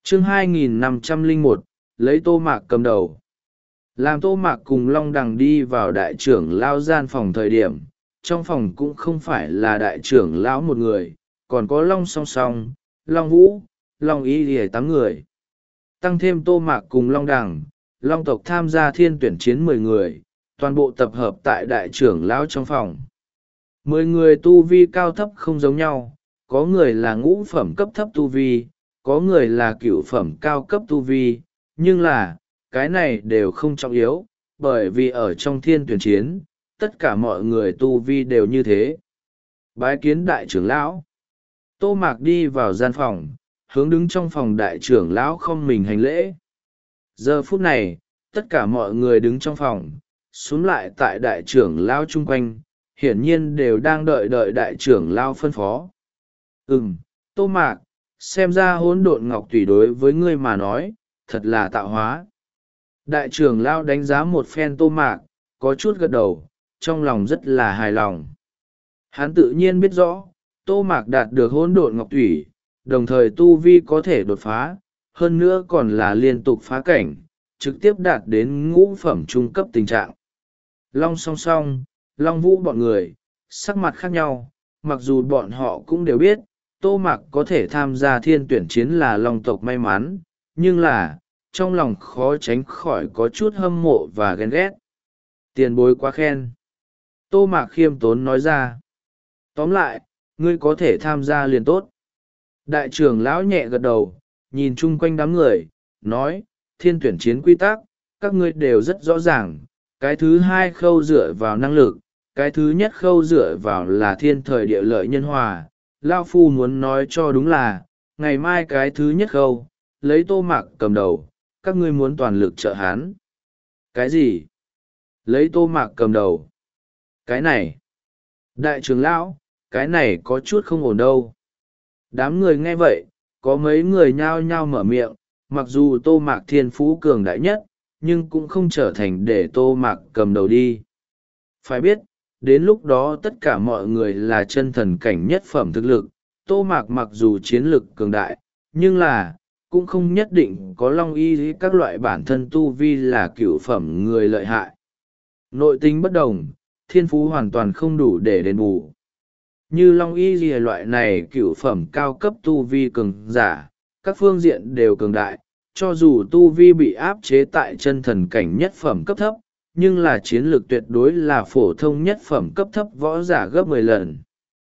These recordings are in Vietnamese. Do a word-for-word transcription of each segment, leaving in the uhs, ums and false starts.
chương hai nghìn năm trăm lẻ một, lấy Tô Mạc cầm đầu. Làm Tô Mạc cùng Long Đằng đi vào đại trưởng lão gian phòng thời điểm, trong phòng cũng không phải là đại trưởng lão một người, còn có Long Song Song, Long Vũ, Long Y Lìa tám người. Tăng thêm Tô Mạc cùng Long Đằng, Long tộc tham gia thiên tuyển chiến mười người, toàn bộ tập hợp tại đại trưởng lão trong phòng. Mười người tu vi cao thấp không giống nhau, có người là ngũ phẩm cấp thấp tu vi, có người là cửu phẩm cao cấp tu vi, nhưng là, cái này đều không trọng yếu, bởi vì ở trong thiên tuyển chiến, tất cả mọi người tu vi đều như thế. Bái kiến đại trưởng lão. Tô Mạc đi vào gian phòng, hướng đứng trong phòng đại trưởng lão không mình hành lễ. Giờ phút này, tất cả mọi người đứng trong phòng, xuống lại tại đại trưởng lão chung quanh, hiển nhiên đều đang đợi đợi đại trưởng lão phân phó. Ừm, Tô Mạc, xem ra hỗn độn ngọc thủy đối với ngươi mà nói, thật là tạo hóa. Đại trưởng lão đánh giá một phen Tô Mạc, có chút gật đầu, trong lòng rất là hài lòng. Hắn tự nhiên biết rõ, Tô Mạc đạt được hỗn độn ngọc thủy, đồng thời tu vi có thể đột phá, hơn nữa còn là liên tục phá cảnh, trực tiếp đạt đến ngũ phẩm trung cấp tình trạng. Long Song Song, Long Vũ bọn người, sắc mặt khác nhau, mặc dù bọn họ cũng đều biết, Tô Mạc có thể tham gia thiên tuyển chiến là Long tộc may mắn, nhưng là, trong lòng khó tránh khỏi có chút hâm mộ và ghen ghét. Tiền bối quá khen. Tô Mạc khiêm tốn nói ra. Tóm lại, ngươi có thể tham gia liền tốt. Đại trưởng lão nhẹ gật đầu, nhìn chung quanh đám người, nói, thiên tuyển chiến quy tắc, các ngươi đều rất rõ ràng. Cái thứ hai khâu dựa vào năng lực, cái thứ nhất khâu dựa vào là thiên thời địa lợi nhân hòa. Lao Phu muốn nói cho đúng là, ngày mai cái thứ nhất khâu, lấy Tô Mạc cầm đầu, các ngươi muốn toàn lực trợ hắn. Cái gì? Lấy Tô Mạc cầm đầu. Cái này. Đại trưởng lão, cái này có chút không ổn đâu. Đám người nghe vậy, có mấy người nhao nhao mở miệng, mặc dù Tô Mạc thiên phú cường đại nhất, nhưng cũng không trở thành để Tô Mạc cầm đầu đi. Phải biết, đến lúc đó tất cả mọi người là chân thần cảnh nhất phẩm thực lực, Tô Mạc mặc dù chiến lực cường đại, nhưng là, cũng không nhất định có Long Y các loại bản thân tu vi là cửu phẩm người lợi hại. Nội tính bất đồng, thiên phú hoàn toàn không đủ để đền bù. Như Long Y gì loại này cửu phẩm cao cấp tu vi cường giả, các phương diện đều cường đại, cho dù tu vi bị áp chế tại chân thần cảnh nhất phẩm cấp thấp, nhưng là chiến lược tuyệt đối là phổ thông nhất phẩm cấp thấp võ giả gấp mười lần.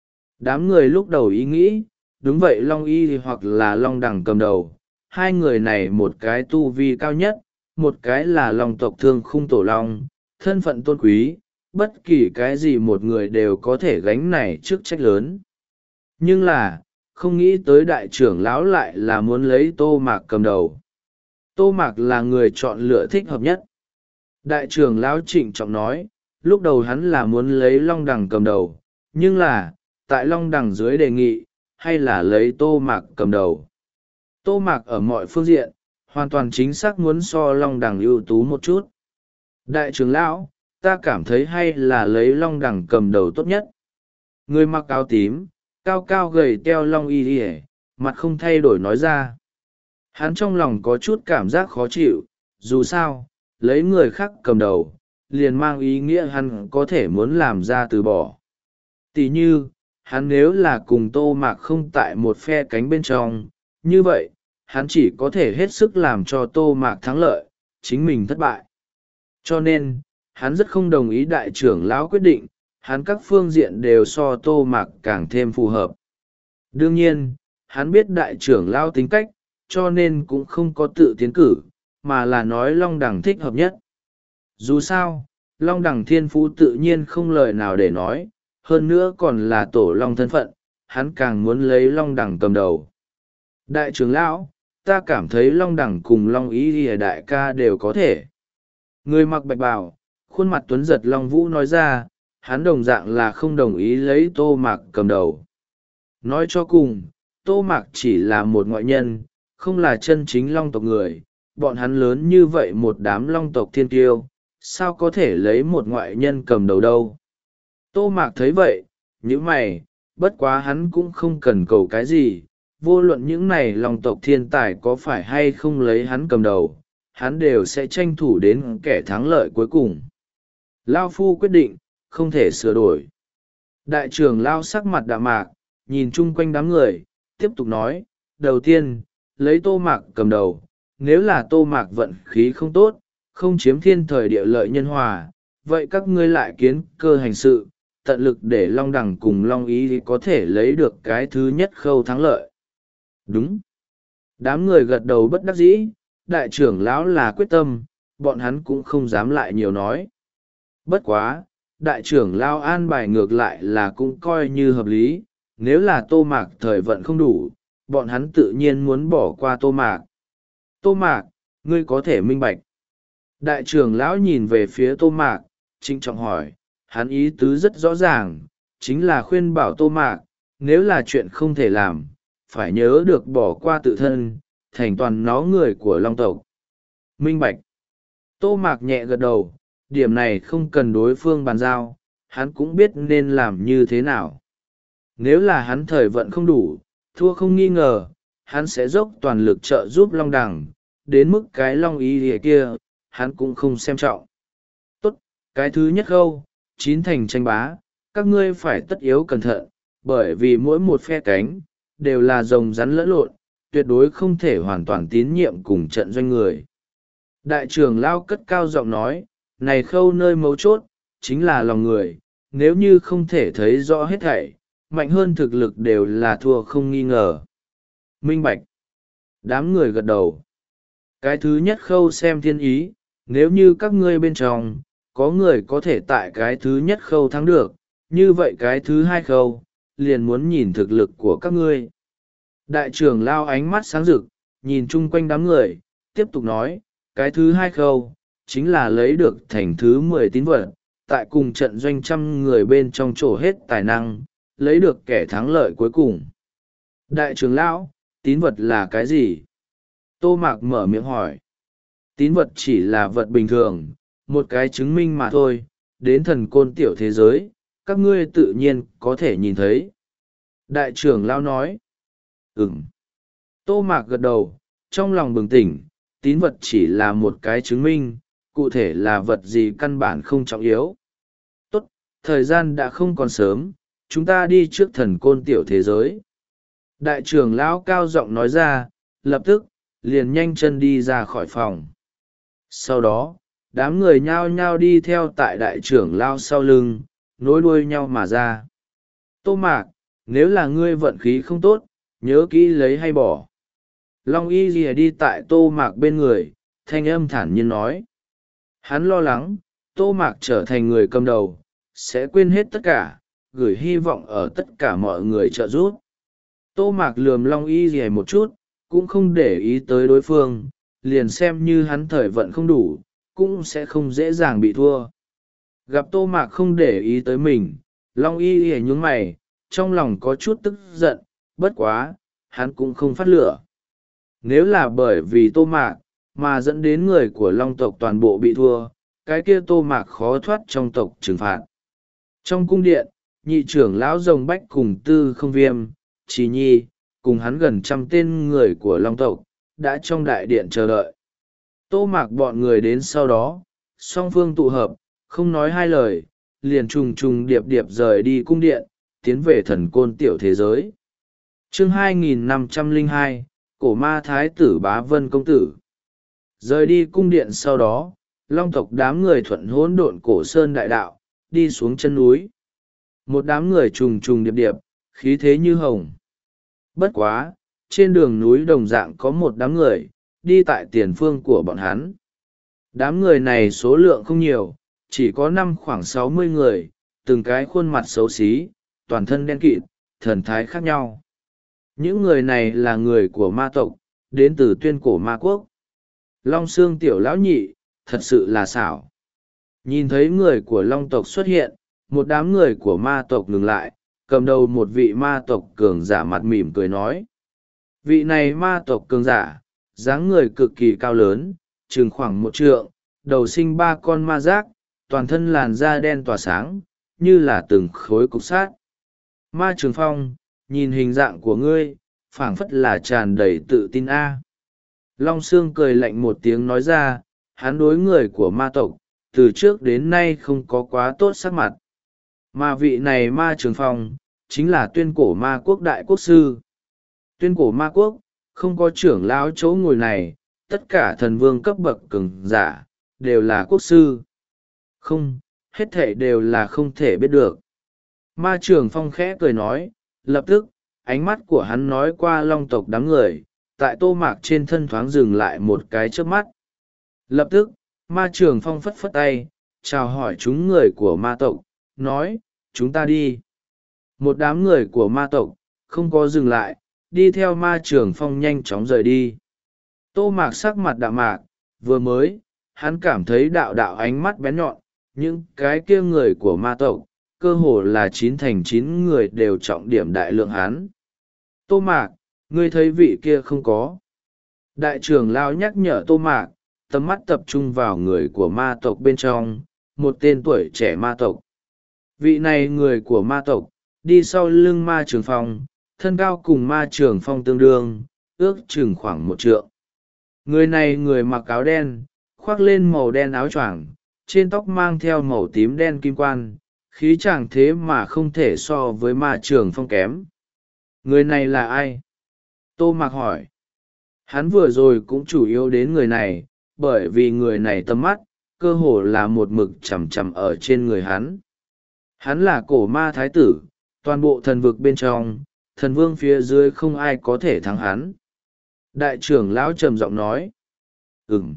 Đám người lúc đầu ý nghĩ, đúng vậy Long Y hoặc là Long Đằng cầm đầu, hai người này một cái tu vi cao nhất, một cái là Long tộc Thương Khung Tổ Long, thân phận tôn quý, bất kỳ cái gì một người đều có thể gánh này chức trách lớn. Nhưng là, không nghĩ tới đại trưởng lão lại là muốn lấy Tô Mạc cầm đầu. Tô Mạc là người chọn lựa thích hợp nhất. Đại trưởng lão trịnh trọng nói, lúc đầu hắn là muốn lấy Long Đằng cầm đầu, nhưng là, tại Long Đằng dưới đề nghị, hay là lấy Tô Mạc cầm đầu. Tô Mạc ở mọi phương diện, hoàn toàn chính xác muốn so Long Đằng ưu tú một chút. Đại trưởng lão, ta cảm thấy hay là lấy Long Đằng cầm đầu tốt nhất. Người mặc áo tím, cao cao gầy teo Long Y ỉa, mặt không thay đổi nói ra. Hắn trong lòng có chút cảm giác khó chịu, dù sao, lấy người khác cầm đầu, liền mang ý nghĩa hắn có thể muốn làm ra từ bỏ. Tỷ như, hắn nếu là cùng Tô Mạc không tại một phe cánh bên trong, như vậy, hắn chỉ có thể hết sức làm cho Tô Mạc thắng lợi, chính mình thất bại. Cho nên, hắn rất không đồng ý đại trưởng lão quyết định, hắn các phương diện đều so Tô Mạc càng thêm phù hợp. Đương nhiên, hắn biết đại trưởng lão tính cách, cho nên cũng không có tự tiến cử, mà là nói Long Đằng thích hợp nhất. Dù sao, Long Đằng thiên phú tự nhiên không lời nào để nói, hơn nữa còn là tổ Long thân phận, hắn càng muốn lấy Long Đằng cầm đầu. Đại trưởng lão, ta cảm thấy Long Đằng cùng Long Ý Lìa đại ca đều có thể. Người mặc bạch bào, khuôn mặt tuấn giật Long Vũ nói ra, hắn đồng dạng là không đồng ý lấy Tô Mạc cầm đầu. Nói cho cùng, Tô Mạc chỉ là một ngoại nhân, không là chân chính Long tộc người, bọn hắn lớn như vậy một đám Long tộc thiên kiêu, sao có thể lấy một ngoại nhân cầm đầu đâu. Tô Mạc thấy vậy, nhíu mày, bất quá hắn cũng không cần cầu cái gì, vô luận những này lòng tộc thiên tài có phải hay không lấy hắn cầm đầu, hắn đều sẽ tranh thủ đến kẻ thắng lợi cuối cùng. Lao phu quyết định, không thể sửa đổi. Đại trưởng Lao sắc mặt đạm mạc, nhìn chung quanh đám người, tiếp tục nói, đầu tiên, lấy Tô Mạc cầm đầu, nếu là Tô Mạc vận khí không tốt, không chiếm thiên thời địa lợi nhân hòa, vậy các ngươi lại kiến cơ hành sự, tận lực để Long Đằng cùng Long Ý có thể lấy được cái thứ nhất khâu thắng lợi. Đúng. Đám người gật đầu bất đắc dĩ, đại trưởng lão là quyết tâm, bọn hắn cũng không dám lại nhiều nói. Bất quá, đại trưởng lão an bài ngược lại là cũng coi như hợp lý, nếu là Tô Mạc thời vận không đủ, bọn hắn tự nhiên muốn bỏ qua Tô Mạc. Tô Mạc, ngươi có thể minh bạch. Đại trưởng lão nhìn về phía Tô Mạc, trịnh trọng hỏi, hắn ý tứ rất rõ ràng, chính là khuyên bảo Tô Mạc, nếu là chuyện không thể làm, phải nhớ được bỏ qua tự thân, thành toàn nó người của Long tộc. Minh bạch. Tô Mạc nhẹ gật đầu, điểm này không cần đối phương bàn giao, hắn cũng biết nên làm như thế nào. Nếu là hắn thời vận không đủ, thua không nghi ngờ, hắn sẽ dốc toàn lực trợ giúp Long Đằng, đến mức cái Long Ý kia, hắn cũng không xem trọng. Tốt, cái thứ nhất khâu, chín thành tranh bá, các ngươi phải tất yếu cẩn thận, bởi vì mỗi một phe cánh, đều là rồng rắn lẫn lộn, tuyệt đối không thể hoàn toàn tín nhiệm cùng trận doanh người. Đại trưởng Lao cất cao giọng nói, này khâu nơi mấu chốt, chính là lòng người, nếu như không thể thấy rõ hết thảy, mạnh hơn thực lực đều là thua không nghi ngờ. Minh bạch. Đám người gật đầu. Cái thứ nhất khâu xem thiên ý, nếu như các ngươi bên trong, có người có thể tại cái thứ nhất khâu thắng được, như vậy cái thứ hai khâu, liền muốn nhìn thực lực của các ngươi. Đại trưởng Lao ánh mắt sáng rực, nhìn chung quanh đám người, tiếp tục nói, cái thứ hai khâu, chính là lấy được thành thứ mười tín vật, tại cùng trận doanh trăm người bên trong trổ hết tài năng, lấy được kẻ thắng lợi cuối cùng. Đại trưởng Lão, tín vật là cái gì? Tô Mạc mở miệng hỏi. Tín vật chỉ là vật bình thường, một cái chứng minh mà thôi, đến thần côn tiểu thế giới, các ngươi tự nhiên có thể nhìn thấy. Đại trưởng Lão nói. Ừm. Tô Mạc gật đầu, trong lòng bừng tỉnh, tín vật chỉ là một cái chứng minh, cụ thể là vật gì căn bản không trọng yếu. Tốt, thời gian đã không còn sớm, chúng ta đi trước thần côn tiểu thế giới. Đại trưởng Lão cao giọng nói ra, lập tức, liền nhanh chân đi ra khỏi phòng. Sau đó, đám người nhao nhao đi theo tại đại trưởng Lão sau lưng, nối đuôi nhau mà ra. Tô Mạc, nếu là ngươi vận khí không tốt, nhớ kỹ lấy hay bỏ. Long Y Lìa đi tại Tô Mạc bên người, thanh âm thản nhiên nói. Hắn lo lắng, Tô Mạc trở thành người cầm đầu, sẽ quên hết tất cả, gửi hy vọng ở tất cả mọi người trợ giúp. Tô Mạc lườm Long Y Lìa một chút, cũng không để ý tới đối phương, liền xem như hắn thời vận không đủ, cũng sẽ không dễ dàng bị thua. Gặp Tô Mạc không để ý tới mình, Long Y Lìa nhún mày, trong lòng có chút tức giận, bất quá, hắn cũng không phát lửa. Nếu là bởi vì Tô Mạc, mà dẫn đến người của Long tộc toàn bộ bị thua, cái kia Tô Mạc khó thoát trong tộc trừng phạt. Trong cung điện, nhị trưởng lão rồng bách cùng tư không viêm, Trì Nhi, cùng hắn gần trăm tên người của Long tộc, đã trong đại điện chờ đợi. Tô Mạc bọn người đến sau đó, song phương tụ hợp, không nói hai lời, liền trùng trùng điệp điệp rời đi cung điện, tiến về thần côn tiểu thế giới. Chương hai nghìn năm trăm lẻ hai, Cổ Ma Thái tử Bá Vân Công Tử. Rời đi cung điện sau đó, Long tộc đám người thuận hỗn độn cổ sơn đại đạo, đi xuống chân núi. Một đám người trùng trùng điệp điệp, khí thế như hồng. Bất quá, trên đường núi đồng dạng có một đám người, đi tại tiền phương của bọn hắn. Đám người này số lượng không nhiều, chỉ có năm khoảng sáu mươi người, từng cái khuôn mặt xấu xí, toàn thân đen kịt, thần thái khác nhau. Những người này là người của ma tộc, đến từ tuyên cổ ma quốc. Long Xương tiểu lão nhị, thật sự là xảo. Nhìn thấy người của Long tộc xuất hiện, một đám người của ma tộc ngừng lại, cầm đầu một vị ma tộc cường giả mặt mỉm cười nói. Vị này ma tộc cường giả, dáng người cực kỳ cao lớn, chừng khoảng một trượng, đầu sinh ba con ma giác, toàn thân làn da đen tỏa sáng, như là từng khối cục sát. Ma Trường Phong, nhìn hình dạng của ngươi, phảng phất là tràn đầy tự tin a. Long Sương cười lạnh một tiếng nói ra, hắn đối người của ma tộc từ trước đến nay không có quá tốt sắc mặt, mà vị này Ma Trường Phong chính là tuyên cổ ma quốc đại quốc sư. Tuyên cổ ma quốc không có trưởng lão chỗ ngồi này, tất cả thần vương cấp bậc cường giả đều là quốc sư. Không, hết thảy đều là không thể biết được. Ma Trường Phong khẽ cười nói, lập tức ánh mắt của hắn nói qua long tộc đám người, tại Tô Mạc trên thân thoáng dừng lại một cái chớp mắt. Lập tức Ma Trường Phong phất phất tay, chào hỏi chúng người của ma tộc, nói, chúng ta đi. Một đám người của ma tộc không có dừng lại, đi theo Ma Trường Phong nhanh chóng rời đi. Tô Mạc sắc mặt đạm mạc, vừa mới hắn cảm thấy đạo đạo ánh mắt bén nhọn, những cái kia người của ma tộc cơ hồ là chín thành chín người đều trọng điểm đại lượng hắn. Tô Mạc, ngươi thấy vị kia không có? Đại trưởng lão nhắc nhở Tô Mạc, tầm mắt tập trung vào người của ma tộc bên trong, một tên tuổi trẻ ma tộc. Vị này người của ma tộc, đi sau lưng Ma Trường Phong, thân cao cùng Ma Trường Phong tương đương, ước chừng khoảng một trượng. Người này người mặc áo đen, khoác lên màu đen áo choàng, trên tóc mang theo màu tím đen kim quan, khí chàng thế mà không thể so với Ma Trường Phong kém. Người này là ai? Tô Mạc hỏi. Hắn vừa rồi cũng chủ yếu đến người này, bởi vì người này tầm mắt cơ hồ là một mực chằm chằm ở trên người hắn. Hắn là cổ ma thái tử, toàn bộ thần vực bên trong, thần vương phía dưới không ai có thể thắng hắn. Đại trưởng lão trầm giọng nói. Ừm.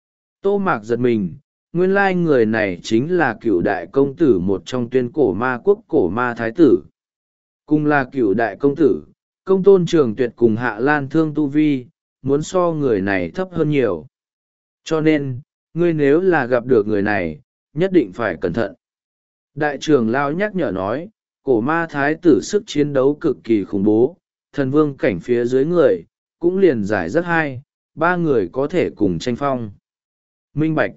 Tô Mạc giật mình, nguyên lai người này chính là cựu đại công tử, một trong tuyên cổ ma quốc cổ ma thái tử. Cùng là cựu đại công tử, công tôn Trường Tuyệt cùng Hạ Lan Thương tu vi, muốn so người này thấp hơn nhiều. Cho nên, ngươi nếu là gặp được người này, nhất định phải cẩn thận. Đại trưởng lão nhắc nhở nói, cổ ma thái tử sức chiến đấu cực kỳ khủng bố, thần vương cảnh phía dưới người, cũng liền giải rất hai, ba người có thể cùng tranh phong. Minh bạch.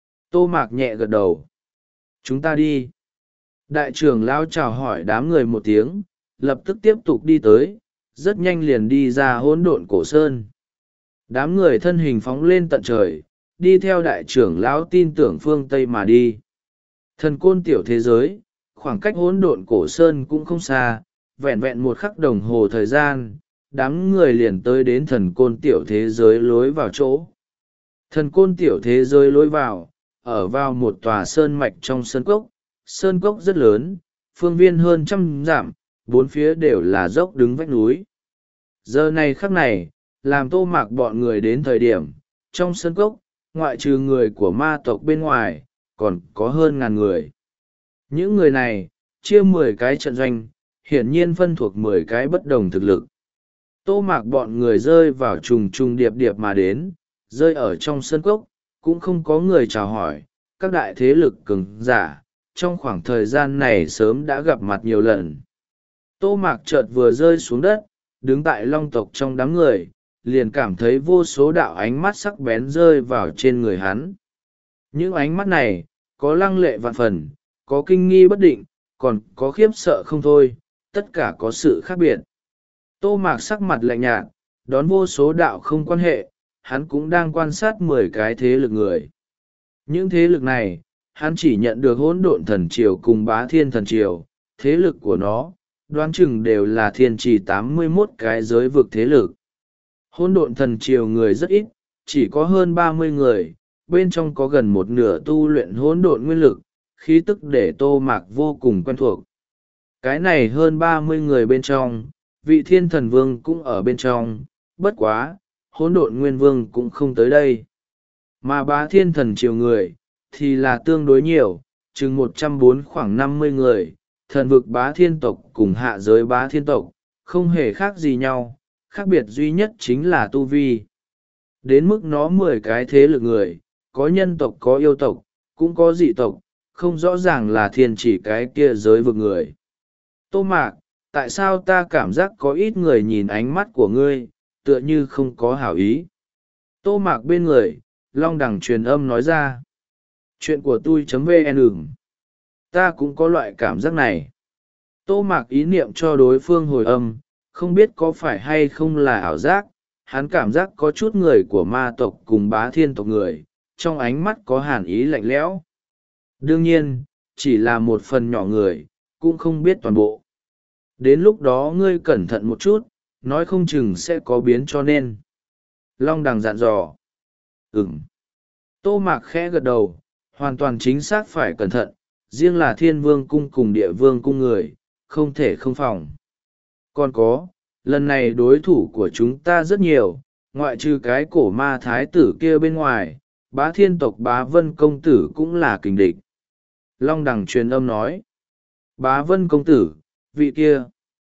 Tô Mạc nhẹ gật đầu. Chúng ta đi. Đại trưởng lão chào hỏi đám người một tiếng, lập tức tiếp tục đi tới, rất nhanh liền đi ra hỗn độn cổ sơn. Đám người thân hình phóng lên tận trời, đi theo đại trưởng lão tin tưởng phương Tây mà đi. Thần côn tiểu thế giới, khoảng cách hỗn độn cổ sơn cũng không xa, vẹn vẹn một khắc đồng hồ thời gian, đám người liền tới đến thần côn tiểu thế giới lối vào chỗ. Thần côn tiểu thế giới lối vào, ở vào một tòa sơn mạch trong sơn cốc, sơn cốc rất lớn, phương viên hơn trăm dặm, bốn phía đều là dốc đứng vách núi. Giờ này khắc này, làm Tô Mạc bọn người đến thời điểm, trong sơn cốc, ngoại trừ người của ma tộc bên ngoài, còn có hơn ngàn người. Những người này, chia mười cái trận doanh, hiển nhiên phân thuộc mười cái bất đồng thực lực. Tô Mạc bọn người rơi vào trùng trùng điệp điệp mà đến, rơi ở trong sân cốc, cũng không có người chào hỏi, các đại thế lực cường giả, trong khoảng thời gian này sớm đã gặp mặt nhiều lần. Tô Mạc chợt vừa rơi xuống đất, đứng tại long tộc trong đám người, liền cảm thấy vô số đạo ánh mắt sắc bén rơi vào trên người hắn. Những ánh mắt này, có lăng lệ vạn phần, có kinh nghi bất định, còn có khiếp sợ không thôi, tất cả có sự khác biệt. Tô Mạc sắc mặt lạnh nhạt, đón vô số đạo không quan hệ, hắn cũng đang quan sát mười cái thế lực người. Những thế lực này, hắn chỉ nhận được hỗn độn thần triều cùng bá thiên thần triều, thế lực của nó, đoán chừng đều là thiên trì tám mươi mốt cái giới vực thế lực. Hỗn độn thần triều người rất ít, chỉ có hơn ba mươi người, bên trong có gần một nửa tu luyện hỗn độn nguyên lực, khí tức để Tô Mạc vô cùng quen thuộc. Cái này hơn ba mươi người bên trong, vị thiên thần vương cũng ở bên trong, bất quá, hỗn độn nguyên vương cũng không tới đây. Mà bá thiên thần triều người, thì là tương đối nhiều, chừng một trăm bốn mươi khoảng năm mươi người, thần vực bá thiên tộc cùng hạ giới bá thiên tộc, không hề khác gì nhau, khác biệt duy nhất chính là tu vi. Đến mức nó mười cái thế lực người, có nhân tộc có yêu tộc, cũng có dị tộc, không rõ ràng là thiên chỉ cái kia giới vực người. Tô Mạc, tại sao ta cảm giác có ít người nhìn ánh mắt của ngươi, tựa như không có hảo ý? Tô Mạc bên người, Long Đằng truyền âm nói ra. Chuyện của tôi.vn. Ta cũng có loại cảm giác này. Tô Mạc ý niệm cho đối phương hồi âm, không biết có phải hay không là ảo giác, hắn cảm giác có chút người của ma tộc cùng bá thiên tộc người, trong ánh mắt có hàn ý lạnh lẽo. Đương nhiên, chỉ là một phần nhỏ người, cũng không biết toàn bộ. Đến lúc đó ngươi cẩn thận một chút, nói không chừng sẽ có biến cho nên. Long đằng dặn dò. Ừm. Tô Mạc khẽ gật đầu, hoàn toàn chính xác phải cẩn thận, riêng là thiên vương cung cùng địa vương cung người, không thể không phòng. Còn có, lần này đối thủ của chúng ta rất nhiều, ngoại trừ cái cổ ma thái tử kia bên ngoài, bá thiên tộc bá vân công tử cũng là kình địch. Long đằng truyền âm nói. Bá vân công tử, vị kia.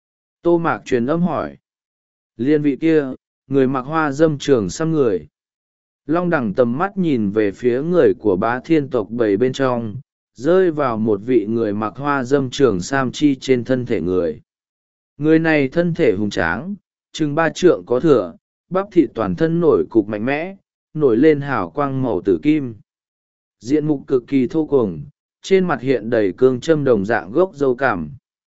Tô Mạc truyền âm hỏi. Liên vị kia, người mặc hoa dâm trường xăm người. Long đằng tầm mắt nhìn về phía người của bá thiên tộc bảy bên trong, rơi vào một vị người mặc hoa dâm trường sam chi trên thân thể người. Người này thân thể hùng tráng, chừng ba trượng có thừa, bắp thịt toàn thân nổi cục mạnh mẽ, nổi lên hào quang màu tử kim. Diện mục cực kỳ thô cuồng, trên mặt hiện đầy cương châm đồng dạng gốc dâu cảm.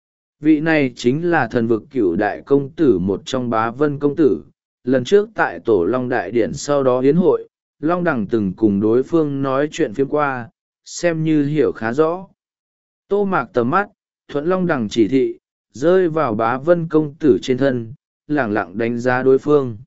Vị này chính là thần vực cửu đại công tử, một trong bá vân công tử. Lần trước tại tổ Long Đại Điển sau đó hiến hội, Long Đằng từng cùng đối phương nói chuyện phiếm qua, xem như hiểu khá rõ. Tô Mạc tầm mắt, thuận Long Đằng chỉ thị, rơi vào bá vân công tử trên thân, lẳng lặng đánh giá đối phương.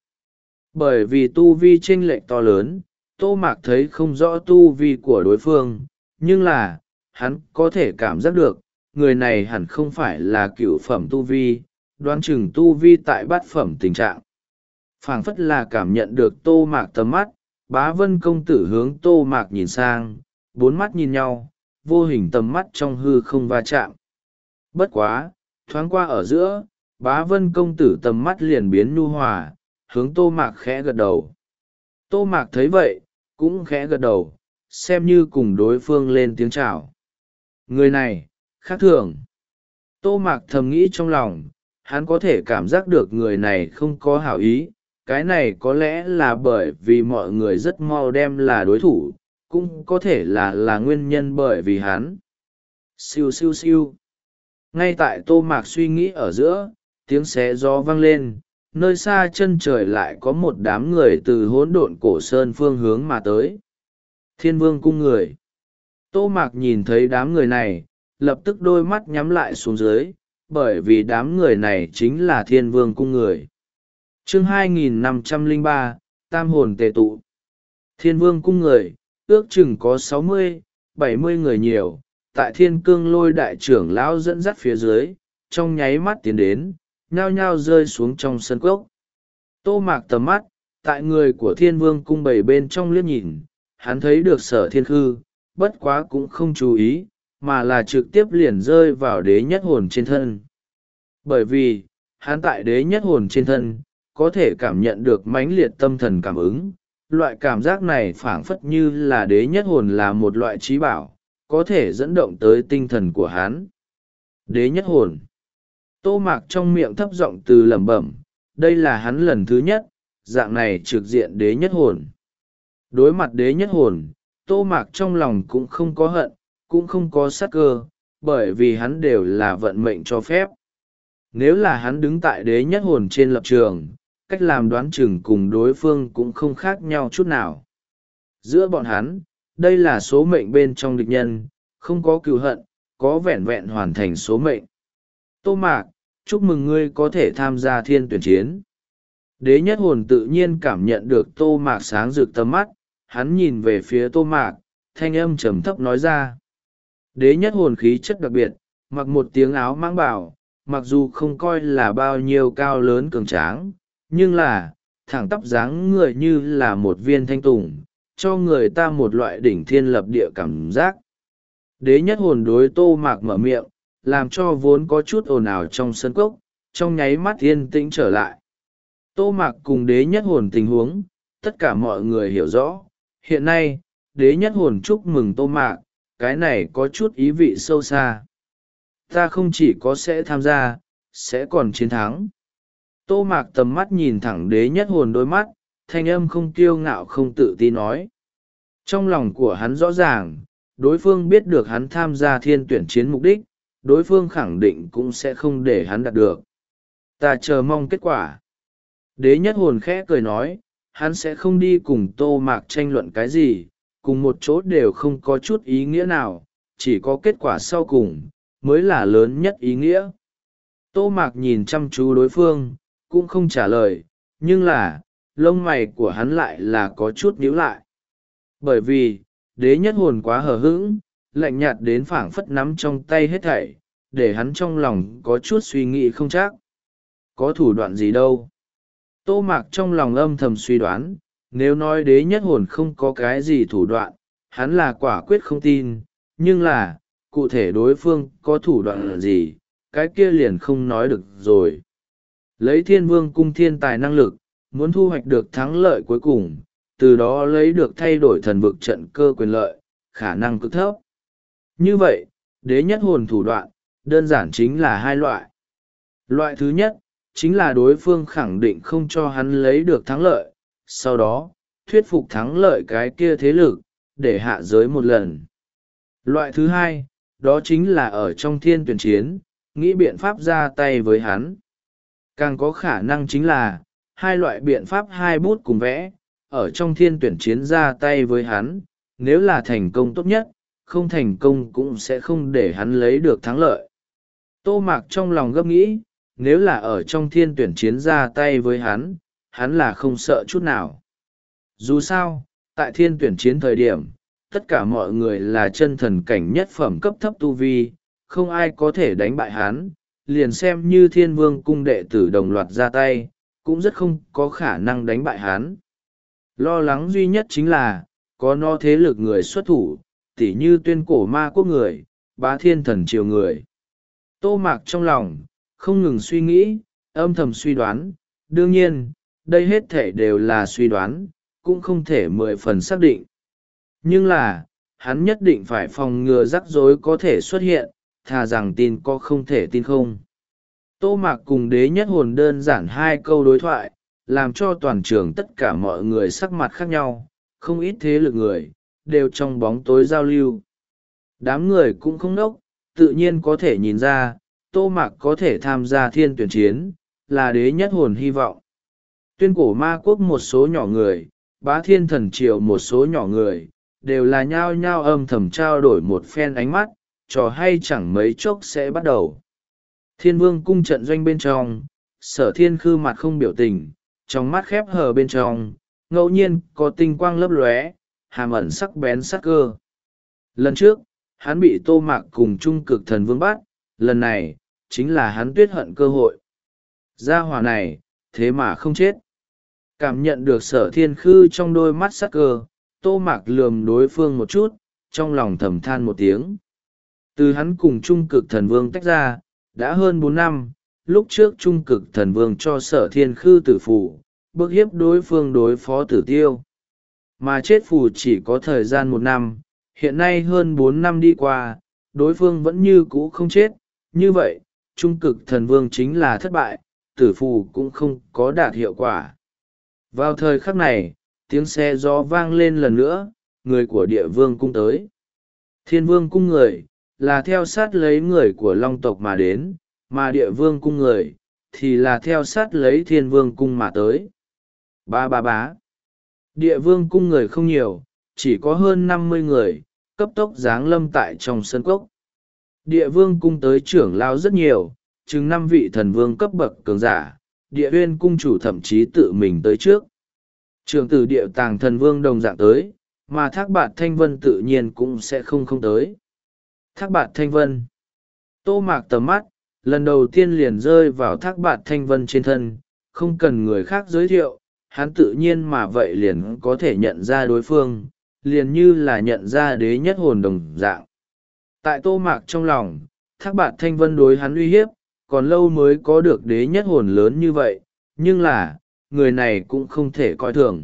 Bởi vì tu vi chênh lệch to lớn, Tô Mạc thấy không rõ tu vi của đối phương, nhưng là, hắn có thể cảm giác được, người này hẳn không phải là cựu phẩm tu vi, đoán chừng tu vi tại bát phẩm tình trạng. Phảng phất là cảm nhận được Tô Mạc tầm mắt, bá vân công tử hướng Tô Mạc nhìn sang, bốn mắt nhìn nhau, vô hình tầm mắt trong hư không va chạm. Bất quá, thoáng qua ở giữa, bá vân công tử tầm mắt liền biến nhu hòa, hướng Tô Mạc khẽ gật đầu. Tô Mạc thấy vậy, cũng khẽ gật đầu, xem như cùng đối phương lên tiếng chào. Người này, khác thường. Tô Mạc thầm nghĩ trong lòng, hắn có thể cảm giác được người này không có hảo ý, cái này có lẽ là bởi vì mọi người rất mau đem là đối thủ, cũng có thể là là nguyên nhân bởi vì hắn. Siêu siêu siêu. Ngay tại Tô Mạc suy nghĩ ở giữa, tiếng xé gió vang lên, nơi xa chân trời lại có một đám người từ hỗn độn cổ sơn phương hướng mà tới. Thiên vương cung người. Tô Mạc nhìn thấy đám người này, lập tức đôi mắt nhắm lại xuống dưới, bởi vì đám người này chính là thiên vương cung người. Chương hai nghìn năm trăm lẻ ba, Tam hồn tề tụ. Thiên vương cung người, ước chừng có sáu mươi, bảy mươi người nhiều, tại thiên cương lôi đại trưởng lão dẫn dắt phía dưới, trong nháy mắt tiến đến, nhao nhao rơi xuống trong sân cốc. Tô Mạc tầm mắt, tại người của thiên vương cung bảy bên trong liếc nhìn, hắn thấy được Sở Thiên Khư, bất quá cũng không chú ý, mà là trực tiếp liền rơi vào đế nhất hồn trên thân. Bởi vì, hắn tại đế nhất hồn trên thân, có thể cảm nhận được mãnh liệt tâm thần cảm ứng, loại cảm giác này phảng phất như là đế nhất hồn là một loại trí bảo, có thể dẫn động tới tinh thần của hắn. Đế nhất hồn. Tô Mạc trong miệng thấp giọng từ lẩm bẩm, đây là hắn lần thứ nhất, dạng này trực diện đế nhất hồn. Đối mặt đế nhất hồn, Tô Mạc trong lòng cũng không có hận, cũng không có sát cơ, bởi vì hắn đều là vận mệnh cho phép. Nếu là hắn đứng tại đế nhất hồn trên lập trường, cách làm đoán chừng cùng đối phương cũng không khác nhau chút nào. Giữa bọn hắn, đây là số mệnh bên trong địch nhân, không có cừu hận, có vẹn vẹn hoàn thành số mệnh. Tô Mạc, chúc mừng ngươi có thể tham gia thiên tuyển chiến. Đế nhất hồn tự nhiên cảm nhận được Tô Mạc sáng rực tầm mắt, hắn nhìn về phía Tô Mạc, thanh âm trầm thấp nói ra. Đế nhất hồn khí chất đặc biệt, mặc một tiếng áo mang bảo, mặc dù không coi là bao nhiêu cao lớn cường tráng, nhưng là, thẳng tắp dáng người như là một viên thanh tùng, cho người ta một loại đỉnh thiên lập địa cảm giác. Đế nhất hồn đối Tô Mạc mở miệng, làm cho vốn có chút ồn ào trong sân cốc, trong nháy mắt yên tĩnh trở lại. Tô Mạc cùng đế nhất hồn tình huống, tất cả mọi người hiểu rõ. Hiện nay, đế nhất hồn chúc mừng Tô Mạc, cái này có chút ý vị sâu xa. Ta không chỉ có sẽ tham gia, sẽ còn chiến thắng. Tô Mạc tầm mắt nhìn thẳng đế nhất hồn đôi mắt, thanh âm không kiêu ngạo không tự tin nói. Trong lòng của hắn rõ ràng, đối phương biết được hắn tham gia thiên tuyển chiến mục đích, đối phương khẳng định cũng sẽ không để hắn đạt được. Ta chờ mong kết quả. Đế nhất hồn khẽ cười nói, hắn sẽ không đi cùng Tô Mạc tranh luận cái gì, cùng một chỗ đều không có chút ý nghĩa nào, chỉ có kết quả sau cùng mới là lớn nhất ý nghĩa. Tô Mạc nhìn chăm chú đối phương, cũng không trả lời, nhưng là, lông mày của hắn lại là có chút nhíu lại. Bởi vì, đế nhất hồn quá hờ hững, lạnh nhạt đến phảng phất nắm trong tay hết thảy, để hắn trong lòng có chút suy nghĩ không chắc. Có thủ đoạn gì đâu? Tô Mạc trong lòng âm thầm suy đoán, nếu nói đế nhất hồn không có cái gì thủ đoạn, hắn là quả quyết không tin, nhưng là, cụ thể đối phương có thủ đoạn gì, cái kia liền không nói được rồi. Lấy thiên vương cung thiên tài năng lực, muốn thu hoạch được thắng lợi cuối cùng, từ đó lấy được thay đổi thần vực trận cơ quyền lợi, khả năng cực thấp. Như vậy, đế nhất hồn thủ đoạn, đơn giản chính là hai loại. Loại thứ nhất, chính là đối phương khẳng định không cho hắn lấy được thắng lợi, sau đó, thuyết phục thắng lợi cái kia thế lực, để hạ giới một lần. Loại thứ hai, đó chính là ở trong thiên tuyển chiến, nghĩ biện pháp ra tay với hắn. Càng có khả năng chính là, hai loại biện pháp hai bút cùng vẽ, ở trong thiên tuyển chiến ra tay với hắn, nếu là thành công tốt nhất, không thành công cũng sẽ không để hắn lấy được thắng lợi. Tô Mạc trong lòng gấp nghĩ, nếu là ở trong thiên tuyển chiến ra tay với hắn, hắn là không sợ chút nào. Dù sao, tại thiên tuyển chiến thời điểm, tất cả mọi người là chân thần cảnh nhất phẩm cấp thấp tu vi, không ai có thể đánh bại hắn, liền xem như thiên vương cung đệ tử đồng loạt ra tay, cũng rất không có khả năng đánh bại hắn. Lo lắng duy nhất chính là, có no thế lực người xuất thủ, tỉ như tuyên cổ ma quốc người, bá thiên thần triều người. Tô Mạc trong lòng, không ngừng suy nghĩ, âm thầm suy đoán, đương nhiên, đây hết thể đều là suy đoán, cũng không thể mười phần xác định. Nhưng là, hắn nhất định phải phòng ngừa rắc rối có thể xuất hiện, thà rằng tin có không thể tin không. Tô Mạc cùng đế nhất hồn đơn giản hai câu đối thoại, làm cho toàn trường tất cả mọi người sắc mặt khác nhau, không ít thế lực người, đều trong bóng tối giao lưu. Đám người cũng không đốc, tự nhiên có thể nhìn ra, Tô Mạc có thể tham gia thiên tuyển chiến, là đế nhất hồn hy vọng. Tuyên cổ ma quốc một số nhỏ người, bá thiên thần triều một số nhỏ người, đều là nhao nhao âm thầm trao đổi một phen ánh mắt, trò hay chẳng mấy chốc sẽ bắt đầu. Thiên vương cung trận doanh bên trong, sở thiên khư mặt không biểu tình, trong mắt khép hờ bên trong, ngẫu nhiên có tinh quang lấp lóe, hàm ẩn sắc bén sắc cơ. Lần trước, hắn bị Tô Mạc cùng trung cực thần vương bắt, lần này, chính là hắn tuyết hận cơ hội. Gia hỏa này, thế mà không chết. Cảm nhận được sở thiên khư trong đôi mắt sắc cơ, Tô Mạc lườm đối phương một chút, trong lòng thầm than một tiếng. Từ hắn cùng trung cực thần vương tách ra, đã hơn bốn năm, lúc trước trung cực thần vương cho sở thiên khư tử phủ, bức hiếp đối phương đối phó tử tiêu. Mà chết phù chỉ có thời gian một năm, hiện nay hơn bốn năm đi qua, đối phương vẫn như cũ không chết, như vậy, trung cực thần vương chính là thất bại, tử phù cũng không có đạt hiệu quả. Vào thời khắc này, tiếng xe gió vang lên lần nữa, người của địa vương cung tới. Thiên vương cung người, là theo sát lấy người của long tộc mà đến, mà địa vương cung người, thì là theo sát lấy thiên vương cung mà tới. Ba ba bá. Địa vương cung người không nhiều, chỉ có hơn năm mươi người, cấp tốc giáng lâm tại trong sân cốc. Địa vương cung tới trưởng lao rất nhiều, chừng năm vị thần vương cấp bậc cường giả, địa uyên cung chủ thậm chí tự mình tới trước. Trưởng tử địa tàng thần vương đồng dạng tới, mà thác bạt thanh vân tự nhiên cũng sẽ không không tới. Thác bạt thanh vân. Tô Mạc tầm mắt, lần đầu tiên liền rơi vào thác bạt thanh vân trên thân, không cần người khác giới thiệu, hắn tự nhiên mà vậy liền có thể nhận ra đối phương, liền như là nhận ra đế nhất hồn đồng dạng. Tại Tô Mạc trong lòng, thác bạt thanh vân đối hắn uy hiếp, còn lâu mới có được đế nhất hồn lớn như vậy, nhưng là, người này cũng không thể coi thường.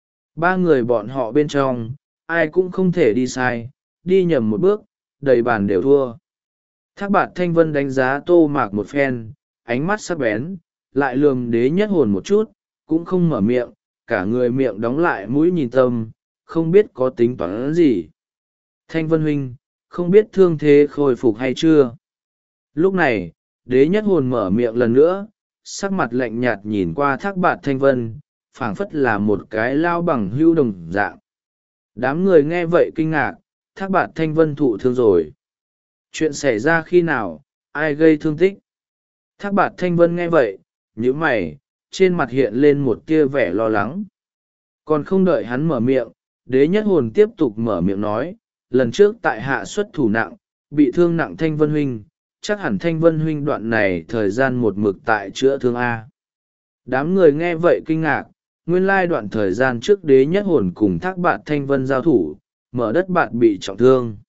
Ba người bọn họ bên trong, ai cũng không thể đi sai, đi nhầm một bước, đầy bàn đều thua. Thác bạt thanh vân đánh giá Tô Mạc một phen, ánh mắt sắc bén, lại lườm đế nhất hồn một chút, cũng không mở miệng, cả người miệng đóng lại mũi nhìn tâm, không biết có tính toán gì. Thanh vân huynh, không biết thương thế khôi phục hay chưa. Lúc này, đế nhất hồn mở miệng lần nữa, sắc mặt lạnh nhạt nhìn qua Thác Bạt Thanh Vân, phảng phất là một cái lao bằng hưu đồng dạng. Đám người nghe vậy kinh ngạc, Thác Bạt Thanh Vân thụ thương rồi. Chuyện xảy ra khi nào, ai gây thương tích? Thác Bạt Thanh Vân nghe vậy, nhíu mày, trên mặt hiện lên một tia vẻ lo lắng. Còn không đợi hắn mở miệng, Đế Nhất Hồn tiếp tục mở miệng nói, lần trước tại hạ xuất thủ nặng, bị thương nặng Thanh Vân huynh, chắc hẳn Thanh Vân huynh đoạn này thời gian một mực tại chữa thương A. Đám người nghe vậy kinh ngạc, nguyên lai đoạn thời gian trước Đế Nhất Hồn cùng Thác Bạt Thanh Vân giao thủ, mở đất bạn bị trọng thương.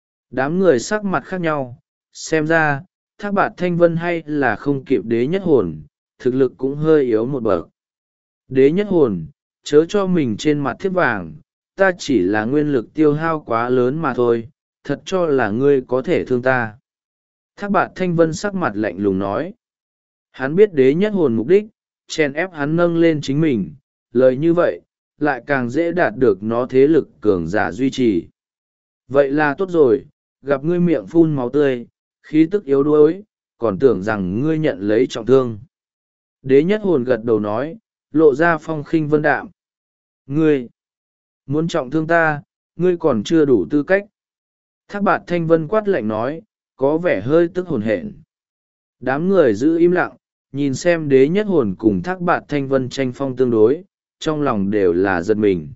Đám người sắc mặt khác nhau, xem ra, Thác Bạt Thanh Vân hay là không kịp Đế Nhất Hồn, thực lực cũng hơi yếu một bậc. Đế Nhất Hồn, chớ cho mình trên mặt thiếp vàng, ta chỉ là nguyên lực tiêu hao quá lớn mà thôi, thật cho là ngươi có thể thương ta. Thác Bạt Thanh Vân sắc mặt lạnh lùng nói. Hắn biết Đế Nhất Hồn mục đích, chèn ép hắn nâng lên chính mình, lời như vậy, lại càng dễ đạt được nó thế lực cường giả duy trì. Vậy là tốt rồi, gặp ngươi miệng phun máu tươi, khí tức yếu đuối, còn tưởng rằng ngươi nhận lấy trọng thương. Đế Nhất Hồn gật đầu nói, lộ ra phong khinh vân đạm. Ngươi, muốn trọng thương ta, ngươi còn chưa đủ tư cách. Thác Bạt Thanh Vân quát lạnh nói, có vẻ hơi tức hồn hển. Đám người giữ im lặng, nhìn xem Đế Nhất Hồn cùng Thác Bạt Thanh Vân tranh phong tương đối, trong lòng đều là giật mình.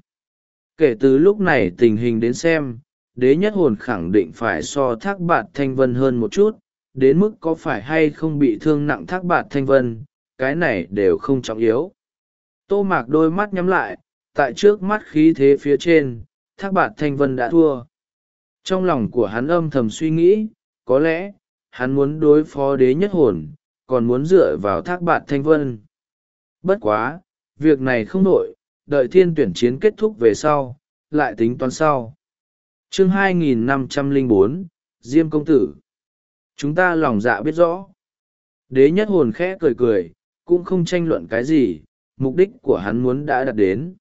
Kể từ lúc này tình hình đến xem, Đế Nhất Hồn khẳng định phải so Thác Bạt Thanh Vân hơn một chút, đến mức có phải hay không bị thương nặng Thác Bạt Thanh Vân, cái này đều không trọng yếu. Tô Mạc đôi mắt nhắm lại, tại trước mắt khí thế phía trên, Thác Bạt Thanh Vân đã thua. Trong lòng của hắn âm thầm suy nghĩ, có lẽ, hắn muốn đối phó Đế Nhất Hồn, còn muốn dựa vào Thác Bạt Thanh Vân. Bất quá, việc này không nổi, đợi thiên tuyển chiến kết thúc về sau, lại tính toán sau. Chương hai nghìn năm trăm lẻ bốn, Diêm Công Tử. Chúng ta lòng dạ biết rõ. Đế Nhất Hồn khẽ cười cười, cũng không tranh luận cái gì, mục đích của hắn muốn đã đạt đến.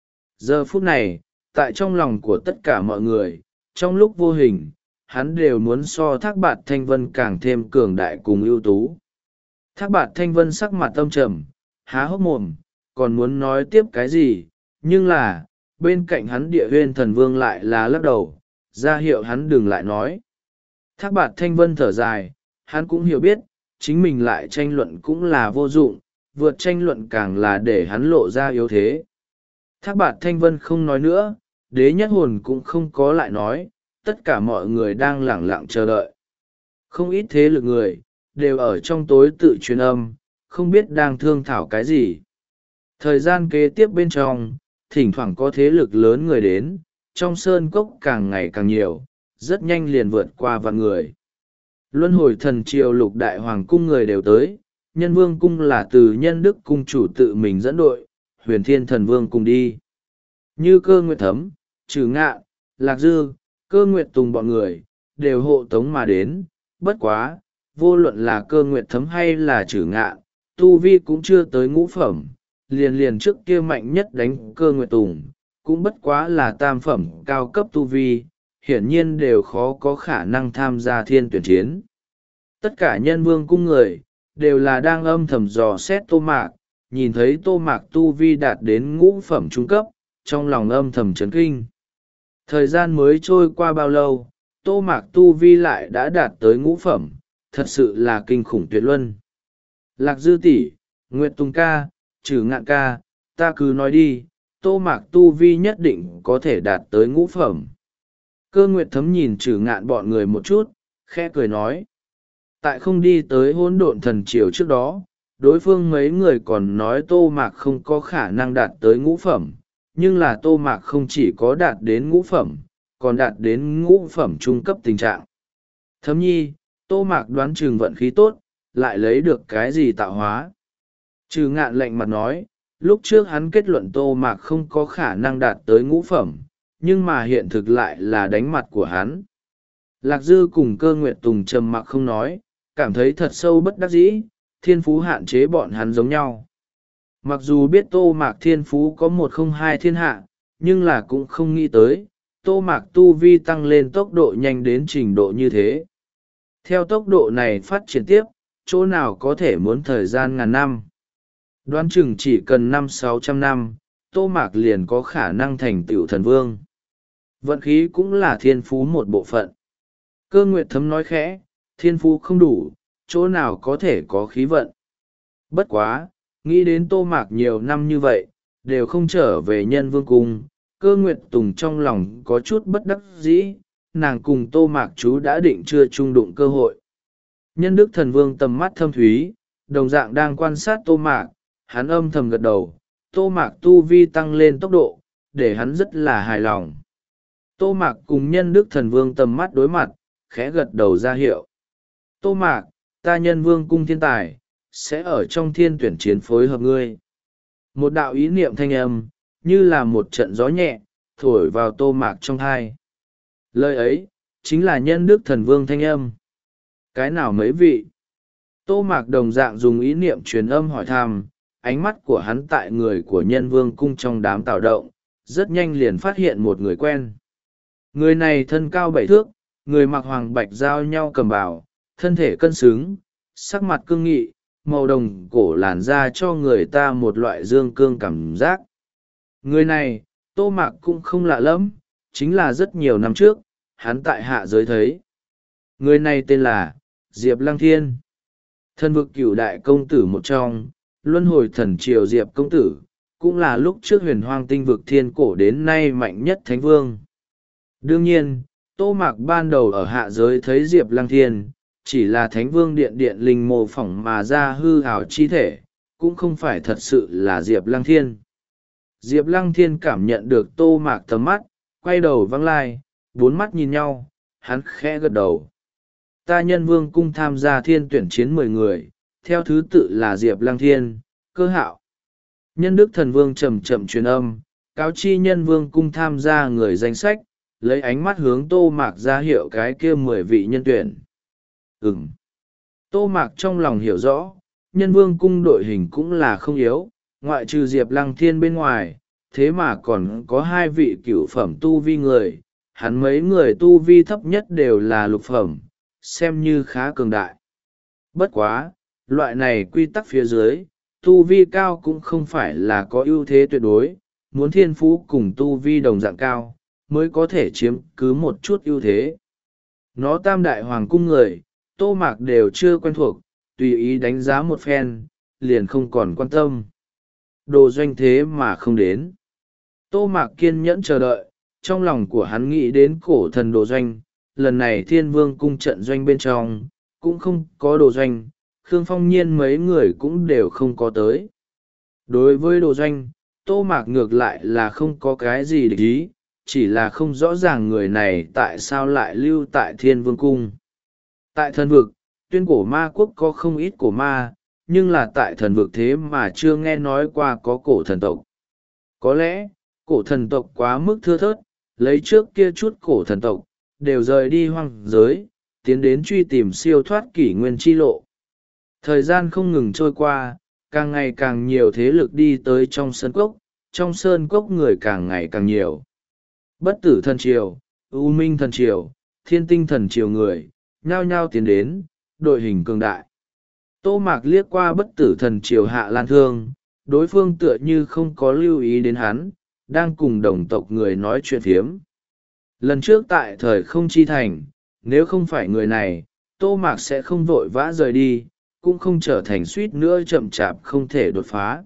Giờ phút này, tại trong lòng của tất cả mọi người, trong lúc vô hình, hắn đều muốn so Thác Bạt Thanh Vân càng thêm cường đại cùng ưu tú. Thác Bạt Thanh Vân sắc mặt âm trầm, há hốc mồm, còn muốn nói tiếp cái gì, nhưng là, bên cạnh hắn Địa Huyên Thần Vương lại là lắc đầu, ra hiệu hắn đừng lại nói. Thác Bạt Thanh Vân thở dài, hắn cũng hiểu biết, chính mình lại tranh luận cũng là vô dụng, vượt tranh luận càng là để hắn lộ ra yếu thế. Thác Bạt Thanh Vân không nói nữa, Đế Nhất Hồn cũng không có lại nói, tất cả mọi người đang lẳng lặng chờ đợi. Không ít thế lực người, đều ở trong tối tự truyền âm, không biết đang thương thảo cái gì. Thời gian kế tiếp bên trong, thỉnh thoảng có thế lực lớn người đến, trong sơn cốc càng ngày càng nhiều, rất nhanh liền vượt qua vạn người. Luân hồi thần triều lục đại hoàng cung người đều tới, nhân vương cung là từ nhân đức cung chủ tự mình dẫn đội, huyền thiên thần vương cùng đi. Như Cơ Nguyệt Thấm, Trừ Ngạn, Lạc Dư, Cơ Nguyệt Tùng bọn người, đều hộ tống mà đến, bất quá, vô luận là Cơ Nguyệt Thấm hay là Trừ Ngạn, tu vi cũng chưa tới ngũ phẩm, liền liền trước kia mạnh nhất đánh Cơ Nguyệt Tùng, cũng bất quá là tam phẩm cao cấp tu vi, hiển nhiên đều khó có khả năng tham gia thiên tuyển chiến. Tất cả nhân vương cung người, đều là đang âm thầm dò xét Tô Mạc, nhìn thấy Tô Mạc tu vi đạt đến ngũ phẩm trung cấp, trong lòng âm thầm chấn kinh. Thời gian mới trôi qua bao lâu, Tô Mạc tu vi lại đã đạt tới ngũ phẩm, thật sự là kinh khủng tuyệt luân. Lạc Dư tỷ, Nguyệt Tùng ca, Trừ Ngạn ca, ta cứ nói đi, Tô Mạc tu vi nhất định có thể đạt tới ngũ phẩm. Cơ Nguyệt Thấm nhìn Trừ Ngạn bọn người một chút, khẽ cười nói. Tại không đi tới hỗn độn thần triều trước đó, đối phương mấy người còn nói Tô Mạc không có khả năng đạt tới ngũ phẩm, nhưng là Tô Mạc không chỉ có đạt đến ngũ phẩm, còn đạt đến ngũ phẩm trung cấp tình trạng. Thấm nhi, Tô Mạc đoán chừng vận khí tốt, lại lấy được cái gì tạo hóa. Trừ Ngạn lạnh mặt nói, lúc trước hắn kết luận Tô Mạc không có khả năng đạt tới ngũ phẩm, nhưng mà hiện thực lại là đánh mặt của hắn. Lạc Dư cùng Cơ Nguyệt Tùng trầm mặc không nói, cảm thấy thật sâu bất đắc dĩ, thiên phú hạn chế bọn hắn giống nhau. Mặc dù biết Tô Mạc thiên phú có một không hai thiên hạ, nhưng là cũng không nghĩ tới, Tô Mạc tu vi tăng lên tốc độ nhanh đến trình độ như thế. Theo tốc độ này phát triển tiếp, chỗ nào có thể muốn thời gian ngàn năm. Đoán chừng chỉ cần năm sáu trăm năm, Tô Mạc liền có khả năng thành tựu thần vương. Vận khí cũng là thiên phú một bộ phận. Cơ Nguyệt Thấm nói khẽ, thiên phú không đủ, chỗ nào có thể có khí vận. Bất quá, nghĩ đến Tô Mạc nhiều năm như vậy, đều không trở về Nhân Vương Cung, Cơ Nguyệt Tùng trong lòng có chút bất đắc dĩ, nàng cùng Tô Mạc chú đã định chưa chung đụng cơ hội. Nhân Đức Thần Vương tầm mắt thâm thúy, đồng dạng đang quan sát Tô Mạc, hắn âm thầm gật đầu, Tô Mạc tu vi tăng lên tốc độ, để hắn rất là hài lòng. Tô Mạc cùng Nhân Đức Thần Vương tầm mắt đối mặt, khẽ gật đầu ra hiệu. Tô Mạc, ta Nhân Vương Cung thiên tài, sẽ ở trong thiên tuyển chiến phối hợp ngươi. Một đạo ý niệm thanh âm, như là một trận gió nhẹ, thổi vào Tô Mạc trong thai. Lời ấy, chính là Nhân Đức Thần Vương thanh âm. Cái nào mấy vị? Tô Mạc đồng dạng dùng ý niệm truyền âm hỏi thăm, ánh mắt của hắn tại người của Nhân Vương Cung trong đám tạo động, rất nhanh liền phát hiện một người quen. Người này thân cao bảy thước, người mặc hoàng bạch giao nhau cầm bào, thân thể cân xứng, sắc mặt cương nghị, màu đồng cổ làn da cho người ta một loại dương cương cảm giác. Người này, Tô Mạc cũng không lạ lắm, chính là rất nhiều năm trước, hắn tại hạ giới thấy. Người này tên là Diệp Lăng Thiên. Thần vực cửu đại công tử một trong, luân hồi thần triều Diệp công tử, cũng là lúc trước huyền hoang tinh vực thiên cổ đến nay mạnh nhất thánh vương. Đương nhiên, Tô Mạc ban đầu ở hạ giới thấy Diệp Lăng Thiên, chỉ là thánh vương điện điện linh mô phỏng mà ra hư ảo chi thể, cũng không phải thật sự là Diệp Lăng Thiên. Diệp Lăng Thiên cảm nhận được Tô Mạc tầm mắt, quay đầu văng lai, bốn mắt nhìn nhau, hắn khẽ gật đầu. Ta Nhân Vương Cung tham gia thiên tuyển chiến mười người, theo thứ tự là Diệp Lăng Thiên, Cơ Hạo. Nhân Đức Thần Vương chậm chậm truyền âm, cáo chi Nhân Vương Cung tham gia người danh sách, lấy ánh mắt hướng Tô Mạc ra hiệu cái kia mười vị nhân tuyển. Ừm. Tô Mạc trong lòng hiểu rõ, Nhân Vương Cung đội hình cũng là không yếu, ngoại trừ Diệp Lăng Thiên bên ngoài, thế mà còn có hai vị cửu phẩm tu vi người, hắn mấy người tu vi thấp nhất đều là lục phẩm, xem như khá cường đại. Bất quá, loại này quy tắc phía dưới, tu vi cao cũng không phải là có ưu thế tuyệt đối, muốn thiên phú cùng tu vi đồng dạng cao, mới có thể chiếm cứ một chút ưu thế. Nó tam đại hoàng cung người, Tô Mạc đều chưa quen thuộc, tùy ý đánh giá một phen, liền không còn quan tâm. Đồ Doanh thế mà không đến. Tô Mạc kiên nhẫn chờ đợi, trong lòng của hắn nghĩ đến cổ thần Đồ Doanh, lần này Thiên Vương Cung trận doanh bên trong, cũng không có Đồ Doanh, Khương Phong Nhiên mấy người cũng đều không có tới. Đối với Đồ Doanh, Tô Mạc ngược lại là không có cái gì để ý, chỉ là không rõ ràng người này tại sao lại lưu tại Thiên Vương Cung. Tại thần vực, tuyên cổ ma quốc có không ít cổ ma, nhưng là tại thần vực thế mà chưa nghe nói qua có cổ thần tộc. Có lẽ, cổ thần tộc quá mức thưa thớt, lấy trước kia chút cổ thần tộc, đều rời đi hoang giới, tiến đến truy tìm siêu thoát kỷ nguyên chi lộ. Thời gian không ngừng trôi qua, càng ngày càng nhiều thế lực đi tới trong sơn cốc, trong sơn cốc người càng ngày càng nhiều. Bất tử thần triều, U Minh thần triều, Thiên Tinh thần triều người, nhao nhao tiến đến, đội hình cường đại. Tô Mạc liếc qua bất tử thần triều Hạ Lan Thương, đối phương tựa như không có lưu ý đến hắn, đang cùng đồng tộc người nói chuyện phiếm. Lần trước tại thời không chi thành, nếu không phải người này, Tô Mạc sẽ không vội vã rời đi, cũng không trở thành suýt nữa chậm chạp không thể đột phá.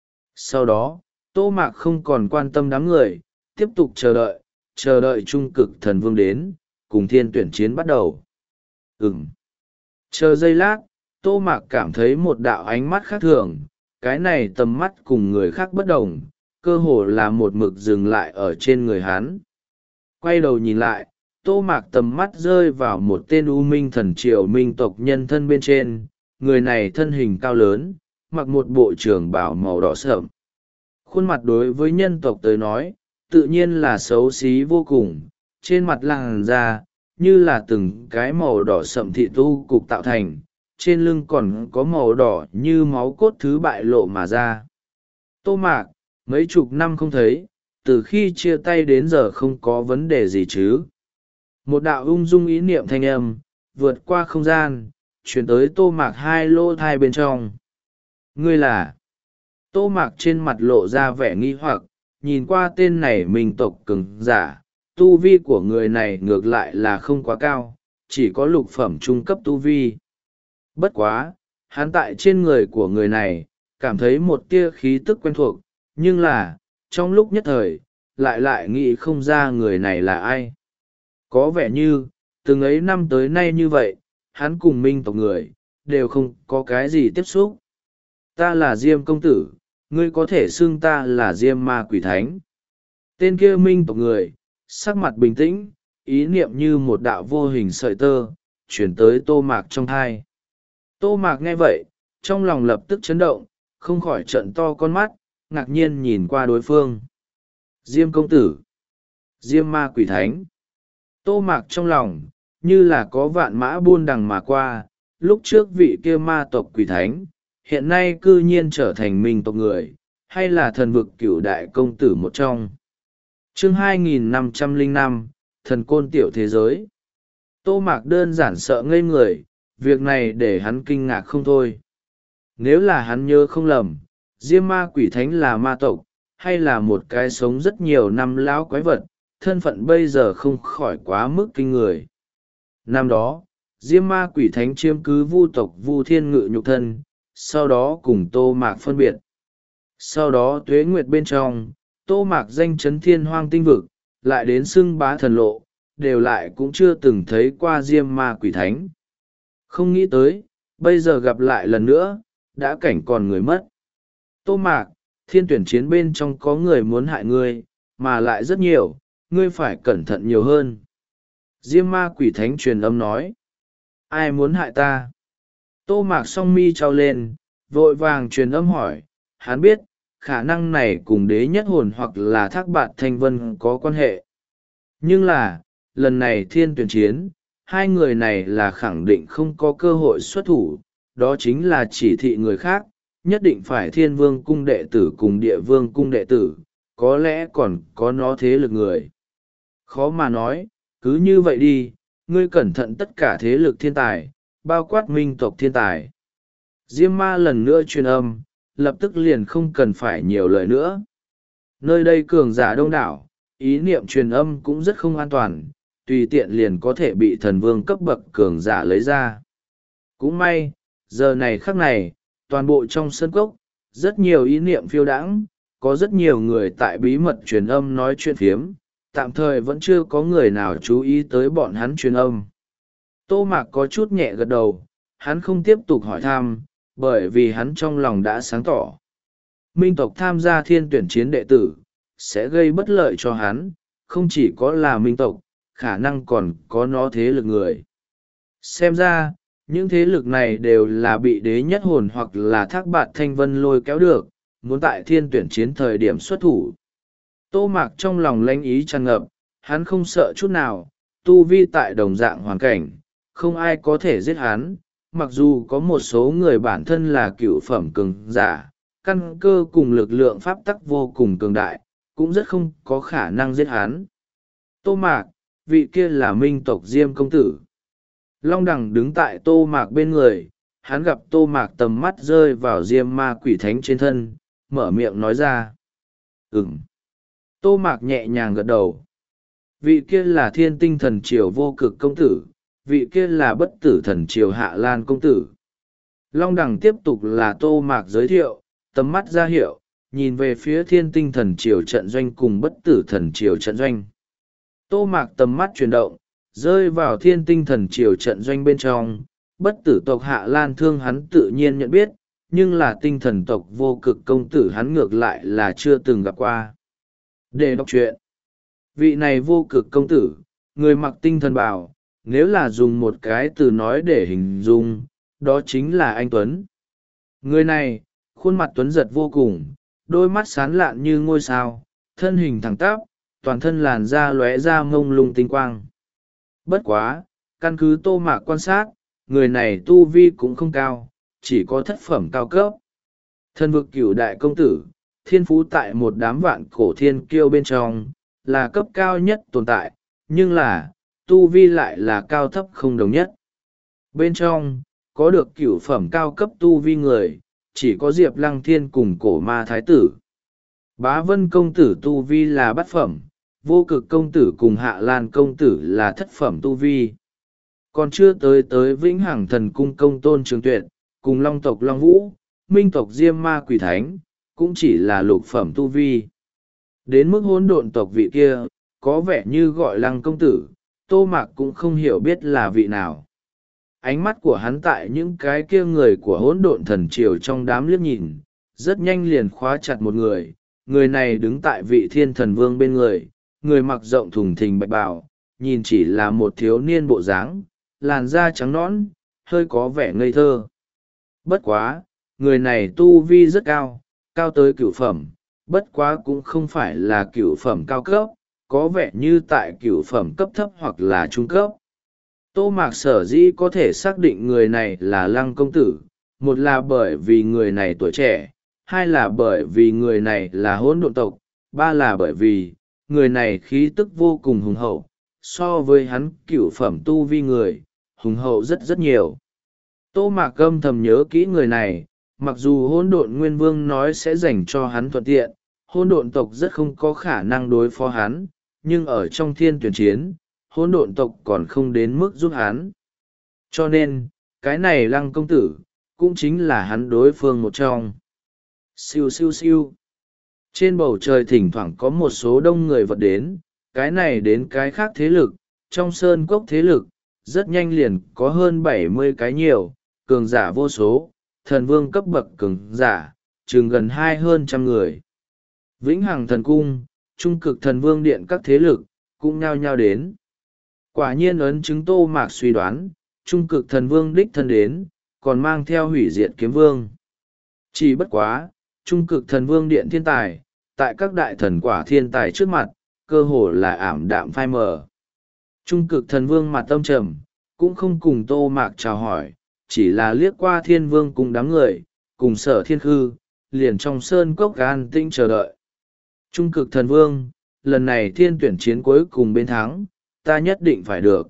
Sau đó, Tô Mạc không còn quan tâm đám người, tiếp tục chờ đợi, chờ đợi trung cực thần vương đến, cùng thiên tuyển chiến bắt đầu. Ừm. Chờ giây lát, Tô Mạc cảm thấy một đạo ánh mắt khác thường, cái này tầm mắt cùng người khác bất đồng, cơ hồ là một mực dừng lại ở trên người hắn. Quay đầu nhìn lại, Tô Mạc tầm mắt rơi vào một tên U Minh thần triều minh tộc nhân thân bên trên, người này thân hình cao lớn, mặc một bộ trường bào màu đỏ sợm. Khuôn mặt đối với nhân tộc tới nói, tự nhiên là xấu xí vô cùng, trên mặt làn da, như là từng cái màu đỏ sậm thị tu cục tạo thành, trên lưng còn có màu đỏ như máu cốt thứ bại lộ mà ra. Tô Mạc, mấy chục năm không thấy, từ khi chia tay đến giờ không có vấn đề gì chứ. Một đạo ung dung ý niệm thanh âm, vượt qua không gian, chuyển tới tô mạc hai lỗ thai bên trong. Ngươi là? Tô mạc trên mặt lộ ra vẻ nghi hoặc, nhìn qua tên này minh tộc cường giả, tu vi của người này ngược lại là không quá cao, chỉ có lục phẩm trung cấp tu vi. Bất quá, hắn tại trên người của người này, cảm thấy một tia khí tức quen thuộc, nhưng là, trong lúc nhất thời, lại lại nghĩ không ra người này là ai. Có vẻ như, từng ấy năm tới nay như vậy, hắn cùng minh tộc người, đều không có cái gì tiếp xúc. Ta là Diêm công tử, ngươi có thể xưng ta là Diêm ma quỷ thánh. Tên kia minh tộc người, sắc mặt bình tĩnh, ý niệm như một đạo vô hình sợi tơ, chuyển tới tô mạc trong thai. Tô mạc nghe vậy, trong lòng lập tức chấn động, không khỏi trợn to con mắt, ngạc nhiên nhìn qua đối phương. Diêm công tử, Diêm ma quỷ thánh. Tô mạc trong lòng, như là có vạn mã buôn đằng mà qua, lúc trước vị kia ma tộc quỷ thánh, hiện nay cư nhiên trở thành minh tộc người, hay là thần vực cửu đại công tử một trong. Chương hai nghìn năm trăm lẻ năm, thần côn tiểu thế giới. Tô mạc đơn giản sợ ngây người, việc này để hắn kinh ngạc không thôi. Nếu là hắn nhớ không lầm, Diêm ma quỷ thánh là ma tộc, hay là một cái sống rất nhiều năm lão quái vật, thân phận bây giờ không khỏi quá mức kinh người. Năm đó, Diêm ma quỷ thánh chiếm cứ vu tộc Vu Thiên Ngự nhục thân, sau đó cùng Tô Mạc phân biệt. Sau đó tuế nguyệt bên trong, Tô Mạc danh chấn thiên hoang tinh vực, lại đến xưng bá thần lộ, đều lại cũng chưa từng thấy qua Diêm ma quỷ thánh. Không nghĩ tới, bây giờ gặp lại lần nữa, đã cảnh còn người mất. Tô Mạc, thiên tuyển chiến bên trong có người muốn hại ngươi, mà lại rất nhiều, ngươi phải cẩn thận nhiều hơn. Diêm ma quỷ thánh truyền âm nói. Ai muốn hại ta? Tô Mạc song mi trao lên, vội vàng truyền âm hỏi, hắn biết, khả năng này cùng đế nhất hồn hoặc là thác bạt thanh vân có quan hệ. Nhưng là, lần này thiên tuyển chiến, hai người này là khẳng định không có cơ hội xuất thủ, đó chính là chỉ thị người khác, nhất định phải thiên vương cung đệ tử cùng địa vương cung đệ tử, có lẽ còn có nó thế lực người. Khó mà nói, cứ như vậy đi, ngươi cẩn thận tất cả thế lực thiên tài, bao quát minh tộc thiên tài. Diêm ma lần nữa truyền âm, lập tức liền không cần phải nhiều lời nữa. Nơi đây cường giả đông đảo, ý niệm truyền âm cũng rất không an toàn, tùy tiện liền có thể bị thần vương cấp bậc cường giả lấy ra. Cũng may, giờ này khắc này, toàn bộ trong sân cốc, rất nhiều ý niệm phiêu đãng, có rất nhiều người tại bí mật truyền âm nói chuyện phiếm, tạm thời vẫn chưa có người nào chú ý tới bọn hắn truyền âm. Tô Mạc có chút nhẹ gật đầu, hắn không tiếp tục hỏi thăm, bởi vì hắn trong lòng đã sáng tỏ. Minh tộc tham gia thiên tuyển chiến đệ tử, sẽ gây bất lợi cho hắn, không chỉ có là minh tộc, khả năng còn có nó thế lực người. Xem ra, những thế lực này đều là bị đế nhất hồn hoặc là thác bạt thanh vân lôi kéo được, muốn tại thiên tuyển chiến thời điểm xuất thủ. Tô Mạc trong lòng lãnh ý tràn ngập, hắn không sợ chút nào, tu vi tại đồng dạng hoàn cảnh, không ai có thể giết hắn, mặc dù có một số người bản thân là cựu phẩm cường giả, căn cơ cùng lực lượng pháp tắc vô cùng cường đại, cũng rất không có khả năng giết hắn. Tô Mạc, vị kia là minh tộc Diêm công tử. Long Đằng đứng tại Tô Mạc bên người, hắn gặp Tô Mạc tầm mắt rơi vào Diêm ma quỷ thánh trên thân, mở miệng nói ra. Ừm. Tô Mạc nhẹ nhàng gật đầu. Vị kia là thiên tinh thần triều vô cực công tử, vị kia là bất tử thần triều hạ lan công tử. Long Đằng tiếp tục là Tô Mạc giới thiệu, tầm mắt ra hiệu, nhìn về phía thiên tinh thần triều trận doanh cùng bất tử thần triều trận doanh. Tô Mạc tầm mắt chuyển động, rơi vào thiên tinh thần triều trận doanh bên trong, bất tử tộc Hạ Lan Thương hắn tự nhiên nhận biết, nhưng là tinh thần tộc vô cực công tử hắn ngược lại là chưa từng gặp qua. Để đọc truyện, vị này vô cực công tử, người mặc tinh thần bào, nếu là dùng một cái từ nói để hình dung, đó chính là anh Tuấn. Người này, khuôn mặt tuấn giật vô cùng, đôi mắt sáng lạn như ngôi sao, thân hình thẳng tắp, toàn thân làn da lóe ra mông lung tinh quang. Bất quá, căn cứ Tô Mạc quan sát, người này tu vi cũng không cao, chỉ có thất phẩm cao cấp. Thần vực cửu đại công tử, thiên phú tại một đám vạn cổ thiên kiêu bên trong, là cấp cao nhất tồn tại, nhưng là, tu vi lại là cao thấp không đồng nhất. Bên trong, có được cửu phẩm cao cấp tu vi người, chỉ có Diệp Lăng Thiên cùng Cổ Ma Thái Tử. Bá Vân công tử tu vi là bát phẩm, Vô Cực công tử cùng Hạ Lan công tử là thất phẩm tu vi. Còn chưa tới tới Vĩnh Hằng Thần Cung công tôn Trường Tuyệt, cùng Long tộc Long Vũ, Minh tộc Diêm Ma Quỷ Thánh, cũng chỉ là lục phẩm tu vi. Đến mức hỗn độn tộc vị kia, có vẻ như gọi Lăng công tử, Tô Mạc cũng không hiểu biết là vị nào. Ánh mắt của hắn tại những cái kia người của hỗn độn thần triều trong đám liếc nhìn, rất nhanh liền khóa chặt một người. Người này đứng tại vị thiên thần vương bên người, người mặc rộng thùng thình bạch bào, nhìn chỉ là một thiếu niên bộ dáng, làn da trắng nõn, hơi có vẻ ngây thơ. Bất quá, người này tu vi rất cao, cao tới cửu phẩm, bất quá cũng không phải là cửu phẩm cao cấp, có vẻ như tại cửu phẩm cấp thấp hoặc là trung cấp. Tô Mạc sở dĩ có thể xác định người này là Lăng công tử, một là bởi vì người này tuổi trẻ, hai là bởi vì người này là hỗn độn tộc, ba là bởi vì người này khí tức vô cùng hùng hậu, so với hắn cửu phẩm tu vi người, hùng hậu rất rất nhiều. Tô Mạc âm thầm nhớ kỹ người này, mặc dù hỗn độn nguyên vương nói sẽ dành cho hắn thuận tiện, hỗn độn tộc rất không có khả năng đối phó hắn, nhưng ở trong thiên tuyển chiến, hỗn độn tộc còn không đến mức giúp hắn. Cho nên, cái này Lăng công tử, cũng chính là hắn đối phương một trong. Siêu siêu siêu. Trên bầu trời thỉnh thoảng có một số đông người vật đến, cái này đến cái khác thế lực, trong sơn cốc thế lực, rất nhanh liền có hơn bảy mươi cái nhiều, cường giả vô số, thần vương cấp bậc cường giả, chừng gần hai hơn trăm người. Vĩnh Hằng Thần Cung, Trung Cực Thần Vương Điện các thế lực, cũng nhao nhao đến. Quả nhiên ấn chứng Tô Mạc suy đoán, Trung Cực Thần Vương đích thân đến, còn mang theo hủy diệt kiếm vương. Chỉ bất quá, Trung Cực Thần Vương Điện thiên tài, tại các đại thần quả thiên tài trước mặt, cơ hồ là ảm đạm phai mờ. Trung Cực Thần Vương mặt tâm trầm, cũng không cùng Tô Mạc chào hỏi, chỉ là liếc qua thiên vương cùng đám người, cùng Sở Thiên Khư, liền trong sơn cốc an tĩnh chờ đợi. Trung Cực Thần Vương, lần này thiên tuyển chiến cuối cùng bên thắng, ta nhất định phải được.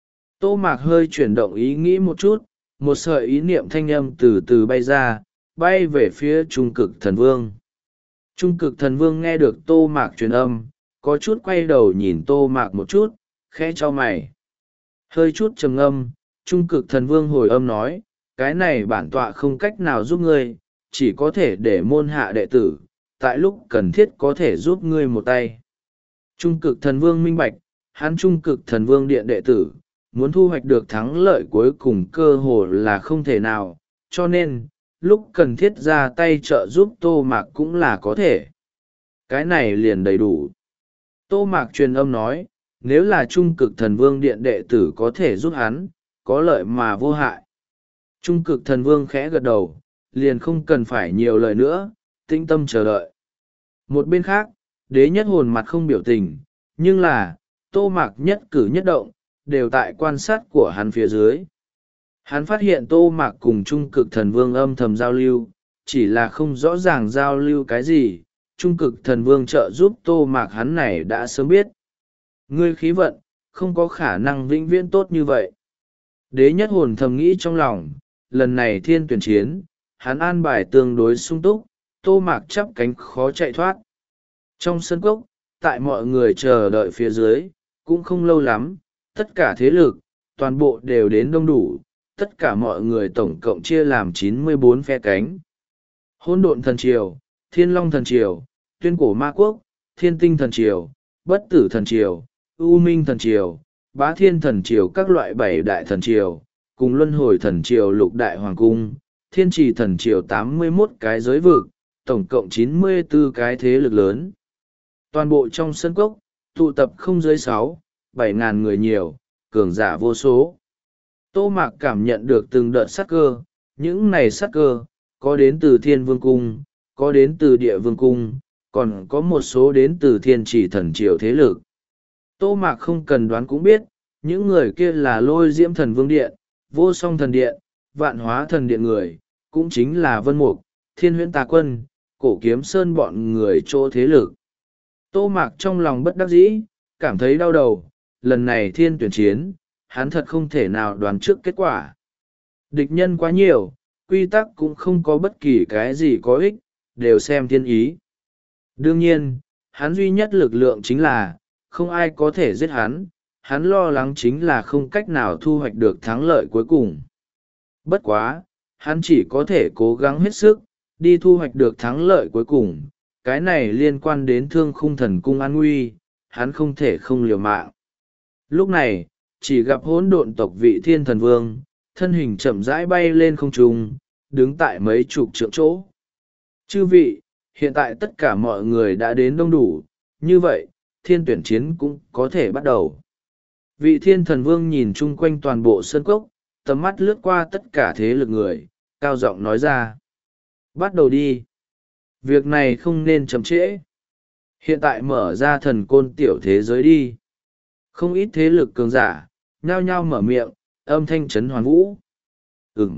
Tô Mạc hơi chuyển động ý nghĩ một chút, một sợi ý niệm thanh âm từ từ bay ra, bay về phía Trung Cực Thần Vương. Trung Cực Thần Vương nghe được Tô Mạc truyền âm, có chút quay đầu nhìn Tô Mạc một chút, khẽ cho mày. Hơi chút trầm ngâm, Trung Cực Thần Vương hồi âm nói, cái này bản tọa không cách nào giúp ngươi, chỉ có thể để môn hạ đệ tử, tại lúc cần thiết có thể giúp ngươi một tay. Trung Cực Thần Vương minh bạch, hắn Trung Cực Thần Vương Điện đệ tử, muốn thu hoạch được thắng lợi cuối cùng cơ hồ là không thể nào, cho nên, lúc cần thiết ra tay trợ giúp Tô Mạc cũng là có thể. Cái này liền đầy đủ. Tô Mạc truyền âm nói, nếu là Trung Cực Thần Vương Điện đệ tử có thể giúp hắn, có lợi mà vô hại. Trung Cực Thần Vương khẽ gật đầu, liền không cần phải nhiều lời nữa, tĩnh tâm chờ đợi. Một bên khác, Đế Nhất Hồn mặt không biểu tình, nhưng là, Tô Mạc nhất cử nhất động, đều tại quan sát của hắn phía dưới. Hắn phát hiện Tô Mạc cùng Trung Cực Thần Vương âm thầm giao lưu, chỉ là không rõ ràng giao lưu cái gì, Trung Cực Thần Vương trợ giúp Tô Mạc hắn này đã sớm biết. Ngươi khí vận, không có khả năng vĩnh viễn tốt như vậy. Đế Nhất Hồn thầm nghĩ trong lòng, lần này thiên tuyển chiến, hắn an bài tương đối sung túc, Tô Mạc chắp cánh khó chạy thoát. Trong sân cốc, tại mọi người chờ đợi phía dưới, cũng không lâu lắm, tất cả thế lực, toàn bộ đều đến đông đủ, tất cả mọi người tổng cộng chia làm chín mươi bốn phe cánh. Hỗn Độn Thần Triều, Thiên Long Thần Triều, Tuyên Cổ Ma Quốc, Thiên Tinh Thần Triều, Bất Tử Thần Triều, U Minh Thần Triều, Bá Thiên Thần Triều các loại bảy đại thần triều, cùng Luân Hồi Thần Triều lục đại hoàng cung, Thiên Trì Thần Triều tám mươi mốt cái giới vực, tổng cộng chín mươi bốn cái thế lực lớn. Toàn bộ trong sân cốc, tụ tập không dưới sáu, bảy ngàn người nhiều, cường giả vô số. Tô Mạc cảm nhận được từng đợt sát cơ, những này sát cơ, có đến từ Thiên Vương Cung, có đến từ Địa Vương Cung, còn có một số đến từ Thiên Trì Thần Triều thế lực. Tô Mạc không cần đoán cũng biết, những người kia là Lôi Diễm Thần Vương Điện, Vô Song Thần Điện, Vạn Hóa Thần Điện người, cũng chính là Vân Mục, Thiên Huyễn Tà Quân, Cổ Kiếm Sơn bọn người chỗ thế lực. Tô Mạc trong lòng bất đắc dĩ, cảm thấy đau đầu, lần này thiên tuyển chiến, hắn thật không thể nào đoán trước kết quả. Địch nhân quá nhiều, quy tắc cũng không có bất kỳ cái gì có ích, đều xem thiên ý. Đương nhiên, hắn duy nhất lực lượng chính là, không ai có thể giết hắn, hắn lo lắng chính là không cách nào thu hoạch được thắng lợi cuối cùng. Bất quá, hắn chỉ có thể cố gắng hết sức, đi thu hoạch được thắng lợi cuối cùng, cái này liên quan đến thương khung thần cung an nguy, hắn không thể không liều mạng. Lúc này, chỉ gặp hỗn độn tộc vị thiên thần vương, thân hình chậm rãi bay lên không trung, đứng tại mấy chục trượng chỗ. Chư vị, hiện tại tất cả mọi người đã đến đông đủ, như vậy, thiên tuyển chiến cũng có thể bắt đầu. Vị thiên thần vương nhìn chung quanh toàn bộ sân cốc, tầm mắt lướt qua tất cả thế lực người, cao giọng nói ra. Bắt đầu đi. Việc này không nên chậm trễ. Hiện tại mở ra thần côn tiểu thế giới đi. Không ít thế lực cường giả, nhao nhao mở miệng, âm thanh chấn hoàn vũ. Ừm.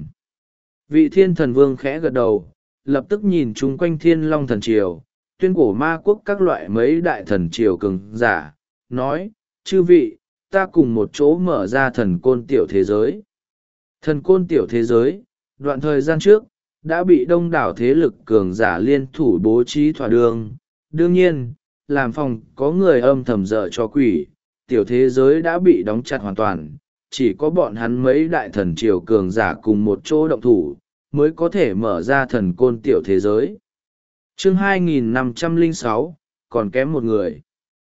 Vị thiên thần vương khẽ gật đầu, lập tức nhìn chung quanh thiên long thần triều, tuyên cổ ma quốc các loại mấy đại thần triều cường giả, nói, chư vị, ta cùng một chỗ mở ra thần côn tiểu thế giới. Thần côn tiểu thế giới, đoạn thời gian trước, đã bị đông đảo thế lực cường giả liên thủ bố trí thỏa đường. Đương nhiên, làm phòng có người âm thầm dở cho quỷ, tiểu thế giới đã bị đóng chặt hoàn toàn, chỉ có bọn hắn mấy đại thần triều cường giả cùng một chỗ động thủ, mới có thể mở ra thần côn tiểu thế giới. Chương hai nghìn năm trăm lẻ sáu, còn kém một người.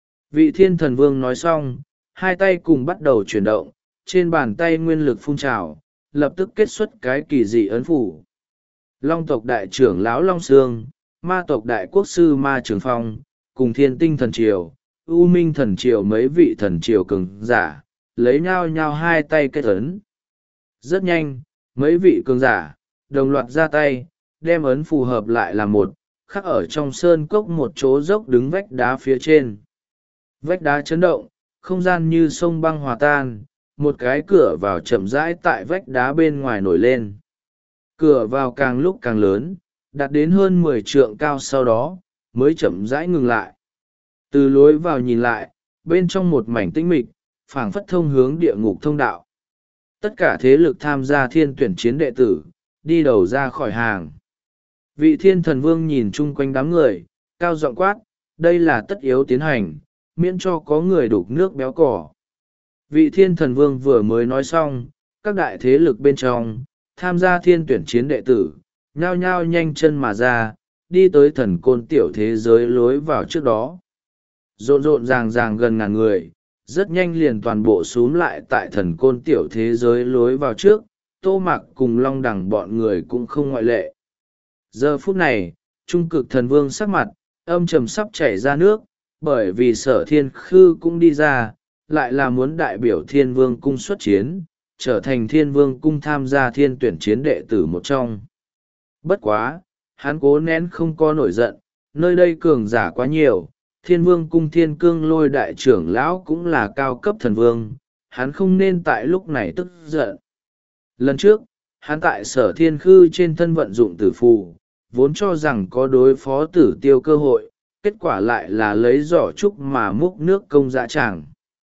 Vị thiên thần vương nói xong, hai tay cùng bắt đầu chuyển động, trên bàn tay nguyên lực phun trào, lập tức kết xuất cái kỳ dị ấn phủ. Long tộc đại trưởng lão Long Sương, ma tộc đại quốc sư Ma Trường Phong, cùng thiên tinh thần triều, U Minh thần triều mấy vị thần triều cường giả, lấy nhau nhau hai tay kết ấn. Rất nhanh, mấy vị cường giả, đồng loạt ra tay, đem ấn phù hợp lại là một, khắc ở trong sơn cốc một chỗ dốc đứng vách đá phía trên. Vách đá chấn động, không gian như sông băng hòa tan, một cái cửa vào chậm rãi tại vách đá bên ngoài nổi lên. Cửa vào càng lúc càng lớn, đạt đến hơn mười trượng cao, sau đó mới chậm rãi ngừng lại. Từ lối vào nhìn lại, bên trong một mảnh tĩnh mịch, phảng phất thông hướng địa ngục thông đạo. Tất cả thế lực tham gia thiên tuyển chiến đệ tử, đi đầu ra khỏi hàng. Vị thiên thần vương nhìn chung quanh đám người, cao giọng quát, đây là tất yếu tiến hành, miễn cho có người đục nước béo cỏ. Vị thiên thần vương vừa mới nói xong, các đại thế lực bên trong, tham gia thiên tuyển chiến đệ tử, nhao nhao nhanh chân mà ra, đi tới thần côn tiểu thế giới lối vào trước đó. Rộn rộn ràng ràng gần ngàn người, rất nhanh liền toàn bộ xúm lại tại thần côn tiểu thế giới lối vào trước, Tô Mạc cùng Long Đằng bọn người cũng không ngoại lệ. Giờ phút này, trung cực thần vương sắc mặt, âm trầm sắp chảy ra nước, bởi vì sở thiên khư cũng đi ra, lại là muốn đại biểu thiên vương cung xuất chiến, trở thành thiên vương cung tham gia thiên tuyển chiến đệ tử một trong. Bất quá, hắn cố nén không có nổi giận, nơi đây cường giả quá nhiều, thiên vương cung thiên cương lôi đại trưởng lão cũng là cao cấp thần vương, hắn không nên tại lúc này tức giận. Lần trước, hắn tại sở thiên khư trên thân vận dụng tử phù, vốn cho rằng có đối phó tử tiêu cơ hội, kết quả lại là lấy giỏ trúc mà múc nước công dã tràng.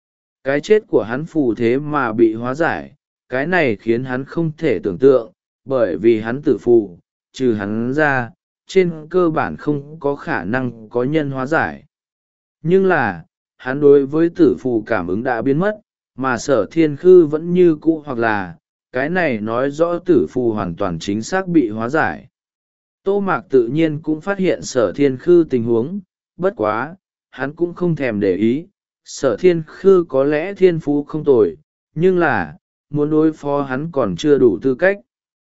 Cái chết của hắn phù thế mà bị hóa giải, cái này khiến hắn không thể tưởng tượng, bởi vì hắn tử phù, trừ hắn ra, trên cơ bản không có khả năng có nhân hóa giải. Nhưng là, hắn đối với tử phù cảm ứng đã biến mất, mà sở thiên khư vẫn như cũ, hoặc là, cái này nói rõ tử phù hoàn toàn chính xác bị hóa giải. Tô Mạc tự nhiên cũng phát hiện sở thiên khư tình huống, bất quá, hắn cũng không thèm để ý, sở thiên khư có lẽ thiên phú không tồi, nhưng là, muốn đối phó hắn còn chưa đủ tư cách.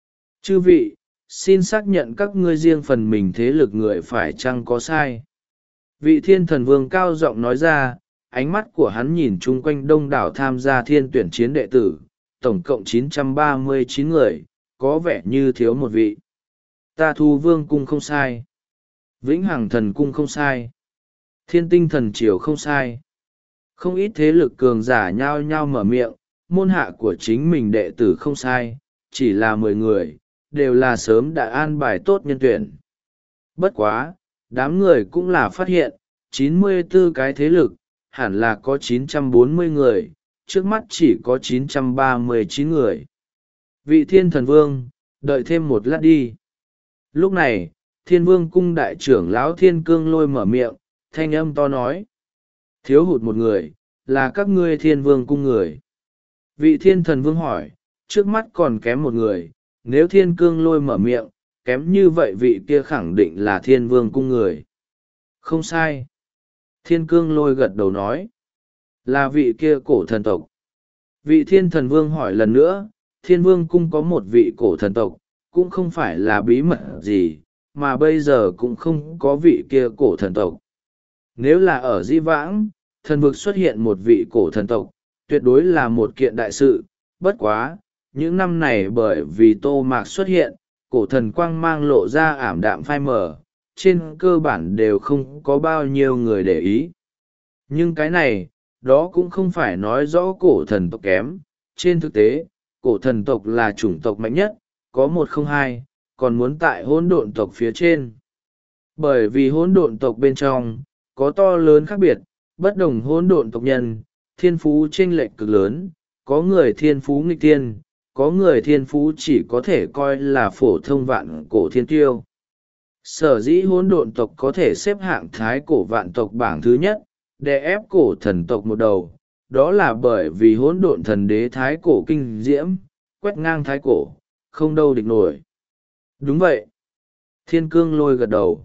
Chư vị, xin xác nhận các ngươi riêng phần mình thế lực người phải chăng có sai. Vị thiên thần vương cao giọng nói ra, ánh mắt của hắn nhìn chung quanh đông đảo tham gia thiên tuyển chiến đệ tử, tổng cộng chín trăm ba mươi chín người, có vẻ như thiếu một vị. Ta thu vương cung không sai. Vĩnh hằng thần cung không sai. Thiên tinh thần triều không sai. Không ít thế lực cường giả nhao nhao mở miệng, môn hạ của chính mình đệ tử không sai, chỉ là mười người, đều là sớm đã an bài tốt nhân tuyển. Bất quá, đám người cũng là phát hiện, chín mươi bốn cái thế lực, hẳn là có chín trăm bốn mươi người, trước mắt chỉ có chín trăm ba mươi chín người. Vị thiên thần vương, đợi thêm một lát đi. Lúc này, thiên vương cung đại trưởng lão thiên cương lôi mở miệng, thanh âm to nói. Thiếu hụt một người, là các ngươi thiên vương cung người. Vị thiên thần vương hỏi, trước mắt còn kém một người, nếu thiên cương lôi mở miệng, kém như vậy vị kia khẳng định là thiên vương cung người. Không sai. Thiên cương lôi gật đầu nói. Là vị kia cổ thần tộc. Vị thiên thần vương hỏi lần nữa, thiên vương cung có một vị cổ thần tộc, cũng không phải là bí mật gì, mà bây giờ cũng không có vị kia cổ thần tộc. Nếu là ở Dĩ Vãng, thần vực xuất hiện một vị cổ thần tộc, tuyệt đối là một kiện đại sự, bất quá, những năm này bởi vì Tô Mạc xuất hiện, cổ thần quang mang lộ ra ảm đạm phai mờ, trên cơ bản đều không có bao nhiêu người để ý. Nhưng cái này, đó cũng không phải nói rõ cổ thần tộc kém, trên thực tế, cổ thần tộc là chủng tộc mạnh nhất, có một không hai, còn muốn tại hỗn độn tộc phía trên. Bởi vì hỗn độn tộc bên trong, có to lớn khác biệt, bất đồng hỗn độn tộc nhân, thiên phú chênh lệch cực lớn, có người thiên phú nghịch tiên, có người thiên phú chỉ có thể coi là phổ thông vạn cổ thiên tiêu. Sở dĩ hỗn độn tộc có thể xếp hạng thái cổ vạn tộc bảng thứ nhất, đè ép cổ thần tộc một đầu, đó là bởi vì hỗn độn thần đế thái cổ kinh diễm, quét ngang thái cổ, không đâu địch nổi. Đúng vậy. Thiên cương lôi gật đầu.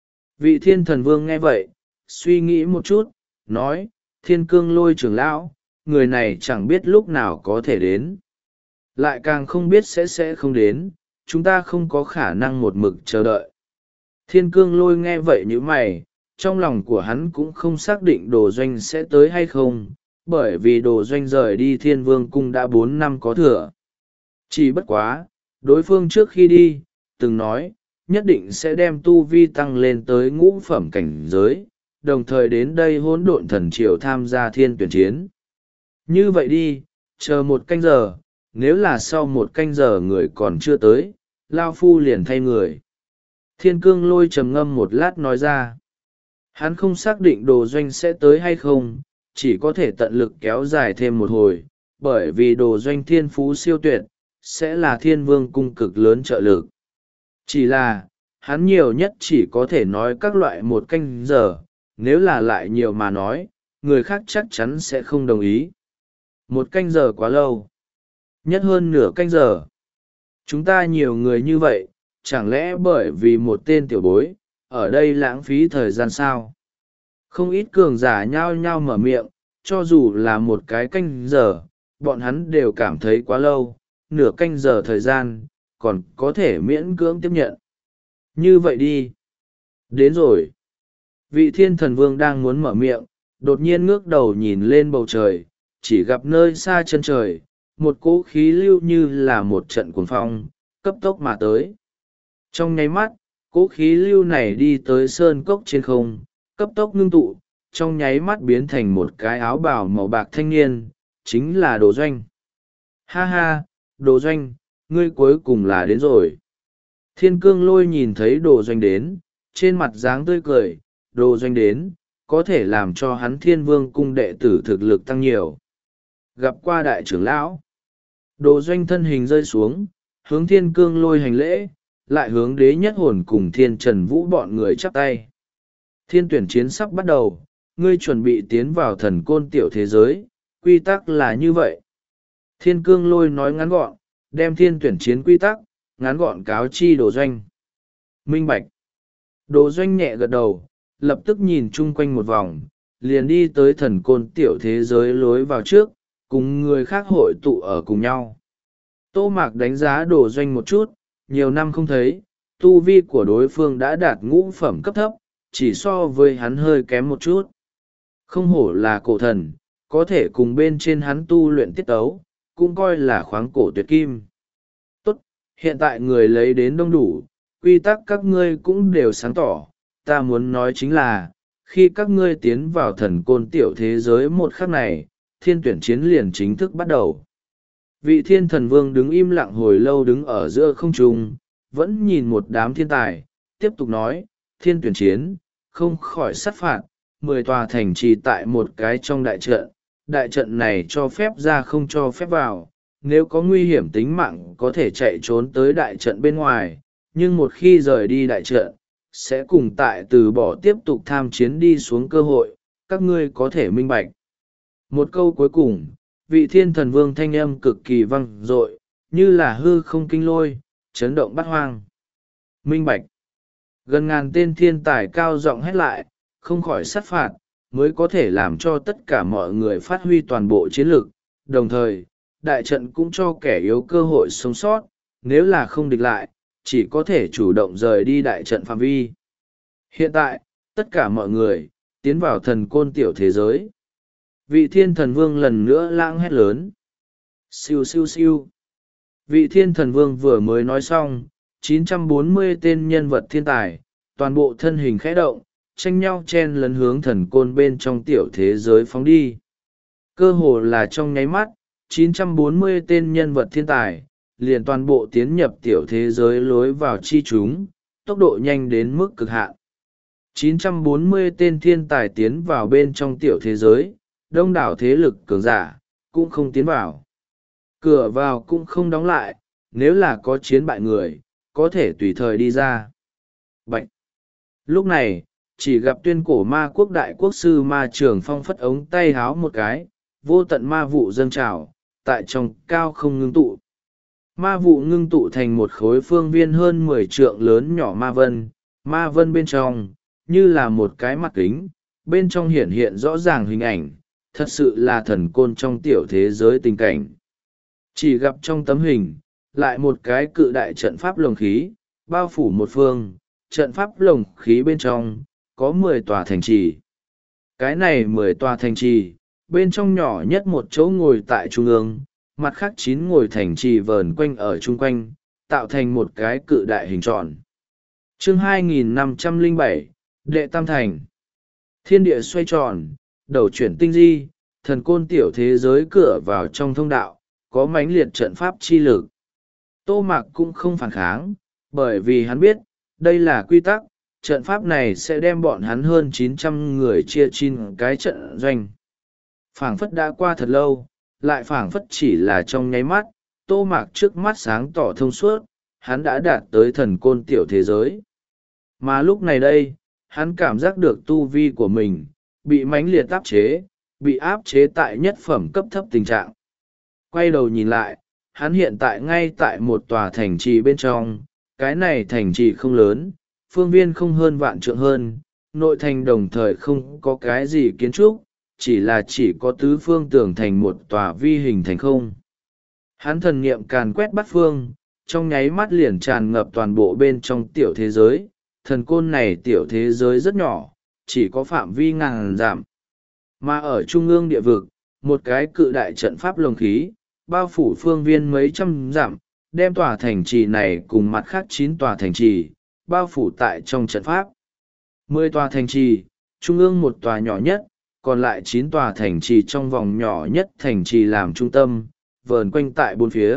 Vị thiên thần vương nghe vậy, suy nghĩ một chút, nói, thiên cương lôi trưởng lão, người này chẳng biết lúc nào có thể đến. Lại càng không biết sẽ sẽ không đến, chúng ta không có khả năng một mực chờ đợi. Thiên cương lôi nghe vậy như mày, trong lòng của hắn cũng không xác định đồ doanh sẽ tới hay không, bởi vì đồ doanh rời đi thiên vương cung đã bốn năm có thừa. Chỉ bất quá, đối phương trước khi đi, từng nói, nhất định sẽ đem tu vi tăng lên tới ngũ phẩm cảnh giới, đồng thời đến đây hỗn độn thần triều tham gia thiên tuyển chiến. Như vậy đi, chờ một canh giờ, nếu là sau một canh giờ người còn chưa tới, Lao Phu liền thay người. Thiên cương lôi trầm ngâm một lát nói ra. Hắn không xác định đồ doanh sẽ tới hay không, chỉ có thể tận lực kéo dài thêm một hồi, bởi vì đồ doanh thiên phú siêu tuyệt, sẽ là thiên vương cung cực lớn trợ lực. Chỉ là, hắn nhiều nhất chỉ có thể nói các loại một canh giờ, nếu là lại nhiều mà nói, người khác chắc chắn sẽ không đồng ý. Một canh giờ quá lâu. Nhất hơn nửa canh giờ. Chúng ta nhiều người như vậy, chẳng lẽ bởi vì một tên tiểu bối, ở đây lãng phí thời gian sao? Không ít cường giả nhao nhao mở miệng, cho dù là một cái canh giờ, bọn hắn đều cảm thấy quá lâu, nửa canh giờ thời gian, còn có thể miễn cưỡng tiếp nhận. Như vậy đi. Đến rồi. Vị thiên thần vương đang muốn mở miệng, đột nhiên ngước đầu nhìn lên bầu trời, chỉ gặp nơi xa chân trời, một cỗ khí lưu như là một trận cuồng phong, cấp tốc mà tới. Trong nháy mắt, cỗ khí lưu này đi tới sơn cốc trên không, cấp tốc ngưng tụ, trong nháy mắt biến thành một cái áo bào màu bạc thanh niên, chính là Đồ Doanh. Ha ha, Đồ Doanh, ngươi cuối cùng là đến rồi. Thiên cương lôi nhìn thấy Đồ Doanh đến, trên mặt dáng tươi cười, Đồ Doanh đến, có thể làm cho hắn thiên vương cung đệ tử thực lực tăng nhiều. Gặp qua đại trưởng lão, Đồ Doanh thân hình rơi xuống, hướng thiên cương lôi hành lễ, lại hướng đế nhất hồn cùng thiên trần vũ bọn người chắp tay. Thiên tuyển chiến sắp bắt đầu, ngươi chuẩn bị tiến vào thần côn tiểu thế giới, quy tắc là như vậy. Thiên cương lôi nói ngắn gọn, đem thiên tuyển chiến quy tắc, ngắn gọn cáo chi Đồ Doanh. Minh bạch. Đồ Doanh nhẹ gật đầu, lập tức nhìn chung quanh một vòng, liền đi tới thần côn tiểu thế giới lối vào trước, cùng người khác hội tụ ở cùng nhau. Tô Mạc đánh giá Đồ Doanh một chút, nhiều năm không thấy, tu vi của đối phương đã đạt ngũ phẩm cấp thấp, chỉ so với hắn hơi kém một chút. Không hổ là cổ thần, có thể cùng bên trên hắn tu luyện tiết tấu, cũng coi là khoáng cổ tuyệt kim. Tốt, hiện tại người lấy đến đông đủ, quy tắc các ngươi cũng đều sáng tỏ, ta muốn nói chính là, khi các ngươi tiến vào thần côn tiểu thế giới một khắc này, thiên tuyển chiến liền chính thức bắt đầu. Vị thiên thần vương đứng im lặng hồi lâu đứng ở giữa không trung, vẫn nhìn một đám thiên tài, tiếp tục nói, thiên tuyển chiến, không khỏi sát phạt, mười tòa thành trì tại một cái trong đại trận, đại trận này cho phép ra không cho phép vào, nếu có nguy hiểm tính mạng có thể chạy trốn tới đại trận bên ngoài, nhưng một khi rời đi đại trận sẽ cùng tại từ bỏ tiếp tục tham chiến đi xuống cơ hội, các ngươi có thể minh bạch. Một câu cuối cùng, vị thiên thần vương thanh âm cực kỳ vang dội, như là hư không kinh lôi, chấn động bát hoang. Minh bạch. Gần ngàn tên thiên tài cao giọng hét lại, không khỏi sát phạt, mới có thể làm cho tất cả mọi người phát huy toàn bộ chiến lược, đồng thời, đại trận cũng cho kẻ yếu cơ hội sống sót, nếu là không địch lại, chỉ có thể chủ động rời đi đại trận phạm vi. Hiện tại, tất cả mọi người, tiến vào thần côn tiểu thế giới. Vị thiên thần vương lần nữa lãng hét lớn. Siêu siêu siêu. Vị thiên thần vương vừa mới nói xong, chín trăm bốn mươi tên nhân vật thiên tài, toàn bộ thân hình khẽ động, tranh nhau chen lấn hướng thần côn bên trong tiểu thế giới phóng đi. Cơ hồ là trong nháy mắt, chín trăm bốn mươi tên nhân vật thiên tài, liền toàn bộ tiến nhập tiểu thế giới lối vào chi chúng, tốc độ nhanh đến mức cực hạn. chín trăm bốn mươi tên thiên tài tiến vào bên trong tiểu thế giới, đông đảo thế lực cường giả, cũng không tiến vào. Cửa vào cũng không đóng lại, nếu là có chiến bại người, có thể tùy thời đi ra. Bạch! Lúc này, chỉ gặp tuyên cổ ma quốc đại quốc sư ma trường phong phất ống tay háo một cái, vô tận ma vụ dâng trào, tại trong cao không ngưng tụ. Ma vụ ngưng tụ thành một khối phương viên hơn mười trượng lớn nhỏ ma vân, ma vân bên trong, như là một cái mặt kính, bên trong hiển hiện rõ ràng hình ảnh, thật sự là thần côn trong tiểu thế giới tình cảnh. Chỉ gặp trong tấm hình, lại một cái cự đại trận pháp lồng khí, bao phủ một phương, trận pháp lồng khí bên trong, có mười tòa thành trì. Cái này mười tòa thành trì, bên trong nhỏ nhất một chỗ ngồi tại trung ương, mặt khác chín ngồi thành trì vờn quanh ở chung quanh, tạo thành một cái cự đại hình tròn. Chương hai nghìn năm trăm lẻ bảy, Đệ Tam Thành. Thiên địa xoay tròn, đầu chuyển tinh di, thần côn tiểu thế giới cửa vào trong thông đạo, có mãnh liệt trận pháp chi lực. Tô Mạc cũng không phản kháng, bởi vì hắn biết, đây là quy tắc, trận pháp này sẽ đem bọn hắn hơn chín trăm người chia chín cái trận doanh. Phảng phất đã qua thật lâu, lại phảng phất chỉ là trong nháy mắt, Tô Mạc trước mắt sáng tỏ thông suốt, hắn đã đạt tới thần côn tiểu thế giới. Mà lúc này đây, hắn cảm giác được tu vi của mình, bị mãnh liệt áp chế, bị áp chế tại nhất phẩm cấp thấp tình trạng. Quay đầu nhìn lại, hắn hiện tại ngay tại một tòa thành trì bên trong, cái này thành trì không lớn, phương viên không hơn vạn trượng hơn, nội thành đồng thời không có cái gì kiến trúc, chỉ là chỉ có tứ phương tường thành một tòa vi hình thành không. Hắn thần niệm càn quét bắt phương, trong nháy mắt liền tràn ngập toàn bộ bên trong tiểu thế giới, thần côn này tiểu thế giới rất nhỏ, chỉ có phạm vi ngàn dặm. Mà ở trung ương địa vực, một cái cự đại trận pháp lồng khí, bao phủ phương viên mấy trăm dặm, đem tòa thành trì này cùng mặt khác chín tòa thành trì, bao phủ tại trong trận pháp. Mười tòa thành trì, trung ương một tòa nhỏ nhất, còn lại chín tòa thành trì trong vòng nhỏ nhất thành trì làm trung tâm, vờn quanh tại bốn phía.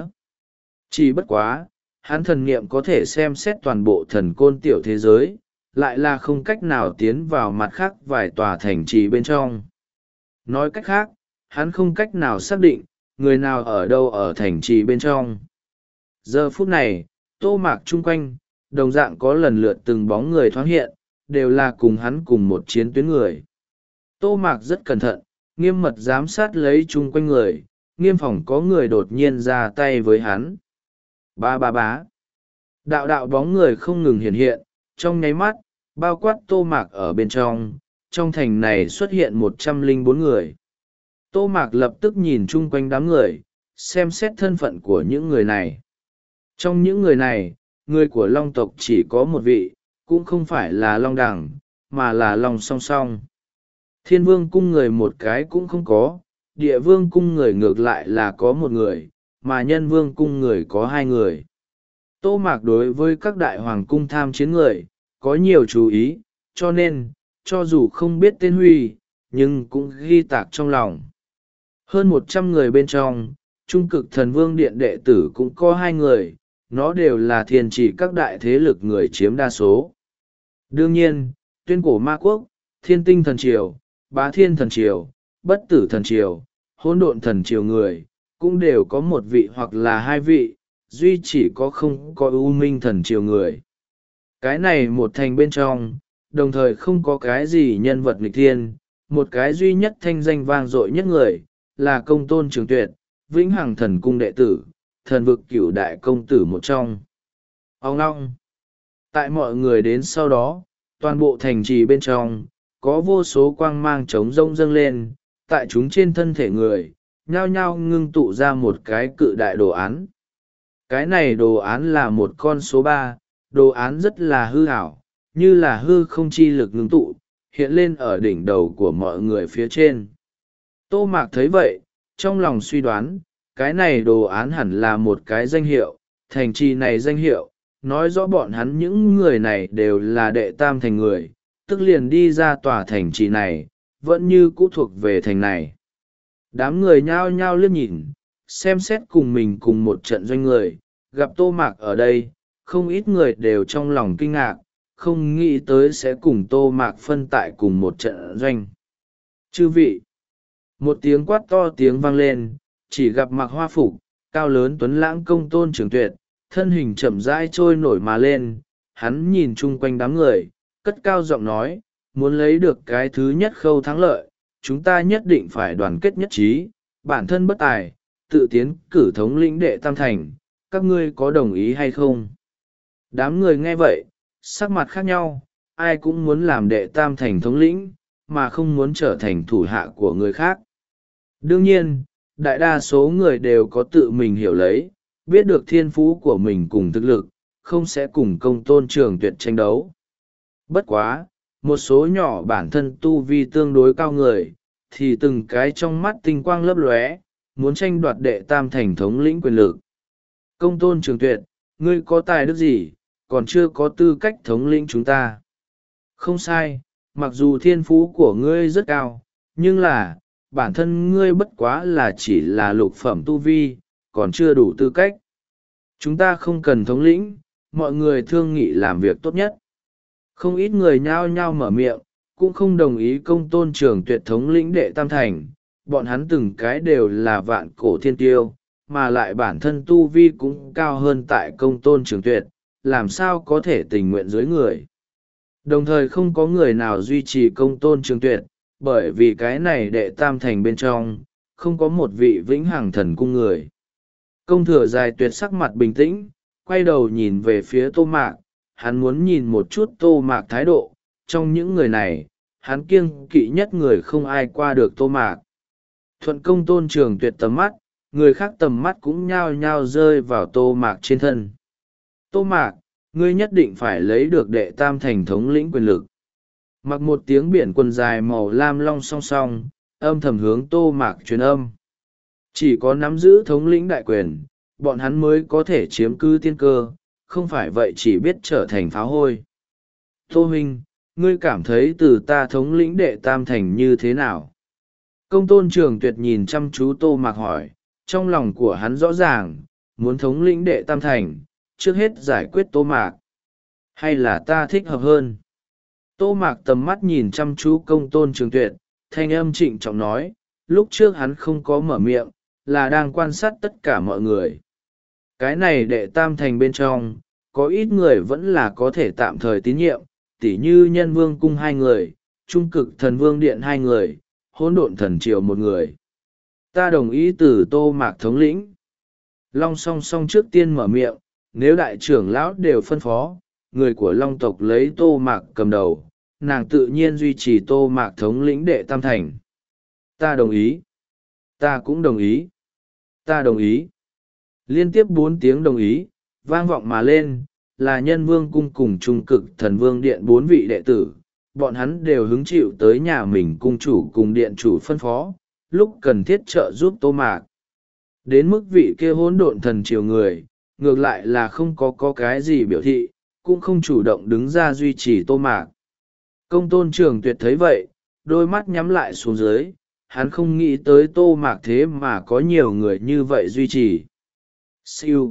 Chỉ bất quá, hắn thần niệm có thể xem xét toàn bộ thần côn tiểu thế giới, lại là không cách nào tiến vào mặt khác vài tòa thành trì bên trong. Nói cách khác, hắn không cách nào xác định, người nào ở đâu ở thành trì bên trong. Giờ phút này, Tô Mạc chung quanh, đồng dạng có lần lượt từng bóng người thoáng hiện, đều là cùng hắn cùng một chiến tuyến người. Tô Mạc rất cẩn thận, nghiêm mật giám sát lấy chung quanh người, nghiêm phòng có người đột nhiên ra tay với hắn. Ba ba bá. Đạo đạo bóng người không ngừng hiện hiện, trong nháy mắt, bao quát Tô Mạc ở bên trong, trong thành này xuất hiện một trăm lẻ bốn người. Tô Mạc lập tức nhìn chung quanh đám người, xem xét thân phận của những người này. Trong những người này, người của Long tộc chỉ có một vị, cũng không phải là Long Đằng, mà là Long Song Song. Thiên Vương cung người một cái cũng không có, Địa Vương cung người ngược lại là có một người, mà Nhân Vương cung người có hai người. Tô Mạc đối với các đại hoàng cung tham chiến người, có nhiều chú ý, cho nên, cho dù không biết tên Huy, nhưng cũng ghi tạc trong lòng. Hơn một trăm người bên trong, Trung Cực Thần Vương Điện đệ tử cũng có hai người, nó đều là thiên chỉ các đại thế lực người chiếm đa số. Đương nhiên, Tuyên Cổ Ma Quốc, Thiên Tinh Thần Triều, Bá Thiên Thần Triều, Bất Tử Thần Triều, Hỗn Độn Thần Triều người, cũng đều có một vị hoặc là hai vị, duy chỉ có không có U Minh thần triều người. Cái này một thành bên trong, đồng thời không có cái gì nhân vật nghịch thiên, một cái duy nhất thanh danh vang dội nhất người, là Công Tôn Trường Tuyệt, vĩnh hằng thần cung đệ tử, thần vực cửu đại công tử một trong. Ông long tại mọi người đến sau đó, toàn bộ thành trì bên trong, có vô số quang mang trống rông dâng lên, tại chúng trên thân thể người, nhao nhao ngưng tụ ra một cái cự đại đồ án. Cái này đồ án là một con số ba, đồ án rất là hư ảo, như là hư không chi lực ngưng tụ, hiện lên ở đỉnh đầu của mọi người phía trên. Tô Mạc thấy vậy, trong lòng suy đoán, cái này đồ án hẳn là một cái danh hiệu, thành trì này danh hiệu, nói rõ bọn hắn những người này đều là đệ tam thành người, tức liền đi ra tòa thành trì này, vẫn như cũ thuộc về thành này. Đám người nhao nhao liếc nhìn, xem xét cùng mình cùng một trận doanh người, gặp Tô Mạc ở đây, không ít người đều trong lòng kinh ngạc, không nghĩ tới sẽ cùng Tô Mạc phân tại cùng một trận doanh. Chư vị! Một tiếng quát to tiếng vang lên, chỉ gặp mặc hoa phục, cao lớn tuấn lãng Công Tôn Trường Tuyệt, thân hình chậm rãi trôi nổi mà lên, hắn nhìn chung quanh đám người, cất cao giọng nói, muốn lấy được cái thứ nhất khâu thắng lợi, chúng ta nhất định phải đoàn kết nhất trí, bản thân bất tài, tự tiến cử thống lĩnh đệ tam thành, các ngươi có đồng ý hay không? Đám người nghe vậy, sắc mặt khác nhau, ai cũng muốn làm đệ tam thành thống lĩnh, mà không muốn trở thành thủ hạ của người khác. Đương nhiên, đại đa số người đều có tự mình hiểu lấy, biết được thiên phú của mình cùng thực lực, không sẽ cùng Công Tôn Trường Tuyệt tranh đấu. Bất quá, một số nhỏ bản thân tu vi tương đối cao người, thì từng cái trong mắt tinh quang lấp lóe, muốn tranh đoạt đệ tam thành thống lĩnh quyền lực. Công Tôn Trường Tuyệt, ngươi có tài đức gì, còn chưa có tư cách thống lĩnh chúng ta. Không sai, mặc dù thiên phú của ngươi rất cao, nhưng là, bản thân ngươi bất quá là chỉ là lục phẩm tu vi, còn chưa đủ tư cách. Chúng ta không cần thống lĩnh, mọi người thương nghị làm việc tốt nhất. Không ít người nhao nhao mở miệng, cũng không đồng ý Công Tôn Trường Tuyệt thống lĩnh đệ tam thành, bọn hắn từng cái đều là vạn cổ thiên tiêu, mà lại bản thân tu vi cũng cao hơn tại Công Tôn Trường Tuyệt, làm sao có thể tình nguyện dưới người. Đồng thời không có người nào duy trì Công Tôn Trường Tuyệt, bởi vì cái này đệ tam thành bên trong, không có một vị vĩnh hằng thần cung người. Công Thừa Dài Tuyệt sắc mặt bình tĩnh, quay đầu nhìn về phía Tô Mạc, hắn muốn nhìn một chút Tô Mạc thái độ, trong những người này, hắn kiêng kỵ nhất người không ai qua được Tô Mạc. Thuận Công Tôn Trường Tuyệt tầm mắt, người khác tầm mắt cũng nhao nhao rơi vào Tô Mạc trên thân. Tô Mạc, ngươi nhất định phải lấy được đệ tam thành thống lĩnh quyền lực. Mặc một tiếng biển quần dài màu lam long song song, âm thầm hướng Tô Mạc truyền âm. Chỉ có nắm giữ thống lĩnh đại quyền, bọn hắn mới có thể chiếm cứ tiên cơ, không phải vậy chỉ biết trở thành pháo hôi. Tô Huynh, ngươi cảm thấy từ ta thống lĩnh đệ tam thành như thế nào? Công Tôn Trường Tuyệt nhìn chăm chú Tô Mạc hỏi, trong lòng của hắn rõ ràng, muốn thống lĩnh đệ tam thành, trước hết giải quyết Tô Mạc. Hay là ta thích hợp hơn? Tô Mạc tầm mắt nhìn chăm chú Công Tôn Trường Tuyệt, thanh âm trịnh trọng nói, lúc trước hắn không có mở miệng, là đang quan sát tất cả mọi người. Cái này đệ tam thành bên trong, có ít người vẫn là có thể tạm thời tín nhiệm, tỉ như Nhân Vương Cung hai người, Trung Cực Thần Vương Điện hai người, Hỗn Độn Thần Triều một người. Ta đồng ý từ Tô Mạc thống lĩnh. Long song song trước tiên mở miệng, nếu đại trưởng lão đều phân phó, người của Long tộc lấy Tô Mạc cầm đầu, nàng tự nhiên duy trì Tô Mạc thống lĩnh đệ tam thành. Ta đồng ý. Ta cũng đồng ý. Ta đồng ý. Liên tiếp bốn tiếng đồng ý, vang vọng mà lên, là Nhân Vương Cung cùng Trung Cực Thần Vương Điện bốn vị đệ tử, bọn hắn đều hứng chịu tới nhà mình cung chủ cùng điện chủ phân phó, lúc cần thiết trợ giúp Tô Mạc. Đến mức vị kia hỗn độn thần triều người, ngược lại là không có có cái gì biểu thị, cũng không chủ động đứng ra duy trì Tô Mạc. Công Tôn Trường Tuyệt thấy vậy, đôi mắt nhắm lại xuống dưới, hắn không nghĩ tới Tô Mạc thế mà có nhiều người như vậy duy trì. Siêu.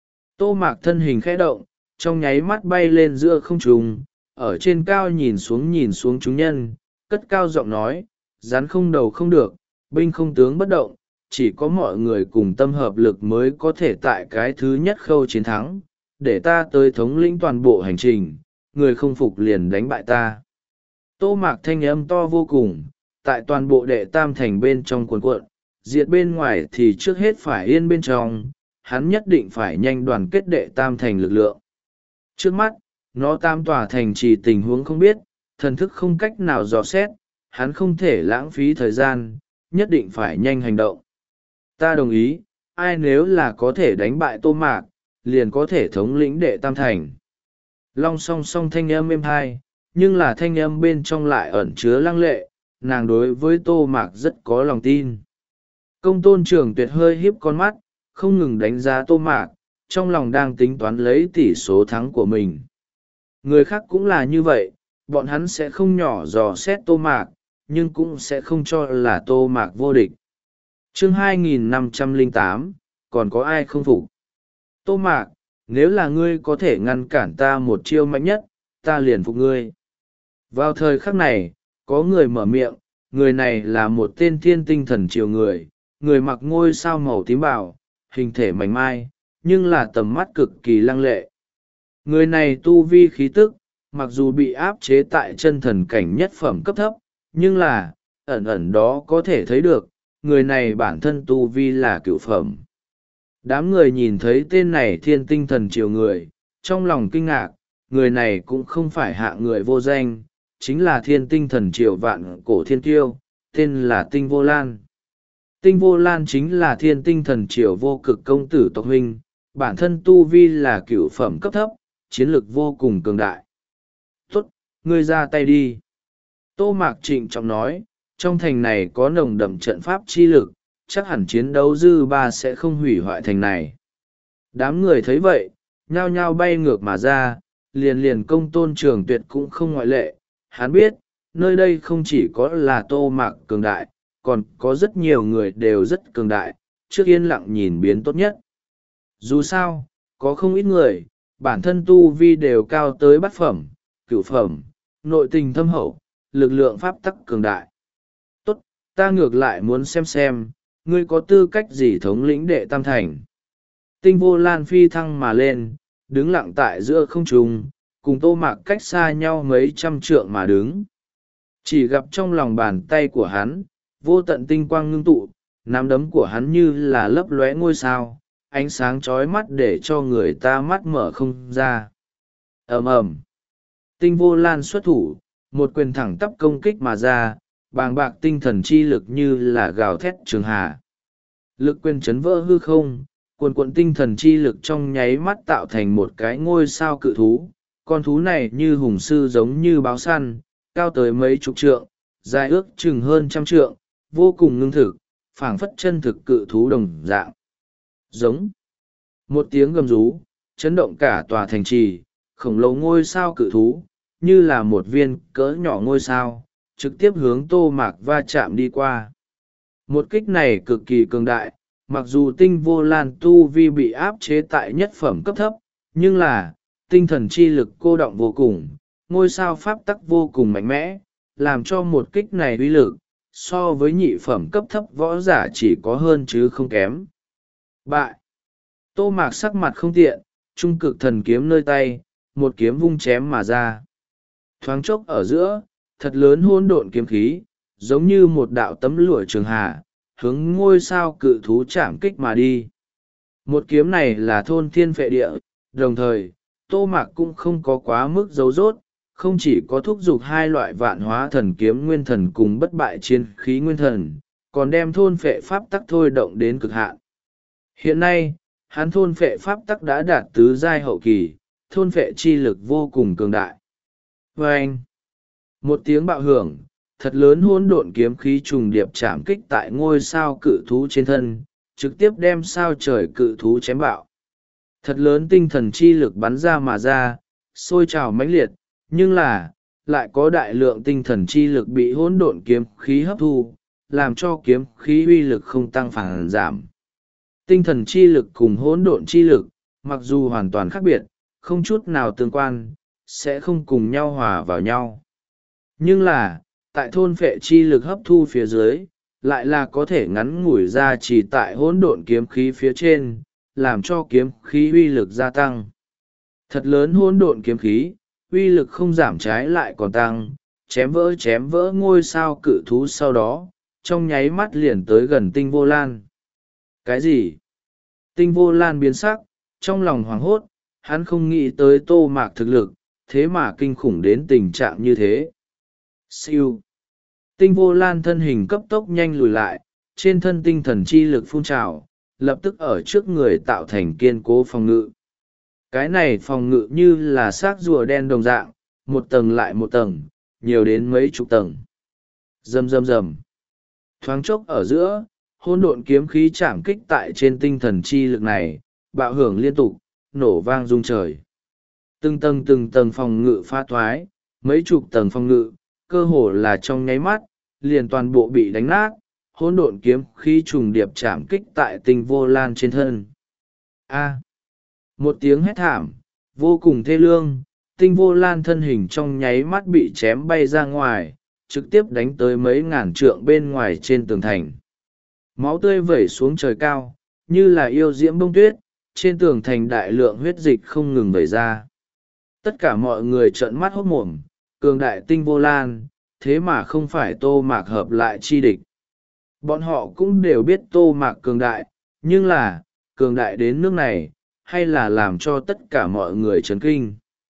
Tô Mạc thân hình khẽ động, trong nháy mắt bay lên giữa không trung, ở trên cao nhìn xuống nhìn xuống chúng nhân, cất cao giọng nói, rắn không đầu không được, binh không tướng bất động, chỉ có mọi người cùng tâm hợp lực mới có thể tại cái thứ nhất khâu chiến thắng, để ta tới thống lĩnh toàn bộ hành trình, người không phục liền đánh bại ta. Tô Mạc thanh âm to vô cùng, tại toàn bộ đệ tam thành bên trong cuồn cuộn, diệt bên ngoài thì trước hết phải yên bên trong, hắn nhất định phải nhanh đoàn kết đệ tam thành lực lượng. Trước mắt, nó tam tòa thành trì tình huống không biết, thần thức không cách nào dò xét, hắn không thể lãng phí thời gian, nhất định phải nhanh hành động. Ta đồng ý, ai nếu là có thể đánh bại Tô Mạc, liền có thể thống lĩnh đệ tam thành. Long song song thanh âm êm hai, nhưng là thanh âm bên trong lại ẩn chứa lăng lệ, nàng đối với Tô Mạc rất có lòng tin. Công tôn Trường Tuyệt hơi híp con mắt, không ngừng đánh giá Tô Mạc, trong lòng đang tính toán lấy tỷ số thắng của mình. Người khác cũng là như vậy, bọn hắn sẽ không nhỏ dò xét Tô Mạc, nhưng cũng sẽ không cho là Tô Mạc vô địch. Chương hai nghìn năm trăm lẻ tám, còn có ai không phục? Tô Mạc, nếu là ngươi có thể ngăn cản ta một chiêu mạnh nhất, ta liền phục ngươi. Vào thời khắc này, có người mở miệng, người này là một tên thiên tinh thần triều người, người mặc ngôi sao màu tím bào, hình thể mảnh mai, nhưng là tầm mắt cực kỳ lăng lệ. Người này tu vi khí tức, mặc dù bị áp chế tại chân thần cảnh nhất phẩm cấp thấp, nhưng là, ẩn ẩn đó có thể thấy được, người này bản thân tu vi là cửu phẩm. Đám người nhìn thấy tên này thiên tinh thần triều người, trong lòng kinh ngạc, người này cũng không phải hạ người vô danh, chính là thiên tinh thần triều vạn cổ thiên kiêu, tên là Tinh Vô Lan. Tinh Vô Lan chính là thiên tinh thần triều vô cực công tử tộc huynh, bản thân tu vi là cửu phẩm cấp thấp, chiến lực vô cùng cường đại. Tốt, ngươi ra tay đi. Tô Mạc trịnh trọng nói, trong thành này có nồng đậm trận pháp chi lực, chắc hẳn chiến đấu dư ba sẽ không hủy hoại thành này. Đám người thấy vậy, nhao nhao bay ngược mà ra, liền liền công tôn Trường Tuyệt cũng không ngoại lệ. Hắn biết, nơi đây không chỉ có là Tô Mạc cường đại, còn có rất nhiều người đều rất cường đại, trước yên lặng nhìn biến tốt nhất. Dù sao, có không ít người, bản thân tu vi đều cao tới bát phẩm, cửu phẩm, nội tình thâm hậu, lực lượng pháp tắc cường đại. Tốt, ta ngược lại muốn xem xem, ngươi có tư cách gì thống lĩnh đệ tam thành. Tinh Vô Lan phi thăng mà lên, đứng lặng tại giữa không trung, cùng Tô Mạc cách xa nhau mấy trăm trượng mà đứng. Chỉ gặp trong lòng bàn tay của hắn, vô tận tinh quang ngưng tụ, nắm đấm của hắn như là lấp lóe ngôi sao, ánh sáng chói mắt để cho người ta mắt mở không ra. Ầm ầm, Tinh Vô Lan xuất thủ, một quyền thẳng tắp công kích mà ra, bàng bạc tinh thần chi lực như là gào thét trường hà. Lực quyền chấn vỡ hư không, cuồn cuộn tinh thần chi lực trong nháy mắt tạo thành một cái ngôi sao cự thú. Con thú này như hùng sư giống như báo săn, cao tới mấy chục trượng, dài ước chừng hơn trăm trượng, vô cùng ngưng thực, phảng phất chân thực cự thú đồng dạng. Giống. Một tiếng gầm rú, chấn động cả tòa thành trì, khổng lồ ngôi sao cự thú, như là một viên cỡ nhỏ ngôi sao, trực tiếp hướng Tô Mạc va chạm đi qua. Một kích này cực kỳ cường đại, mặc dù Tinh Vô Lan tu vi bị áp chế tại nhất phẩm cấp thấp, nhưng là, tinh thần chi lực cô động vô cùng, ngôi sao pháp tắc vô cùng mạnh mẽ, làm cho một kích này uy lực, so với nhị phẩm cấp thấp võ giả chỉ có hơn chứ không kém. Bại! Tô Mạc sắc mặt không tiện, trung cực thần kiếm nơi tay, một kiếm vung chém mà ra. Thoáng chốc ở giữa, thật lớn hỗn độn kiếm khí, giống như một đạo tấm lụa trường hà, hướng ngôi sao cự thú chạm kích mà đi. Một kiếm này là thôn thiên phệ địa, đồng thời, Tô Mạc cũng không có quá mức giấu rốt, không chỉ có thúc giục hai loại vạn hóa thần kiếm nguyên thần cùng bất bại chiến khí nguyên thần, còn đem thôn phệ pháp tắc thôi động đến cực hạn. Hiện nay, hắn thôn phệ pháp tắc đã đạt tứ giai hậu kỳ, thôn phệ chi lực vô cùng cường đại. Và anh, một tiếng bạo hưởng, thật lớn hỗn độn kiếm khí trùng điệp chạm kích tại ngôi sao cự thú trên thân, trực tiếp đem sao trời cự thú chém bạo. Thật lớn tinh thần chi lực bắn ra mà ra, sôi trào mãnh liệt, nhưng là, lại có đại lượng tinh thần chi lực bị hỗn độn kiếm khí hấp thu, làm cho kiếm khí uy lực không tăng phản giảm. Tinh thần chi lực cùng hỗn độn chi lực, mặc dù hoàn toàn khác biệt, không chút nào tương quan, sẽ không cùng nhau hòa vào nhau. Nhưng là, tại thôn phệ chi lực hấp thu phía dưới, lại là có thể ngắn ngủi ra chỉ tại hỗn độn kiếm khí phía trên, làm cho kiếm khí uy lực gia tăng. Thật lớn hỗn độn kiếm khí, uy lực không giảm trái lại còn tăng, chém vỡ chém vỡ ngôi sao cự thú sau đó, trong nháy mắt liền tới gần Tinh Vô Lan. Cái gì? Tinh Vô Lan biến sắc, trong lòng hoảng hốt, hắn không nghĩ tới Tô Mạc thực lực, thế mà kinh khủng đến tình trạng như thế. Siêu. Tinh Vô Lan thân hình cấp tốc nhanh lùi lại, trên thân tinh thần chi lực phun trào, lập tức ở trước người tạo thành kiên cố phòng ngự. Cái này phòng ngự như là xác rùa đen đồng dạng, một tầng lại một tầng, nhiều đến mấy chục tầng. Rầm rầm rầm. Thoáng chốc ở giữa, hỗn độn kiếm khí chạm kích tại trên tinh thần chi lực này, bạo hưởng liên tục, nổ vang rung trời. Từng tầng từng tầng phòng ngự phá thoái, mấy chục tầng phòng ngự, cơ hồ là trong nháy mắt, liền toàn bộ bị đánh nát, hỗn độn kiếm khí trùng điệp chạm kích tại Tinh Vô Lan trên thân. A. Một tiếng hét thảm, vô cùng thê lương, Tinh Vô Lan thân hình trong nháy mắt bị chém bay ra ngoài, trực tiếp đánh tới mấy ngàn trượng bên ngoài trên tường thành. Máu tươi vẩy xuống trời cao, như là yêu diễm bông tuyết, trên tường thành đại lượng huyết dịch không ngừng vẩy ra. Tất cả mọi người trợn mắt hốt mồm, cường đại Tinh Vô Lan, thế mà không phải Tô Mạc hợp lại chi địch. Bọn họ cũng đều biết Tô Mạc cường đại, nhưng là, cường đại đến nước này, hay là làm cho tất cả mọi người chấn kinh.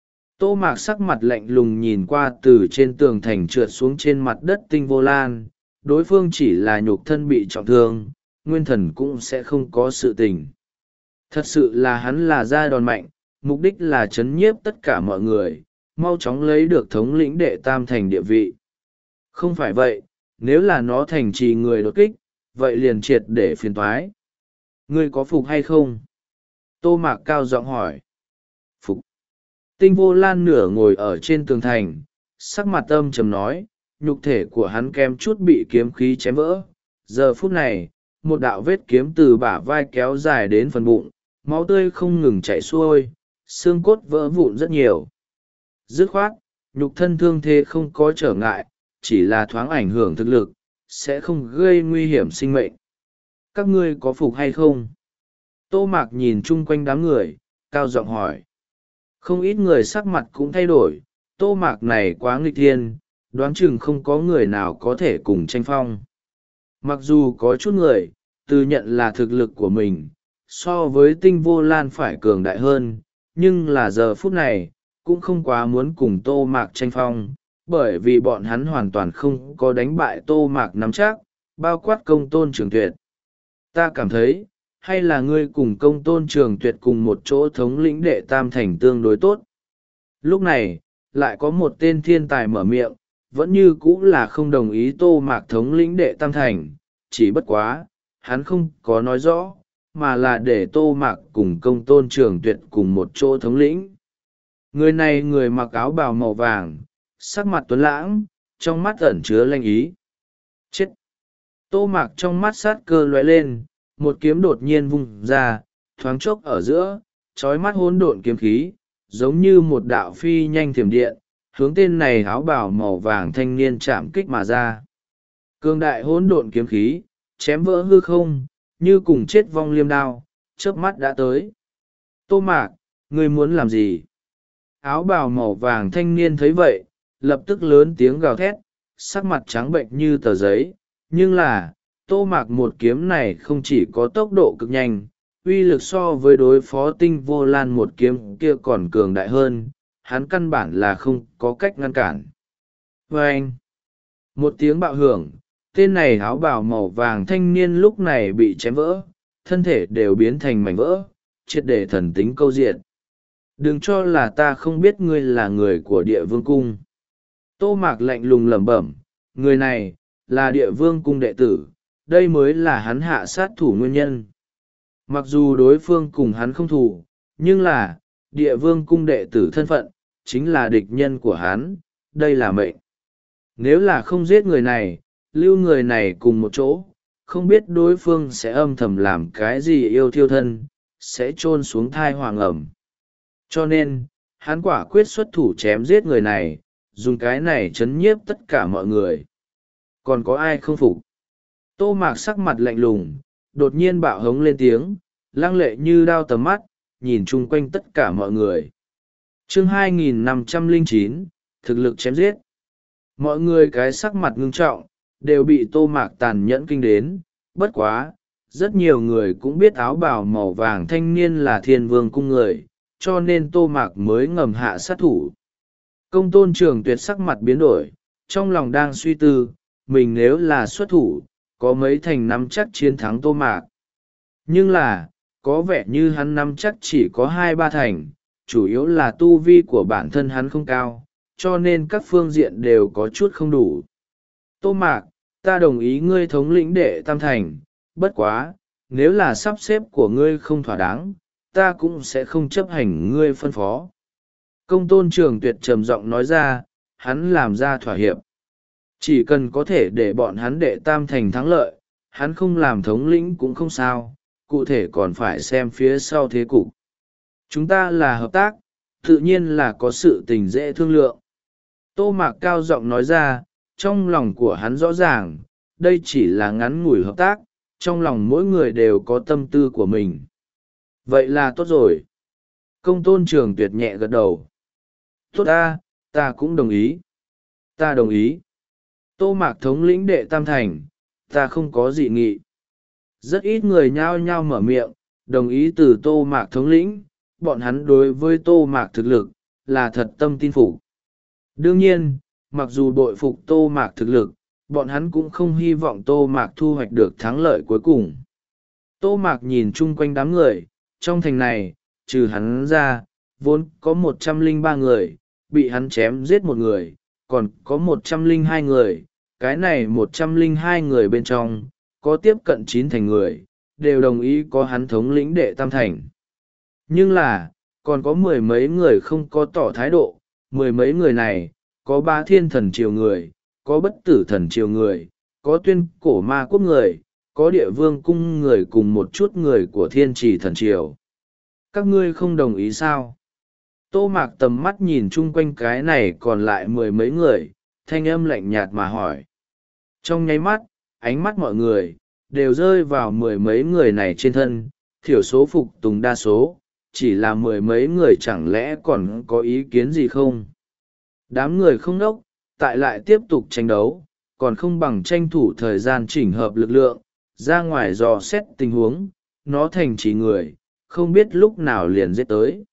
Tô Mạc sắc mặt lạnh lùng nhìn qua từ trên tường thành trượt xuống trên mặt đất Tinh Vô Lan, đối phương chỉ là nhục thân bị trọng thương, nguyên thần cũng sẽ không có sự tình. Thật sự là hắn là ra đòn mạnh, mục đích là chấn nhiếp tất cả mọi người, mau chóng lấy được thống lĩnh đệ tam thành địa vị. Không phải vậy, nếu là nó thành trì người đột kích, vậy liền triệt để phiền toái. Ngươi có phục hay không? Tô Mạc cao giọng hỏi. Phục. Tinh Vô Lan nửa ngồi ở trên tường thành, sắc mặt âm trầm nói, nhục thể của hắn kém chút bị kiếm khí chém vỡ. Giờ phút này, một đạo vết kiếm từ bả vai kéo dài đến phần bụng, máu tươi không ngừng chảy xuôi, xương cốt vỡ vụn rất nhiều. Dứt khoát, nhục thân thương thế không có trở ngại, chỉ là thoáng ảnh hưởng thực lực, sẽ không gây nguy hiểm sinh mệnh. Các ngươi có phục hay không? Tô Mạc nhìn chung quanh đám người, cao giọng hỏi. Không ít người sắc mặt cũng thay đổi, Tô Mạc này quá nghịch thiên, đoán chừng không có người nào có thể cùng tranh phong. Mặc dù có chút người, tự nhận là thực lực của mình, so với Tinh Vô Lan phải cường đại hơn, nhưng là giờ phút này, cũng không quá muốn cùng Tô Mạc tranh phong, bởi vì bọn hắn hoàn toàn không có đánh bại Tô Mạc nắm chắc, bao quát Công Tôn Trường Tuyệt. Ta cảm thấy, hay là ngươi cùng Công Tôn Trường Tuyệt cùng một chỗ thống lĩnh đệ tam thành tương đối tốt. Lúc này, lại có một tên thiên tài mở miệng, vẫn như cũ là không đồng ý Tô Mạc thống lĩnh đệ tam thành, chỉ bất quá, hắn không có nói rõ, mà là để Tô Mạc cùng Công Tôn Trường Tuyệt cùng một chỗ thống lĩnh. Người này người mặc áo bào màu vàng, sắc mặt tuấn lãng, trong mắt ẩn chứa lanh ý. Chết! Tô Mạc trong mắt sát cơ lóe lên, một kiếm đột nhiên vung ra, thoáng chốc ở giữa, trói mắt hỗn độn kiếm khí, giống như một đạo phi nhanh thiểm điện, hướng tên này áo bào màu vàng thanh niên chạm kích mà ra. Cương đại hỗn độn kiếm khí, chém vỡ hư không, như cùng chết vong liêm đao, chớp mắt đã tới. Tô Mạc, ngươi muốn làm gì? Áo bào màu vàng thanh niên thấy vậy, lập tức lớn tiếng gào thét, sắc mặt trắng bệnh như tờ giấy, nhưng là, Tô Mạc một kiếm này không chỉ có tốc độ cực nhanh, uy lực so với đối phó Tinh Vô Lan một kiếm kia còn cường đại hơn, hắn căn bản là không có cách ngăn cản. Và anh, một tiếng bạo hưởng, tên này áo bào màu vàng thanh niên lúc này bị chém vỡ, thân thể đều biến thành mảnh vỡ, triệt để thần tính câu diệt. Đừng cho là ta không biết ngươi là người của địa vương cung. Tô Mạc lạnh lùng lẩm bẩm, người này, là địa vương cung đệ tử, đây mới là hắn hạ sát thủ nguyên nhân. Mặc dù đối phương cùng hắn không thủ, nhưng là, địa vương cung đệ tử thân phận, chính là địch nhân của hắn, đây là mệnh. Nếu là không giết người này, lưu người này cùng một chỗ, không biết đối phương sẽ âm thầm làm cái gì yêu thiêu thân, sẽ chôn xuống thai hoàng ẩm. Cho nên, hắn quả quyết xuất thủ chém giết người này, dùng cái này chấn nhiếp tất cả mọi người. Còn có ai không phục? Tô Mạc sắc mặt lạnh lùng, đột nhiên bạo hống lên tiếng, lăng lệ như đao tầm mắt, nhìn chung quanh tất cả mọi người. Chương hai nghìn năm trăm lẻ chín, thực lực chém giết. Mọi người cái sắc mặt ngưng trọng, đều bị Tô Mạc tàn nhẫn kinh đến, bất quá. Rất nhiều người cũng biết áo bào màu vàng thanh niên là Thiên Vương cung người, cho nên Tô Mạc mới ngầm hạ sát thủ. Công Tôn Trường Tuyệt sắc mặt biến đổi, trong lòng đang suy tư, mình nếu là xuất thủ, có mấy thành nắm chắc chiến thắng Tô Mạc. Nhưng là, có vẻ như hắn nắm chắc chỉ có hai ba thành, chủ yếu là tu vi của bản thân hắn không cao, cho nên các phương diện đều có chút không đủ. Tô Mạc, ta đồng ý ngươi thống lĩnh đệ tam thành, bất quá, nếu là sắp xếp của ngươi không thỏa đáng, ta cũng sẽ không chấp hành ngươi phân phó. Công Tôn Trường Tuyệt trầm giọng nói ra, hắn làm ra thỏa hiệp. Chỉ cần có thể để bọn hắn đệ tam thành thắng lợi, hắn không làm thống lĩnh cũng không sao, cụ thể còn phải xem phía sau thế cục. Chúng ta là hợp tác, tự nhiên là có sự tình dễ thương lượng. Tô Mạc cao giọng nói ra, trong lòng của hắn rõ ràng, đây chỉ là ngắn ngủi hợp tác, trong lòng mỗi người đều có tâm tư của mình. Vậy là tốt rồi. Công Tôn Trường Tuyệt nhẹ gật đầu. Tốt ta, ta cũng đồng ý. Ta đồng ý. Tô Mạc thống lĩnh đệ tam thành, ta không có dị nghị. Rất ít người nhao nhao mở miệng, đồng ý từ Tô Mạc thống lĩnh, bọn hắn đối với Tô Mạc thực lực, là thật tâm tin phục. Đương nhiên, mặc dù bội phục Tô Mạc thực lực, bọn hắn cũng không hy vọng Tô Mạc thu hoạch được thắng lợi cuối cùng. Tô Mạc nhìn chung quanh đám người, trong thành này, trừ hắn ra, vốn có một trăm lẻ ba người, bị hắn chém giết một người, còn có một trăm lẻ hai người, cái này một trăm lẻ hai người bên trong, có tiếp cận chín thành người, đều đồng ý có hắn thống lĩnh đệ tam thành. Nhưng là, còn có mười mấy người không có tỏ thái độ, mười mấy người này, có ba thiên thần triều người, có bất tử thần triều người, có tuyên cổ ma quốc người, có địa vương cung người cùng một chút người của thiên trì thần triều. Các ngươi không đồng ý sao? Tô Mạc tầm mắt nhìn chung quanh cái này còn lại mười mấy người, thanh âm lạnh nhạt mà hỏi. Trong nháy mắt, ánh mắt mọi người, đều rơi vào mười mấy người này trên thân, thiểu số phục tùng đa số, chỉ là mười mấy người chẳng lẽ còn có ý kiến gì không? Đám người không đốc, tại lại tiếp tục tranh đấu, còn không bằng tranh thủ thời gian chỉnh hợp lực lượng, ra ngoài dò xét tình huống, nó thành chỉ người, không biết lúc nào liền giết tới.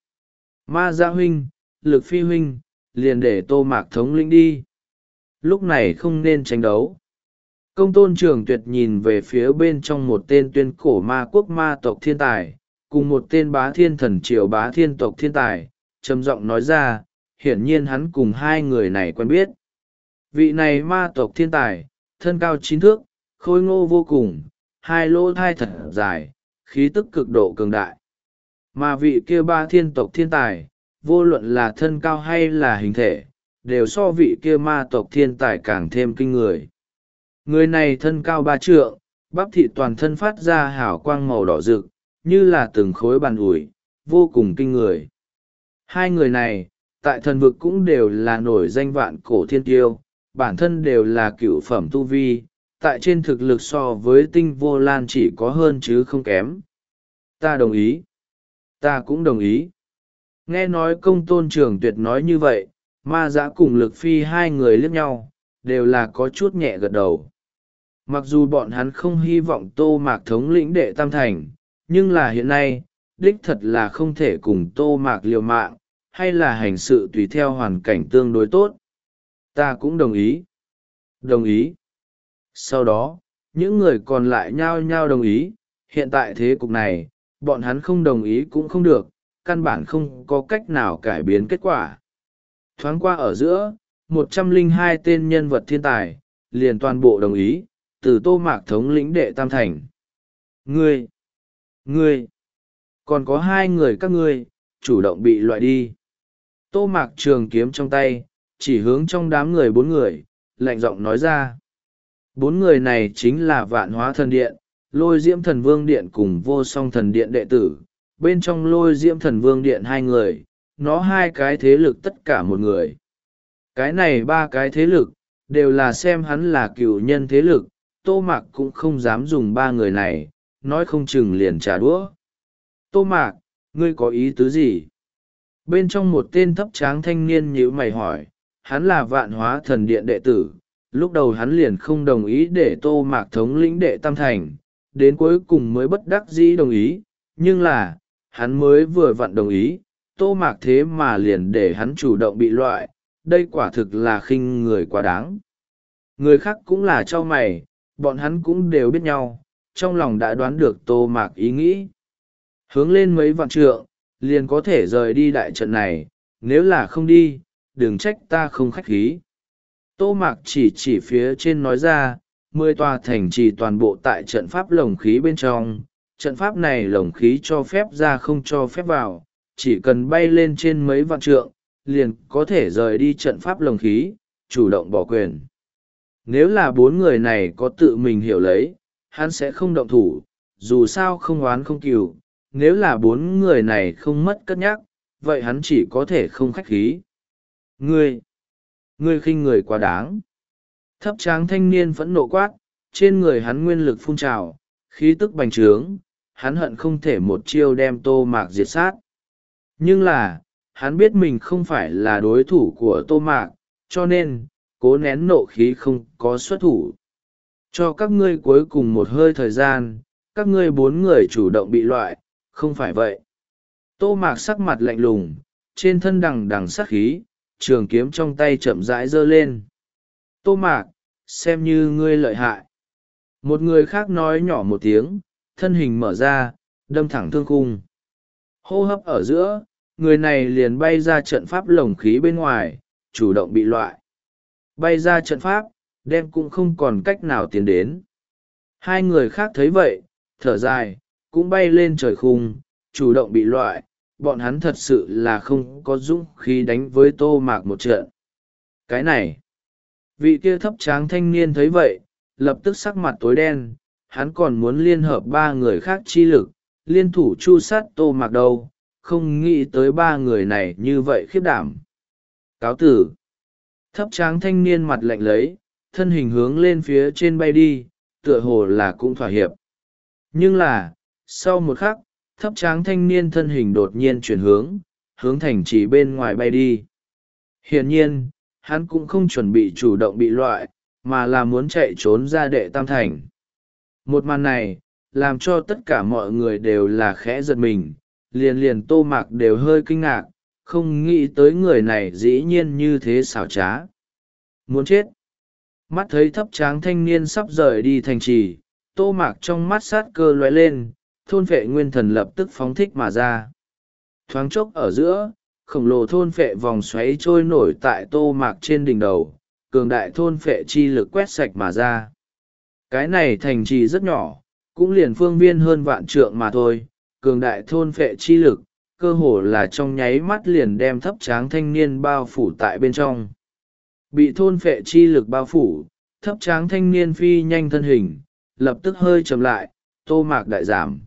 Ma Gia huynh, Lực Phi huynh, liền để Tô Mạc thống lĩnh đi. Lúc này không nên tranh đấu. Công Tôn Trường Tuyệt nhìn về phía bên trong một tên tuyên cổ ma quốc ma tộc thiên tài, cùng một tên bá thiên thần triều bá thiên tộc thiên tài, trầm giọng nói ra, hiển nhiên hắn cùng hai người này quen biết. Vị này ma tộc thiên tài, thân cao chín thước, khôi ngô vô cùng, hai lỗ thai thật dài, khí tức cực độ cường đại. Mà vị kia ba thiên tộc thiên tài, vô luận là thân cao hay là hình thể, đều so vị kia ma tộc thiên tài càng thêm kinh người. Người này thân cao ba trượng, bắp thịt toàn thân phát ra hào quang màu đỏ rực, như là từng khối bàn ủi, vô cùng kinh người. Hai người này, tại thần vực cũng đều là nổi danh vạn cổ thiên tiêu, bản thân đều là cựu phẩm tu vi, tại trên thực lực so với Tinh Vô Lan chỉ có hơn chứ không kém. Ta đồng ý. Ta cũng đồng ý. Nghe nói Công Tôn Trường Tuyệt nói như vậy, Ma Dã cùng Lực Phi hai người liếc nhau, đều là có chút nhẹ gật đầu. Mặc dù bọn hắn không hy vọng Tô Mạc thống lĩnh đệ tam thành, nhưng là hiện nay, đích thật là không thể cùng Tô Mạc liều mạng, hay là hành sự tùy theo hoàn cảnh tương đối tốt. Ta cũng đồng ý. Đồng ý. Sau đó, những người còn lại nhao nhao đồng ý, hiện tại thế cục này, bọn hắn không đồng ý cũng không được, căn bản không có cách nào cải biến kết quả. Thoáng qua ở giữa, một trăm lẻ hai tên nhân vật thiên tài, liền toàn bộ đồng ý, từ Tô Mạc thống lĩnh đệ tam thành. Ngươi! Ngươi! Còn có hai người các ngươi, chủ động bị loại đi. Tô Mạc trường kiếm trong tay, chỉ hướng trong đám người bốn người, lạnh giọng nói ra. Bốn người này chính là Vạn Hóa Thần Điện, Lôi Diễm Thần Vương Điện cùng Vô Song Thần Điện đệ tử. Bên trong Lôi Diễm Thần Vương Điện hai người, nó hai cái thế lực tất cả một người. Cái này ba cái thế lực, đều là xem hắn là cựu nhân thế lực, Tô Mạc cũng không dám dùng ba người này, nói không chừng liền trả đũa. Tô Mạc, ngươi có ý tứ gì? Bên trong một tên thấp tráng thanh niên nhíu mày hỏi, hắn là Vạn Hóa Thần Điện đệ tử, lúc đầu hắn liền không đồng ý để Tô Mạc thống lĩnh đệ tam thành, đến cuối cùng mới bất đắc dĩ đồng ý, nhưng là, hắn mới vừa vặn đồng ý, Tô Mạc thế mà liền để hắn chủ động bị loại, đây quả thực là khinh người quá đáng. Người khác cũng là cho mày, bọn hắn cũng đều biết nhau, trong lòng đã đoán được Tô Mạc ý nghĩ. Hướng lên mấy vạn trượng, liền có thể rời đi đại trận này, nếu là không đi, đừng trách ta không khách khí. Tô Mạc chỉ chỉ phía trên nói ra, mười tòa thành trì toàn bộ tại trận pháp lồng khí bên trong, trận pháp này lồng khí cho phép ra không cho phép vào, chỉ cần bay lên trên mấy vạn trượng, liền có thể rời đi trận pháp lồng khí, chủ động bỏ quyền. Nếu là bốn người này có tự mình hiểu lấy, hắn sẽ không động thủ, dù sao không oán không cừu. Nếu là bốn người này không mất cất nhắc, vậy hắn chỉ có thể không khách khí. Ngươi, ngươi khinh người quá đáng. Thấp tráng thanh niên phẫn nộ quát, trên người hắn nguyên lực phun trào, khí tức bành trướng, hắn hận không thể một chiêu đem Tô Mạc diệt sát. Nhưng là, hắn biết mình không phải là đối thủ của Tô Mạc, cho nên, cố nén nộ khí không có xuất thủ. Cho các ngươi cuối cùng một hơi thời gian, các ngươi bốn người chủ động bị loại, không phải vậy. Tô Mạc sắc mặt lạnh lùng, trên thân đằng đằng sát khí, trường kiếm trong tay chậm rãi giơ lên. Tô Mạc, xem như ngươi lợi hại. Một người khác nói nhỏ một tiếng, thân hình mở ra, đâm thẳng thương khung. Hô hấp ở giữa, người này liền bay ra trận pháp lồng khí bên ngoài, chủ động bị loại. Bay ra trận pháp, đem cũng không còn cách nào tiến đến. Hai người khác thấy vậy, thở dài, cũng bay lên trời khung, chủ động bị loại, bọn hắn thật sự là không có dũng khí đánh với Tô Mạc một trận. Cái này, vị kia thấp tráng thanh niên thấy vậy, lập tức sắc mặt tối đen, hắn còn muốn liên hợp ba người khác chi lực, liên thủ chu sát Tô Mạc đâu, không nghĩ tới ba người này như vậy khiếp đảm. Cáo tử, thấp tráng thanh niên mặt lạnh lấy, thân hình hướng lên phía trên bay đi, tựa hồ là cũng thỏa hiệp. Nhưng là, sau một khắc, thấp tráng thanh niên thân hình đột nhiên chuyển hướng, hướng thành trì bên ngoài bay đi. Hiển nhiên, hắn cũng không chuẩn bị chủ động bị loại, mà là muốn chạy trốn ra đệ tam thành. Một màn này, làm cho tất cả mọi người đều là khẽ giật mình, liền liền Tô Mạc đều hơi kinh ngạc, không nghĩ tới người này dĩ nhiên như thế xảo trá. Muốn chết. Mắt thấy thấp tráng thanh niên sắp rời đi thành trì, Tô Mạc trong mắt sát cơ lóe lên, thôn phệ nguyên thần lập tức phóng thích mà ra. Thoáng chốc ở giữa, khổng lồ thôn phệ vòng xoáy trôi nổi tại Tô Mạc trên đỉnh đầu, cường đại thôn phệ chi lực quét sạch mà ra. Cái này thành trì rất nhỏ, cũng liền phương viên hơn vạn trượng mà thôi, cường đại thôn phệ chi lực, cơ hồ là trong nháy mắt liền đem thấp tráng thanh niên bao phủ tại bên trong. Bị thôn phệ chi lực bao phủ, thấp tráng thanh niên phi nhanh thân hình, lập tức hơi chậm lại, Tô Mạc đại giảm.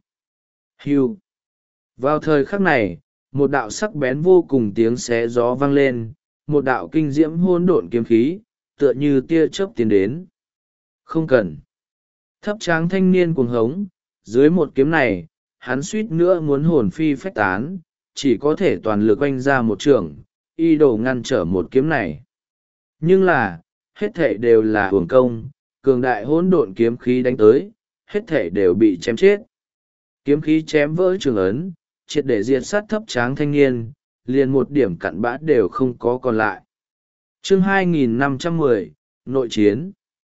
Hưu. Vào thời khắc này, một đạo sắc bén vô cùng tiếng xé gió vang lên, một đạo kinh diễm hỗn độn kiếm khí, tựa như tia chớp tiến đến. Không cần. Thấp tráng thanh niên cuồng hống, dưới một kiếm này, hắn suýt nữa muốn hồn phi phách tán, chỉ có thể toàn lực oanh ra một trường, y đồ ngăn trở một kiếm này. Nhưng là, hết thể đều là hưởng công, cường đại hỗn độn kiếm khí đánh tới, hết thể đều bị chém chết. Kiếm khí chém vỡ trường ấn, triệt để diệt sát thấp tráng thanh niên, liền một điểm cặn bã đều không có còn lại. Chương hai nghìn năm trăm mười, Nội chiến.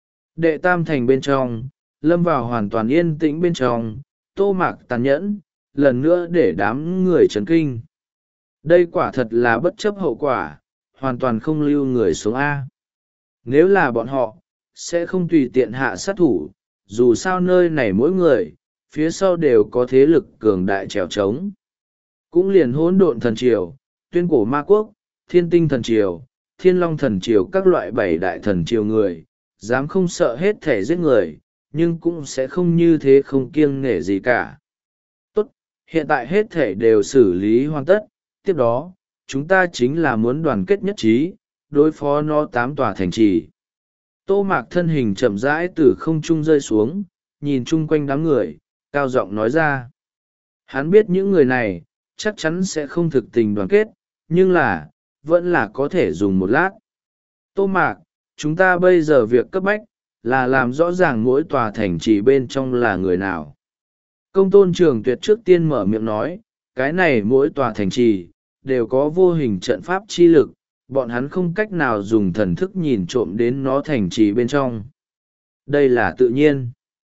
Đệ tam thành bên trong, lâm vào hoàn toàn yên tĩnh bên trong, Tô Mạc tàn nhẫn, lần nữa để đám người chấn kinh. Đây quả thật là bất chấp hậu quả, hoàn toàn không lưu người xuống A. Nếu là bọn họ, sẽ không tùy tiện hạ sát thủ, dù sao nơi này mỗi người, phía sau đều có thế lực cường đại trèo trống. Cũng liền hỗn độn thần triều, tuyên cổ ma quốc, thiên tinh thần triều, thiên long thần triều các loại bảy đại thần triều người, dám không sợ hết thể giết người, nhưng cũng sẽ không như thế không kiêng nể gì cả. Tốt, hiện tại hết thể đều xử lý hoàn tất, tiếp đó, chúng ta chính là muốn đoàn kết nhất trí, đối phó nó tám tòa thành trì. Tô Mạc thân hình chậm rãi từ không trung rơi xuống, nhìn chung quanh đám người, cao giọng nói ra. Hắn biết những người này chắc chắn sẽ không thực tình đoàn kết, nhưng là vẫn là có thể dùng một lát. Tô Mạc, chúng ta bây giờ việc cấp bách là làm rõ ràng mỗi tòa thành trì bên trong là người nào. Công tôn Trường Tuyệt trước tiên mở miệng nói, cái này mỗi tòa thành trì đều có vô hình trận pháp chi lực, bọn hắn không cách nào dùng thần thức nhìn trộm đến nó thành trì bên trong. Đây là tự nhiên.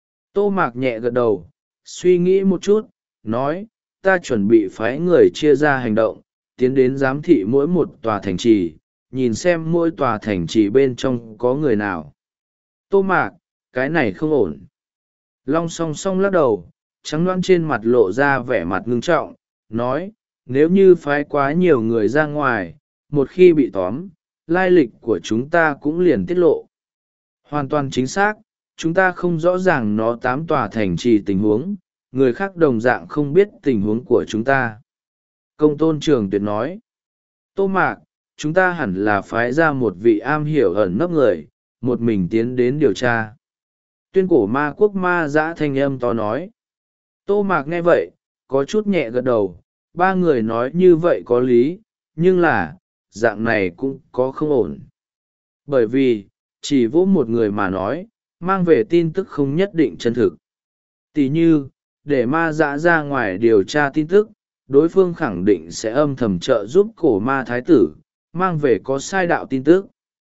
Tô Mạc nhẹ gật đầu, suy nghĩ một chút, nói, ta chuẩn bị phái người chia ra hành động, tiến đến giám thị mỗi một tòa thành trì, nhìn xem mỗi tòa thành trì bên trong có người nào. Tô Mạc, cái này không ổn. Long song song lắc đầu, trắng đoán trên mặt lộ ra vẻ mặt ngưng trọng, nói, nếu như phái quá nhiều người ra ngoài, một khi bị tóm, lai lịch của chúng ta cũng liền tiết lộ. Hoàn toàn chính xác, chúng ta không rõ ràng nó tám tòa thành trì tình huống, người khác đồng dạng không biết tình huống của chúng ta. Công tôn Trường Tuyệt nói, Tô Mạc, chúng ta hẳn là phái ra một vị am hiểu ẩn nấp người, một mình tiến đến điều tra. Tuyên cổ ma quốc ma dã thanh âm to nói. Tô Mạc nghe vậy, có chút nhẹ gật đầu, ba người nói như vậy có lý, nhưng là, dạng này cũng có không ổn. Bởi vì, chỉ vỗ một người mà nói, mang về tin tức không nhất định chân thực. Tỉ như, để ma dã ra ngoài điều tra tin tức, đối phương khẳng định sẽ âm thầm trợ giúp cổ ma thái tử, mang về có sai đạo tin tức.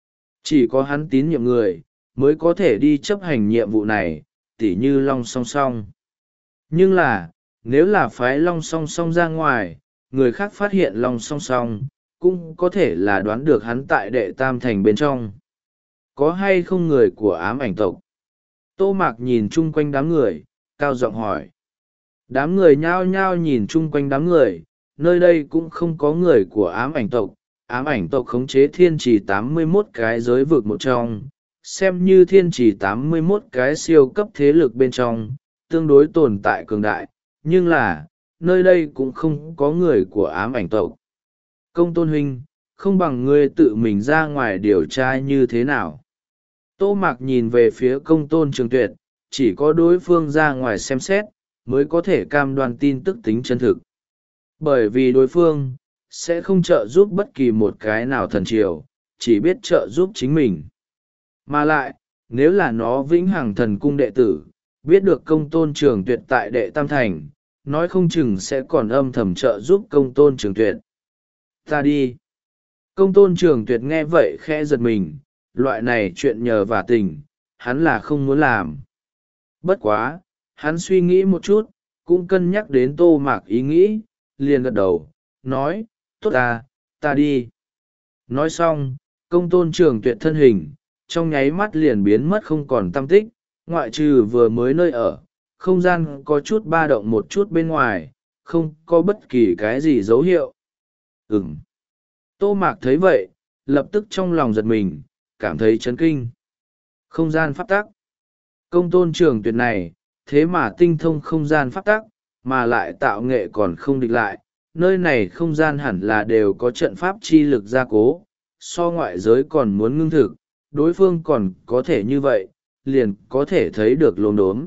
Chỉ có hắn tín nhiệm người, mới có thể đi chấp hành nhiệm vụ này, tỉ như Long Song Song. Nhưng là, nếu là phái Long Song Song ra ngoài, người khác phát hiện Long Song Song, cũng có thể là đoán được hắn tại đệ tam thành bên trong. Có hay không người của ám ảnh tộc? Tô Mạc nhìn chung quanh đám người, cao giọng hỏi. Đám người nhao nhao nhìn chung quanh đám người, nơi đây cũng không có người của ám ảnh tộc. Ám ảnh tộc khống chế thiên trì tám mươi mốt cái giới vực một trong, xem như thiên trì tám mươi mốt cái siêu cấp thế lực bên trong, tương đối tồn tại cường đại, nhưng là, nơi đây cũng không có người của ám ảnh tộc. Công tôn huynh, không bằng ngươi tự mình ra ngoài điều tra như thế nào. Tô Mạc nhìn về phía công tôn Trường Tuyệt, chỉ có đối phương ra ngoài xem xét, mới có thể cam đoan tin tức tính chân thực. Bởi vì đối phương, sẽ không trợ giúp bất kỳ một cái nào thần triều, chỉ biết trợ giúp chính mình. Mà lại, nếu là nó vĩnh hằng thần cung đệ tử, biết được công tôn Trường Tuyệt tại đệ tam thành, nói không chừng sẽ còn âm thầm trợ giúp công tôn Trường Tuyệt. Ta đi. Công tôn Trường Tuyệt nghe vậy khẽ giật mình, loại này chuyện nhờ vả tình, hắn là không muốn làm. Bất quá, hắn suy nghĩ một chút, cũng cân nhắc đến Tô Mạc ý nghĩ, liền gật đầu, nói, tốt ta, ta đi. Nói xong, công tôn Trường Tuyệt thân hình, trong nháy mắt liền biến mất không còn tăm tích, ngoại trừ vừa mới nơi ở, không gian có chút ba động một chút bên ngoài, không có bất kỳ cái gì dấu hiệu. Ừm. Tô Mạc thấy vậy, lập tức trong lòng giật mình, cảm thấy chấn kinh. Không gian pháp tắc. Công tôn Trường Tuyệt này, thế mà tinh thông không gian pháp tắc, mà lại tạo nghệ còn không địch lại, nơi này không gian hẳn là đều có trận pháp chi lực gia cố, so ngoại giới còn muốn ngưng thực, đối phương còn có thể như vậy, liền có thể thấy được lồn đốm.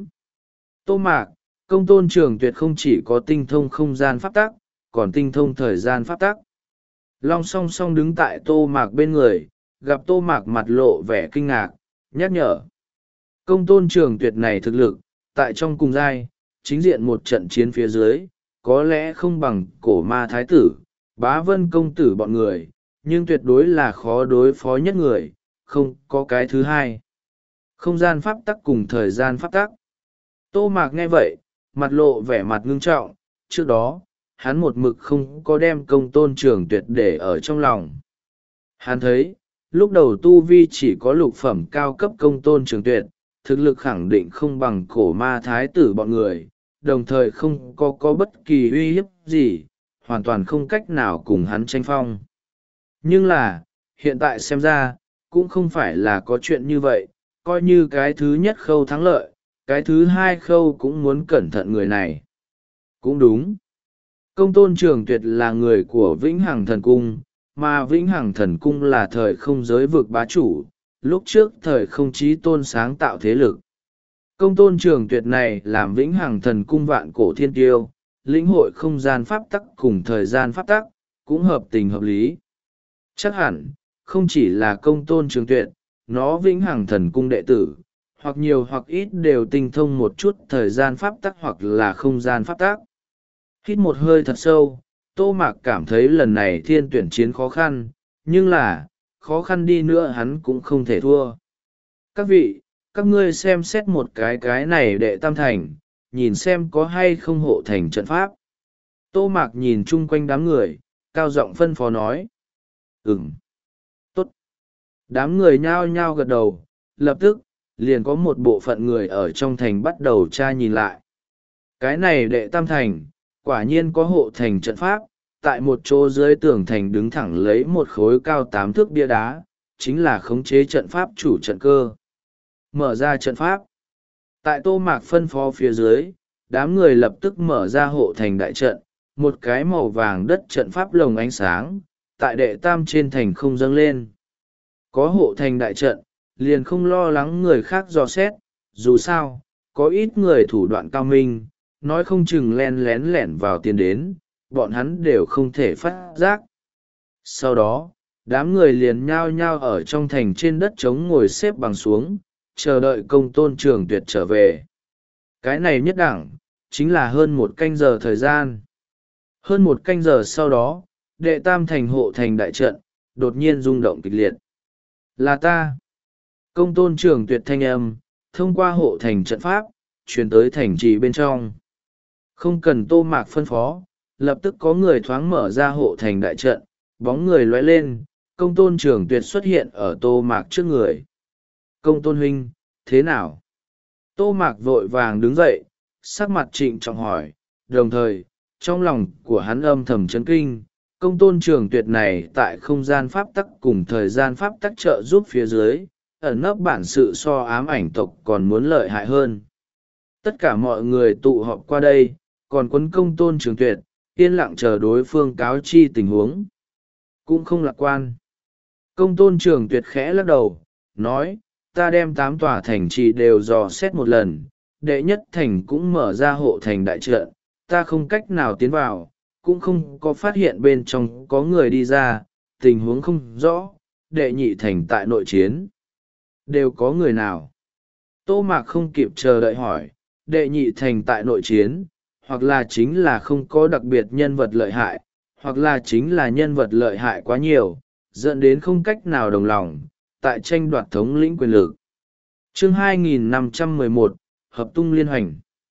Tô Mạc, công tôn Trường Tuyệt không chỉ có tinh thông không gian pháp tắc, còn tinh thông thời gian pháp tắc. Long song song đứng tại Tô Mạc bên người, gặp Tô Mạc mặt lộ vẻ kinh ngạc, nhắc nhở. Công tôn Trường Tuyệt này thực lực, tại trong cùng giai, chính diện một trận chiến phía dưới, có lẽ không bằng cổ ma thái tử, bá vân công tử bọn người, nhưng tuyệt đối là khó đối phó nhất người, không có cái thứ hai. Không gian pháp tắc cùng thời gian pháp tắc. Tô Mạc nghe vậy, mặt lộ vẻ mặt ngưng trọng, trước đó, hắn một mực không có đem công tôn Trường Tuyệt để ở trong lòng. Hắn thấy, lúc đầu tu vi chỉ có lục phẩm cao cấp công tôn Trường Tuyệt, thực lực khẳng định không bằng cổ ma thái tử bọn người, đồng thời không có có bất kỳ uy hiếp gì, hoàn toàn không cách nào cùng hắn tranh phong. Nhưng là, hiện tại xem ra, cũng không phải là có chuyện như vậy, coi như cái thứ nhất khâu thắng lợi, cái thứ hai khâu cũng muốn cẩn thận người này. Cũng đúng. Công tôn Trường Tuyệt là người của Vĩnh Hằng Thần Cung, mà Vĩnh Hằng Thần Cung là thời không giới vực bá chủ, lúc trước thời không chí tôn sáng tạo thế lực. Công tôn trường tuyệt này làm vĩnh hằng thần cung vạn cổ thiên tiêu, lĩnh hội không gian pháp tắc cùng thời gian pháp tắc, cũng hợp tình hợp lý. Chắc hẳn, không chỉ là công tôn trường tuyệt, nó vĩnh hằng thần cung đệ tử, hoặc nhiều hoặc ít đều tinh thông một chút thời gian pháp tắc hoặc là không gian pháp tắc. Hít một hơi thật sâu, Tô Mạc cảm thấy lần này thiên tuyển chiến khó khăn, nhưng là, khó khăn đi nữa hắn cũng không thể thua. Các vị, các ngươi xem xét một cái cái này đệ tam thành, nhìn xem có hay không hộ thành trận pháp. Tô Mạc nhìn chung quanh đám người, cao giọng phân phó nói. Ừm. Tốt. Đám người nhao nhao gật đầu, lập tức, liền có một bộ phận người ở trong thành bắt đầu tra nhìn lại. Cái này đệ tam thành, quả nhiên có hộ thành trận pháp, tại một chỗ dưới tường thành đứng thẳng lấy một khối cao tám thước bia đá, chính là khống chế trận pháp chủ trận cơ. Mở ra trận pháp. Tại Tô Mạc phân phó phía dưới, đám người lập tức mở ra hộ thành đại trận, một cái màu vàng đất trận pháp lồng ánh sáng, tại đệ tam trên thành không dâng lên. Có hộ thành đại trận, liền không lo lắng người khác dò xét, dù sao, có ít người thủ đoạn cao minh, nói không chừng len lén lẻn vào tiền đến, bọn hắn đều không thể phát giác. Sau đó, đám người liền nhao nhao ở trong thành trên đất trống ngồi xếp bằng xuống, chờ đợi công tôn trường tuyệt trở về. Cái này nhất đẳng, chính là hơn một canh giờ thời gian. Hơn một canh giờ sau đó, đệ tam thành hộ thành đại trận, đột nhiên rung động kịch liệt. Là ta. Công tôn trường tuyệt thanh âm, thông qua hộ thành trận pháp, truyền tới thành trì bên trong. Không cần Tô Mạc phân phó, lập tức có người thoáng mở ra hộ thành đại trận, bóng người lóe lên, công tôn trường tuyệt xuất hiện ở Tô Mạc trước người. Công tôn huynh, thế nào? Tô Mạc vội vàng đứng dậy, sắc mặt trịnh trọng hỏi, đồng thời, trong lòng của hắn âm thầm chấn kinh, công tôn trường tuyệt này tại không gian pháp tắc cùng thời gian pháp tắc trợ giúp phía dưới, ẩn nấp bản sự so ám ảnh tộc còn muốn lợi hại hơn. Tất cả mọi người tụ họp qua đây, còn quấn công tôn trường tuyệt, yên lặng chờ đối phương cáo chi tình huống. Cũng không lạc quan. Công tôn trường tuyệt khẽ lắc đầu, nói, ta đem tám tòa thành trì đều dò xét một lần, đệ nhất thành cũng mở ra hộ thành đại trận, ta không cách nào tiến vào, cũng không có phát hiện bên trong có người đi ra, tình huống không rõ, đệ nhị thành tại nội chiến. Đều có người nào? Tô Mạc không kịp chờ đợi hỏi, đệ nhị thành tại nội chiến, hoặc là chính là không có đặc biệt nhân vật lợi hại, hoặc là chính là nhân vật lợi hại quá nhiều, dẫn đến không cách nào đồng lòng, tại tranh đoạt thống lĩnh quyền lực. Chương hai nghìn năm trăm mười một, Hợp tung liên hoành.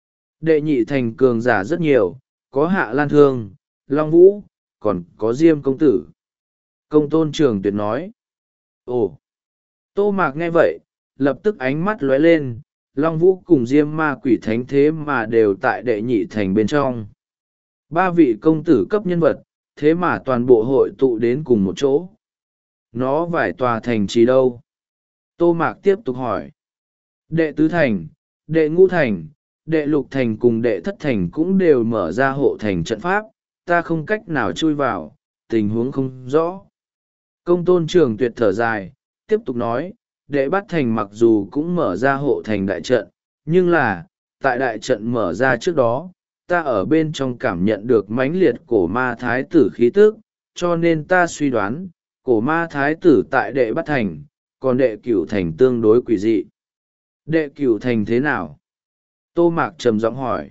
Đệ nhị thành cường giả rất nhiều, có Hạ Lan Thương, Long Vũ, còn có Diêm công tử. Công tôn trường tuyệt nói. Ồ! Tô Mạc nghe vậy, lập tức ánh mắt lóe lên, Long Vũ cùng Diêm ma quỷ thánh thế mà đều tại đệ nhị thành bên trong. Ba vị công tử cấp nhân vật, thế mà toàn bộ hội tụ đến cùng một chỗ. Nó vài tòa thành trì đâu? Tô Mạc tiếp tục hỏi. Đệ tứ thành, đệ ngũ thành, đệ lục thành cùng đệ thất thành cũng đều mở ra hộ thành trận pháp, ta không cách nào chui vào, tình huống không rõ. Công tôn trường tuyệt thở dài, tiếp tục nói, đệ bát thành mặc dù cũng mở ra hộ thành đại trận, nhưng là, tại đại trận mở ra trước đó, ta ở bên trong cảm nhận được mãnh liệt cổ ma thái tử khí tức, cho nên ta suy đoán, cổ ma thái tử tại đệ bát thành, còn đệ cửu thành tương đối quỷ dị. Đệ cửu thành thế nào? Tô Mạc trầm giọng hỏi.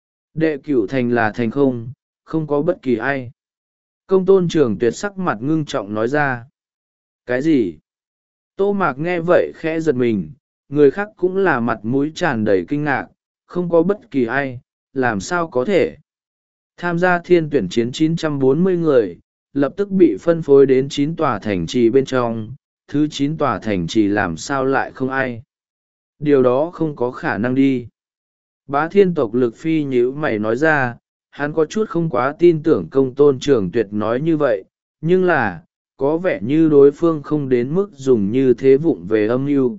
Đệ cửu thành là thành không, không có bất kỳ ai. Công tôn trường tuyệt sắc mặt ngưng trọng nói ra. Cái gì? Tô Mạc nghe vậy khẽ giật mình, người khác cũng là mặt mũi tràn đầy kinh ngạc, không có bất kỳ ai, làm sao có thể? Tham gia thiên tuyển chiến chín trăm bốn mươi người, lập tức bị phân phối đến chín tòa thành trì bên trong, thứ chín tòa thành trì làm sao lại không ai? Điều đó không có khả năng đi. Bá thiên tộc Lực Phi nhíu mày nói ra, hắn có chút không quá tin tưởng công tôn trường tuyệt nói như vậy, nhưng là, có vẻ như đối phương không đến mức dùng như thế vụng về âm mưu.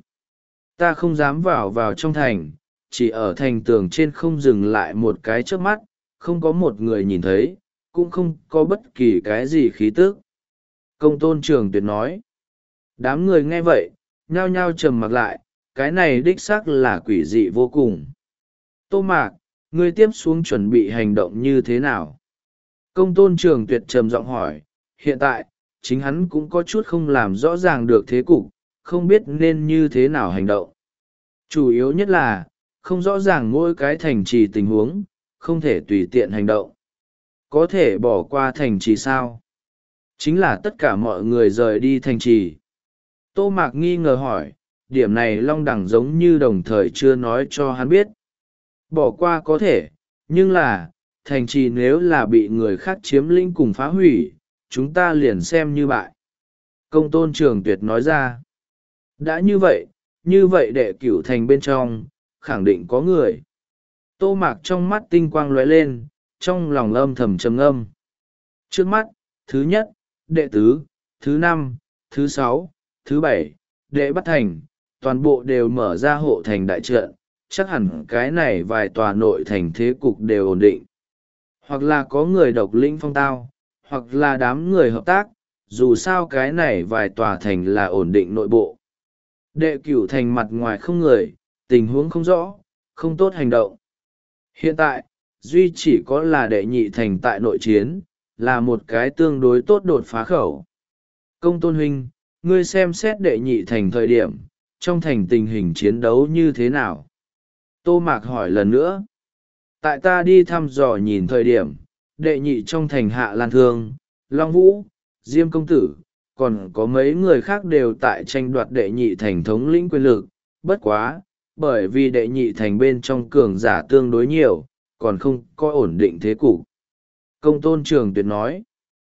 Ta không dám vào vào trong thành, chỉ ở thành tường trên không dừng lại một cái trước mắt, không có một người nhìn thấy, cũng không có bất kỳ cái gì khí tức. Công tôn trường tuyệt nói. Đám người nghe vậy, nhao nhao trầm mặc lại, cái này đích xác là quỷ dị vô cùng. Tô Mạc, ngươi tiếp xuống chuẩn bị hành động như thế nào? Công tôn Trường Tuyệt trầm giọng hỏi. Hiện tại chính hắn cũng có chút không làm rõ ràng được thế cục, không biết nên như thế nào hành động. Chủ yếu nhất là không rõ ràng mỗi cái thành trì tình huống, không thể tùy tiện hành động. Có thể bỏ qua thành trì sao? Chính là tất cả mọi người rời đi thành trì. Tô Mạc nghi ngờ hỏi, điểm này Long Đằng giống như đồng thời chưa nói cho hắn biết. Bỏ qua có thể, nhưng là, thành trì nếu là bị người khác chiếm lĩnh cùng phá hủy, chúng ta liền xem như bại. Công tôn Trường Tuyệt nói ra. Đã như vậy, như vậy đệ cửu thành bên trong, khẳng định có người. Tô Mạc trong mắt tinh quang lóe lên, trong lòng âm thầm trầm ngâm. Trước mắt, thứ nhất, đệ tứ, thứ năm, thứ sáu, thứ bảy, đệ bắt thành, toàn bộ đều mở ra hộ thành đại trận, chắc hẳn cái này vài tòa nội thành thế cục đều ổn định. Hoặc là có người độc lĩnh phong tao, hoặc là đám người hợp tác, dù sao cái này vài tòa thành là ổn định nội bộ. Đệ cửu thành mặt ngoài không người, tình huống không rõ, không tốt hành động. Hiện tại, duy chỉ có là đệ nhị thành tại nội chiến, là một cái tương đối tốt đột phá khẩu. Công tôn huynh, ngươi xem xét đệ nhị thành thời điểm, trong thành tình hình chiến đấu như thế nào? Tô Mạc hỏi lần nữa. Tại ta đi thăm dò nhìn thời điểm, đệ nhị trong thành Hạ Lan Thương, Long Vũ, Diêm Công Tử, còn có mấy người khác đều tại tranh đoạt đệ nhị thành thống lĩnh quyền lực. Bất quá, bởi vì đệ nhị thành bên trong cường giả tương đối nhiều, còn không có ổn định thế cục. Công tôn Trường Tuyệt nói.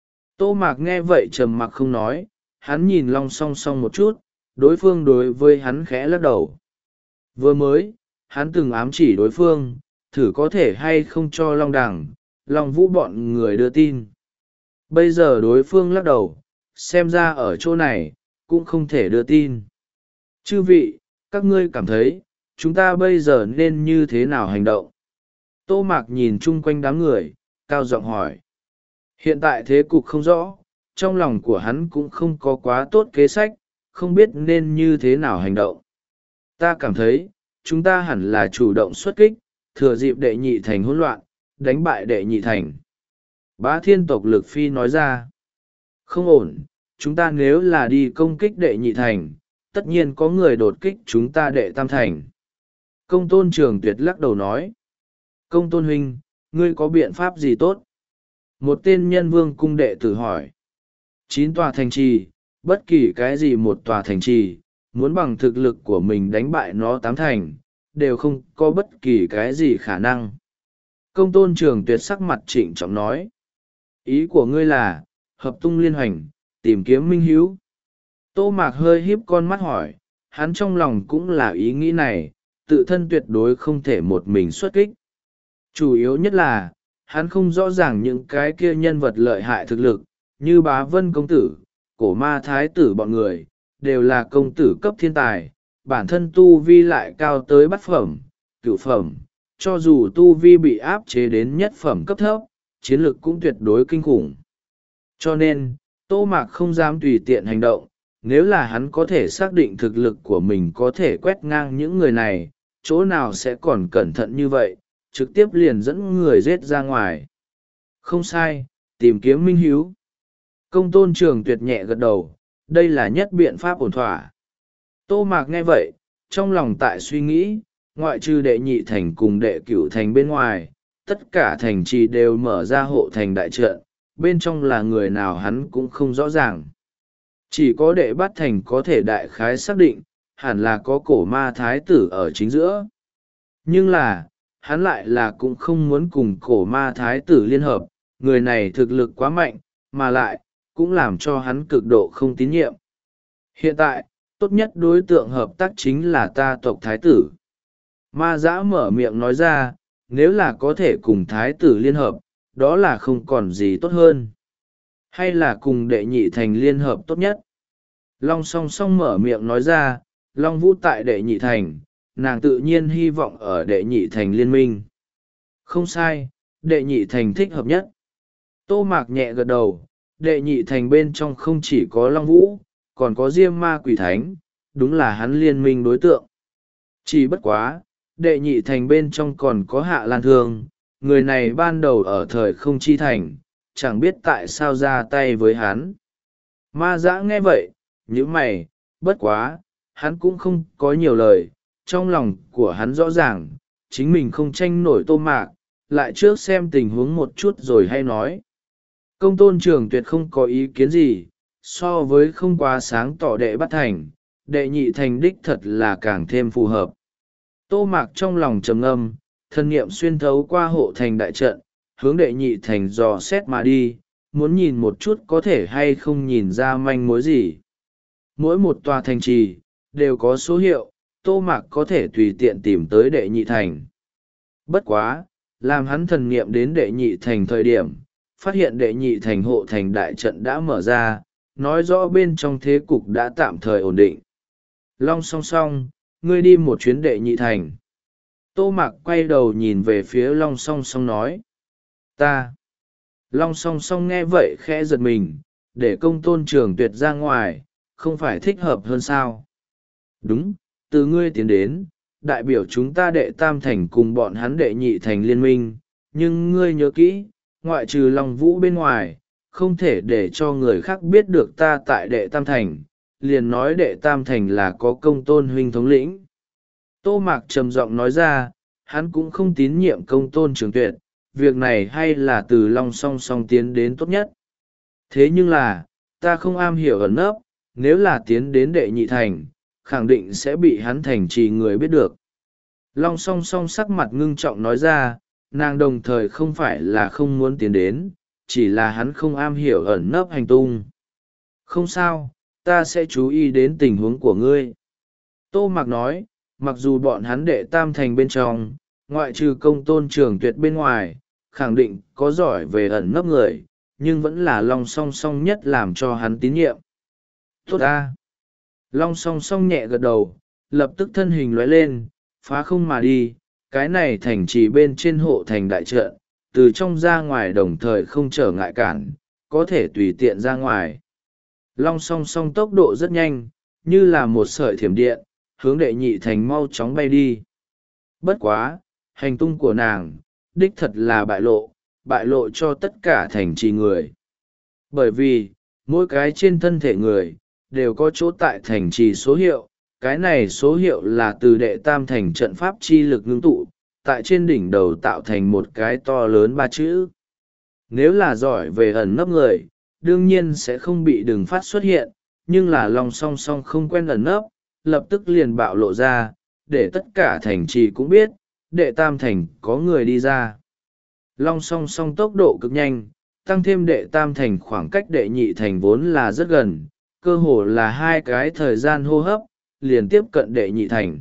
Tô Mạc nghe vậy trầm mặc không nói, hắn nhìn Long song song một chút, đối phương đối với hắn khẽ lắc đầu. Vừa mới, hắn từng ám chỉ đối phương, thử có thể hay không cho Long Đằng, Long Vũ bọn người đưa tin. Bây giờ đối phương lắc đầu, xem ra ở chỗ này, cũng không thể đưa tin. Chư vị, các ngươi cảm thấy, chúng ta bây giờ nên như thế nào hành động? Tô Mạc nhìn chung quanh đám người, cao giọng hỏi. Hiện tại thế cục không rõ, trong lòng của hắn cũng không có quá tốt kế sách, không biết nên như thế nào hành động. Ta cảm thấy, chúng ta hẳn là chủ động xuất kích, thừa dịp đệ nhị thành hỗn loạn, đánh bại đệ nhị thành. Bá Thiên tộc Lực Phi nói ra. Không ổn, chúng ta nếu là đi công kích đệ nhị thành, tất nhiên có người đột kích chúng ta đệ tam thành. Công tôn Trường Tuyệt lắc đầu nói. Công tôn huynh, ngươi có biện pháp gì tốt? Một tên nhân vương cung đệ tử hỏi. Chín tòa thành trì, bất kỳ cái gì một tòa thành trì, muốn bằng thực lực của mình đánh bại nó tám thành, đều không có bất kỳ cái gì khả năng. Công tôn Trường Tuyệt sắc mặt trịnh trọng nói. Ý của ngươi là, hợp tung liên hoành, tìm kiếm minh hữu. Tô Mạc hơi híp con mắt hỏi, hắn trong lòng cũng là ý nghĩ này, tự thân tuyệt đối không thể một mình xuất kích. Chủ yếu nhất là, hắn không rõ ràng những cái kia nhân vật lợi hại thực lực, như Bá Vân Công Tử, Cổ Ma Thái Tử bọn người, đều là công tử cấp thiên tài, bản thân tu vi lại cao tới bát phẩm, cửu phẩm, cho dù tu vi bị áp chế đến nhất phẩm cấp thấp, chiến lực cũng tuyệt đối kinh khủng. Cho nên, Tô Mạc không dám tùy tiện hành động, nếu là hắn có thể xác định thực lực của mình có thể quét ngang những người này, chỗ nào sẽ còn cẩn thận như vậy, trực tiếp liền dẫn người giết ra ngoài. Không sai, tìm kiếm minh hiếu. Công tôn Trường Tuyệt nhẹ gật đầu, đây là nhất biện pháp ổn thỏa. Tô Mạc nghe vậy, trong lòng tại suy nghĩ, ngoại trừ đệ nhị thành cùng đệ cửu thành bên ngoài, tất cả thành trì đều mở ra hộ thành đại trận, bên trong là người nào hắn cũng không rõ ràng. Chỉ có đệ bát thành có thể đại khái xác định, hẳn là có Cổ Ma Thái Tử ở chính giữa. Nhưng là, hắn lại là cũng không muốn cùng Cổ Ma Thái Tử liên hợp, người này thực lực quá mạnh, mà lại, cũng làm cho hắn cực độ không tín nhiệm. Hiện tại, tốt nhất đối tượng hợp tác chính là ta tộc Thái Tử. Ma Dã mở miệng nói ra, nếu là có thể cùng Thái Tử liên hợp, đó là không còn gì tốt hơn. Hay là cùng đệ nhị thành liên hợp tốt nhất. Long song song mở miệng nói ra, Long Vũ tại đệ nhị thành, nàng tự nhiên hy vọng ở đệ nhị thành liên minh. Không sai, đệ nhị thành thích hợp nhất. Tô Mạc nhẹ gật đầu, đệ nhị thành bên trong không chỉ có Long Vũ, còn có Diêm Ma Quỷ Thánh, đúng là hắn liên minh đối tượng. Chỉ bất quá, đệ nhị thành bên trong còn có Hạ Lan Thương, người này ban đầu ở thời không chi thành, chẳng biết tại sao ra tay với hắn. Ma Dã nghe vậy, nhíu mày, bất quá, hắn cũng không có nhiều lời, trong lòng của hắn rõ ràng, chính mình không tranh nổi Tô Mạc, lại trước xem tình huống một chút rồi hay nói. Công tôn Trường Tuyệt không có ý kiến gì, so với không quá sáng tỏ đệ bắt thành, đệ nhị thành đích thật là càng thêm phù hợp. Tô Mạc trong lòng trầm ngâm, thân niệm xuyên thấu qua hộ thành đại trận, hướng đệ nhị thành dò xét mà đi, muốn nhìn một chút có thể hay không nhìn ra manh mối gì. Mỗi một tòa thành trì, đều có số hiệu, Tô Mạc có thể tùy tiện tìm tới đệ nhị thành. Bất quá, làm hắn thần niệm đến đệ nhị thành thời điểm, phát hiện đệ nhị thành hộ thành đại trận đã mở ra, nói rõ bên trong thế cục đã tạm thời ổn định. Long song song, ngươi đi một chuyến đệ nhị thành. Tô Mạc quay đầu nhìn về phía Long song song nói. Ta. Long song song nghe vậy khẽ giật mình, để công tôn Trường Tuyệt ra ngoài, không phải thích hợp hơn sao? Đúng, từ ngươi tiến đến, đại biểu chúng ta đệ tam thành cùng bọn hắn đệ nhị thành liên minh, nhưng ngươi nhớ kỹ, ngoại trừ Long Vũ bên ngoài, không thể để cho người khác biết được ta tại đệ tam thành, liền nói đệ tam thành là có công tôn huynh thống lĩnh. Tô Mạc trầm giọng nói ra, hắn cũng không tín nhiệm công tôn Trường Tuyệt, việc này hay là từ Long song song tiến đến tốt nhất. Thế nhưng là, ta không am hiểu ẩn nấp, nếu là tiến đến đệ nhị thành, khẳng định sẽ bị hắn thành trì người biết được. Long song song sắc mặt ngưng trọng nói ra, nàng đồng thời không phải là không muốn tiến đến, chỉ là hắn không am hiểu ẩn nấp hành tung. Không sao, ta sẽ chú ý đến tình huống của ngươi. Tô Mạc nói, mặc dù bọn hắn đệ tam thành bên trong, ngoại trừ công tôn Trường Tuyệt bên ngoài, khẳng định có giỏi về ẩn nấp người, nhưng vẫn là Long song song nhất làm cho hắn tín nhiệm. Tốt ta! Long song song nhẹ gật đầu, lập tức thân hình lóe lên, phá không mà đi, cái này thành trì bên trên hộ thành đại trận, từ trong ra ngoài đồng thời không trở ngại cản, có thể tùy tiện ra ngoài. Long song song tốc độ rất nhanh, như là một sợi thiểm điện, hướng đệ nhị thành mau chóng bay đi. Bất quá, hành tung của nàng, đích thật là bại lộ, bại lộ cho tất cả thành trì người. Bởi vì, mỗi cái trên thân thể người, đều có chỗ tại thành trì số hiệu, cái này số hiệu là từ đệ tam thành trận pháp chi lực ngưng tụ, tại trên đỉnh đầu tạo thành một cái to lớn ba chữ. Nếu là giỏi về ẩn nấp người, đương nhiên sẽ không bị đừng phát xuất hiện, nhưng là Long song song không quen ẩn nấp, lập tức liền bạo lộ ra, để tất cả thành trì cũng biết, đệ tam thành có người đi ra. Long song song tốc độ cực nhanh, tăng thêm đệ tam thành khoảng cách đệ nhị thành vốn là rất gần, cơ hồ là hai cái thời gian hô hấp, liền tiếp cận đệ nhị thành.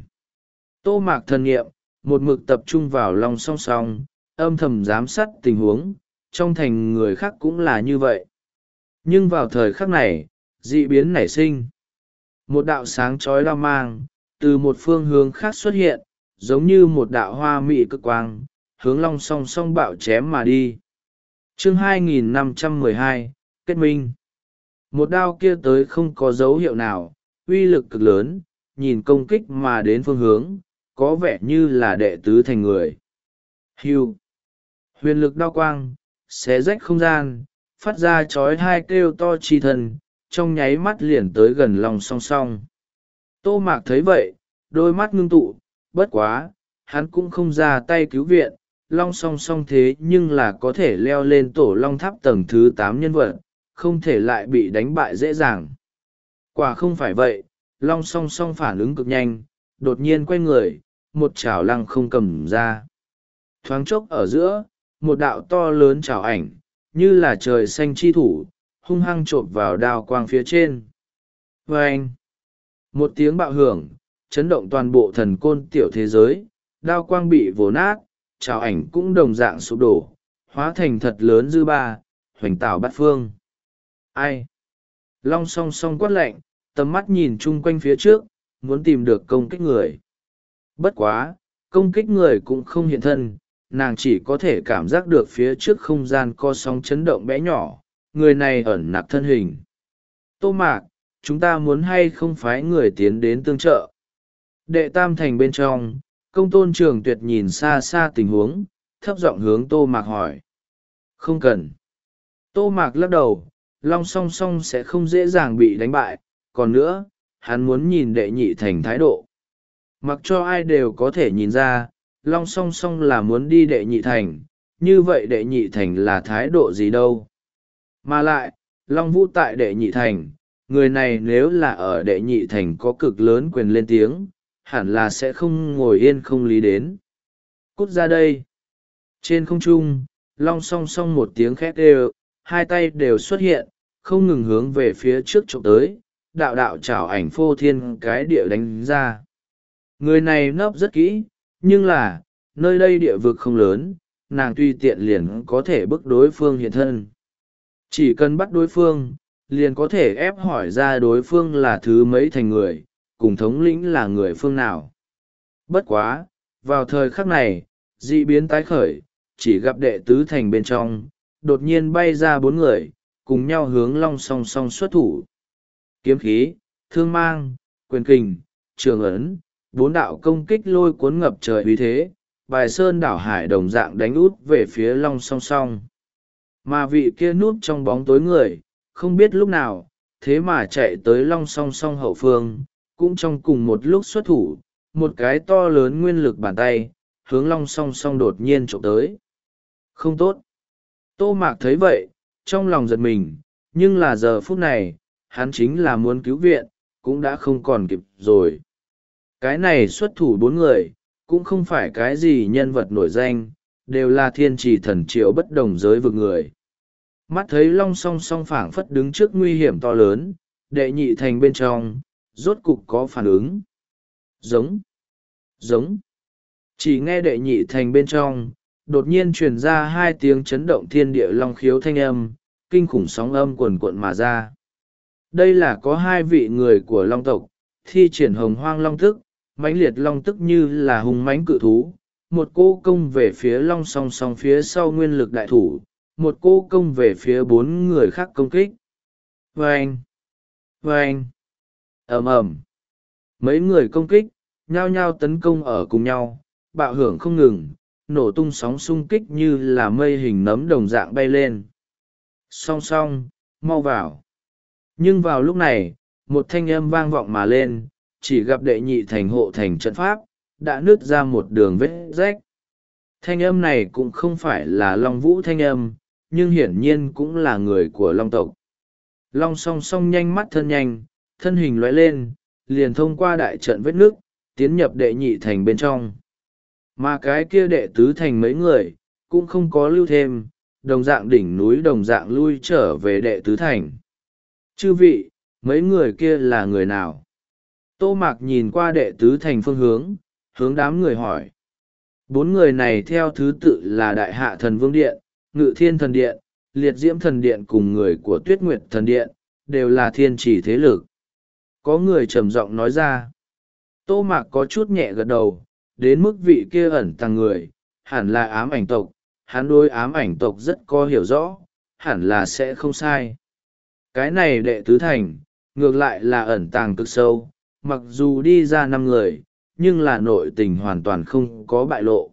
Tô Mạc thần nghiệm, một mực tập trung vào Long song song, âm thầm giám sát tình huống, trong thành người khác cũng là như vậy. Nhưng vào thời khắc này, dị biến nảy sinh. Một đạo sáng chói đao mang, từ một phương hướng khác xuất hiện, giống như một đạo hoa mị cực quang, hướng Long song song bạo chém mà đi. Chương hai nghìn năm trăm mười hai, Kết minh. Một đao kia tới không có dấu hiệu nào, uy lực cực lớn, nhìn công kích mà đến phương hướng, có vẻ như là đệ tứ thành người. Hưu. Huyền lực đao quang, xé rách không gian, phát ra chói hai kêu to chi thần, trong nháy mắt liền tới gần Long song song. Tô Mạc thấy vậy, đôi mắt ngưng tụ, bất quá, hắn cũng không ra tay cứu viện, Long song song thế nhưng là có thể leo lên tổ long tháp tầng thứ tám nhân vật, không thể lại bị đánh bại dễ dàng. Quả không phải vậy, Long song song phản ứng cực nhanh, đột nhiên quay người, một chảo lăng không cầm ra. Thoáng chốc ở giữa, một đạo to lớn chảo ảnh, như là trời xanh chi thủ, hung hăng chộp vào đao quang phía trên. Vâng! Một tiếng bạo hưởng, chấn động toàn bộ thần côn tiểu thế giới, đao quang bị vồ nát, chảo ảnh cũng đồng dạng sụp đổ, hóa thành thật lớn dư ba, hoành tảo bát phương. Ai? Long song song quát lạnh, tầm mắt nhìn chung quanh phía trước, muốn tìm được công kích người. Bất quá, công kích người cũng không hiện thân, nàng chỉ có thể cảm giác được phía trước không gian co sóng chấn động bé nhỏ, người này ẩn nặc thân hình. Tô Mạc, chúng ta muốn hay không phái người tiến đến tương trợ? Đệ tam thành bên trong, Công Tôn Trường Tuyệt nhìn xa xa tình huống, thấp giọng hướng Tô Mạc hỏi. Không cần. Tô Mạc lắc đầu, Long Song Song sẽ không dễ dàng bị đánh bại, còn nữa, hắn muốn nhìn đệ nhị thành thái độ. Mặc cho ai đều có thể nhìn ra, Long Song Song là muốn đi đệ nhị thành, như vậy đệ nhị thành là thái độ gì đâu. Mà lại, Long Vũ tại đệ nhị thành, người này nếu là ở đệ nhị thành có cực lớn quyền lên tiếng, hẳn là sẽ không ngồi yên không lý đến. Cút ra đây. Trên không trung, Long Song Song một tiếng khét đều, hai tay đều xuất hiện, không ngừng hướng về phía trước trộm tới, đạo đạo chảo ảnh phô thiên cái địa đánh ra. Người này nấp rất kỹ, nhưng là, nơi đây địa vực không lớn, nàng tùy tiện liền có thể bức đối phương hiện thân. Chỉ cần bắt đối phương, liền có thể ép hỏi ra đối phương là thứ mấy thành người, cùng thống lĩnh là người phương nào. Bất quá, vào thời khắc này, dị biến tái khởi, chỉ gặp đệ tứ thành bên trong, đột nhiên bay ra bốn người, cùng nhau hướng Long Song Song xuất thủ. Kiếm khí, thương mang, quyền kình, trường ấn, bốn đạo công kích lôi cuốn ngập trời uy thế, bài sơn đảo hải đồng dạng đánh út về phía Long Song Song. Mà vị kia núp trong bóng tối người, không biết lúc nào, thế mà chạy tới Long Song Song hậu phương, cũng trong cùng một lúc xuất thủ, một cái to lớn nguyên lực bàn tay, hướng Long Song Song đột nhiên trộm tới. Không tốt. Tô Mạc thấy vậy, trong lòng giật mình, nhưng là giờ phút này, hắn chính là muốn cứu viện, cũng đã không còn kịp rồi. Cái này xuất thủ bốn người, cũng không phải cái gì nhân vật nổi danh, đều là thiên trì thần triệu bất đồng giới vực người. Mắt thấy Long Song Song phảng phất đứng trước nguy hiểm to lớn, đệ nhị thành bên trong, rốt cục có phản ứng. Giống, giống. Chỉ nghe đệ nhị thành bên trong, đột nhiên truyền ra hai tiếng chấn động thiên địa long khiếu thanh âm, kinh khủng sóng âm quần cuộn mà ra. Đây là có hai vị người của long tộc, thi triển hồng hoang long tức, mãnh liệt long tức như là hùng mãnh cự thú, một cô công về phía Long Song Song phía sau nguyên lực đại thủ, một cô công về phía bốn người khác công kích. Vâng! Vâng! ầm ầm. Mấy người công kích, nhao nhao tấn công ở cùng nhau, bạo hưởng không ngừng, nổ tung sóng xung kích như là mây hình nấm đồng dạng bay lên. Song song, mau vào. Nhưng vào lúc này, một thanh âm vang vọng mà lên, chỉ gặp đệ nhị thành hộ thành trận pháp, đã nứt ra một đường vết rách. Thanh âm này cũng không phải là Long Vũ thanh âm, nhưng hiển nhiên cũng là người của Long tộc. Long Song Song nhanh mắt thân nhanh, thân hình lóe lên, liền thông qua đại trận vết nước, tiến nhập đệ nhị thành bên trong. Mà cái kia đệ tứ thành mấy người, cũng không có lưu thêm, đồng dạng đỉnh núi đồng dạng lui trở về đệ tứ thành. Chư vị, mấy người kia là người nào? Tô Mạc nhìn qua đệ tứ thành phương hướng, hướng đám người hỏi. Bốn người này theo thứ tự là Đại Hạ Thần Vương Điện, Ngự Thiên Thần Điện, Liệt Diễm Thần Điện cùng người của Tuyết Nguyệt Thần Điện, đều là thiên chỉ thế lực. Có người trầm giọng nói ra. Tô Mạc có chút nhẹ gật đầu, đến mức vị kia ẩn tàng người, hẳn là ám ảnh tộc, hắn đối ám ảnh tộc rất có hiểu rõ, hẳn là sẽ không sai. Cái này đệ tứ thành, ngược lại là ẩn tàng cực sâu, mặc dù đi ra năm người, nhưng là nội tình hoàn toàn không có bại lộ.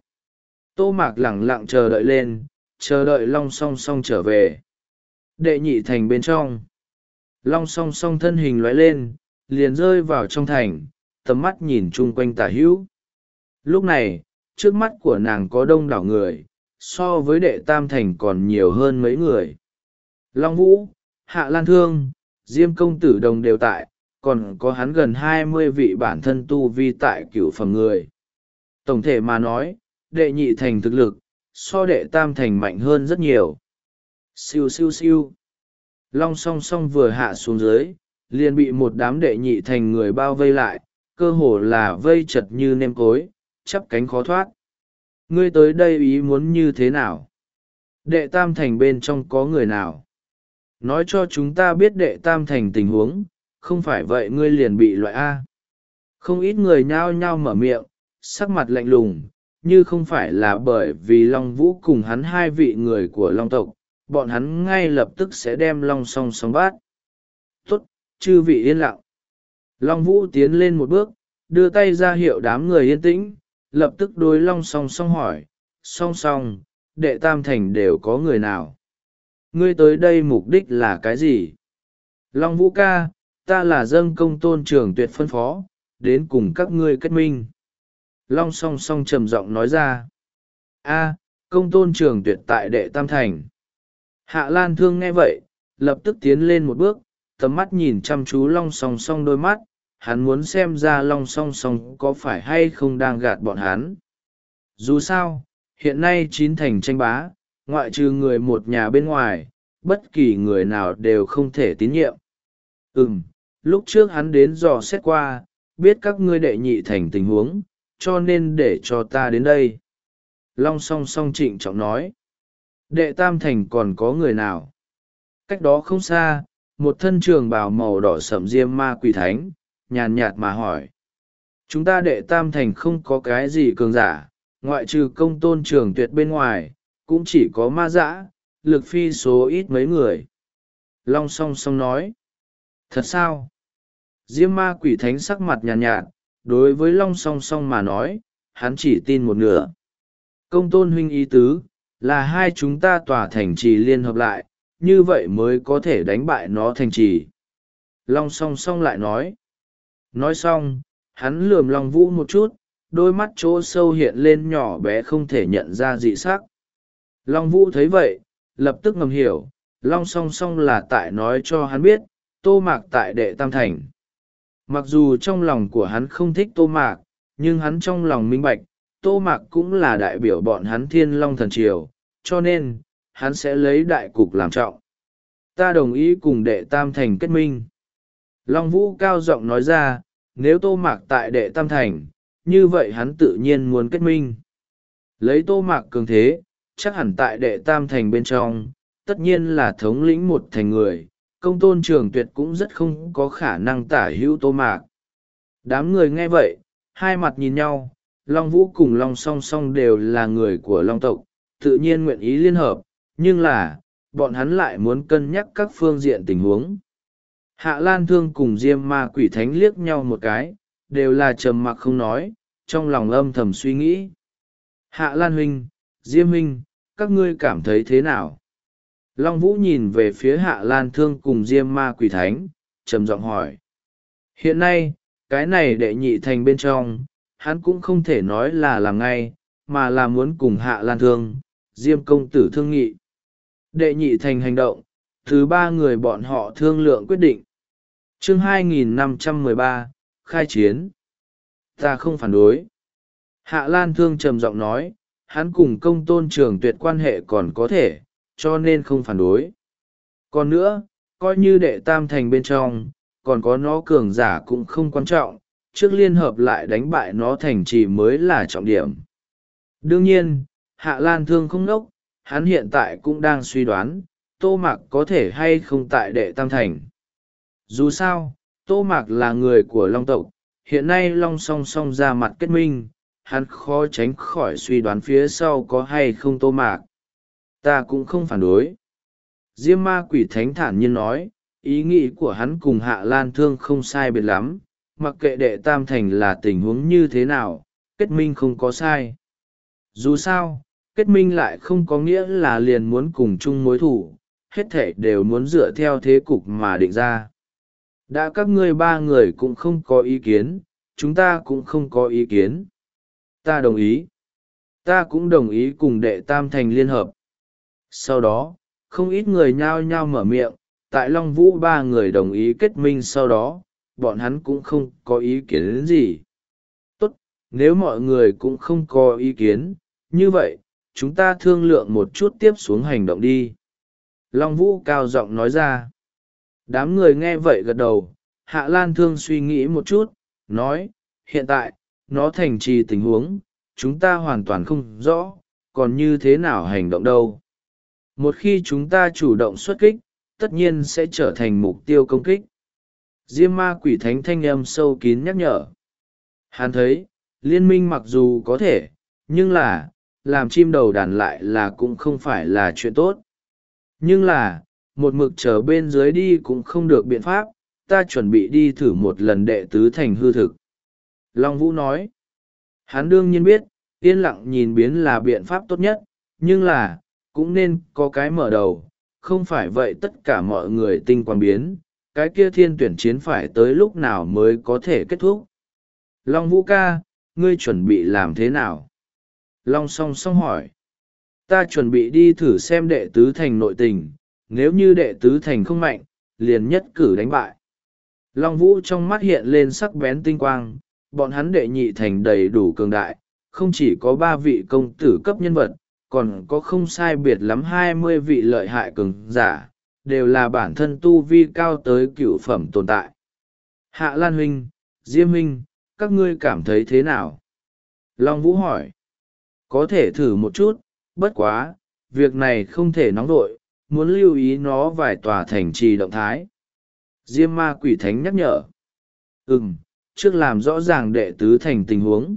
Tô Mạc lẳng lặng chờ đợi lên, chờ đợi Long Song Song trở về. Đệ nhị thành bên trong, Long Song Song thân hình lóe lên, liền rơi vào trong thành, tầm mắt nhìn chung quanh tả hữu. Lúc này, trước mắt của nàng có đông đảo người, so với đệ tam thành còn nhiều hơn mấy người. Long Vũ, Hạ Lan Thương, Diêm Công Tử Đồng đều tại, còn có hắn gần hai mươi vị bản thân tu vi tại cửu phẩm người. Tổng thể mà nói, đệ nhị thành thực lực, so đệ tam thành mạnh hơn rất nhiều. Siêu siêu siêu. Long Song Song vừa hạ xuống dưới, liền bị một đám đệ nhị thành người bao vây lại, cơ hồ là vây chật như nêm cối, chắp cánh khó thoát. Ngươi tới đây ý muốn như thế nào? Đệ tam thành bên trong có người nào? Nói cho chúng ta biết đệ tam thành tình huống, không phải vậy ngươi liền bị loại A. Không ít người nhao nhao mở miệng, sắc mặt lạnh lùng, như không phải là bởi vì Long Vũ cùng hắn hai vị người của Long tộc, bọn hắn ngay lập tức sẽ đem Long Song Song bắt. Tốt, chư vị yên lặng. Long Vũ tiến lên một bước, đưa tay ra hiệu đám người yên tĩnh, lập tức đối Long Song Song hỏi, Song Song, đệ tam thành đều có người nào? Ngươi tới đây mục đích là cái gì? Long Vũ ca, ta là dâng công tôn trưởng tuyệt phân phó, đến cùng các ngươi kết minh. Long Song Song trầm giọng nói ra. A, công tôn trưởng tuyệt tại đệ tam thành. Hạ Lan Thương nghe vậy, lập tức tiến lên một bước, tầm mắt nhìn chăm chú Long Song Song đôi mắt, hắn muốn xem ra Long Song Song có phải hay không đang gạt bọn hắn. Dù sao, hiện nay chín thành tranh bá, ngoại trừ người một nhà bên ngoài, bất kỳ người nào đều không thể tín nhiệm. Ừm, lúc trước hắn đến dò xét qua, biết các ngươi đệ nhị thành tình huống, cho nên để cho ta đến đây. Long Song Song trịnh trọng nói. Đệ tam thành còn có người nào? Cách đó không xa, một thân trường bào màu đỏ sẫm diêm ma quỷ thánh, nhàn nhạt mà hỏi. Chúng ta đệ tam thành không có cái gì cường giả, ngoại trừ công tôn trường tuyệt bên ngoài, cũng chỉ có ma dã, lực phi số ít mấy người. Long Song Song nói. Thật sao? Diêm ma quỷ thánh sắc mặt nhàn nhạt, nhạt, đối với Long Song Song mà nói, hắn chỉ tin một nửa. Công tôn huynh ý tứ, là hai chúng ta tỏa thành trì liên hợp lại, như vậy mới có thể đánh bại nó thành trì. Long Song Song lại nói. Nói xong, hắn lườm Long Vũ một chút, đôi mắt chỗ sâu hiện lên nhỏ bé không thể nhận ra dị sắc. Long Vũ thấy vậy, lập tức ngầm hiểu, Long Song Song là tại nói cho hắn biết, Tô Mạc tại đệ tam thành. Mặc dù trong lòng của hắn không thích Tô Mạc, nhưng hắn trong lòng minh bạch, Tô Mạc cũng là đại biểu bọn hắn Thiên Long Thần Triều, cho nên, hắn sẽ lấy đại cục làm trọng. Ta đồng ý cùng đệ tam thành kết minh. Long Vũ cao giọng nói ra, nếu Tô Mạc tại đệ tam thành, như vậy hắn tự nhiên muốn kết minh. Lấy Tô Mạc cường thế, chắc hẳn tại đệ tam thành bên trong, tất nhiên là thống lĩnh một thành người, công tôn trường tuyệt cũng rất không có khả năng tả hữu Tô Mạc. Đám người nghe vậy, hai mặt nhìn nhau, Long Vũ cùng Long Song Song đều là người của Long tộc, tự nhiên nguyện ý liên hợp, nhưng là, bọn hắn lại muốn cân nhắc các phương diện tình huống. Hạ Lan Thương cùng Diêm Ma Quỷ Thánh liếc nhau một cái, đều là trầm mặc không nói, trong lòng âm thầm suy nghĩ. Hạ Lan huynh, Diêm huynh, các ngươi cảm thấy thế nào? Long Vũ nhìn về phía Hạ Lan Thương cùng Diêm Ma Quỷ Thánh, trầm giọng hỏi. Hiện nay, cái này đệ nhị thành bên trong, hắn cũng không thể nói là làm ngay, mà là muốn cùng Hạ Lan Thương, Diêm công tử thương nghị. Đệ nhị thành hành động, thứ ba người bọn họ thương lượng quyết định. Chương hai nghìn năm trăm mười ba, khai chiến. Ta không phản đối. Hạ Lan Thương trầm giọng nói, hắn cùng công tôn trường tuyệt quan hệ còn có thể, cho nên không phản đối. Còn nữa, coi như đệ tam thành bên trong, còn có nó cường giả cũng không quan trọng, trước liên hợp lại đánh bại nó thành trì mới là trọng điểm. Đương nhiên, Hạ Lan Thương không nốc, hắn hiện tại cũng đang suy đoán, Tô Mạc có thể hay không tại đệ tam thành. Dù sao, Tô Mạc là người của Long tộc, hiện nay Long Song Song ra mặt kết minh, hắn khó tránh khỏi suy đoán phía sau có hay không Tô Mạc. Ta cũng không phản đối. Diêm Ma Quỷ Thánh thản nhiên nói, ý nghĩ của hắn cùng Hạ Lan Thương không sai biệt lắm, mặc kệ đệ tam thành là tình huống như thế nào, kết minh không có sai. Dù sao, kết minh lại không có nghĩa là liền muốn cùng chung mối thủ, hết thể đều muốn dựa theo thế cục mà định ra. Đã các ngươi ba người cũng không có ý kiến, chúng ta cũng không có ý kiến. Ta đồng ý. Ta cũng đồng ý cùng đệ tam thành liên hợp. Sau đó, không ít người nhao nhao mở miệng, tại Long Vũ ba người đồng ý kết minh sau đó, bọn hắn cũng không có ý kiến gì. Tốt, nếu mọi người cũng không có ý kiến, như vậy, chúng ta thương lượng một chút tiếp xuống hành động đi. Long Vũ cao giọng nói ra. Đám người nghe vậy gật đầu, Hạ Lan Thương suy nghĩ một chút, nói, hiện tại, nó thành trì tình huống, chúng ta hoàn toàn không rõ, còn như thế nào hành động đâu. Một khi chúng ta chủ động xuất kích, tất nhiên sẽ trở thành mục tiêu công kích. Diêm Ma Quỷ Thánh thanh âm sâu kín nhắc nhở. Hắn thấy, liên minh mặc dù có thể, nhưng là, làm chim đầu đàn lại là cũng không phải là chuyện tốt. Nhưng là, một mực trở bên dưới đi cũng không được biện pháp, ta chuẩn bị đi thử một lần đệ tứ thành hư thực. Long Vũ nói. Hắn đương nhiên biết, yên lặng nhìn biến là biện pháp tốt nhất, nhưng là, cũng nên có cái mở đầu, không phải vậy tất cả mọi người tinh quang biến, cái kia thiên tuyển chiến phải tới lúc nào mới có thể kết thúc. Long Vũ ca, ngươi chuẩn bị làm thế nào? Long song song hỏi. Ta chuẩn bị đi thử xem đệ tứ thành nội tình, nếu như đệ tứ thành không mạnh, liền nhất cử đánh bại. Long Vũ trong mắt hiện lên sắc bén tinh quang, bọn hắn đệ nhị thành đầy đủ cường đại, không chỉ có ba vị công tử cấp nhân vật, còn có không sai biệt lắm hai mươi vị lợi hại cường giả, đều là bản thân tu vi cao tới cựu phẩm tồn tại. Hạ Lan huynh, Diêm huynh, các ngươi cảm thấy thế nào? Long Vũ hỏi. Có thể thử một chút, bất quá, việc này không thể nóng vội, muốn lưu ý nó vài tòa thành trì động thái. Diêm ma quỷ thánh nhắc nhở. Ừm, trước làm rõ ràng đệ tứ thành tình huống.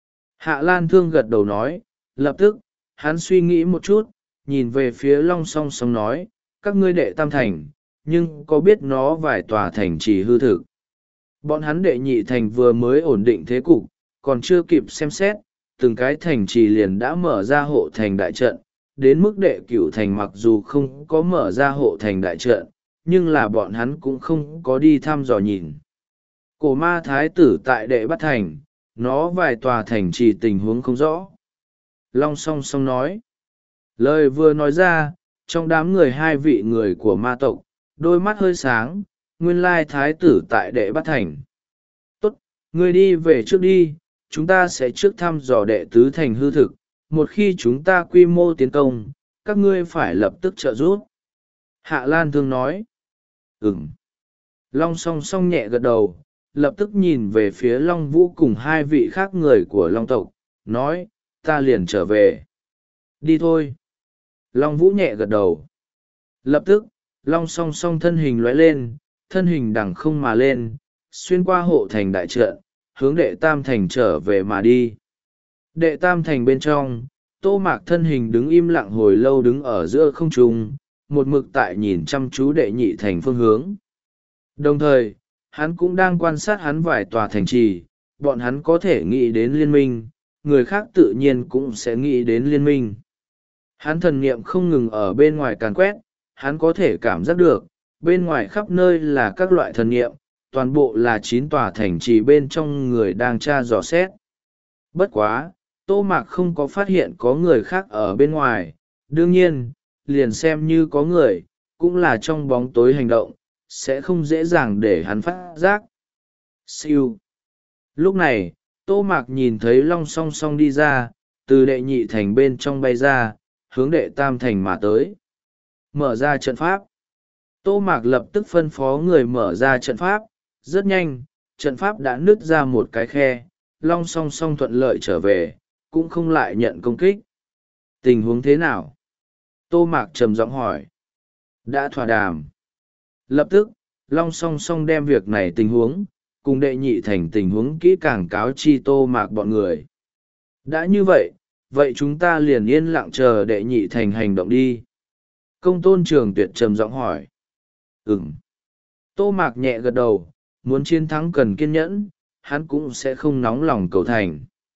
Hạ Lan Thương gật đầu nói, lập tức, hắn suy nghĩ một chút, nhìn về phía Long song song nói, các ngươi đệ tam thành, nhưng có biết nó vài tòa thành trì hư thực. Bọn hắn đệ nhị thành vừa mới ổn định thế cục, còn chưa kịp xem xét, từng cái thành trì liền đã mở ra hộ thành đại trận, đến mức đệ cửu thành mặc dù không có mở ra hộ thành đại trận, nhưng là bọn hắn cũng không có đi thăm dò nhìn. Cổ ma thái tử tại đệ bát thành, nó vài tòa thành trì tình huống không rõ. Long song song nói. Lời vừa nói ra, trong đám người hai vị người của ma tộc, đôi mắt hơi sáng, nguyên lai thái tử tại đệ bát thành. Tốt, ngươi đi về trước đi, chúng ta sẽ trước thăm dò đệ tứ thành hư thực, một khi chúng ta quy mô tiến công, các ngươi phải lập tức trợ giúp. Hạ Lan Thương nói. Ừm. Long song song nhẹ gật đầu, lập tức nhìn về phía Long Vũ cùng hai vị khác người của Long tộc, nói, ta liền trở về. Đi thôi. Long Vũ nhẹ gật đầu. Lập tức, Long song song thân hình lóe lên, thân hình đằng không mà lên, xuyên qua hộ thành đại trận, hướng đệ tam thành trở về mà đi. Đệ tam thành bên trong, Tô Mạc thân hình đứng im lặng hồi lâu đứng ở giữa không trung, một mực tại nhìn chăm chú đệ nhị thành phương hướng. Đồng thời, hắn cũng đang quan sát hắn vài tòa thành trì, bọn hắn có thể nghĩ đến liên minh, người khác tự nhiên cũng sẽ nghĩ đến liên minh. Hắn thần niệm không ngừng ở bên ngoài càn quét, hắn có thể cảm giác được, bên ngoài khắp nơi là các loại thần niệm, toàn bộ là chín tòa thành trì bên trong người đang tra dò xét. Bất quá, Tô Mạc không có phát hiện có người khác ở bên ngoài, đương nhiên, liền xem như có người, cũng là trong bóng tối hành động, sẽ không dễ dàng để hắn phát giác. Siêu. Lúc này, Tô Mạc nhìn thấy Long song song đi ra, từ đệ nhị thành bên trong bay ra, hướng đệ tam thành mà tới. Mở ra trận pháp. Tô Mạc lập tức phân phó người mở ra trận pháp, rất nhanh, trận pháp đã nứt ra một cái khe, Long song song thuận lợi trở về, cũng không lại nhận công kích. Tình huống thế nào? Tô Mạc trầm giọng hỏi. Đã thỏa đàm. Lập tức, Long song song đem việc này tình huống, cùng đệ nhị thành tình huống kỹ càng cáo chi Tô Mạc bọn người. Đã như vậy, vậy chúng ta liền yên lặng chờ đệ nhị thành hành động đi. Công tôn Trường Tuyệt trầm giọng hỏi. Ừm. Tô Mạc nhẹ gật đầu, muốn chiến thắng cần kiên nhẫn, hắn cũng sẽ không nóng lòng cầu thành.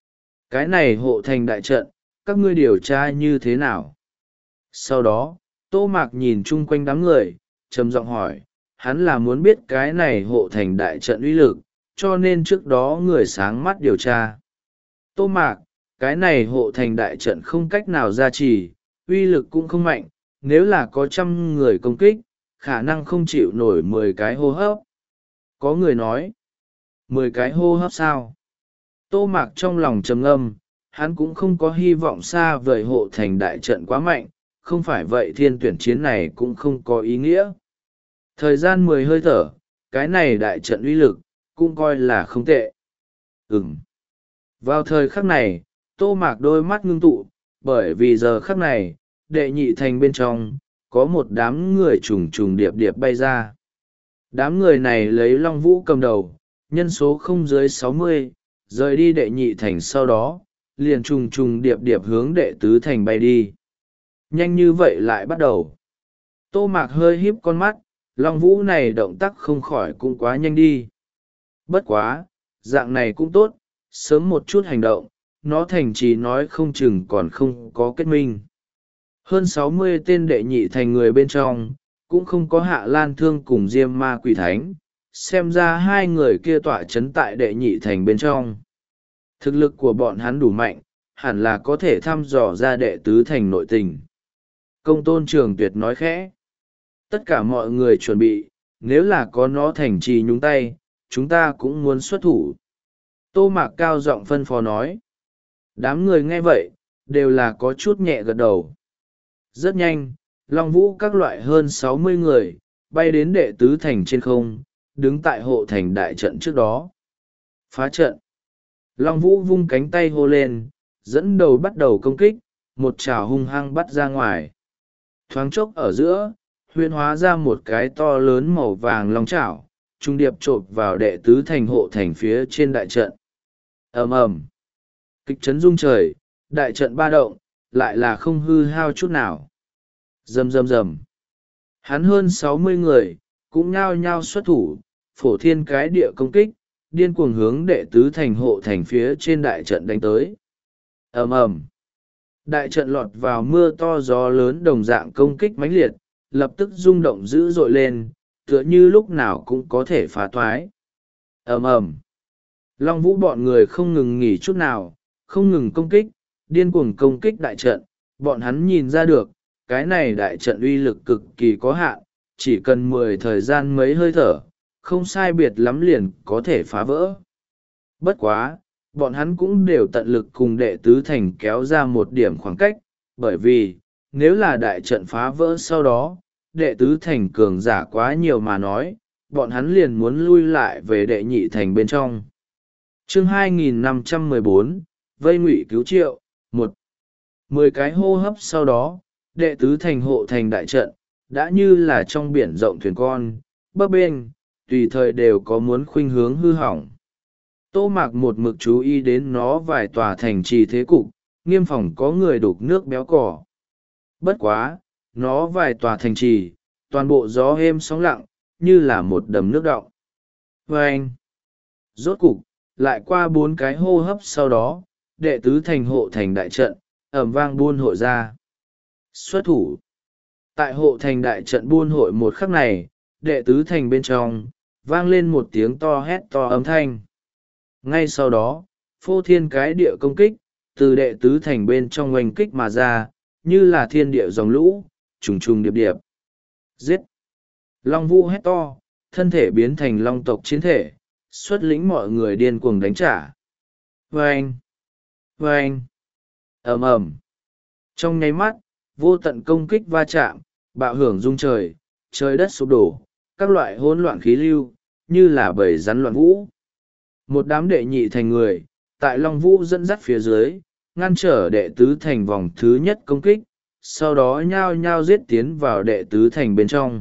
Cái này hộ thành đại trận, các ngươi điều tra như thế nào? Sau đó, Tô Mạc nhìn chung quanh đám người, trầm giọng hỏi, hắn là muốn biết cái này hộ thành đại trận uy lực, cho nên trước đó người sáng mắt điều tra. Tô Mạc, cái này hộ thành đại trận không cách nào gia trì, uy lực cũng không mạnh, nếu là có trăm người công kích, khả năng không chịu nổi mười cái hô hấp. Có người nói, mười cái hô hấp sao? Tô Mạc trong lòng trầm ngâm, hắn cũng không có hy vọng xa vời hộ thành đại trận quá mạnh, không phải vậy thiên tuyển chiến này cũng không có ý nghĩa. Thời gian mười hơi thở, cái này đại trận uy lực, cũng coi là không tệ. Ừm. Vào thời khắc này, Tô Mạc đôi mắt ngưng tụ, bởi vì giờ khắc này, đệ nhị thành bên trong, có một đám người trùng trùng điệp điệp bay ra. Đám người này lấy Long Vũ cầm đầu, nhân số không dưới sáu mươi, rời đi đệ nhị thành sau đó, liền trùng trùng điệp điệp hướng đệ tứ thành bay đi. Nhanh như vậy lại bắt đầu. Tô Mạc hơi híp con mắt, Long Vũ này động tác không khỏi cũng quá nhanh đi. Bất quá, dạng này cũng tốt, sớm một chút hành động, nó thành trì nói không chừng còn không có kết minh. Hơn sáu mươi tên đệ nhị thành người bên trong, cũng không có Hạ Lan Thương cùng Diêm Ma Quỷ Thánh, xem ra hai người kia tọa chấn tại đệ nhị thành bên trong. Thực lực của bọn hắn đủ mạnh, hẳn là có thể thăm dò ra đệ tứ thành nội tình. Công tôn Trường Tuyệt nói khẽ. Tất cả mọi người chuẩn bị, nếu là có nó thành trì nhúng tay, chúng ta cũng muốn xuất thủ. Tô Mạc cao giọng phân phó nói. Đám người nghe vậy, đều là có chút nhẹ gật đầu. Rất nhanh, Long Vũ các loại hơn sáu mươi người, bay đến đệ tứ thành trên không, đứng tại hộ thành đại trận trước đó. Phá trận. Long Vũ vung cánh tay hô lên, dẫn đầu bắt đầu công kích, một chảo hung hăng bắt ra ngoài. Thoáng chốc ở giữa, huyễn hóa ra một cái to lớn màu vàng long chảo, trung điệp chộp vào đệ tứ thành hộ thành phía trên đại trận. Ầm ầm, kịch chấn rung trời, đại trận ba động, lại là không hư hao chút nào. Rầm rầm rầm. Hắn hơn sáu mươi người, cũng nhao nhao xuất thủ, phổ thiên cái địa công kích, điên cuồng hướng đệ tứ thành hộ thành phía trên đại trận đánh tới. Ầm ầm. Đại trận lọt vào mưa to gió lớn đồng dạng công kích mãnh liệt, lập tức rung động dữ dội lên, tựa như lúc nào cũng có thể phá toái. Ầm ầm. Long Vũ bọn người không ngừng nghỉ chút nào, không ngừng công kích, điên cuồng công kích đại trận, bọn hắn nhìn ra được, cái này đại trận uy lực cực kỳ có hạn, chỉ cần mười thời gian mấy hơi thở, không sai biệt lắm liền có thể phá vỡ. Bất quá, bọn hắn cũng đều tận lực cùng đệ tứ thành kéo ra một điểm khoảng cách, bởi vì, nếu là đại trận phá vỡ sau đó, đệ tứ thành cường giả quá nhiều mà nói, bọn hắn liền muốn lui lại về đệ nhị thành bên trong. Chương hai nghìn năm trăm mười bốn, Vây Ngụy Cứu Triệu, một. Mười cái hô hấp sau đó, đệ tứ thành hộ thành đại trận, đã như là trong biển rộng thuyền con, bấp bênh, tùy thời đều có muốn khuynh hướng hư hỏng. Tô Mạc một mực chú ý đến nó vài tòa thành trì thế cục, nghiêm phòng có người đục nước béo cỏ. Bất quá, nó vài tòa thành trì, toàn bộ gió êm sóng lặng, như là một đầm nước đọng. Và anh, rốt cục, lại qua bốn cái hô hấp sau đó, đệ tứ thành hộ thành đại trận, ầm vang buôn hội ra. Xuất thủ. Tại hộ thành đại trận buôn hội một khắc này, đệ tứ thành bên trong, vang lên một tiếng to hét to âm thanh. Ngay sau đó, phô thiên cái địa công kích, từ đệ tứ thành bên trong oanh kích mà ra, như là thiên địa dòng lũ, trùng trùng điệp điệp. Giết! Long Vũ hét to, thân thể biến thành long tộc chiến thể, xuất lĩnh mọi người điên cuồng đánh trả. Vâng! Vâng! ầm ầm. Trong nháy mắt, vô tận công kích va chạm, bạo hưởng rung trời, trời đất sụp đổ, các loại hỗn loạn khí lưu, như là bầy rắn loạn vũ. Một đám đệ nhị thành người, tại Long Vũ dẫn dắt phía dưới, ngăn trở đệ tứ thành vòng thứ nhất công kích, sau đó nhao nhao giết tiến vào đệ tứ thành bên trong.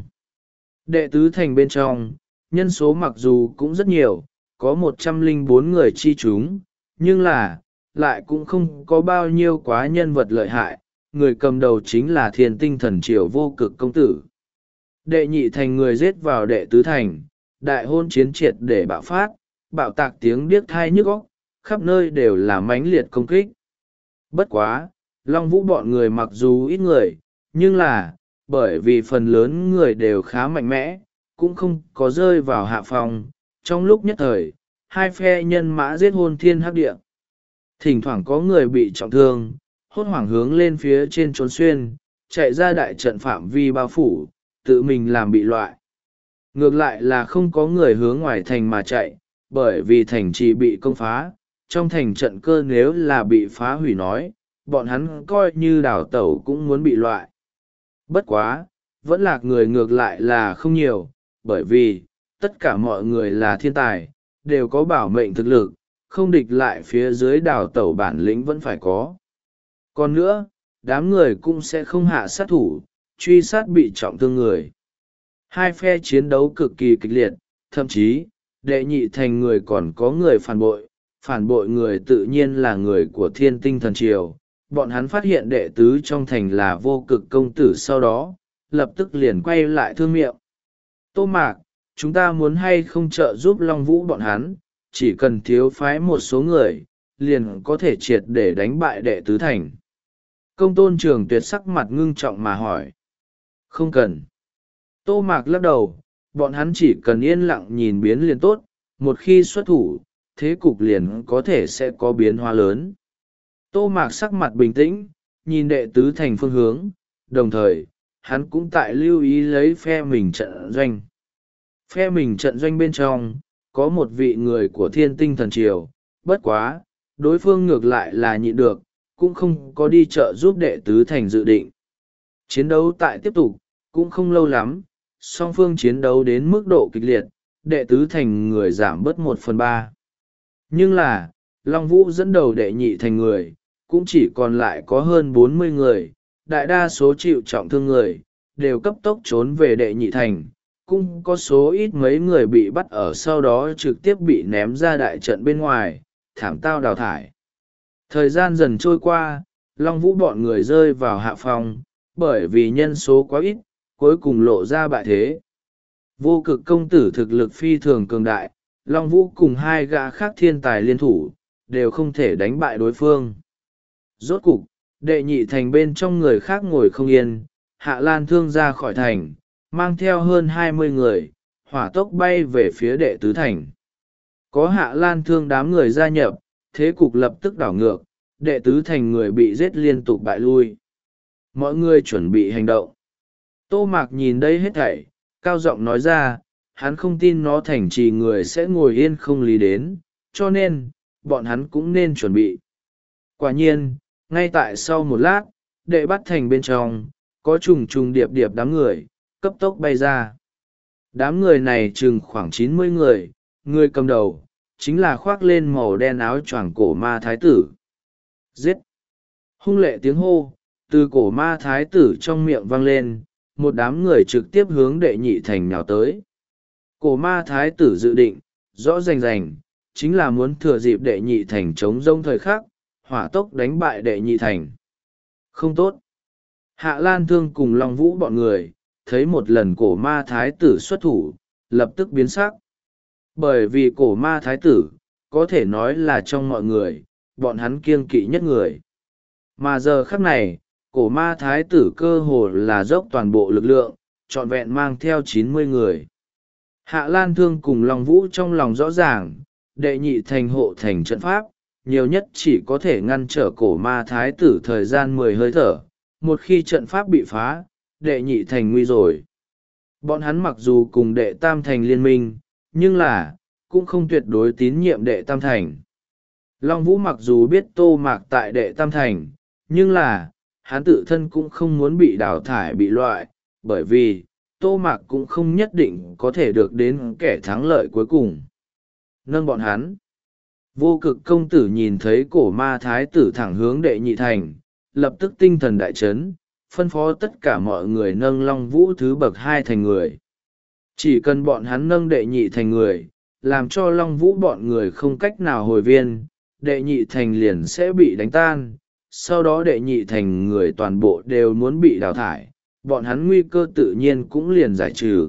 Đệ tứ thành bên trong, nhân số mặc dù cũng rất nhiều, có một trăm lẻ bốn người chi chúng, nhưng là, lại cũng không có bao nhiêu quá nhân vật lợi hại, người cầm đầu chính là Thiên Tinh Thần Triều Vô Cực công tử. Đệ nhị thành người giết vào đệ tứ thành, đại hôn chiến triệt để bạo phát, bạo tạc tiếng điếc thai nhức óc, khắp nơi đều là mãnh liệt công kích. Bất quá, Long Vũ bọn người mặc dù ít người, nhưng là, bởi vì phần lớn người đều khá mạnh mẽ, cũng không có rơi vào hạ phòng. Trong lúc nhất thời, hai phe nhân mã giết hôn thiên hắc địa. Thỉnh thoảng có người bị trọng thương, hốt hoảng hướng lên phía trên trốn xuyên, chạy ra đại trận phạm vi bao phủ, tự mình làm bị loại. Ngược lại là không có người hướng ngoài thành mà chạy, bởi vì thành trì bị công phá, trong thành trận cơ nếu là bị phá hủy nói, bọn hắn coi như đảo tẩu cũng muốn bị loại. Bất quá, vẫn lạc người ngược lại là không nhiều, bởi vì, tất cả mọi người là thiên tài, đều có bảo mệnh thực lực, không địch lại phía dưới đảo tẩu bản lĩnh vẫn phải có. Còn nữa, đám người cũng sẽ không hạ sát thủ, truy sát bị trọng thương người. Hai phe chiến đấu cực kỳ kịch liệt, thậm chí, đệ nhị thành người còn có người phản bội, phản bội người tự nhiên là người của Thiên Tinh Thần Triều. Bọn hắn phát hiện đệ tứ trong thành là Vô Cực công tử sau đó, lập tức liền quay lại thương miệng. Tô Mạc, chúng ta muốn hay không trợ giúp Long Vũ bọn hắn, chỉ cần thiếu phái một số người, liền có thể triệt để đánh bại đệ tứ thành. Công tôn Trường Tuyệt sắc mặt ngưng trọng mà hỏi. Không cần. Tô Mạc lắc đầu, bọn hắn chỉ cần yên lặng nhìn biến liền tốt, một khi xuất thủ, thế cục liền có thể sẽ có biến hóa lớn. Tô Mạc sắc mặt bình tĩnh, nhìn đệ tứ thành phương hướng, đồng thời, hắn cũng tại lưu ý lấy phe mình trận doanh. Phe mình trận doanh bên trong, có một vị người của Thiên Tinh Thần Triều, bất quá, đối phương ngược lại là nhịn được, cũng không có đi trợ giúp đệ tứ thành dự định. Chiến đấu tại tiếp tục, cũng không lâu lắm, song phương chiến đấu đến mức độ kịch liệt, đệ tứ thành người giảm bớt một phần ba. Nhưng là, Long Vũ dẫn đầu đệ nhị thành người, cũng chỉ còn lại có hơn bốn mươi người, đại đa số chịu trọng thương người, đều cấp tốc trốn về đệ nhị thành, cũng có số ít mấy người bị bắt ở sau đó trực tiếp bị ném ra đại trận bên ngoài, thảm tao đào thải. Thời gian dần trôi qua, Long Vũ bọn người rơi vào hạ phòng, bởi vì nhân số quá ít, cuối cùng lộ ra bại thế. Vô cực công tử thực lực phi thường cường đại, Long Vũ cùng hai gã khác thiên tài liên thủ, đều không thể đánh bại đối phương. Rốt cục, đệ nhị thành bên trong người khác ngồi không yên, Hạ Lan Thương ra khỏi thành, mang theo hơn hai mươi người, hỏa tốc bay về phía đệ tứ thành. Có Hạ Lan Thương đám người gia nhập, thế cục lập tức đảo ngược, đệ tứ thành người bị giết liên tục bại lui. Mọi người chuẩn bị hành động. Tô Mạc nhìn đây hết thảy, cao giọng nói ra, hắn không tin nó thành trì người sẽ ngồi yên không lý đến, cho nên, bọn hắn cũng nên chuẩn bị. Quả nhiên, ngay tại sau một lát, đệ bắt thành bên trong, có trùng trùng điệp điệp đám người, cấp tốc bay ra. Đám người này chừng khoảng chín mươi người, người cầm đầu, chính là khoác lên màu đen áo choàng cổ ma thái tử. Giết! Hung lệ tiếng hô, từ cổ ma thái tử trong miệng vang lên, một đám người trực tiếp hướng đệ nhị thành nhào tới. Cổ ma thái tử dự định, rõ rành rành, chính là muốn thừa dịp đệ nhị thành chống rông thời khắc, hỏa tốc đánh bại đệ nhị thành. Không tốt. Hạ Lan Thương cùng Long Vũ bọn người, thấy một lần cổ ma thái tử xuất thủ, lập tức biến sắc. Bởi vì cổ ma thái tử, có thể nói là trong mọi người, bọn hắn kiêng kỵ nhất người. Mà giờ khắc này, cổ ma thái tử cơ hồ là dốc toàn bộ lực lượng, trọn vẹn mang theo chín mươi người. Hạ Lan Thương cùng Long Vũ trong lòng rõ ràng, đệ nhị thành hộ thành trận pháp, nhiều nhất chỉ có thể ngăn trở cổ ma thái tử thời gian mười hơi thở. Một khi trận pháp bị phá, đệ nhị thành nguy rồi. Bọn hắn mặc dù cùng đệ tam thành liên minh, nhưng là, cũng không tuyệt đối tín nhiệm đệ tam thành. Long Vũ mặc dù biết Tô Mạc tại đệ tam thành, nhưng là, hắn tự thân cũng không muốn bị đào thải bị loại, bởi vì, Tô Mạc cũng không nhất định có thể được đến kẻ thắng lợi cuối cùng. Nâng bọn hắn, vô cực công tử nhìn thấy cổ ma thái tử thẳng hướng đệ nhị thành, lập tức tinh thần đại chấn, phân phó tất cả mọi người nâng Long Vũ thứ bậc hai thành người. Chỉ cần bọn hắn nâng đệ nhị thành người, làm cho Long Vũ bọn người không cách nào hồi viên, đệ nhị thành liền sẽ bị đánh tan, sau đó đệ nhị thành người toàn bộ đều muốn bị đào thải, bọn hắn nguy cơ tự nhiên cũng liền giải trừ.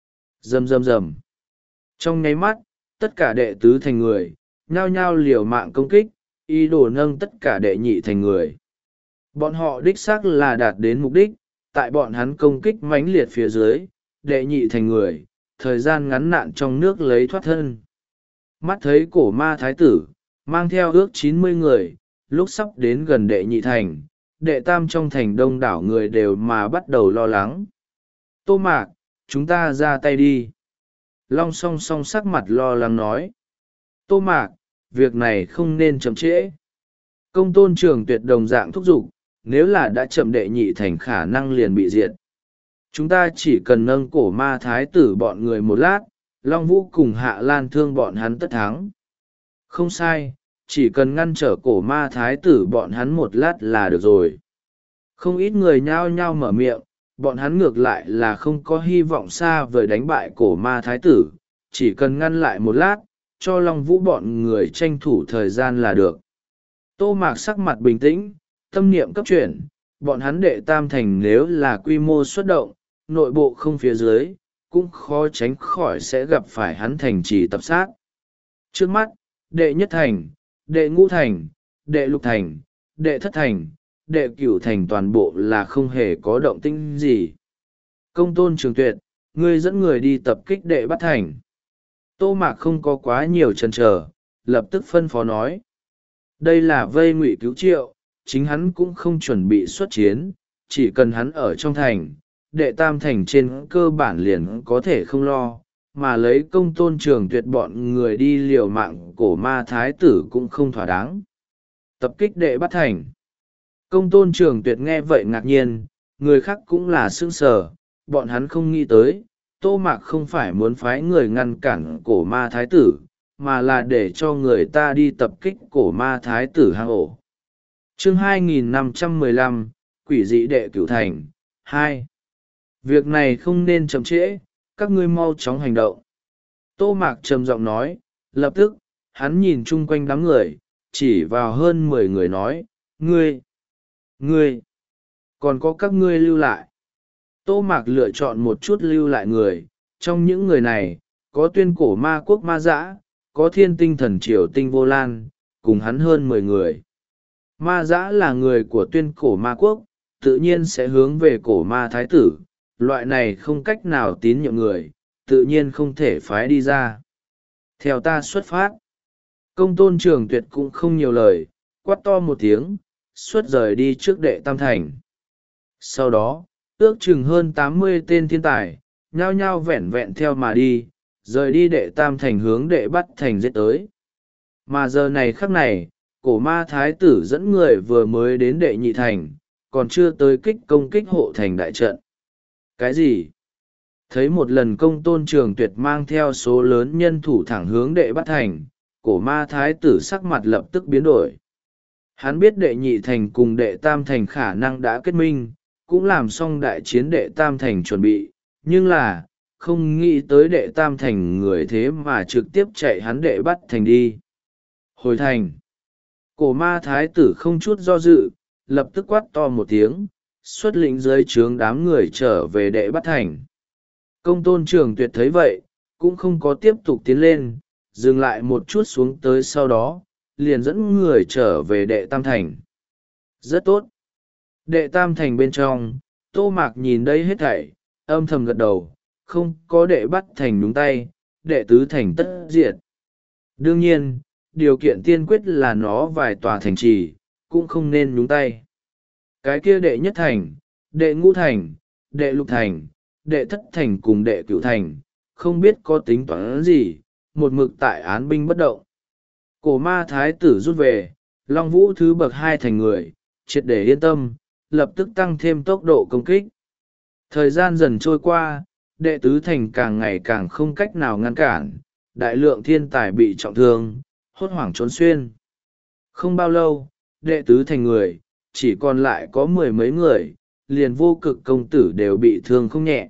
Rầm rầm rầm. Trong nháy mắt, tất cả đệ tứ thành người, nhao nhao liều mạng công kích, ý đồ nâng tất cả đệ nhị thành người. Bọn họ đích xác là đạt đến mục đích, tại bọn hắn công kích mãnh liệt phía dưới, đệ nhị thành người, thời gian ngắn nạn trong nước lấy thoát thân. Mắt thấy cổ ma thái tử, mang theo ước chín mươi người, lúc sắp đến gần đệ nhị thành, đệ tam trong thành đông đảo người đều mà bắt đầu lo lắng. Tô Mạc, chúng ta ra tay đi. Long song song sắc mặt lo lắng nói. Tô Mạc, việc này không nên chậm trễ. Công tôn Trường Tuyệt đồng dạng thúc giục, nếu là đã chậm đệ nhị thành khả năng liền bị diệt. Chúng ta chỉ cần nâng cổ ma thái tử bọn người một lát, Long Vũ cùng Hạ Lan Thương bọn hắn tất thắng. Không sai, chỉ cần ngăn trở cổ ma thái tử bọn hắn một lát là được rồi. Không ít người nhao nhao mở miệng, bọn hắn ngược lại là không có hy vọng xa vời đánh bại cổ ma thái tử, chỉ cần ngăn lại một lát, cho Long Vũ bọn người tranh thủ thời gian là được. Tô Mạc sắc mặt bình tĩnh, tâm niệm cấp chuyển, bọn hắn đệ tam thành nếu là quy mô xuất động, nội bộ không phía dưới, cũng khó tránh khỏi sẽ gặp phải hắn thành trì tập sát. Trước mắt, đệ nhất thành, đệ ngũ thành, đệ lục thành, đệ thất thành, đệ cửu thành toàn bộ là không hề có động tĩnh gì. Công tôn Trường Tuyệt, ngươi dẫn người đi tập kích đệ bát thành. Tô Mạc không có quá nhiều chần chờ, lập tức phân phó nói. Đây là vây ngụy cứu triệu, chính hắn cũng không chuẩn bị xuất chiến, chỉ cần hắn ở trong thành, đệ tam thành trên cơ bản liền có thể không lo, mà lấy công tôn Trường Tuyệt bọn người đi liều mạng cổ ma thái tử cũng không thỏa đáng. Tập kích đệ bát thành. Công tôn Trường Tuyệt nghe vậy ngạc nhiên, người khác cũng là sững sờ, bọn hắn không nghĩ tới, Tô Mạc không phải muốn phái người ngăn cản cổ ma thái tử, mà là để cho người ta đi tập kích cổ ma thái tử hang ổ. Chương hai nghìn năm trăm mười lăm, Quỷ dị đệ cửu thành, hai. Việc này không nên chậm trễ, các ngươi mau chóng hành động. Tô Mạc trầm giọng nói, lập tức, hắn nhìn chung quanh đám người, chỉ vào hơn mười người nói, ngươi, ngươi, còn có các ngươi lưu lại. Tô Mạc lựa chọn một chút lưu lại người, trong những người này, có tuyên cổ ma quốc ma dã, có thiên tinh thần triều tinh vô lan, cùng hắn hơn mười người. Ma dã là người của tuyên cổ ma quốc, tự nhiên sẽ hướng về cổ ma thái tử, loại này không cách nào tín nhiệm người, tự nhiên không thể phái đi ra. Theo ta xuất phát, công tôn Trường Tuyệt cũng không nhiều lời, quát to một tiếng, xuất rời đi trước đệ tam thành. Sau đó, ước chừng hơn tám mươi tên thiên tài, nhao nhao vẹn vẹn theo mà đi, rời đi đệ tam thành hướng đệ bắt thành giết tới. Mà giờ này khắc này, cổ ma thái tử dẫn người vừa mới đến đệ nhị thành, còn chưa tới kích công kích hộ thành đại trận. Cái gì? Thấy một lần công tôn Trường Tuyệt mang theo số lớn nhân thủ thẳng hướng đệ bắt thành, cổ ma thái tử sắc mặt lập tức biến đổi. Hắn biết đệ nhị thành cùng đệ tam thành khả năng đã kết minh, cũng làm xong đại chiến đệ tam thành chuẩn bị, nhưng là, không nghĩ tới đệ tam thành người thế mà trực tiếp chạy hắn đệ bắt thành đi. Hồi thành, cổ ma thái tử không chút do dự, lập tức quát to một tiếng, xuất lĩnh dưới trướng đám người trở về đệ bắt thành. Công tôn Trường Tuyệt thấy vậy, cũng không có tiếp tục tiến lên, dừng lại một chút xuống tới sau đó, liền dẫn người trở về đệ tam thành. Rất tốt. Đệ tam thành bên trong, Tô Mạc nhìn đây hết thảy, âm thầm gật đầu, không có đệ bắt thành đúng tay, đệ tứ thành tất diệt. Đương nhiên, điều kiện tiên quyết là nó vài tòa thành trì, cũng không nên nhúng tay. Cái kia đệ nhất thành, đệ ngũ thành, đệ lục thành, đệ thất thành cùng đệ cửu thành, không biết có tính toán gì, một mực tại án binh bất động. Cổ ma thái tử rút về, Long Vũ thứ bậc hai thành người, triệt để yên tâm, lập tức tăng thêm tốc độ công kích. Thời gian dần trôi qua, đệ tứ thành càng ngày càng không cách nào ngăn cản, đại lượng thiên tài bị trọng thương, hốt hoảng trốn xuyên. Không bao lâu, đệ tứ thành người, chỉ còn lại có mười mấy người, liền vô cực công tử đều bị thương không nhẹ.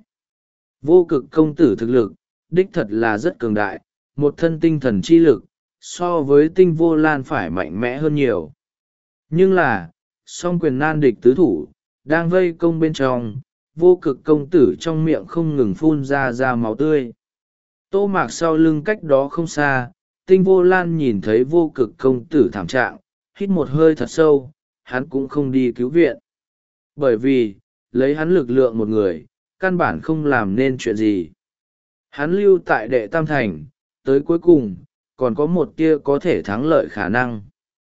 Vô cực công tử thực lực, đích thật là rất cường đại, một thân tinh thần chi lực, so với tinh vô lan phải mạnh mẽ hơn nhiều. Nhưng là, song quyền nan địch tứ thủ, đang vây công bên trong, vô cực công tử trong miệng không ngừng phun ra ra máu tươi. Tô Mạc sau lưng cách đó không xa, tinh vô lan nhìn thấy vô cực công tử thảm trạng, hít một hơi thật sâu, hắn cũng không đi cứu viện. Bởi vì, lấy hắn lực lượng một người, căn bản không làm nên chuyện gì. Hắn lưu tại đệ tam thành, tới cuối cùng, còn có một tia có thể thắng lợi khả năng.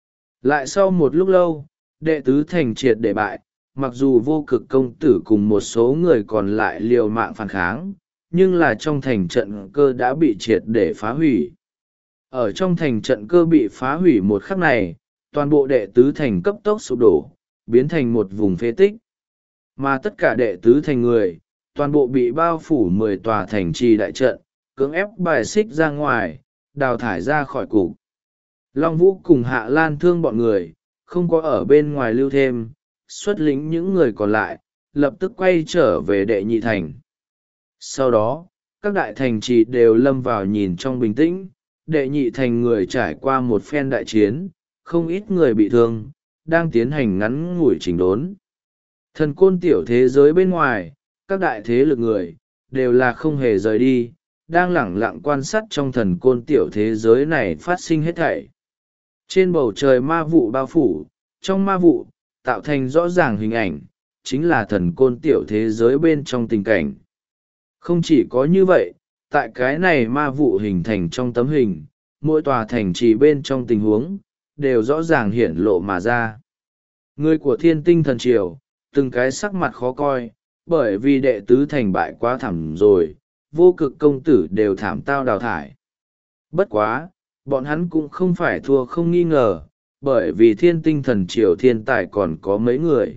Lại sau một lúc lâu, đệ tứ thành triệt để bại, mặc dù vô cực công tử cùng một số người còn lại liều mạng phản kháng, nhưng là trong thành trận cơ đã bị triệt để phá hủy. Ở trong thành trận cơ bị phá hủy một khắc này, toàn bộ đệ tứ thành cấp tốc sụp đổ, biến thành một vùng phế tích. Mà tất cả đệ tứ thành người, toàn bộ bị bao phủ mười tòa thành trì đại trận, cưỡng ép bài xích ra ngoài, đào thải ra khỏi cục. Long Vũ cùng Hạ Lan Thương bọn người, không có ở bên ngoài lưu thêm, xuất lĩnh những người còn lại, lập tức quay trở về đệ nhị thành. Sau đó, các đại thành trì đều lâm vào nhìn trong bình tĩnh, đệ nhị thành người trải qua một phen đại chiến, không ít người bị thương, đang tiến hành ngắn ngủi chỉnh đốn. Thần côn tiểu thế giới bên ngoài, các đại thế lực người, đều là không hề rời đi, đang lẳng lặng quan sát trong thần côn tiểu thế giới này phát sinh hết thảy. Trên bầu trời ma vụ bao phủ, trong ma vụ, tạo thành rõ ràng hình ảnh, chính là thần côn tiểu thế giới bên trong tình cảnh. Không chỉ có như vậy, tại cái này ma vụ hình thành trong tấm hình, mỗi tòa thành trì bên trong tình huống, đều rõ ràng hiển lộ mà ra. Người của thiên tinh thần triều, từng cái sắc mặt khó coi, bởi vì đệ tứ thành bại quá thảm rồi, vô cực công tử đều thảm tao đào thải. Bất quá, bọn hắn cũng không phải thua không nghi ngờ, bởi vì thiên tinh thần triều thiên tài còn có mấy người.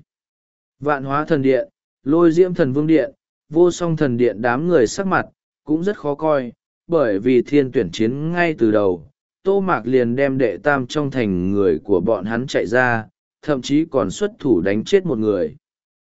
Vạn hóa thần điện, lôi diễm thần vương điện, vô song thần điện đám người sắc mặt, cũng rất khó coi, bởi vì thiên tuyển chiến ngay từ đầu, Tô Mạc liền đem đệ tam trong thành người của bọn hắn chạy ra, thậm chí còn xuất thủ đánh chết một người.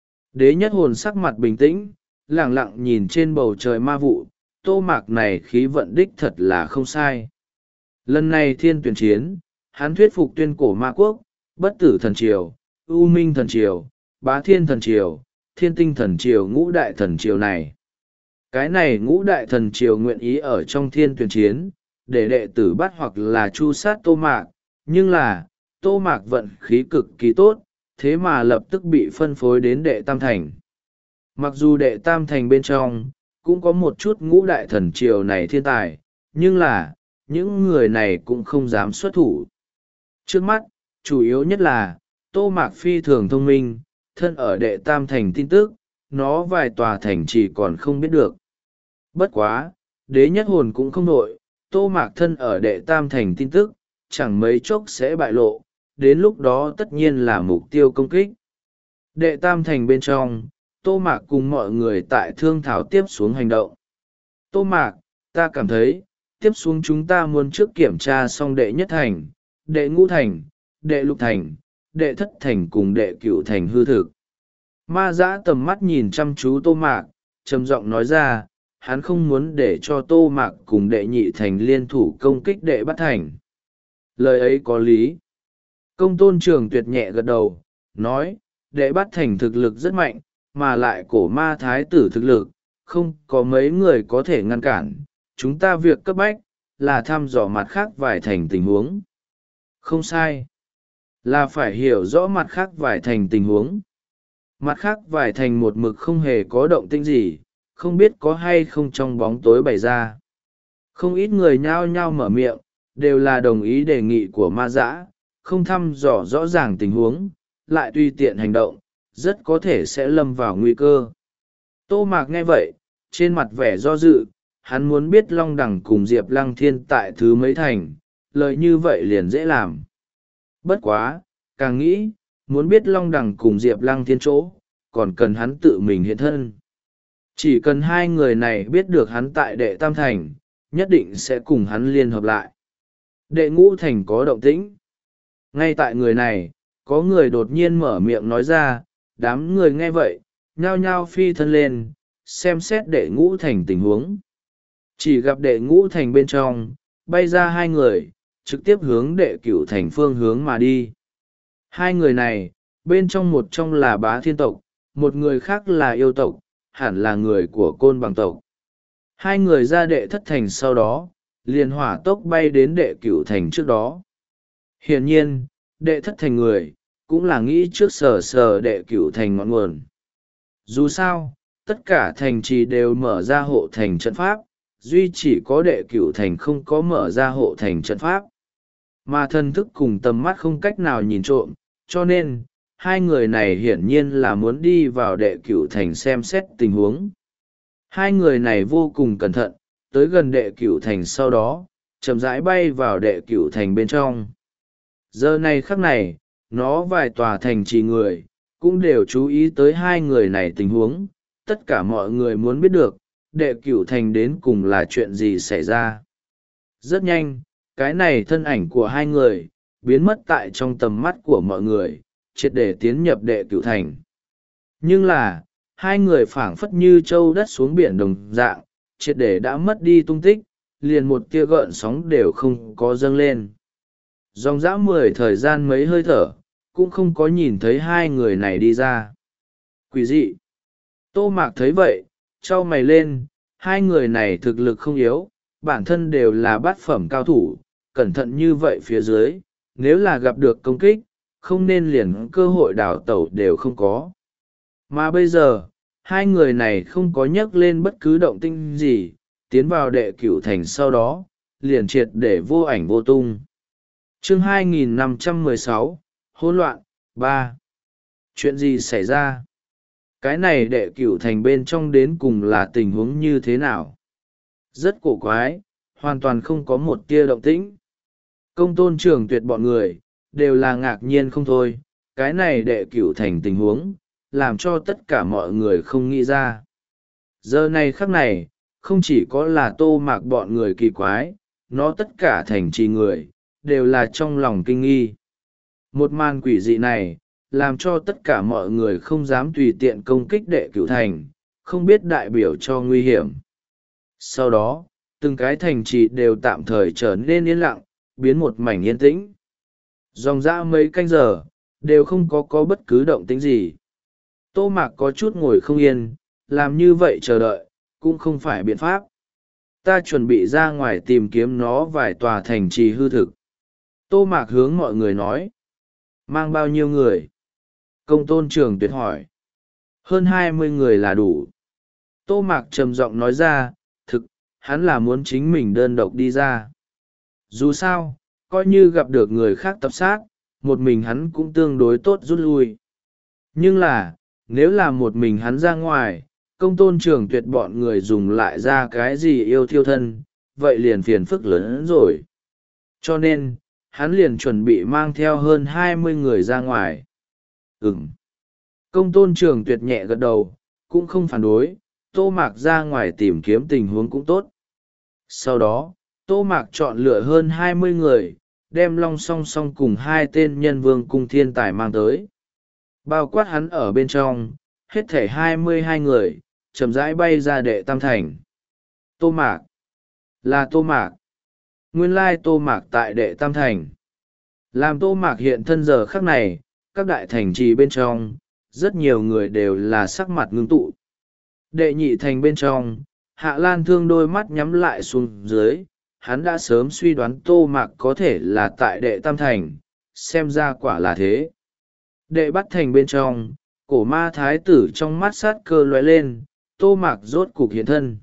Đế nhất hồn sắc mặt bình tĩnh, lẳng lặng nhìn trên bầu trời ma vụ, Tô Mạc này khí vận đích thật là không sai. Lần này thiên tuyển chiến, hắn thuyết phục tuyên cổ ma quốc, bất tử thần triều, u minh thần triều, bá thiên thần triều, thiên tinh thần triều ngũ đại thần triều này. Cái này ngũ đại thần triều nguyện ý ở trong thiên tuyển chiến, để đệ tử bắt hoặc là chu sát Tô Mạc, nhưng là, Tô Mạc vận khí cực kỳ tốt, thế mà lập tức bị phân phối đến đệ tam thành. Mặc dù đệ tam thành bên trong, cũng có một chút ngũ đại thần triều này thiên tài, nhưng là, những người này cũng không dám xuất thủ. Trước mắt, chủ yếu nhất là, Tô Mạc phi thường thông minh, thân ở đệ tam thành tin tức, nó vài tòa thành chỉ còn không biết được. Bất quá, đế nhất hồn cũng không nội, Tô Mạc thân ở đệ tam thành tin tức, chẳng mấy chốc sẽ bại lộ, đến lúc đó tất nhiên là mục tiêu công kích. Đệ tam thành bên trong, Tô Mạc cùng mọi người tại thương thảo tiếp xuống hành động. Tô Mạc, ta cảm thấy, tiếp xuống chúng ta muốn trước kiểm tra xong đệ nhất thành, đệ ngũ thành, đệ lục thành, đệ thất thành cùng đệ cửu thành hư thực. Ma Dã tầm mắt nhìn chăm chú Tô Mạc, trầm giọng nói ra, hắn không muốn để cho Tô Mạc cùng đệ nhị thành liên thủ công kích đệ bát thành. Lời ấy có lý. Công tôn trường tuyệt nhẹ gật đầu, nói, đệ bát thành thực lực rất mạnh, mà lại cổ ma thái tử thực lực, không có mấy người có thể ngăn cản. Chúng ta việc cấp bách, là thăm dò mặt khác vài thành tình huống. Không sai. Là phải hiểu rõ mặt khác vài thành tình huống. Mặt khác vài thành một mực không hề có động tĩnh gì, không biết có hay không trong bóng tối bày ra. Không ít người nhao nhao mở miệng, đều là đồng ý đề nghị của Ma Dã, không thăm dò rõ ràng tình huống, lại tùy tiện hành động, rất có thể sẽ lâm vào nguy cơ. Tô Mạc nghe vậy, trên mặt vẻ do dự, hắn muốn biết Long Đằng cùng Diệp Lăng Thiên tại thứ mấy thành, lời như vậy liền dễ làm. Bất quá, càng nghĩ, muốn biết Long Đằng cùng Diệp Lăng Thiên chỗ, còn cần hắn tự mình hiện thân. Chỉ cần hai người này biết được hắn tại đệ tam thành, nhất định sẽ cùng hắn liên hợp lại. Đệ ngũ thành có động tĩnh. Ngay tại người này, có người đột nhiên mở miệng nói ra, đám người nghe vậy, nhao nhao phi thân lên, xem xét đệ ngũ thành tình huống. Chỉ gặp đệ ngũ thành bên trong, bay ra hai người, trực tiếp hướng đệ cửu thành phương hướng mà đi. Hai người này, bên trong một trong là bá thiên tộc, một người khác là yêu tộc, hẳn là người của côn bằng tộc. Hai người ra đệ thất thành sau đó, liền hỏa tốc bay đến đệ cửu thành trước đó. Hiển nhiên, đệ thất thành người, cũng là nghĩ trước sở sở đệ cửu thành ngọn nguồn. Dù sao, tất cả thành trì đều mở ra hộ thành trận pháp, duy chỉ có đệ cửu thành không có mở ra hộ thành trận pháp. Mà thân thức cùng tầm mắt không cách nào nhìn trộm, cho nên, hai người này hiển nhiên là muốn đi vào đệ cửu thành xem xét tình huống. Hai người này vô cùng cẩn thận, tới gần đệ cửu thành sau đó, chậm rãi bay vào đệ cửu thành bên trong. Giờ này khắc này, nó vài tòa thành trì người, cũng đều chú ý tới hai người này tình huống, tất cả mọi người muốn biết được, đệ cửu thành đến cùng là chuyện gì xảy ra. Rất nhanh, cái này thân ảnh của hai người, biến mất tại trong tầm mắt của mọi người, triệt để tiến nhập đệ cửu thành. Nhưng là, hai người phảng phất như trâu đất xuống biển đồng dạng, triệt để đã mất đi tung tích, liền một tia gợn sóng đều không có dâng lên. Dòng dã mười thời gian mấy hơi thở, cũng không có nhìn thấy hai người này đi ra. Quỷ dị. Tô Mạc thấy vậy, trao mày lên, hai người này thực lực không yếu, bản thân đều là bát phẩm cao thủ, cẩn thận như vậy phía dưới, nếu là gặp được công kích, không nên liền cơ hội đào tẩu đều không có. Mà bây giờ, hai người này không có nhắc lên bất cứ động tĩnh gì, tiến vào đệ cửu thành sau đó, liền triệt để vô ảnh vô tung. Chương hai nghìn năm trăm mười sáu, hỗn loạn, ba. Chuyện gì xảy ra? Cái này đệ cửu thành bên trong đến cùng là tình huống như thế nào? Rất cổ quái, hoàn toàn không có một tia động tĩnh. Công tôn Trường Tuyệt bọn người, đều là ngạc nhiên không thôi, cái này đệ cửu thành tình huống, làm cho tất cả mọi người không nghĩ ra. Giờ này khắc này, không chỉ có là Tô Mạc bọn người kỳ quái, nó tất cả thành trì người, đều là trong lòng kinh nghi. Một màn quỷ dị này, làm cho tất cả mọi người không dám tùy tiện công kích đệ cửu thành, không biết đại biểu cho nguy hiểm. Sau đó, từng cái thành trì đều tạm thời trở nên yên lặng, biến một mảnh yên tĩnh. Dòng dã mấy canh giờ, đều không có có bất cứ động tĩnh gì. Tô Mạc có chút ngồi không yên, làm như vậy chờ đợi, cũng không phải biện pháp. Ta chuẩn bị ra ngoài tìm kiếm nó vài tòa thành trì hư thực. Tô Mạc hướng mọi người nói. Mang bao nhiêu người? Công tôn Trường Tuyệt hỏi. Hơn hai mươi người là đủ. Tô Mạc trầm giọng nói ra, thực, hắn là muốn chính mình đơn độc đi ra. Dù sao, coi như gặp được người khác tập sát, một mình hắn cũng tương đối tốt rút lui. Nhưng là, nếu là một mình hắn ra ngoài, công tôn Trường Tuyệt bọn người dùng lại ra cái gì yêu thiêu thân, vậy liền phiền phức lớn hơn rồi. Cho nên, hắn liền chuẩn bị mang theo hơn hai mươi người ra ngoài. Ừm. Công tôn Trường Tuyệt nhẹ gật đầu, cũng không phản đối, Tô Mạc ra ngoài tìm kiếm tình huống cũng tốt. Sau đó, Tô Mạc chọn lựa hơn hai mươi người, đem Long Song Song cùng hai tên nhân vương cung thiên tài mang tới. Bao quát hắn ở bên trong, hết thảy hai mươi hai người, chậm rãi bay ra đệ tam thành. Tô Mạc. Là Tô Mạc. Nguyên lai Tô Mạc tại đệ tam thành. Làm Tô Mạc hiện thân giờ khắc này, các đại thành trì bên trong, rất nhiều người đều là sắc mặt ngưng tụ. Đệ nhị thành bên trong, Hạ Lan Thương đôi mắt nhắm lại xuống dưới, hắn đã sớm suy đoán Tô Mạc có thể là tại đệ tam thành, xem ra quả là thế. Đệ bắt thành bên trong, cổ ma thái tử trong mắt sát cơ lóe lên, Tô Mạc rốt cục hiện thân.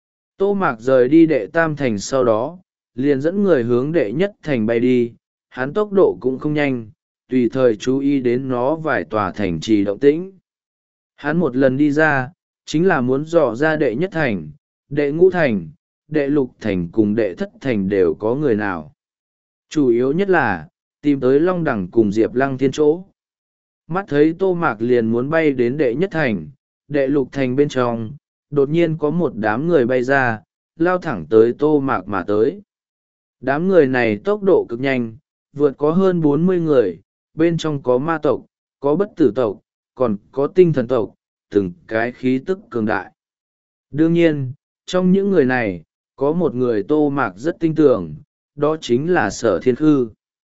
Tô Mạc rời đi đệ tam thành sau đó, liền dẫn người hướng đệ nhất thành bay đi, hắn tốc độ cũng không nhanh, tùy thời chú ý đến nó vài tòa thành trì động tĩnh. Hắn một lần đi ra, chính là muốn dò ra đệ nhất thành, đệ ngũ thành, đệ lục thành cùng đệ thất thành đều có người nào. Chủ yếu nhất là, tìm tới Long Đẳng cùng Diệp Lăng Thiên chỗ. Mắt thấy Tô Mạc liền muốn bay đến đệ nhất thành, đệ lục thành bên trong, đột nhiên có một đám người bay ra, lao thẳng tới Tô Mạc mà tới. Đám người này tốc độ cực nhanh, vượt có hơn bốn mươi người, bên trong có ma tộc, có bất tử tộc, còn có tinh thần tộc, từng cái khí tức cường đại. Đương nhiên, trong những người này, có một người Tô Mạc rất tin tưởng, đó chính là Sở Thiên Khư.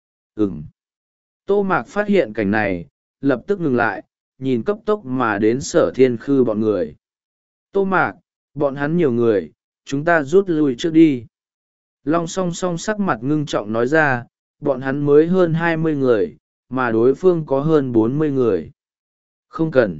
Ừm. Tô Mạc phát hiện cảnh này, lập tức ngừng lại, nhìn cấp tốc mà đến Sở Thiên Khư bọn người. Tô Mạc, bọn hắn nhiều người, chúng ta rút lui trước đi. Long Song Song sắc mặt ngưng trọng nói ra, bọn hắn mới hơn hai mươi người, mà đối phương có hơn bốn mươi người. Không cần.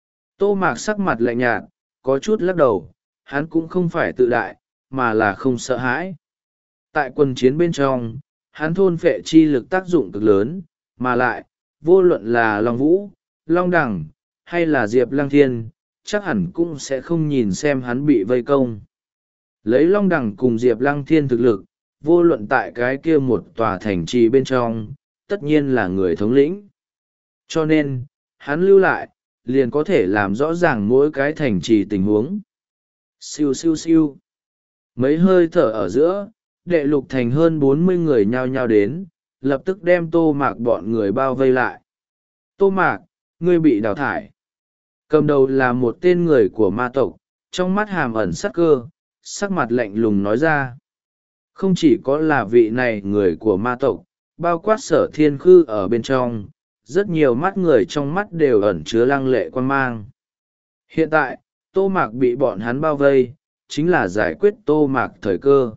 Tô Mạc sắc mặt lạnh nhạt, có chút lắc đầu, hắn cũng không phải tự đại, mà là không sợ hãi. Tại quân chiến bên trong, hắn thôn phệ chi lực tác dụng cực lớn, mà lại, vô luận là Long Vũ, Long Đẳng, hay là Diệp Lăng Thiên, chắc hẳn cũng sẽ không nhìn xem hắn bị vây công. Lấy Long Đẳng cùng Diệp Lăng Thiên thực lực, vô luận tại cái kia một tòa thành trì bên trong, tất nhiên là người thống lĩnh. Cho nên, hắn lưu lại, liền có thể làm rõ ràng mỗi cái thành trì tình huống. Siêu siêu siêu. Mấy hơi thở ở giữa, đệ lục thành hơn bốn mươi người nhao nhao đến, lập tức đem Tô Mạc bọn người bao vây lại. Tô Mạc, ngươi bị đào thải. Cầm đầu là một tên người của ma tộc, trong mắt hàm ẩn sắc cơ, sắc mặt lạnh lùng nói ra. Không chỉ có là vị này người của ma tộc, bao quát Sở Thiên Khư ở bên trong, rất nhiều mắt người trong mắt đều ẩn chứa lăng lệ quan mang. Hiện tại, Tô Mạc bị bọn hắn bao vây, chính là giải quyết Tô Mạc thời cơ.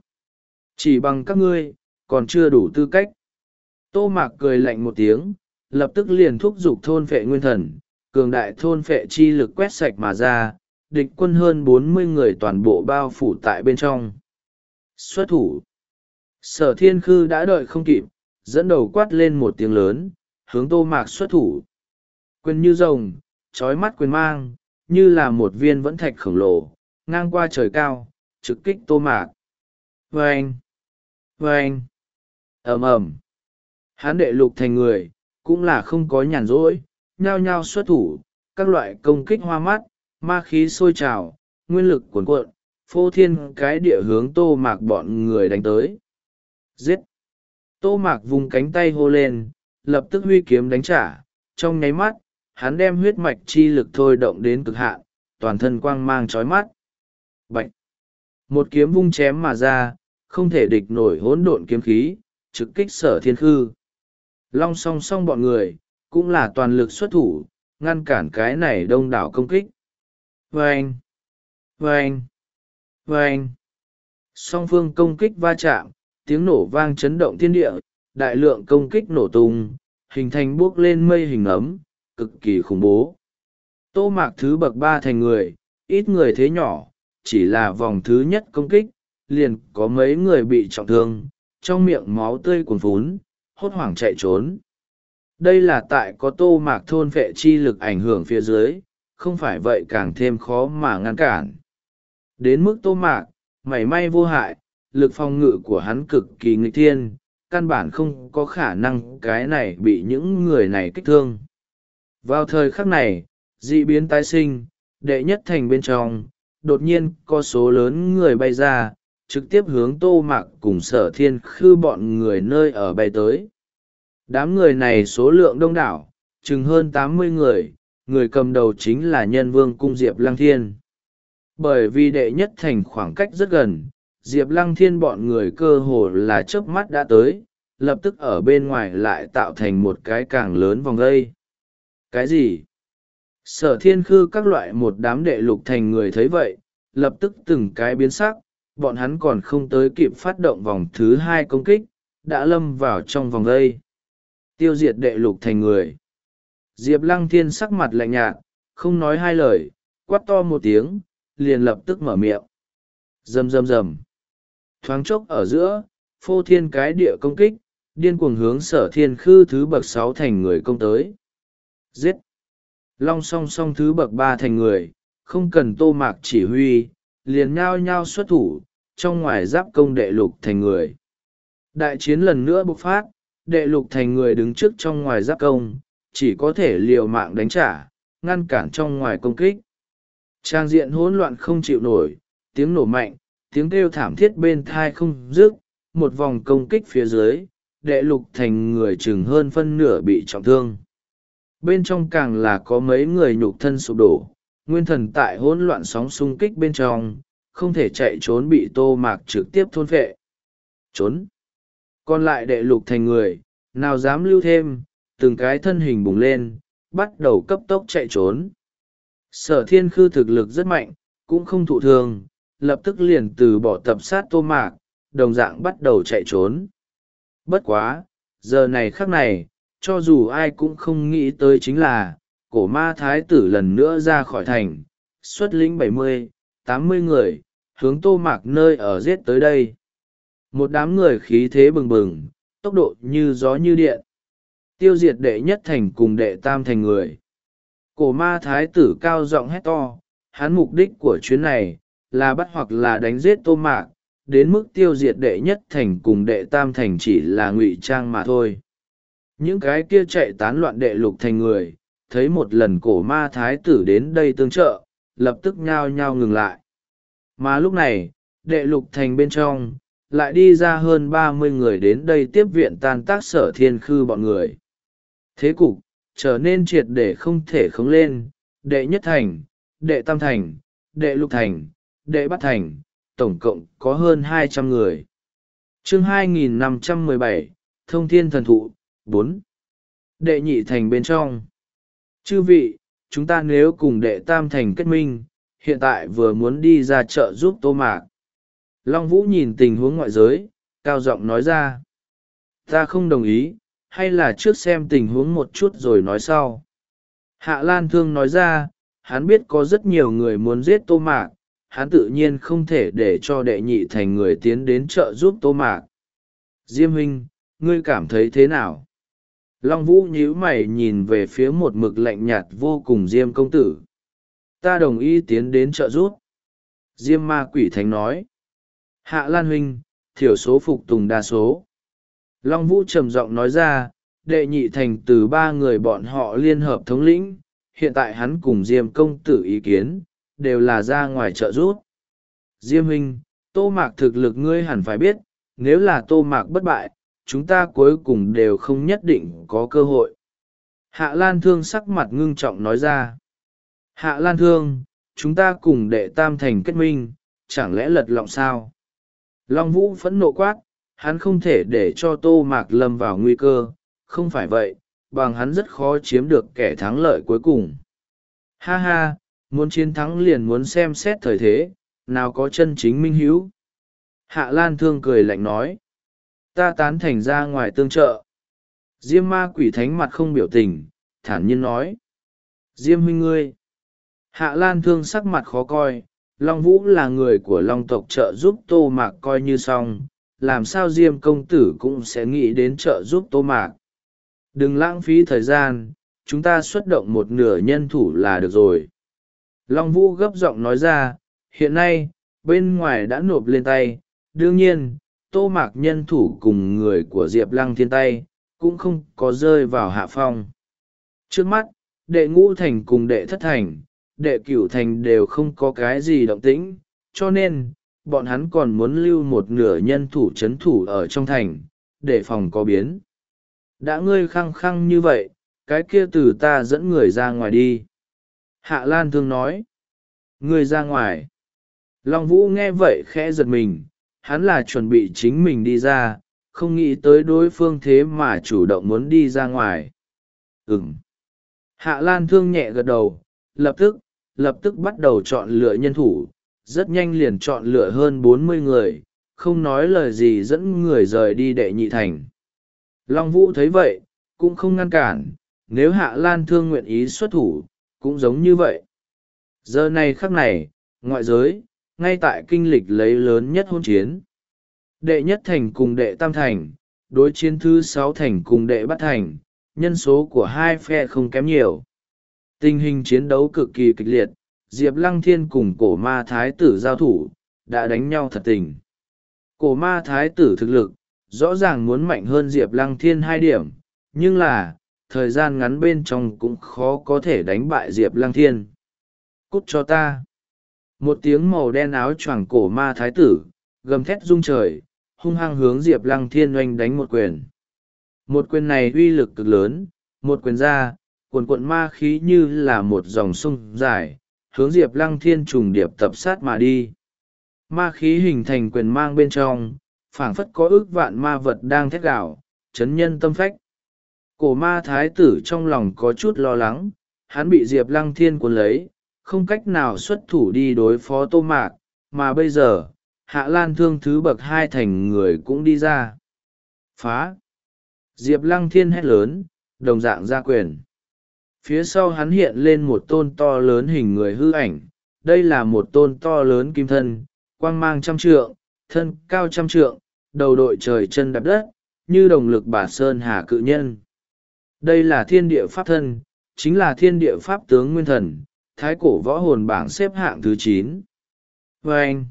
Chỉ bằng các ngươi, còn chưa đủ tư cách. Tô Mạc cười lạnh một tiếng, lập tức liền thúc giục thôn phệ nguyên thần, cường đại thôn phệ chi lực quét sạch mà ra, địch quân hơn bốn mươi người toàn bộ bao phủ tại bên trong. Xuất thủ. Sở Thiên Khư đã đợi không kịp, dẫn đầu quát lên một tiếng lớn, hướng Tô Mạc xuất thủ. Quyền như rồng, trói mắt quyền mang, như là một viên vẫn thạch khổng lồ, ngang qua trời cao, trực kích Tô Mạc. Vâng! Vâng! ầm ầm. Hán đệ lục thành người, cũng là không có nhàn rỗi, nhao nhao xuất thủ, các loại công kích hoa mắt, ma khí sôi trào, nguyên lực cuồn cuộn, phô thiên cái địa hướng Tô Mạc bọn người đánh tới. Giết! Tô Mạc vùng cánh tay hô lên, lập tức huy kiếm đánh trả, trong nháy mắt, hắn đem huyết mạch chi lực thôi động đến cực hạn, toàn thân quang mang chói mắt. Bạch! Một kiếm vung chém mà ra, không thể địch nổi hỗn độn kiếm khí, trực kích Sở Thiên Khư. Long song song bọn người, cũng là toàn lực xuất thủ, ngăn cản cái này đông đảo công kích. Vâng! Vâng! Vâng! Song phương công kích va chạm, tiếng nổ vang chấn động thiên địa, đại lượng công kích nổ tung, hình thành buốc lên mây hình ấm, cực kỳ khủng bố. Tô Mạc thứ bậc ba thành người, ít người thế nhỏ, chỉ là vòng thứ nhất công kích, liền có mấy người bị trọng thương, trong miệng máu tươi cuồn phún, hốt hoảng chạy trốn. Đây là tại có Tô Mạc thôn phệ chi lực ảnh hưởng phía dưới, không phải vậy càng thêm khó mà ngăn cản. Đến mức Tô Mạc, mảy may vô hại, lực phòng ngự của hắn cực kỳ nghịch thiên, căn bản không có khả năng cái này bị những người này kích thương. Vào thời khắc này, dị biến tái sinh, đệ nhất thành bên trong, đột nhiên có số lớn người bay ra, trực tiếp hướng Tô Mạc cùng Sở Thiên Khư bọn người nơi ở bay tới. Đám người này số lượng đông đảo, chừng hơn tám mươi người, người cầm đầu chính là Nhân Vương Cung Diệp Lăng Thiên. Bởi vì đệ nhất thành khoảng cách rất gần, Diệp Lăng Thiên bọn người cơ hồ là chớp mắt đã tới, lập tức ở bên ngoài lại tạo thành một cái càng lớn vòng vây. Cái gì? Sở Thiên Khư các loại một đám đệ lục thành người thấy vậy, lập tức từng cái biến sắc, bọn hắn còn không tới kịp phát động vòng thứ hai công kích, đã lâm vào trong vòng vây. Tiêu diệt đệ lục thành người. Diệp Lăng Thiên sắc mặt lạnh nhạt, không nói hai lời, quát to một tiếng, liền lập tức mở miệng. Rầm rầm rầm. Thoáng chốc ở giữa, phô thiên cái địa công kích, điên cuồng hướng Sở Thiên Khư thứ bậc sáu thành người công tới. Giết! Long song song thứ bậc ba thành người, không cần Tô Mạc chỉ huy, liền nhao nhao xuất thủ, trong ngoài giáp công đệ lục thành người. Đại chiến lần nữa bộc phát, đệ lục thành người đứng trước trong ngoài giáp công, chỉ có thể liều mạng đánh trả, ngăn cản trong ngoài công kích. Trang diện hỗn loạn không chịu nổi, tiếng nổ mạnh, tiếng kêu thảm thiết bên thai không dứt, một vòng công kích phía dưới, đệ lục thành người chừng hơn phân nửa bị trọng thương. Bên trong càng là có mấy người nhục thân sụp đổ, nguyên thần tại hỗn loạn sóng xung kích bên trong, không thể chạy trốn bị Tô Mạc trực tiếp thôn phệ. Trốn! Còn lại đệ lục thành người, nào dám lưu thêm, từng cái thân hình bùng lên, bắt đầu cấp tốc chạy trốn. Sở Thiên Khư thực lực rất mạnh, cũng không thụ thương, lập tức liền từ bỏ tập sát Tô Mạc, đồng dạng bắt đầu chạy trốn. Bất quá, giờ này khắc này, cho dù ai cũng không nghĩ tới chính là, cổ ma thái tử lần nữa ra khỏi thành, xuất lĩnh bảy mươi, tám mươi người, hướng Tô Mạc nơi ở giết tới đây. Một đám người khí thế bừng bừng, tốc độ như gió như điện. Tiêu diệt đệ nhất thành cùng đệ tam thành người. Cổ ma thái tử cao giọng hét to, hắn mục đích của chuyến này, là bắt hoặc là đánh giết Tô Mạc, đến mức tiêu diệt đệ nhất thành cùng đệ tam thành chỉ là ngụy trang mà thôi. Những cái kia chạy tán loạn đệ lục thành người, thấy một lần cổ ma thái tử đến đây tương trợ, lập tức nhao nhao ngừng lại. Mà lúc này, đệ lục thành bên trong, lại đi ra hơn ba mươi người đến đây tiếp viện tan tác Sở Thiên Khư bọn người. Thế cục, trở nên triệt để không thể khống lên, đệ nhất thành, đệ tam thành, đệ lục thành, đệ bát thành, tổng cộng có hơn hai trăm người. Chương hai nghìn năm trăm mười bảy, Thông Thiên Thần Thụ, bốn. Đệ nhị thành bên trong. Chư vị, chúng ta nếu cùng đệ tam thành kết minh, hiện tại vừa muốn đi ra chợ giúp Tô Mạc. Long Vũ nhìn tình huống ngoại giới, cao giọng nói ra. Ta không đồng ý, hay là trước xem tình huống một chút rồi nói sau. Hạ Lan Thương nói ra, hắn biết có rất nhiều người muốn giết Tô Mạc, hắn tự nhiên không thể để cho đệ nhị thành người tiến đến trợ giúp Tô Mạc. Diêm huynh, ngươi cảm thấy thế nào? Long Vũ nhíu mày nhìn về phía một mực lạnh nhạt vô cùng Diêm công tử. Ta đồng ý tiến đến trợ giúp. Diêm ma quỷ thánh nói. Hạ Lan huynh, thiểu số phục tùng đa số. Long Vũ trầm giọng nói ra, đệ nhị thành từ ba người bọn họ liên hợp thống lĩnh, hiện tại hắn cùng Diêm công tử ý kiến, đều là ra ngoài trợ giúp. Diêm huynh, Tô Mạc thực lực ngươi hẳn phải biết, nếu là Tô Mạc bất bại, chúng ta cuối cùng đều không nhất định có cơ hội. Hạ Lan Thương sắc mặt ngưng trọng nói ra. Hạ Lan Thương, chúng ta cùng đệ tam thành kết minh, chẳng lẽ lật lọng sao? Long Vũ phẫn nộ quát, hắn không thể để cho Tô Mạc lâm vào nguy cơ, không phải vậy, bằng hắn rất khó chiếm được kẻ thắng lợi cuối cùng. Ha ha, muốn chiến thắng liền muốn xem xét thời thế, nào có chân chính minh hữu. Hạ Lan Thương cười lạnh nói. Ta tán thành ra ngoài tương trợ. Diêm ma quỷ thánh mặt không biểu tình, thản nhiên nói. Diêm huynh ngươi. Hạ Lan Thương sắc mặt khó coi, Long Vũ là người của Long tộc trợ giúp Tô Mạc coi như xong, làm sao Diêm công tử cũng sẽ nghĩ đến trợ giúp Tô Mạc. Đừng lãng phí thời gian, chúng ta xuất động một nửa nhân thủ là được rồi. Long Vũ gấp giọng nói ra, hiện nay, bên ngoài đã nộp lên tay, đương nhiên, Tô Mạc nhân thủ cùng người của Diệp Lăng Thiên tay, cũng không có rơi vào hạ phong. Trước mắt, đệ ngũ thành cùng đệ thất thành, đệ cửu thành đều không có cái gì động tĩnh, cho nên, bọn hắn còn muốn lưu một nửa nhân thủ chấn thủ ở trong thành, để phòng có biến. Đã ngươi khăng khăng như vậy, cái kia từ ta dẫn người ra ngoài đi. Hạ Lan Thương nói. Ngươi ra ngoài. Long Vũ nghe vậy khẽ giật mình, hắn là chuẩn bị chính mình đi ra, không nghĩ tới đối phương thế mà chủ động muốn đi ra ngoài. Ừm. Hạ Lan Thương nhẹ gật đầu, lập tức, lập tức bắt đầu chọn lựa nhân thủ, rất nhanh liền chọn lựa hơn bốn mươi người, không nói lời gì dẫn người rời đi đệ nhị thành. Long Vũ thấy vậy, cũng không ngăn cản, nếu Hạ Lan Thương nguyện ý xuất thủ, cũng giống như vậy. Giờ này khắc này, ngoại giới, ngay tại kinh lịch lấy lớn nhất hôn chiến. Đệ nhất thành cùng đệ tam thành, đối chiến thứ sáu thành cùng đệ bát thành, nhân số của hai phe không kém nhiều. Tình hình chiến đấu cực kỳ kịch liệt, Diệp Lăng Thiên cùng cổ ma thái tử giao thủ, đã đánh nhau thật tình. Cổ ma thái tử thực lực, rõ ràng muốn mạnh hơn Diệp Lăng Thiên hai điểm, nhưng là, thời gian ngắn bên trong cũng khó có thể đánh bại Diệp Lăng Thiên. Cút cho ta. Một tiếng màu đen áo choàng cổ ma thái tử, gầm thét rung trời, hung hăng hướng Diệp Lăng Thiên oanh đánh một quyền. Một quyền này uy lực cực lớn, một quyền ra, cuồn cuộn ma khí như là một dòng sông dài, hướng Diệp Lăng Thiên trùng điệp tập sát mà đi. Ma khí hình thành quyền mang bên trong, phảng phất có ước vạn ma vật đang thét gào, chấn nhân tâm phách. Cổ ma thái tử trong lòng có chút lo lắng, hắn bị Diệp Lăng Thiên cuốn lấy, không cách nào xuất thủ đi đối phó Tô Mạc, mà bây giờ, Hạ Lan Thương thứ bậc hai thành người cũng đi ra. Phá! Diệp Lăng Thiên hét lớn, đồng dạng ra quyền. Phía sau hắn hiện lên một tôn to lớn hình người hư ảnh, đây là một tôn to lớn kim thân, quang mang trăm trượng, thân cao trăm trượng, đầu đội trời chân đạp đất, như đồng lực bà sơn hà cự nhân. Đây là thiên địa pháp thân, chính là thiên địa pháp tướng nguyên thần, thái cổ võ hồn bảng xếp hạng thứ chín. Vâng!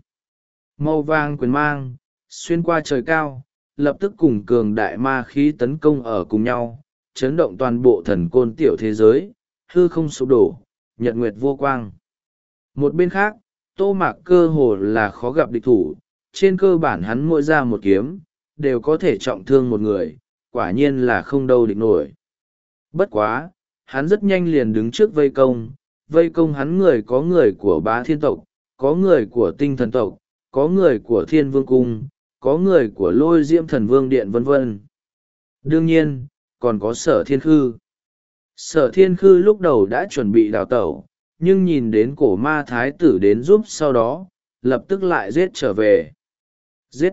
Màu vàng quyền mang, xuyên qua trời cao, lập tức cùng cường đại ma khí tấn công ở cùng nhau, chấn động toàn bộ thần côn tiểu thế giới, hư không sụp đổ, nhật nguyệt vô quang. Một bên khác, Tô Mạc cơ hồ là khó gặp địch thủ, trên cơ bản hắn mỗi ra một kiếm, đều có thể trọng thương một người, quả nhiên là không đâu địch nổi. Bất quá, hắn rất nhanh liền đứng trước vây công, vây công hắn người có người của bá thiên tộc, có người của tinh thần tộc, có người của thiên vương cung, có người của lôi diễm thần vương điện vân vân. Đương nhiên, còn có sở thiên khư. Sở thiên khư lúc đầu đã chuẩn bị đào tẩu, nhưng nhìn đến cổ ma thái tử đến giúp sau đó lập tức lại giết trở về. Giết!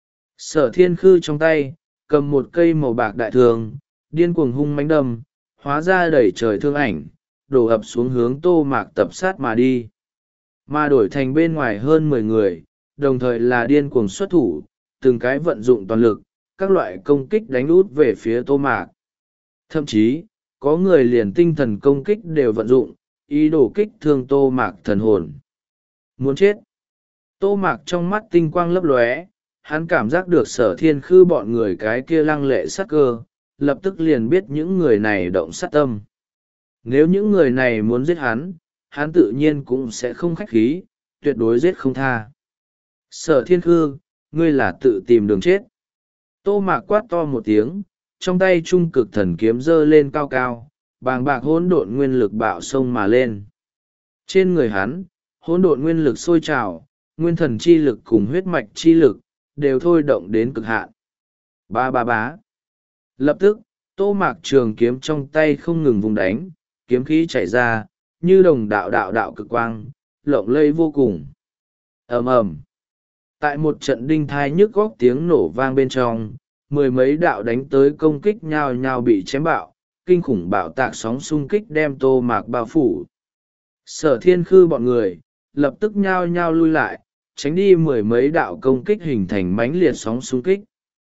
Sở thiên khư trong tay cầm một cây màu bạc đại thường, điên cuồng hung mãnh đâm, hóa ra đẩy trời thương ảnh, đổ ập xuống hướng Tô Mạc tập sát mà đi. Mà đổi thành bên ngoài hơn mười người, đồng thời là điên cuồng xuất thủ, từng cái vận dụng toàn lực, các loại công kích đánh út về phía Tô Mạc. Thậm chí, có người liền tinh thần công kích đều vận dụng, ý đồ kích thương Tô Mạc thần hồn. Muốn chết! Tô Mạc trong mắt tinh quang lấp lóe, hắn cảm giác được Sở Thiên Khư bọn người cái kia lăng lệ sát cơ, lập tức liền biết những người này động sát tâm. Nếu những người này muốn giết hắn, hắn tự nhiên cũng sẽ không khách khí, tuyệt đối giết không tha. Sở Thiên Khư, ngươi là tự tìm đường chết. Tô Mạc quát to một tiếng, trong tay trung cực thần kiếm giơ lên cao cao, bàng bạc hỗn độn nguyên lực bạo sông mà lên. Trên người hắn, hỗn độn nguyên lực sôi trào, nguyên thần chi lực cùng huyết mạch chi lực, đều thôi động đến cực hạn. Ba ba bá. Lập tức, Tô Mạc trường kiếm trong tay không ngừng vùng đánh, kiếm khí chảy ra, như đồng đạo đạo đạo cực quang, lộng lẫy vô cùng. Ầm ầm. Tại một trận đinh thai nhức góc tiếng nổ vang bên trong, mười mấy đạo đánh tới công kích nhao nhao bị chém bạo, kinh khủng bạo tạc sóng xung kích đem Tô Mạc bao phủ. Sở Thiên Khư bọn người, lập tức nhao nhao lui lại, tránh đi mười mấy đạo công kích hình thành mãnh liệt sóng xung kích.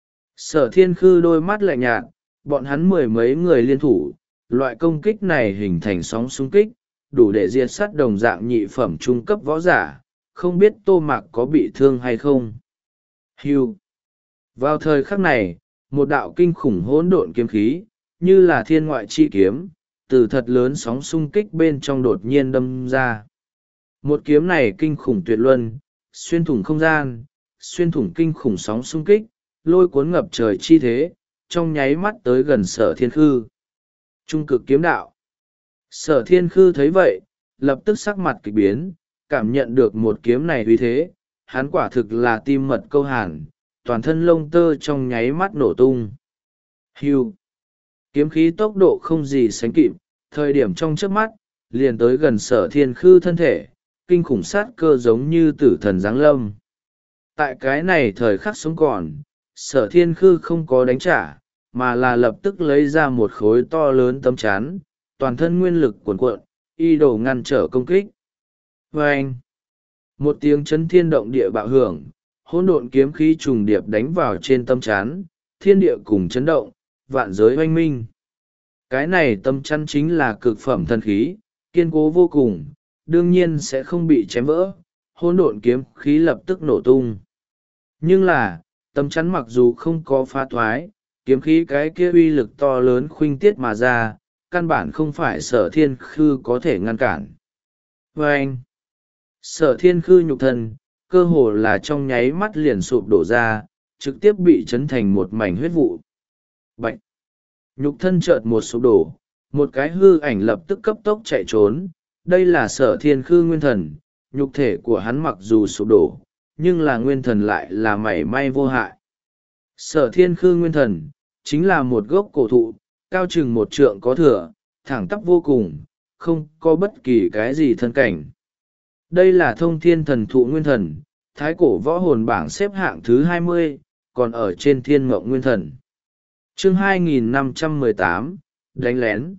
Sở Thiên Khư đôi mắt lạnh nhạt, bọn hắn mười mấy người liên thủ, loại công kích này hình thành sóng xung kích, đủ để diệt sát đồng dạng nhị phẩm trung cấp võ giả, không biết Tô Mạc có bị thương hay không. Hưu. Vào thời khắc này, một đạo kinh khủng hỗn độn kiếm khí, như là thiên ngoại chi kiếm, từ thật lớn sóng xung kích bên trong đột nhiên đâm ra. Một kiếm này kinh khủng tuyệt luân, xuyên thủng không gian, xuyên thủng kinh khủng sóng xung kích, lôi cuốn ngập trời chi thế, trong nháy mắt tới gần Sở Thiên Khư. Trung cực kiếm đạo. Sở Thiên Khư thấy vậy, lập tức sắc mặt kịch biến, cảm nhận được một kiếm này uy thế, hắn quả thực là tim mật câu hàn, toàn thân lông tơ trong nháy mắt nổ tung. Hưu. Kiếm khí tốc độ không gì sánh kịp, thời điểm trong chớp mắt, liền tới gần Sở Thiên Khư thân thể, kinh khủng sát cơ giống như tử thần giáng lâm. Tại cái này thời khắc sống còn, Sở Thiên Khư không có đánh trả, mà là lập tức lấy ra một khối to lớn tấm chắn, toàn thân nguyên lực cuồn cuộn, y đồ ngăn trở công kích. Vâng! Một tiếng chấn thiên động địa bạo hưởng, hỗn độn kiếm khí trùng điệp đánh vào trên tấm chắn, thiên địa cùng chấn động, vạn giới oanh minh. Cái này tấm chắn chính là cực phẩm thần khí, kiên cố vô cùng, đương nhiên sẽ không bị chém vỡ, hỗn độn kiếm khí lập tức nổ tung. Nhưng là, tấm chắn mặc dù không có phá thoái, kiếm khí cái kia uy lực to lớn khuynh tiết mà ra, căn bản không phải Sở Thiên Khư có thể ngăn cản. Và anh, Sở Thiên Khư nhục thân, cơ hồ là trong nháy mắt liền sụp đổ ra, trực tiếp bị chấn thành một mảnh huyết vụ. Bạch! Nhục thân chợt một sụp đổ, một cái hư ảnh lập tức cấp tốc chạy trốn. Đây là Sở Thiên Khư nguyên thần, nhục thể của hắn mặc dù sụp đổ, nhưng là nguyên thần lại là mảy may vô hại. Sở Thiên Khư nguyên thần, chính là một gốc cổ thụ, cao chừng một trượng có thừa, thẳng tắp vô cùng, không có bất kỳ cái gì thân cảnh. Đây là thông thiên thần thụ nguyên thần, thái cổ võ hồn bảng xếp hạng thứ hai mươi, còn ở trên thiên mộng nguyên thần. Chương hai nghìn năm trăm mười tám, đánh lén.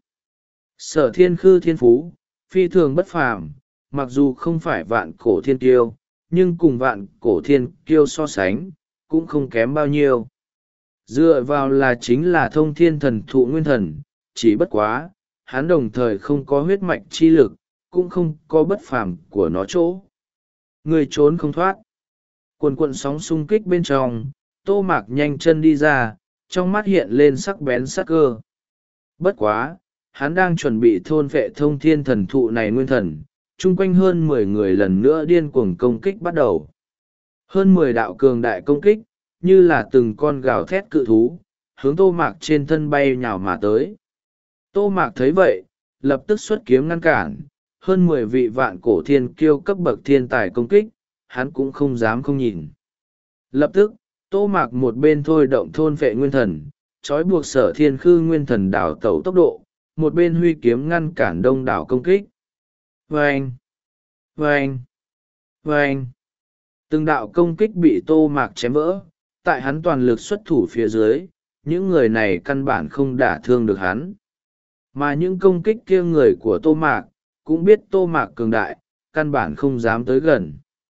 Sở Thiên Khư thiên phú, phi thường bất phàm, mặc dù không phải vạn cổ thiên kiêu, nhưng cùng vạn cổ thiên kiêu so sánh, cũng không kém bao nhiêu. Dựa vào là chính là thông thiên thần thụ nguyên thần, chỉ bất quá, hắn đồng thời không có huyết mạch chi lực, cũng không có bất phàm của nó chỗ. Người trốn không thoát. Quần quận sóng xung kích bên trong, Tô Mạc nhanh chân đi ra, trong mắt hiện lên sắc bén sắc cơ. Bất quá, hắn đang chuẩn bị thôn vệ thông thiên thần thụ này nguyên thần, chung quanh hơn mười người lần nữa điên cuồng công kích bắt đầu. Hơn mười đạo cường đại công kích, như là từng con gào thét cự thú, hướng Tô Mạc trên thân bay nhào mà tới. Tô Mạc thấy vậy, lập tức xuất kiếm ngăn cản, hơn mười vị vạn cổ thiên kiêu cấp bậc thiên tài công kích, hắn cũng không dám không nhìn. Lập tức, Tô Mạc một bên thôi động thôn vệ nguyên thần, trói buộc Sở Thiên Khư nguyên thần đảo tẩu tốc độ, một bên huy kiếm ngăn cản đông đảo công kích. Vâng! Vâng! Vâng! Từng đạo công kích bị Tô Mạc chém vỡ, tại hắn toàn lực xuất thủ phía dưới, những người này căn bản không đả thương được hắn. Mà những công kích kia người của Tô Mạc, cũng biết Tô Mạc cường đại, căn bản không dám tới gần.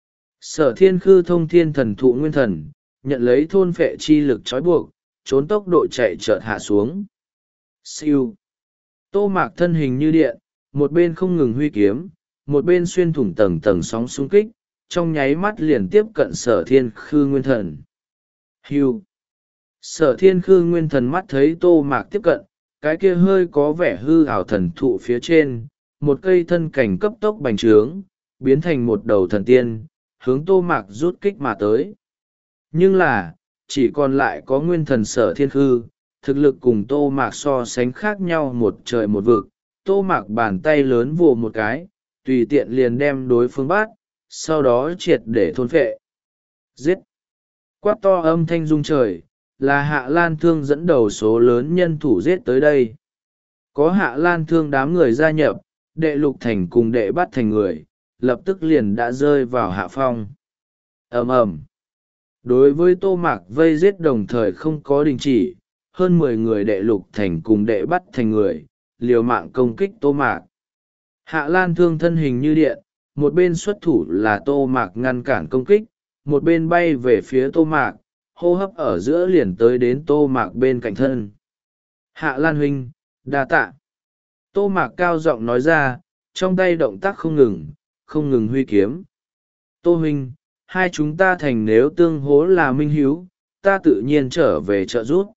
Sở Thiên Khư thông thiên thần thụ nguyên thần, nhận lấy thôn phệ chi lực trói buộc, trốn tốc độ chạy chợt hạ xuống. Siêu. Tô Mạc thân hình như điện, một bên không ngừng huy kiếm, một bên xuyên thủng tầng tầng sóng xung kích, trong nháy mắt liền tiếp cận Sở Thiên Khư nguyên thần. Hưu. Sở Thiên Khư nguyên thần mắt thấy Tô Mạc tiếp cận, cái kia hơi có vẻ hư ảo thần thụ phía trên, một cây thân cảnh cấp tốc bành trướng, biến thành một đầu thần tiên, hướng Tô Mạc rút kích mà tới. Nhưng là, chỉ còn lại có nguyên thần Sở Thiên Khư, thực lực cùng Tô Mạc so sánh khác nhau một trời một vực. Tô Mạc bàn tay lớn vồ một cái, tùy tiện liền đem đối phương bắt, sau đó triệt để thôn phệ. Giết! Quát to âm thanh rung trời, là Hạ Lan Thương dẫn đầu số lớn nhân thủ giết tới đây. Có Hạ Lan Thương đám người gia nhập, đệ lục thành cùng đệ bắt thành người, lập tức liền đã rơi vào hạ phong. Ầm ầm. Đối với Tô Mạc vây giết đồng thời không có đình chỉ, hơn mười người đệ lục thành cùng đệ bắt thành người, liều mạng công kích Tô Mạc. Hạ Lan Thương thân hình như điện, một bên xuất thủ là Tô Mạc ngăn cản công kích, một bên bay về phía Tô Mạc, hô hấp ở giữa liền tới đến Tô Mạc bên cạnh thân. Hạ Lan huynh, đa tạ. Tô Mạc cao giọng nói ra, trong tay động tác không ngừng, không ngừng huy kiếm. Tô huynh, hai chúng ta thành nếu tương hố là minh hiếu, ta tự nhiên trở về trợ giúp.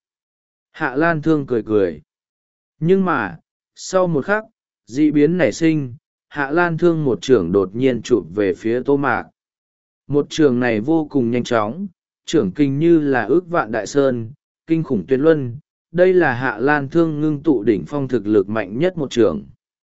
Hạ Lan Thương cười cười. Nhưng mà, sau một khắc, dị biến nảy sinh, Hạ Lan Thương một trưởng đột nhiên chụp về phía Tô Mạc. Một trường này vô cùng nhanh chóng, trưởng kinh như là ước vạn đại sơn, kinh khủng tuyệt luân. Đây là Hạ Lan Thương ngưng tụ đỉnh phong thực lực mạnh nhất một trường.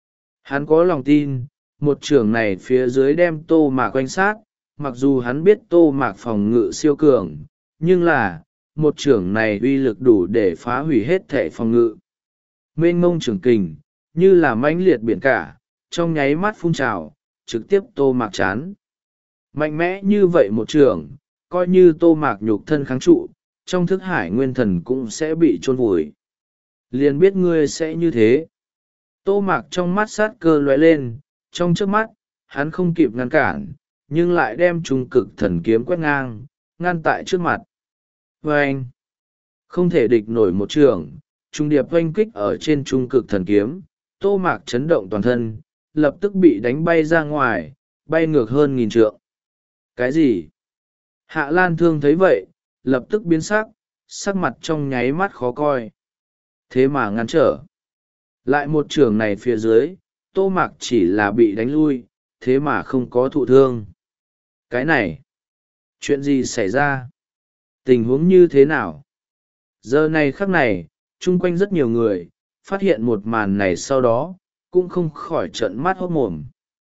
Hắn có lòng tin, một trường này phía dưới đem Tô Mạc quanh sát, mặc dù hắn biết Tô Mạc phòng ngự siêu cường, nhưng là, một trường này uy lực đủ để phá hủy hết thể phòng ngự. Mênh mông trường kình, như là mãnh liệt biển cả, trong nháy mắt phun trào, trực tiếp Tô Mạc chán. Mạnh mẽ như vậy một trường, coi như Tô Mạc nhục thân kháng trụ, trong thức hải nguyên thần cũng sẽ bị chôn vùi. Liền biết ngươi sẽ như thế. Tô Mạc trong mắt sát cơ lóe lên, trong trước mắt, hắn không kịp ngăn cản, nhưng lại đem trung cực thần kiếm quét ngang, ngăn tại trước mặt. Vâng! Không thể địch nổi một trường, trung điệp oanh kích ở trên trung cực thần kiếm, Tô Mạc chấn động toàn thân, lập tức bị đánh bay ra ngoài, bay ngược hơn nghìn trượng. Cái gì? Hạ Lan Thương thấy vậy, lập tức biến sắc, sắc mặt trong nháy mắt khó coi. Thế mà ngăn trở. Lại một trường này phía dưới, Tô Mạc chỉ là bị đánh lui, thế mà không có thụ thương. Cái này, chuyện gì xảy ra? Tình huống như thế nào? Giờ này khắc này, chung quanh rất nhiều người, phát hiện một màn này sau đó, cũng không khỏi trợn mắt hốt mồm.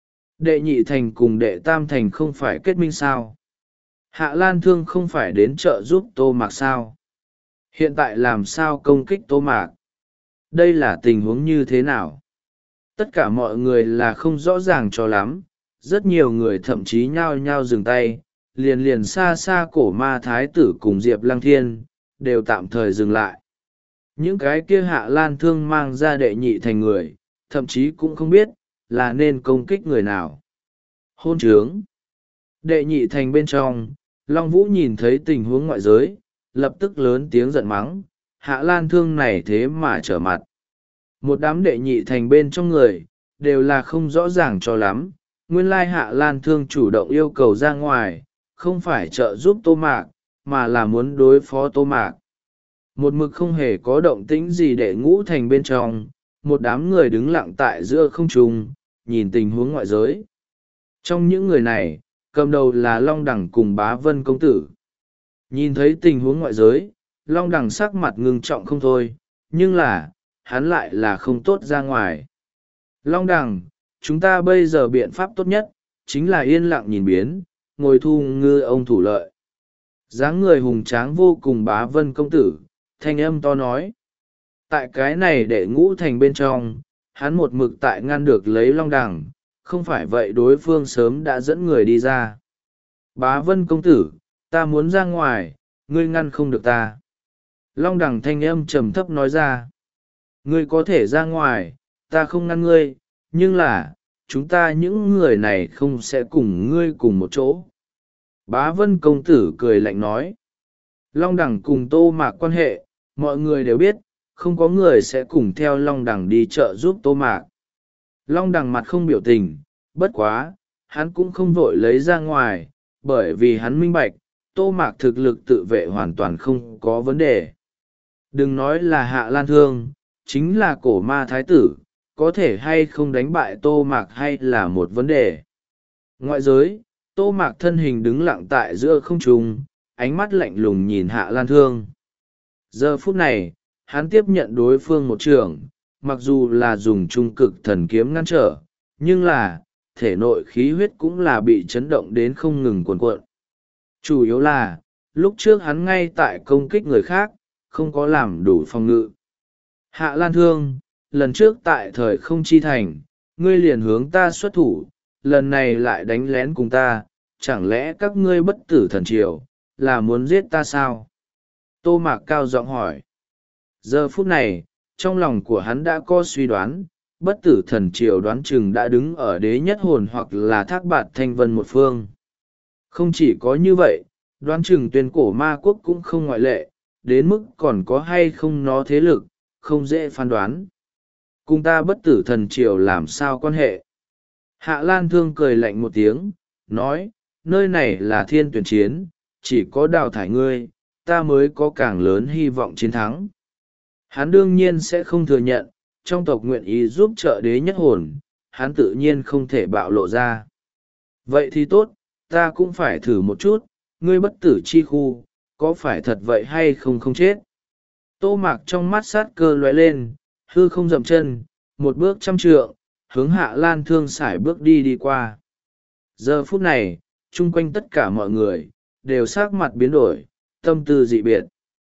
Đệ nhị thành cùng đệ tam thành không phải kết minh sao? Hạ Lan Thương không phải đến trợ giúp Tô Mạc sao? Hiện tại làm sao công kích Tô Mạc? Đây là tình huống như thế nào? Tất cả mọi người là không rõ ràng cho lắm, rất nhiều người thậm chí nhao nhao dừng tay, liền liền xa xa cổ ma thái tử cùng Diệp Lăng Thiên, đều tạm thời dừng lại. Những cái kia Hạ Lan Thương mang ra đệ nhị thành người, thậm chí cũng không biết, là nên công kích người nào. Hôn trướng! Đệ nhị thành bên trong, Long Vũ nhìn thấy tình huống ngoại giới, lập tức lớn tiếng giận mắng, Hạ Lan Thương này thế mà trở mặt. Một đám đệ nhị thành bên trong người, đều là không rõ ràng cho lắm, nguyên lai Hạ Lan Thương chủ động yêu cầu ra ngoài, không phải trợ giúp Tô Mạc, mà là muốn đối phó Tô Mạc. Một mực không hề có động tĩnh gì đệ ngũ thành bên trong, một đám người đứng lặng tại giữa không trung, nhìn tình huống ngoại giới. Trong những người này, cầm đầu là Long Đằng cùng Bá Vân Công Tử. Nhìn thấy tình huống ngoại giới, Long Đằng sắc mặt ngưng trọng không thôi, nhưng là, hắn lại là không tốt ra ngoài. Long Đằng, chúng ta bây giờ biện pháp tốt nhất, chính là yên lặng nhìn biến, ngồi thu ngư ông thủ lợi. Dáng người hùng tráng vô cùng Bá Vân Công Tử, thanh âm to nói. Tại cái này để ngũ thành bên trong, hắn một mực tại ngăn được lấy Long Đằng, không phải vậy đối phương sớm đã dẫn người đi ra. Bá Vân công tử, ta muốn ra ngoài, ngươi ngăn không được ta. Long đằng thanh âm trầm thấp nói ra. Ngươi có thể ra ngoài, ta không ngăn ngươi, nhưng là, chúng ta những người này không sẽ cùng ngươi cùng một chỗ. Bá Vân công tử cười lạnh nói. Long đằng cùng Tô Mạc quan hệ, mọi người đều biết, không có người sẽ cùng theo Long đằng đi chợ giúp Tô Mạc. Long đằng mặt không biểu tình, bất quá, hắn cũng không vội lấy ra ngoài, bởi vì hắn minh bạch, Tô Mạc thực lực tự vệ hoàn toàn không có vấn đề. Đừng nói là Hạ Lan Thương, chính là cổ ma thái tử, có thể hay không đánh bại Tô Mạc hay là một vấn đề. Ngoại giới, Tô Mạc thân hình đứng lặng tại giữa không trung, ánh mắt lạnh lùng nhìn Hạ Lan Thương. Giờ phút này, hắn tiếp nhận đối phương một trường, mặc dù là dùng trung cực thần kiếm ngăn trở, nhưng là, thể nội khí huyết cũng là bị chấn động đến không ngừng cuồn cuộn. Chủ yếu là, lúc trước hắn ngay tại công kích người khác, không có làm đủ phòng ngự. Hạ Lan Thương, lần trước tại thời không chi thành, ngươi liền hướng ta xuất thủ, lần này lại đánh lén cùng ta, chẳng lẽ các ngươi bất tử thần triều, là muốn giết ta sao? Tô Mạc cao giọng hỏi. Giờ phút này, trong lòng của hắn đã có suy đoán, bất tử thần triều đoán chừng đã đứng ở đế nhất hồn hoặc là thác bạt thanh vân một phương. Không chỉ có như vậy, đoán chừng tuyên cổ ma quốc cũng không ngoại lệ, đến mức còn có hay không nó thế lực, không dễ phán đoán. Cùng ta bất tử thần triều làm sao quan hệ? Hạ Lan Thương cười lạnh một tiếng, nói, nơi này là thiên tuyển chiến, chỉ có đào thải ngươi, ta mới có càng lớn hy vọng chiến thắng. Hắn đương nhiên sẽ không thừa nhận, trong tộc nguyện ý giúp trợ đế nhất hồn, hắn tự nhiên không thể bạo lộ ra. Vậy thì tốt, ta cũng phải thử một chút, ngươi bất tử chi khu, có phải thật vậy hay không không chết? Tô Mạc trong mắt sát cơ lóe lên, hư không dậm chân, một bước trăm trượng, hướng Hạ Lan Thương sải bước đi đi qua. Giờ phút này, chung quanh tất cả mọi người, đều sắc mặt biến đổi, tâm tư dị biệt.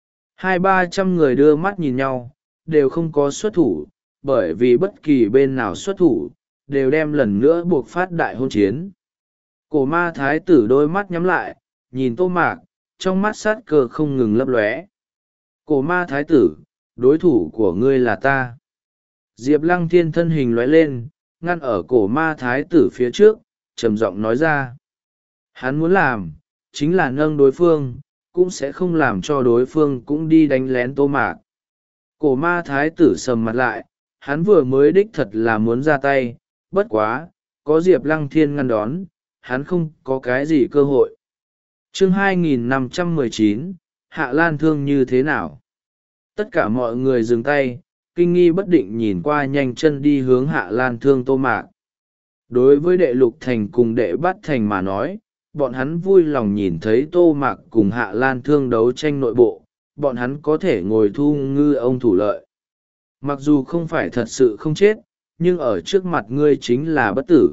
Hai ba trăm người đưa mắt nhìn nhau, đều không có xuất thủ, bởi vì bất kỳ bên nào xuất thủ, đều đem lần nữa buộc phát đại hôn chiến. Cổ ma thái tử đôi mắt nhắm lại, nhìn Tô Mạc, trong mắt sát cơ không ngừng lấp lóe. Cổ ma thái tử, đối thủ của ngươi là ta. Diệp Lăng Thiên thân hình lóe lên, ngăn ở cổ ma thái tử phía trước, trầm giọng nói ra. Hắn muốn làm, chính là nâng đối phương, cũng sẽ không làm cho đối phương cũng đi đánh lén Tô Mạc. Cổ ma thái tử sầm mặt lại, hắn vừa mới đích thật là muốn ra tay, bất quá, có Diệp Lăng Thiên ngăn đón, hắn không có cái gì cơ hội. Chương hai nghìn năm trăm mười chín, Hạ Lan Thương như thế nào? Tất cả mọi người dừng tay, kinh nghi bất định nhìn qua nhanh chân đi hướng Hạ Lan Thương Tô Mạc. Đối với đệ lục thành cùng đệ bát thành mà nói, bọn hắn vui lòng nhìn thấy Tô Mạc cùng Hạ Lan Thương đấu tranh nội bộ, bọn hắn có thể ngồi thu ngư ông thủ lợi. Mặc dù không phải thật sự không chết, nhưng ở trước mặt ngươi chính là bất tử.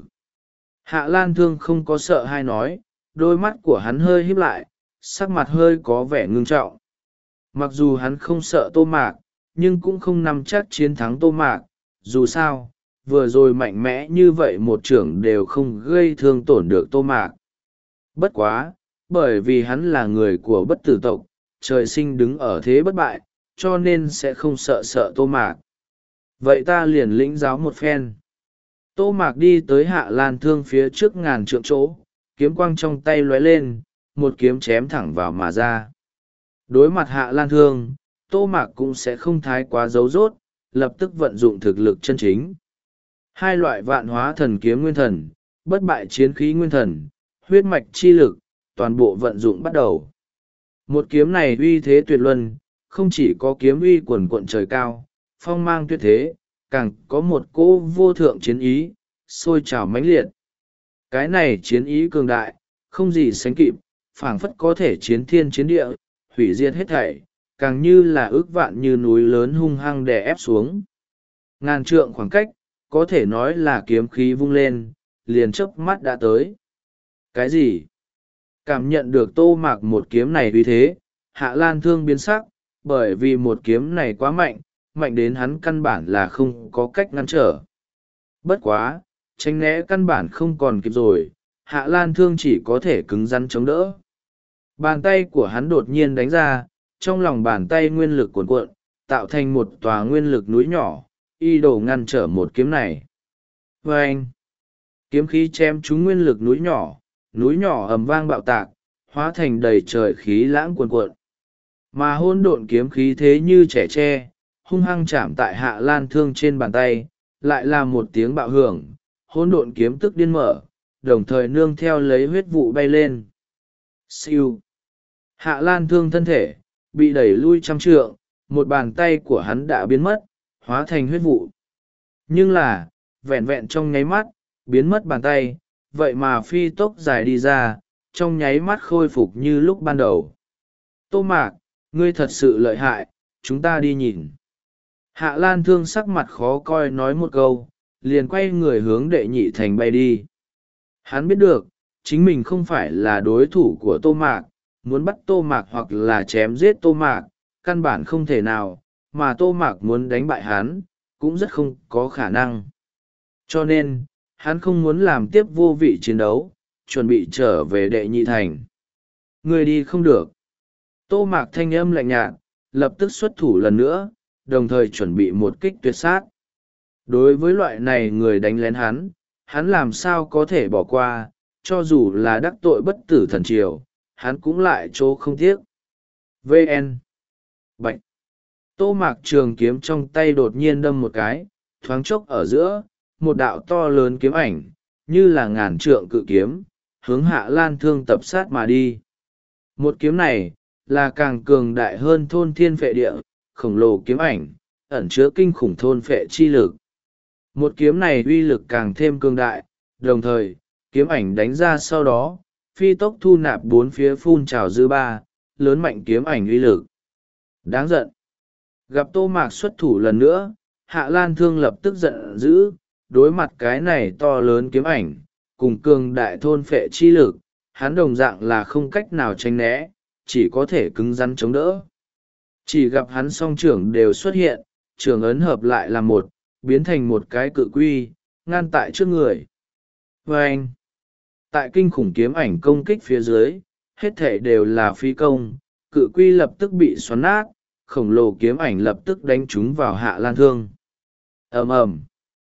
Hạ Lan Thương không có sợ hay nói, đôi mắt của hắn hơi híp lại, sắc mặt hơi có vẻ ngưng trọng. Mặc dù hắn không sợ Tô Mạc, nhưng cũng không nắm chắc chiến thắng Tô Mạc, dù sao, vừa rồi mạnh mẽ như vậy một trưởng đều không gây thương tổn được Tô Mạc. Bất quá, bởi vì hắn là người của bất tử tộc, trời sinh đứng ở thế bất bại, cho nên sẽ không sợ sợ Tô Mạc. Vậy ta liền lĩnh giáo một phen. Tô Mạc đi tới Hạ Lan Thương phía trước ngàn trượng chỗ, kiếm quang trong tay lóe lên, một kiếm chém thẳng vào mà ra. Đối mặt Hạ Lan Thương, Tô Mạc cũng sẽ không thái quá giấu rốt, lập tức vận dụng thực lực chân chính. Hai loại vạn hóa thần kiếm nguyên thần, bất bại chiến khí nguyên thần, huyết mạch chi lực, toàn bộ vận dụng bắt đầu. Một kiếm này uy thế tuyệt luân, không chỉ có kiếm uy quần quận trời cao, phong mang tuyệt thế, càng có một cỗ vô thượng chiến ý, sôi trào mãnh liệt. Cái này chiến ý cường đại, không gì sánh kịp, phảng phất có thể chiến thiên chiến địa, hủy diệt hết thảy, càng như là ước vạn như núi lớn hung hăng đè ép xuống. Ngàn trượng khoảng cách, có thể nói là kiếm khí vung lên, liền chớp mắt đã tới. Cái gì? Cảm nhận được Tô Mạc một kiếm này uy thế, Hạ Lan Thương biến sắc, bởi vì một kiếm này quá mạnh, mạnh đến hắn căn bản là không có cách ngăn trở. Bất quá, tránh né căn bản không còn kịp rồi. Hạ Lan Thương chỉ có thể cứng rắn chống đỡ. Bàn tay của hắn đột nhiên đánh ra, trong lòng bàn tay nguyên lực cuồn cuộn, tạo thành một tòa nguyên lực núi nhỏ, y đồ ngăn trở một kiếm này. Và anh, kiếm khí chém trúng nguyên lực núi nhỏ, núi nhỏ ầm vang bạo tạc, hóa thành đầy trời khí lãng cuồn cuộn. Mà hỗn độn kiếm khí thế như trẻ tre, hung hăng chạm tại Hạ Lan Thương trên bàn tay, lại là một tiếng bạo hưởng, hỗn độn kiếm tức điên mở, đồng thời nương theo lấy huyết vụ bay lên. Siêu. Hạ Lan Thương thân thể bị đẩy lui trăm trượng, một bàn tay của hắn đã biến mất, hóa thành huyết vụ. Nhưng là, vẹn vẹn trong nháy mắt, biến mất bàn tay, vậy mà phi tốc dài đi ra, trong nháy mắt khôi phục như lúc ban đầu. Tô Mạc, ngươi thật sự lợi hại, chúng ta đi nhìn. Hạ Lan Thương sắc mặt khó coi nói một câu, liền quay người hướng Đệ Nhị Thành bay đi. Hắn biết được, chính mình không phải là đối thủ của Tô Mạc, muốn bắt Tô Mạc hoặc là chém giết Tô Mạc, căn bản không thể nào, mà Tô Mạc muốn đánh bại hắn, cũng rất không có khả năng. Cho nên, hắn không muốn làm tiếp vô vị chiến đấu, chuẩn bị trở về Đệ Nhị Thành. Người đi không được. Tô Mạc thanh âm lạnh nhạt, lập tức xuất thủ lần nữa, đồng thời chuẩn bị một kích tuyệt sát. Đối với loại này người đánh lén hắn, hắn làm sao có thể bỏ qua, cho dù là đắc tội bất tử thần triều, hắn cũng lại chỗ không tiếc. vê en Bạch. Tô Mạc trường kiếm trong tay đột nhiên đâm một cái, thoáng chốc ở giữa, một đạo to lớn kiếm ảnh, như là ngàn trượng cự kiếm, hướng Hạ Lan Thương tập sát mà đi. Một kiếm này, là càng cường đại hơn thôn thiên phệ địa, khổng lồ kiếm ảnh, ẩn chứa kinh khủng thôn phệ chi lực. Một kiếm này uy lực càng thêm cường đại, đồng thời, kiếm ảnh đánh ra sau đó, phi tốc thu nạp bốn phía phun trào dư ba, lớn mạnh kiếm ảnh uy lực. Đáng giận. Gặp Tô Mạc xuất thủ lần nữa, Hạ Lan Thương lập tức giận dữ, đối mặt cái này to lớn kiếm ảnh, cùng cường đại thôn phệ chi lực, hắn đồng dạng là không cách nào tránh né, chỉ có thể cứng rắn chống đỡ. Chỉ gặp hắn song trưởng đều xuất hiện, trưởng ấn hợp lại là một, biến thành một cái cự quy, ngăn tại trước người. Và anh, tại kinh khủng kiếm ảnh công kích phía dưới, hết thể đều là phi công, cự quy lập tức bị xoắn nát, khổng lồ kiếm ảnh lập tức đánh trúng vào Hạ Lan Thương. ầm ầm,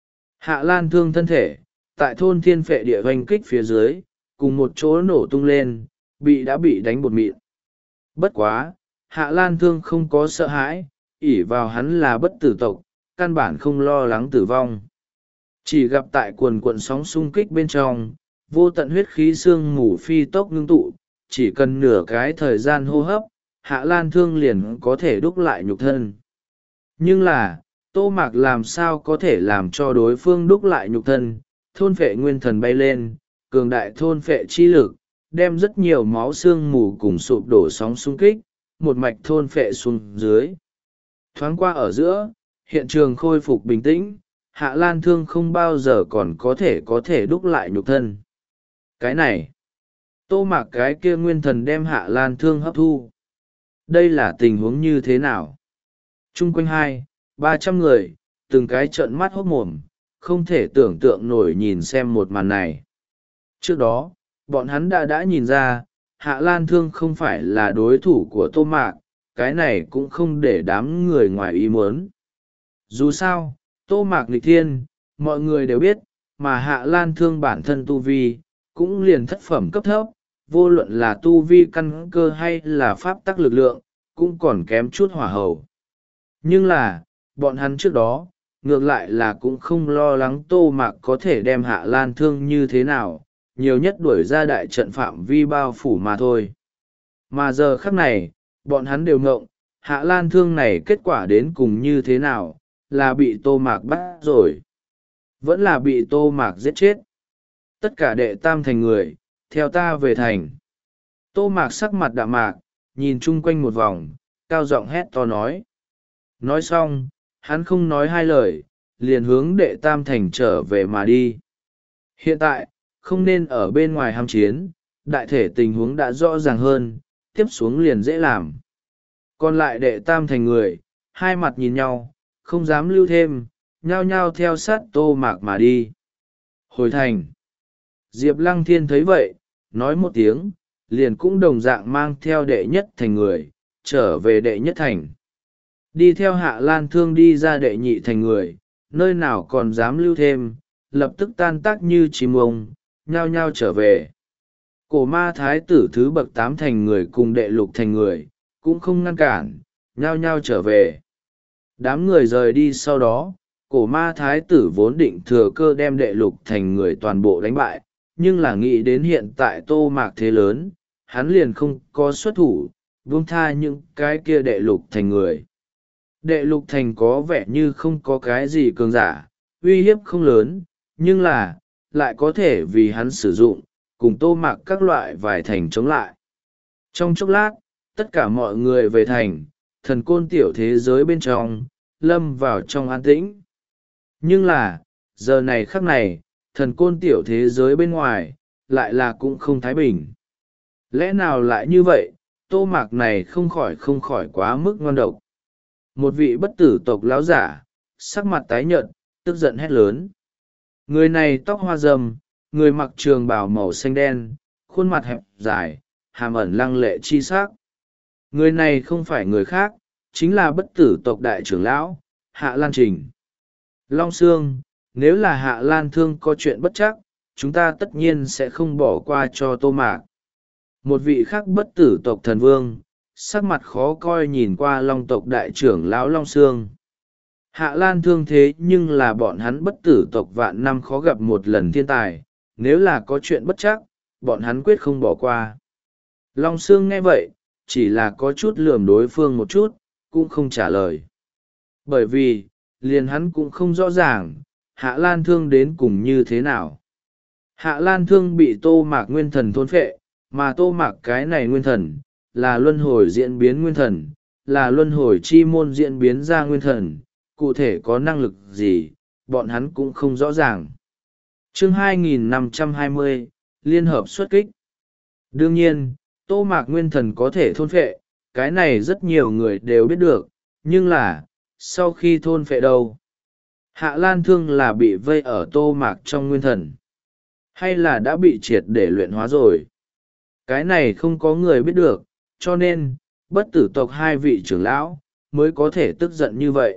Hạ Lan Thương thân thể, tại thôn thiên phệ địa hoành kích phía dưới, cùng một chỗ nổ tung lên, bị đã bị đánh bột mịn. Bất quá, Hạ Lan Thương không có sợ hãi, ỷ vào hắn là bất tử tộc, căn bản không lo lắng tử vong. Chỉ gặp tại quần cuộn sóng xung kích bên trong, vô tận huyết khí xương mù phi tốc ngưng tụ, chỉ cần nửa cái thời gian hô hấp, Hạ Lan Thương liền có thể đúc lại nhục thân. Nhưng là, Tô Mạc làm sao có thể làm cho đối phương đúc lại nhục thân, thôn phệ nguyên thần bay lên, cường đại thôn phệ chi lực, đem rất nhiều máu xương mù cùng sụp đổ sóng xung kích, một mạch thôn phệ xuống dưới. Thoáng qua ở giữa, hiện trường khôi phục bình tĩnh, Hạ Lan Thương không bao giờ còn có thể có thể đúc lại nhục thân. Cái này, Tô Mạc cái kia nguyên thần đem Hạ Lan Thương hấp thu. Đây là tình huống như thế nào? Trung quanh hai, ba trăm người, từng cái trợn mắt hốt mồm, không thể tưởng tượng nổi nhìn xem một màn này. Trước đó, bọn hắn đã đã nhìn ra, Hạ Lan Thương không phải là đối thủ của Tô Mạc, cái này cũng không để đám người ngoài ý muốn. Dù sao, Tô Mạc nghịch thiên, mọi người đều biết, mà Hạ Lan Thương bản thân tu vi, cũng liền thất phẩm cấp thấp, vô luận là tu vi căn cơ hay là pháp tắc lực lượng, cũng còn kém chút hỏa hầu. Nhưng là, bọn hắn trước đó, ngược lại là cũng không lo lắng Tô Mạc có thể đem Hạ Lan Thương như thế nào, nhiều nhất đuổi ra đại trận phạm vi bao phủ mà thôi. Mà giờ khắc này, bọn hắn đều ngộng, Hạ Lan Thương này kết quả đến cùng như thế nào, là bị Tô Mạc bắt rồi, vẫn là bị Tô Mạc giết chết. Tất cả đệ tam thành người, theo ta về thành. Tô Mạc sắc mặt đạm mạc, nhìn chung quanh một vòng, cao giọng hét to nói. Nói xong, hắn không nói hai lời, liền hướng đệ tam thành trở về mà đi. Hiện tại, không nên ở bên ngoài ham chiến, đại thể tình huống đã rõ ràng hơn, tiếp xuống liền dễ làm. Còn lại đệ tam thành người, hai mặt nhìn nhau, không dám lưu thêm, nhao nhao theo sát Tô Mạc mà đi. Hồi thành. Diệp Lăng Thiên thấy vậy, nói một tiếng, liền cũng đồng dạng mang theo đệ nhất thành người, trở về đệ nhất thành. Đi theo Hạ Lan Thương đi ra đệ nhị thành người, nơi nào còn dám lưu thêm, lập tức tan tác như chim ông, nhao nhao trở về. Cổ ma thái tử thứ bậc tám thành người cùng đệ lục thành người, cũng không ngăn cản, nhao nhao trở về. Đám người rời đi sau đó, cổ ma thái tử vốn định thừa cơ đem đệ lục thành người toàn bộ đánh bại, nhưng là nghĩ đến hiện tại Tô Mạc thế lớn, hắn liền không có xuất thủ, buông tha những cái kia đệ lục thành người. Đệ lục thành có vẻ như không có cái gì cường giả, uy hiếp không lớn, nhưng là, lại có thể vì hắn sử dụng, cùng Tô Mạc các loại vài thành chống lại. Trong chốc lát, tất cả mọi người về thành, thần côn tiểu thế giới bên trong, lâm vào trong an tĩnh. Nhưng là, giờ này khắc này, thần côn tiểu thế giới bên ngoài, lại là cũng không thái bình. Lẽ nào lại như vậy, Tô Mạc này không khỏi không khỏi quá mức ngon độc. Một vị bất tử tộc lão giả, sắc mặt tái nhợt, tức giận hét lớn. Người này tóc hoa râm, người mặc trường bào màu xanh đen, khuôn mặt hẹp dài, hàm ẩn lăng lệ chi sắc. Người này không phải người khác, chính là bất tử tộc đại trưởng lão, Hạ Lan Trình. Long Sương, nếu là Hạ Lan Thương có chuyện bất chắc, chúng ta tất nhiên sẽ không bỏ qua cho Tô Mạc. Một vị khác bất tử tộc thần vương, sắc mặt khó coi nhìn qua long tộc đại trưởng lão Long Sương. Hạ Lan Thương thế nhưng là bọn hắn bất tử tộc vạn năm khó gặp một lần thiên tài, nếu là có chuyện bất chắc, bọn hắn quyết không bỏ qua. Long Sương nghe vậy, chỉ là có chút lườm đối phương một chút, cũng không trả lời. Bởi vì, liền hắn cũng không rõ ràng, Hạ Lan Thương đến cùng như thế nào. Hạ Lan Thương bị Tô Mạc nguyên thần thôn phệ, mà Tô Mạc cái này nguyên thần, là luân hồi diễn biến nguyên thần, là luân hồi chi môn diễn biến ra nguyên thần, cụ thể có năng lực gì, bọn hắn cũng không rõ ràng. Chương hai nghìn năm trăm hai mươi, Liên hợp xuất kích. Đương nhiên, Tô Mạc nguyên thần có thể thôn phệ, cái này rất nhiều người đều biết được, nhưng là, sau khi thôn phệ đâu? Hạ Lan Thương là bị vây ở Tô Mạc trong nguyên thần, hay là đã bị triệt để luyện hóa rồi? Cái này không có người biết được, cho nên, bất tử tộc hai vị trưởng lão, mới có thể tức giận như vậy.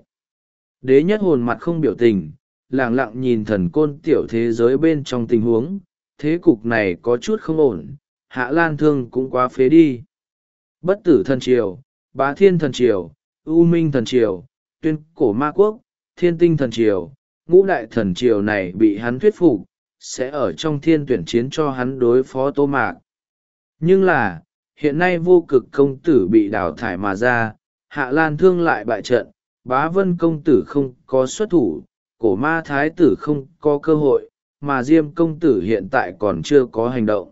Đế nhất hồn mặt không biểu tình, lẳng lặng nhìn thần côn tiểu thế giới bên trong tình huống, thế cục này có chút không ổn, Hạ Lan Thương cũng quá phế đi. Bất tử thần triều, bá thiên thần triều, u minh thần triều, tuyên cổ ma quốc, thiên tinh thần triều, ngũ đại thần triều này bị hắn thuyết phục, sẽ ở trong thiên tuyển chiến cho hắn đối phó Tô Mạc. Nhưng là, hiện nay vô cực công tử bị đào thải mà ra, Hạ Lan Thương lại bại trận, bá vân công tử không có xuất thủ, cổ ma thái tử không có cơ hội, mà diêm công tử hiện tại còn chưa có hành động.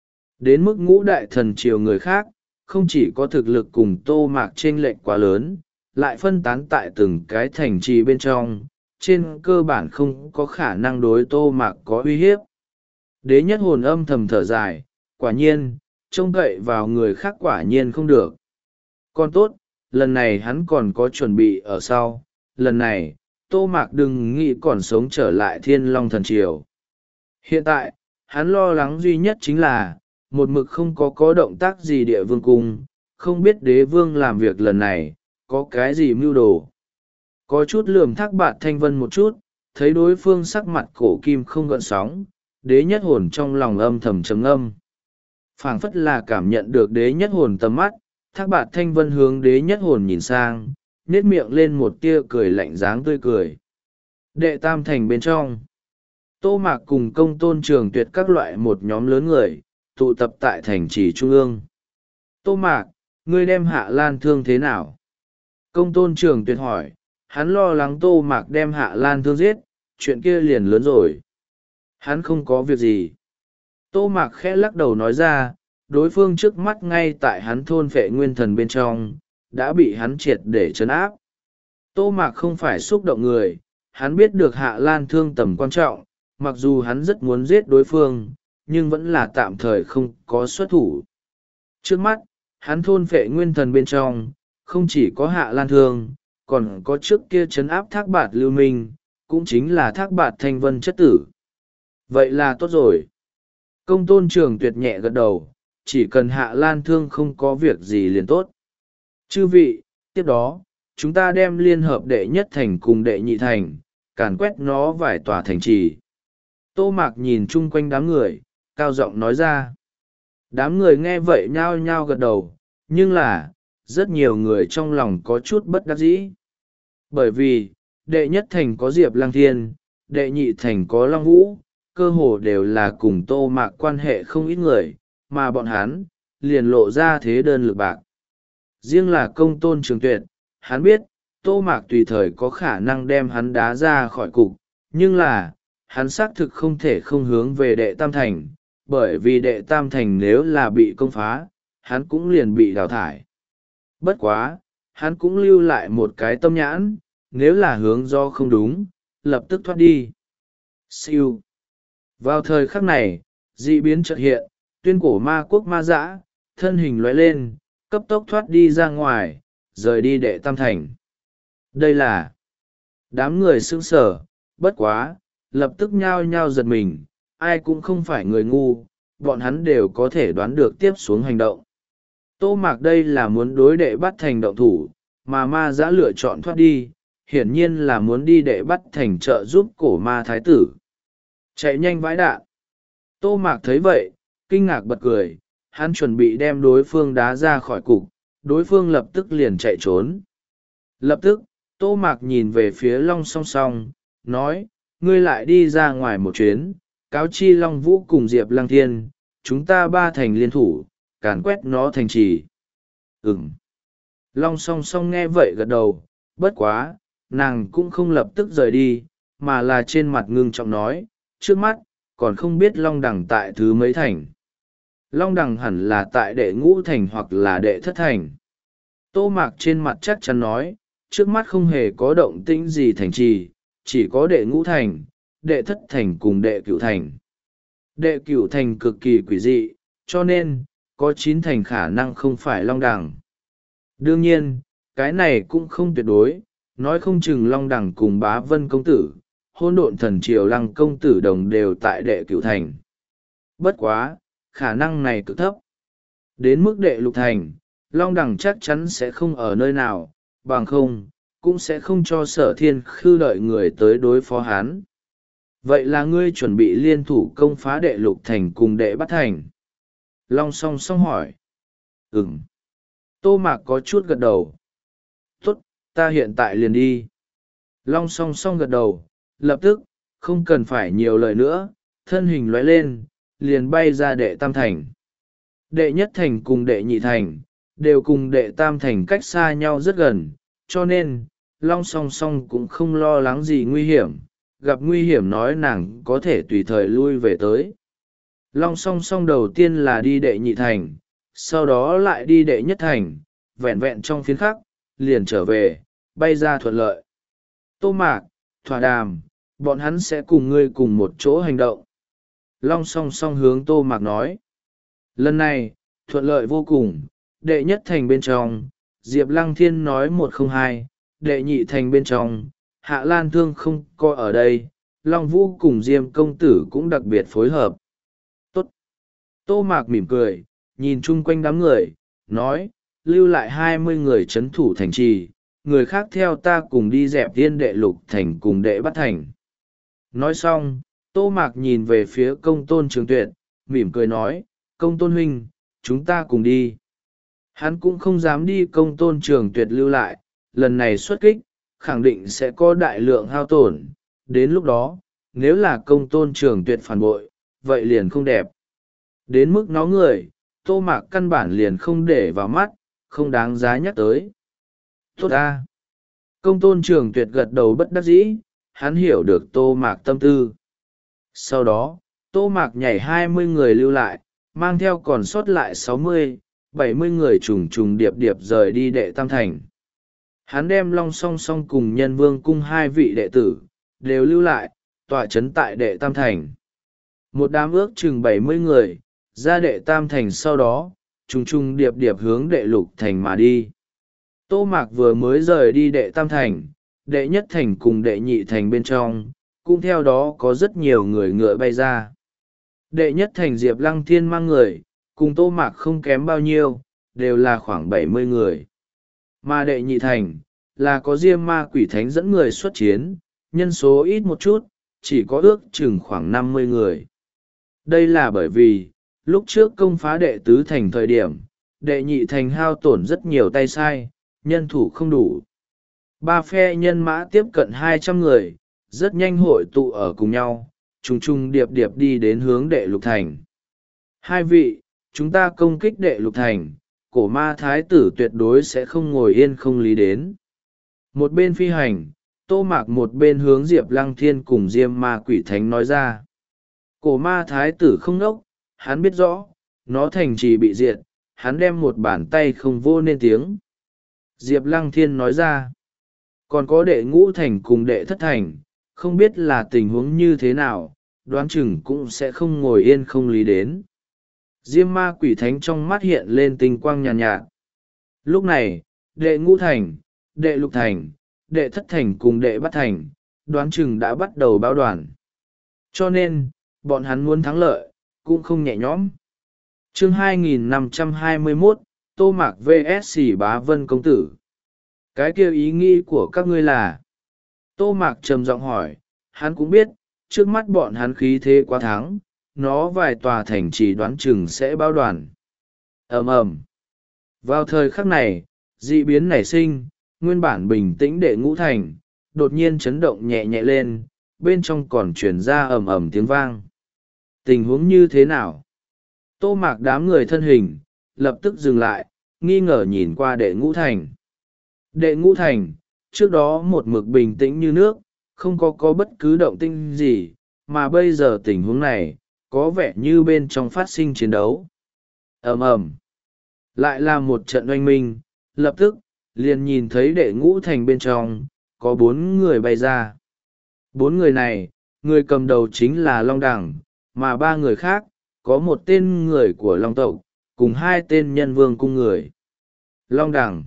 Đến mức ngũ đại thần triều người khác, không chỉ có thực lực cùng Tô Mạc chênh lệch quá lớn, lại phân tán tại từng cái thành trì bên trong, trên cơ bản không có khả năng đối Tô Mạc có uy hiếp. Đế nhất hồn âm thầm thở dài, quả nhiên, trông cậy vào người khác quả nhiên không được. Còn tốt, lần này hắn còn có chuẩn bị ở sau, lần này, Tô Mạc đừng nghĩ còn sống trở lại Thiên Long Thần Triều. Hiện tại, hắn lo lắng duy nhất chính là, một mực không có có động tác gì địa vương cung, không biết đế vương làm việc lần này, có cái gì mưu đồ. Có chút lườm thác bạt thanh vân một chút, thấy đối phương sắc mặt cổ kim không gợn sóng, đế nhất hồn trong lòng âm thầm trầm âm. Phảng phất là cảm nhận được đế nhất hồn tầm mắt, thác bạt thanh vân hướng đế nhất hồn nhìn sang, nết miệng lên một tia cười lạnh dáng tươi cười. Đệ tam thành bên trong, Tô Mạc cùng công tôn trường tuyệt các loại một nhóm lớn người, tụ tập tại thành trì trung ương. Tô Mạc, ngươi đem Hạ Lan Thương thế nào? Công tôn trường tuyệt hỏi, hắn lo lắng Tô Mạc đem Hạ Lan Thương giết, chuyện kia liền lớn rồi. Hắn không có việc gì. Tô Mạc khẽ lắc đầu nói ra, đối phương trước mắt ngay tại hắn thôn phệ nguyên thần bên trong, đã bị hắn triệt để trấn áp. Tô Mạc không phải xúc động người, hắn biết được Hạ Lan Thương tầm quan trọng, mặc dù hắn rất muốn giết đối phương, nhưng vẫn là tạm thời không có xuất thủ. Trước mắt, hắn thôn phệ nguyên thần bên trong, không chỉ có Hạ Lan Thương, còn có trước kia trấn áp Thác Bạt Lưu Minh, cũng chính là Thác Bạt Thanh Vân chất tử. vậy là tốt rồi. Công tôn trường tuyệt nhẹ gật đầu, chỉ cần Hạ Lan Thương không có việc gì liền tốt. Chư vị, tiếp đó chúng ta đem liên hợp đệ nhất thành cùng đệ nhị thành, càn quét nó vài tòa thành trì. Tô Mạc nhìn chung quanh đám người, cao giọng nói ra. Đám người nghe vậy nhao nhao gật đầu, nhưng là, rất nhiều người trong lòng có chút bất đắc dĩ. Bởi vì, đệ nhất thành có Diệp Lăng Thiên, đệ nhị thành có Long Vũ, cơ hồ đều là cùng Tô Mạc quan hệ không ít người, mà bọn hắn, liền lộ ra thế đơn lực bạc. Riêng là Công tôn Trường Tuyệt, hắn biết, Tô Mạc tùy thời có khả năng đem hắn đá ra khỏi cục, nhưng là, hắn xác thực không thể không hướng về đệ tam thành, bởi vì đệ tam thành nếu là bị công phá, hắn cũng liền bị đào thải. Bất quá, hắn cũng lưu lại một cái tâm nhãn, nếu là hướng do không đúng, lập tức thoát đi. Siêu. Vào thời khắc này, dị biến chợt hiện, tuyên cổ ma quốc ma dã, thân hình lóe lên, cấp tốc thoát đi ra ngoài, rời đi đệ tam thành. Đây là đám người sững sờ, bất quá, lập tức nhao nhao giật mình, ai cũng không phải người ngu, bọn hắn đều có thể đoán được tiếp xuống hành động. Tô Mạc đây là muốn đối đệ bắt thành động thủ, mà ma dã lựa chọn thoát đi, hiển nhiên là muốn đi đệ bắt thành trợ giúp cổ ma thái tử. Chạy nhanh vãi đạn. Tô Mạc thấy vậy, kinh ngạc bật cười, hắn chuẩn bị đem đối phương đá ra khỏi cục, đối phương lập tức liền chạy trốn. Lập tức, Tô Mạc nhìn về phía Long Song Song, nói, ngươi lại đi ra ngoài một chuyến, cáo chi Long Vũ cùng Diệp Lăng Thiên, chúng ta ba thành liên thủ, càn quét nó thành trì. Ừm. Long Song Song nghe vậy gật đầu, bất quá, nàng cũng không lập tức rời đi, mà là trên mặt ngưng trọng nói, trước mắt, còn không biết Long Đằng tại thứ mấy thành. Long Đằng hẳn là tại đệ ngũ thành hoặc là đệ thất thành. Tô Mạc trên mặt chắc chắn nói, trước mắt không hề có động tĩnh gì thành trì, chỉ có đệ ngũ thành, đệ thất thành cùng đệ cửu thành. Đệ cửu thành cực kỳ quỷ dị, cho nên, có chín thành khả năng không phải Long Đằng. Đương nhiên, cái này cũng không tuyệt đối, nói không chừng Long Đằng cùng Bá Vân công tử, hôn độn thần triều Lăng công tử đồng đều tại đệ cửu thành. Bất quá, khả năng này cực thấp. Đến mức đệ lục thành, Long Đằng chắc chắn sẽ không ở nơi nào, bằng không, cũng sẽ không cho Sở Thiên Khư đợi người tới đối phó hắn. Vậy là ngươi chuẩn bị liên thủ công phá đệ lục thành cùng đệ bát thành? Long song song hỏi. Ừm. Tô Mạc có chút gật đầu. Tốt, ta hiện tại liền đi. Long song song gật đầu, lập tức, không cần phải nhiều lời nữa, thân hình lóe lên, liền bay ra đệ tam thành. Đệ nhất thành cùng đệ nhị thành, đều cùng đệ tam thành cách xa nhau rất gần, cho nên, Long song song cũng không lo lắng gì nguy hiểm, gặp nguy hiểm nói nàng có thể tùy thời lui về tới. Long song song đầu tiên là đi đệ nhị thành, sau đó lại đi đệ nhất thành, vẹn vẹn trong phiến khắc, liền trở về, bay ra thuận lợi. Tô Mạc, thỏa đàm, bọn hắn sẽ cùng ngươi cùng một chỗ hành động. Long song song hướng Tô Mạc nói. Lần này, thuận lợi vô cùng, đệ nhất thành bên trong, Diệp Lăng Thiên nói một không hai, đệ nhị thành bên trong, Hạ Lan Thương không có ở đây, Long Vũ cùng Diêm công tử cũng đặc biệt phối hợp. Tốt. Tô Mạc mỉm cười, nhìn chung quanh đám người, nói, lưu lại hai mươi người chấn thủ thành trì, người khác theo ta cùng đi dẹp tiên đệ lục thành cùng đệ bắt thành. Nói xong, Tô Mạc nhìn về phía Công tôn Trường Tuyệt, mỉm cười nói, Công tôn huynh, chúng ta cùng đi. Hắn cũng không dám đi Công tôn Trường Tuyệt lưu lại, lần này xuất kích, khẳng định sẽ có đại lượng hao tổn, đến lúc đó, nếu là Công tôn Trường Tuyệt phản bội, vậy liền không đẹp. Đến mức nó người, Tô Mạc căn bản liền không để vào mắt, không đáng giá nhắc tới. Tốt ta! Công tôn Trường Tuyệt gật đầu bất đắc dĩ, hắn hiểu được Tô Mạc tâm tư. Sau đó, Tô Mạc nhảy hai mươi người lưu lại, mang theo còn sót lại sáu mươi, bảy mươi người trùng trùng điệp điệp rời đi đệ tam thành. Hắn đem Long song song cùng Nhân Vương cung hai vị đệ tử, đều lưu lại, tọa chấn tại đệ tam thành. Một đám ước chừng bảy mươi người, ra đệ tam thành sau đó, trùng trùng điệp điệp hướng đệ lục thành mà đi. Tô Mạc vừa mới rời đi đệ tam thành, đệ nhất thành cùng đệ nhị thành bên trong, cũng theo đó có rất nhiều người ngựa bay ra. Đệ nhất thành Diệp Lăng Thiên mang người, cùng Tô Mạc không kém bao nhiêu, đều là khoảng bảy mươi người. Mà đệ nhị thành, là có Diêm Ma Quỷ Thánh dẫn người xuất chiến, nhân số ít một chút, chỉ có ước chừng khoảng năm mươi người. Đây là bởi vì, lúc trước công phá đệ tứ thành thời điểm, đệ nhị thành hao tổn rất nhiều tay sai, nhân thủ không đủ. Ba phe nhân mã tiếp cận hai trăm người, rất nhanh hội tụ ở cùng nhau, trùng trùng điệp điệp đi đến hướng đệ lục thành. Hai vị, chúng ta công kích đệ lục thành, cổ ma thái tử tuyệt đối sẽ không ngồi yên không lý đến. Một bên phi hành, Tô Mạc một bên hướng Diệp Lăng Thiên cùng Diêm Ma Quỷ Thánh nói ra. Cổ ma thái tử không ngốc, hắn biết rõ, nó thành trì bị diệt, hắn đem một bàn tay không vô nên tiếng. Diệp Lăng Thiên nói ra. Còn có đệ ngũ thành cùng đệ thất thành, không biết là tình huống như thế nào, đoán chừng cũng sẽ không ngồi yên không lý đến. Diêm Ma Quỷ Thánh trong mắt hiện lên tinh quang nhàn nhạt, nhạt. Lúc này, đệ ngũ thành, đệ lục thành, đệ thất thành cùng đệ bát thành, đoán chừng đã bắt đầu báo đoàn. Cho nên, bọn hắn muốn thắng lợi, cũng không nhẹ nhõm. Chương hai nghìn năm trăm hai mươi mốt, Tô Mạc vs Bá Vân Công Tử. Cái kia ý nghĩ của các ngươi là? Tô Mạc trầm giọng hỏi, hắn cũng biết, trước mắt bọn hắn khí thế quá thắng, nó vài tòa thành chỉ đoán chừng sẽ báo đoàn. ầm ầm. Vào thời khắc này, dị biến nảy sinh, nguyên bản bình tĩnh đệ ngũ thành, đột nhiên chấn động nhẹ nhẹ lên, bên trong còn truyền ra ầm ầm tiếng vang. Tình huống như thế nào? Tô Mạc đám người thân hình, lập tức dừng lại, nghi ngờ nhìn qua đệ ngũ thành. Đệ ngũ thành, trước đó một mực bình tĩnh như nước, không có có bất cứ động tĩnh gì, mà bây giờ tình huống này, có vẻ như bên trong phát sinh chiến đấu. ầm ầm, lại là một trận oanh minh, lập tức, liền nhìn thấy đệ ngũ thành bên trong, có bốn người bay ra. Bốn người này, người cầm đầu chính là Long Đằng, mà ba người khác, có một tên người của Long tộc, cùng hai tên nhân vương cung người. Long Đằng.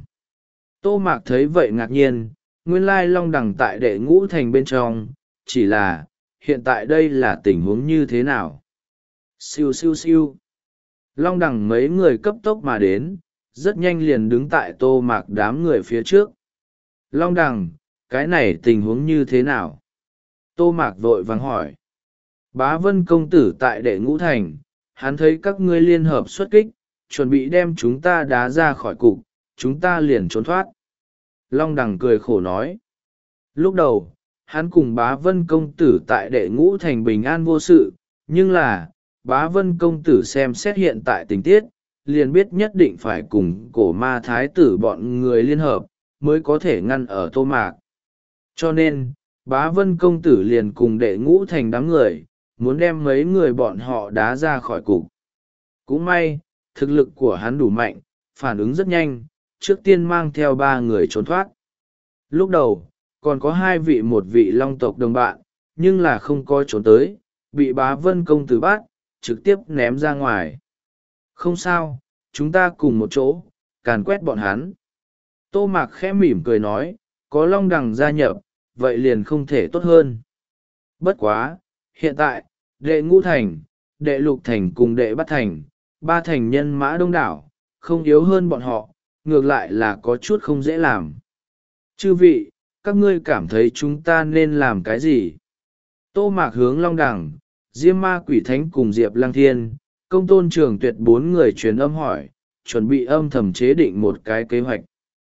Tô Mạc thấy vậy ngạc nhiên, nguyên lai Long Đằng tại đệ ngũ thành bên trong, chỉ là, hiện tại đây là tình huống như thế nào? Siêu siêu siêu. Long Đằng mấy người cấp tốc mà đến, rất nhanh liền đứng tại Tô Mạc đám người phía trước. Long Đằng, cái này tình huống như thế nào? Tô Mạc vội vàng hỏi. Bá Vân Công Tử tại đệ ngũ thành, hắn thấy các ngươi liên hợp xuất kích, chuẩn bị đem chúng ta đá ra khỏi cục, chúng ta liền trốn thoát. Long Đằng cười khổ nói. Lúc đầu, hắn cùng Bá Vân Công Tử tại đệ ngũ thành bình an vô sự, nhưng là, Bá Vân Công Tử xem xét hiện tại tình tiết, liền biết nhất định phải cùng cổ ma thái tử bọn người liên hợp, mới có thể ngăn ở Tô Mạc. Cho nên, Bá Vân Công Tử liền cùng đệ ngũ thành đám người, muốn đem mấy người bọn họ đá ra khỏi cục. Cũng may, thực lực của hắn đủ mạnh, phản ứng rất nhanh, trước tiên mang theo ba người trốn thoát. Lúc đầu, còn có hai vị một vị long tộc đồng bạn, nhưng là không có trốn tới, bị Bá Vân Công Tử bắt, trực tiếp ném ra ngoài. Không sao, chúng ta cùng một chỗ, càn quét bọn hắn. Tô Mạc khẽ mỉm cười nói, có Long Đằng gia nhập, vậy liền không thể tốt hơn. Bất quá, hiện tại, đệ ngũ thành, đệ lục thành cùng đệ bát thành, ba thành nhân mã đông đảo, không yếu hơn bọn họ, ngược lại là có chút không dễ làm. Chư vị, các ngươi cảm thấy chúng ta nên làm cái gì? Tô Mạc hướng Long Đằng, Diêm Ma Quỷ Thánh cùng Diệp Lăng Thiên, Công Tôn Trường Tuyệt bốn người truyền âm hỏi, chuẩn bị âm thầm chế định một cái kế hoạch.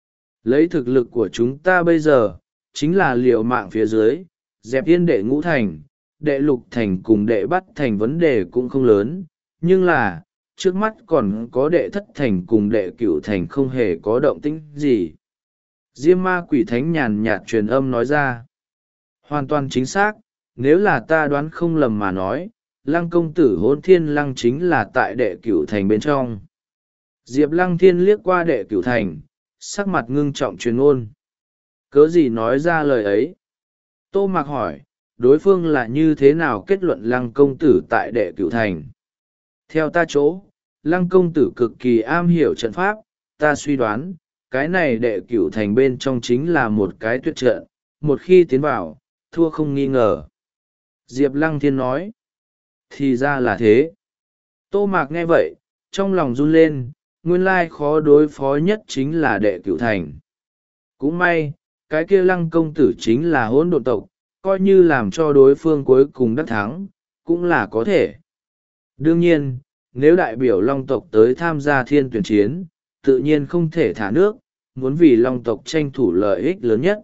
Lấy thực lực của chúng ta bây giờ, chính là liều mạng phía dưới, dẹp yên đệ ngũ thành, đệ lục thành cùng đệ bát thành vấn đề cũng không lớn, nhưng là, trước mắt còn có đệ thất thành cùng đệ cửu thành không hề có động tĩnh gì. Diêm Ma Quỷ Thánh nhàn nhạt truyền âm nói ra. Hoàn toàn chính xác, nếu là ta đoán không lầm mà nói, Lăng công tử Hỗn Thiên Lăng chính là tại đệ cửu thành bên trong. Diệp Lăng Thiên liếc qua đệ cửu thành, sắc mặt ngưng trọng truyền ngôn. Cớ gì nói ra lời ấy? Tô Mạc hỏi, đối phương là như thế nào kết luận Lăng công tử tại đệ cửu thành? Theo ta chỗ, Lăng công tử cực kỳ am hiểu trận pháp, ta suy đoán, cái này đệ cửu thành bên trong chính là một cái tuyệt trận, một khi tiến vào, thua không nghi ngờ. Diệp Lăng Thiên nói. Thì ra là thế. Tô Mạc nghe vậy, trong lòng run lên, nguyên lai khó đối phó nhất chính là đệ cửu thành. Cũng may, cái kia Lăng công tử chính là hỗn độn tộc, coi như làm cho đối phương cuối cùng đắc thắng, cũng là có thể. Đương nhiên, nếu đại biểu Long tộc tới tham gia thiên tuyển chiến, tự nhiên không thể thả nước, muốn vì Long tộc tranh thủ lợi ích lớn nhất.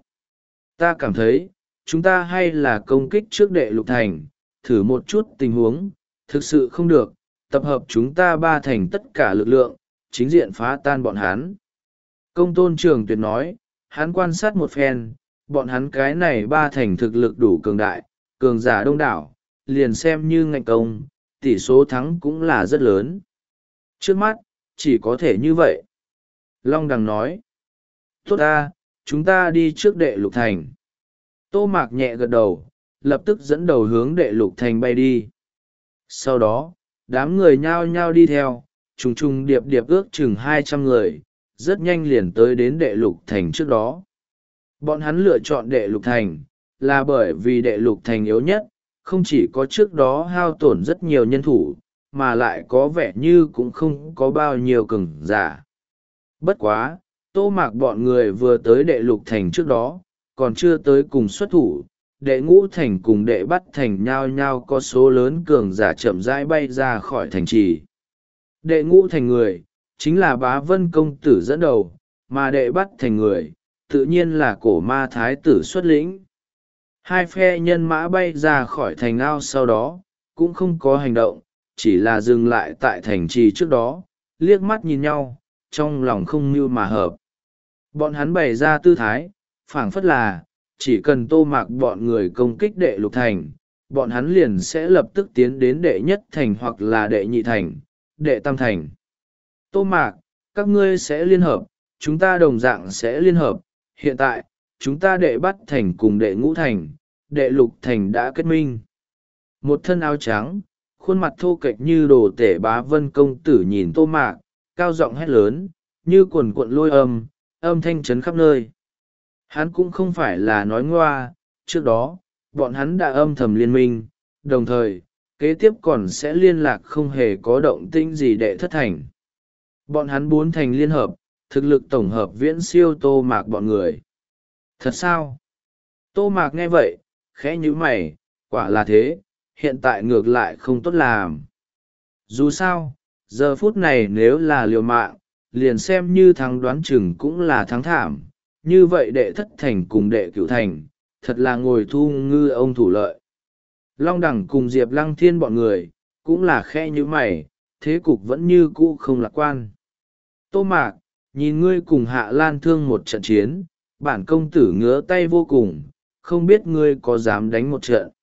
Ta cảm thấy, chúng ta hay là công kích trước đệ lục thành, thử một chút tình huống, thực sự không được, tập hợp chúng ta ba thành tất cả lực lượng, chính diện phá tan bọn hắn. Công tôn Trường Tuyệt nói, hắn quan sát một phen, bọn hắn cái này ba thành thực lực đủ cường đại, cường giả đông đảo, liền xem như ngạnh công, tỷ số thắng cũng là rất lớn. Trước mắt, chỉ có thể như vậy. Long Đằng nói, tốt ta, chúng ta đi trước đệ lục thành. Tô Mạc nhẹ gật đầu, lập tức dẫn đầu hướng đệ lục thành bay đi. Sau đó, đám người nhao nhao đi theo, trùng trùng điệp điệp ước chừng hai trăm người, rất nhanh liền tới đến đệ lục thành trước đó. Bọn hắn lựa chọn đệ lục thành, là bởi vì đệ lục thành yếu nhất, không chỉ có trước đó hao tổn rất nhiều nhân thủ, mà lại có vẻ như cũng không có bao nhiêu cường giả. Bất quá, Tô Mạc bọn người vừa tới đệ lục thành trước đó, còn chưa tới cùng xuất thủ, đệ ngũ thành cùng đệ bắt thành nhao nhao có số lớn cường giả chậm rãi bay ra khỏi thành trì. Đệ ngũ thành người, chính là Bá Vân công tử dẫn đầu, mà đệ bắt thành người, tự nhiên là Cổ Ma thái tử xuất lĩnh. Hai phe nhân mã bay ra khỏi thành ao sau đó, cũng không có hành động, chỉ là dừng lại tại thành trì trước đó, liếc mắt nhìn nhau, trong lòng không mưu mà hợp. Bọn hắn bày ra tư thái, phảng phất là, chỉ cần Tô Mạc bọn người công kích đệ lục thành, bọn hắn liền sẽ lập tức tiến đến đệ nhất thành hoặc là đệ nhị thành, đệ tam thành. Tô Mạc, các ngươi sẽ liên hợp, chúng ta đồng dạng sẽ liên hợp, hiện tại, chúng ta đệ bắt thành cùng đệ ngũ thành, đệ lục thành đã kết minh. Một thân áo trắng, khuôn mặt thô kệch như đồ tể Bá Vân công tử nhìn Tô Mạc, cao giọng hét lớn, như quần cuộn lôi âm, âm thanh chấn khắp nơi. Hắn cũng không phải là nói ngoa, trước đó, bọn hắn đã âm thầm liên minh, đồng thời, kế tiếp còn sẽ liên lạc không hề có động tĩnh gì đệ thất thành. Bọn hắn bốn thành liên hợp, thực lực tổng hợp viễn siêu Tô Mạc bọn người. Thật sao? Tô Mạc nghe vậy, khẽ nhíu mày, quả là thế, hiện tại ngược lại không tốt làm. Dù sao, giờ phút này nếu là liều mạng, liền xem như thắng đoán chừng cũng là thắng thảm. Như vậy đệ thất thành cùng đệ cửu thành, thật là ngồi thu ngư ông thủ lợi. Long Đẳng cùng Diệp Lăng Thiên bọn người, cũng là khe như mày, thế cục vẫn như cũ không lạc quan. Tô Mạc, nhìn ngươi cùng Hạ Lan Thương một trận chiến, bản công tử ngứa tay vô cùng, không biết ngươi có dám đánh một trận.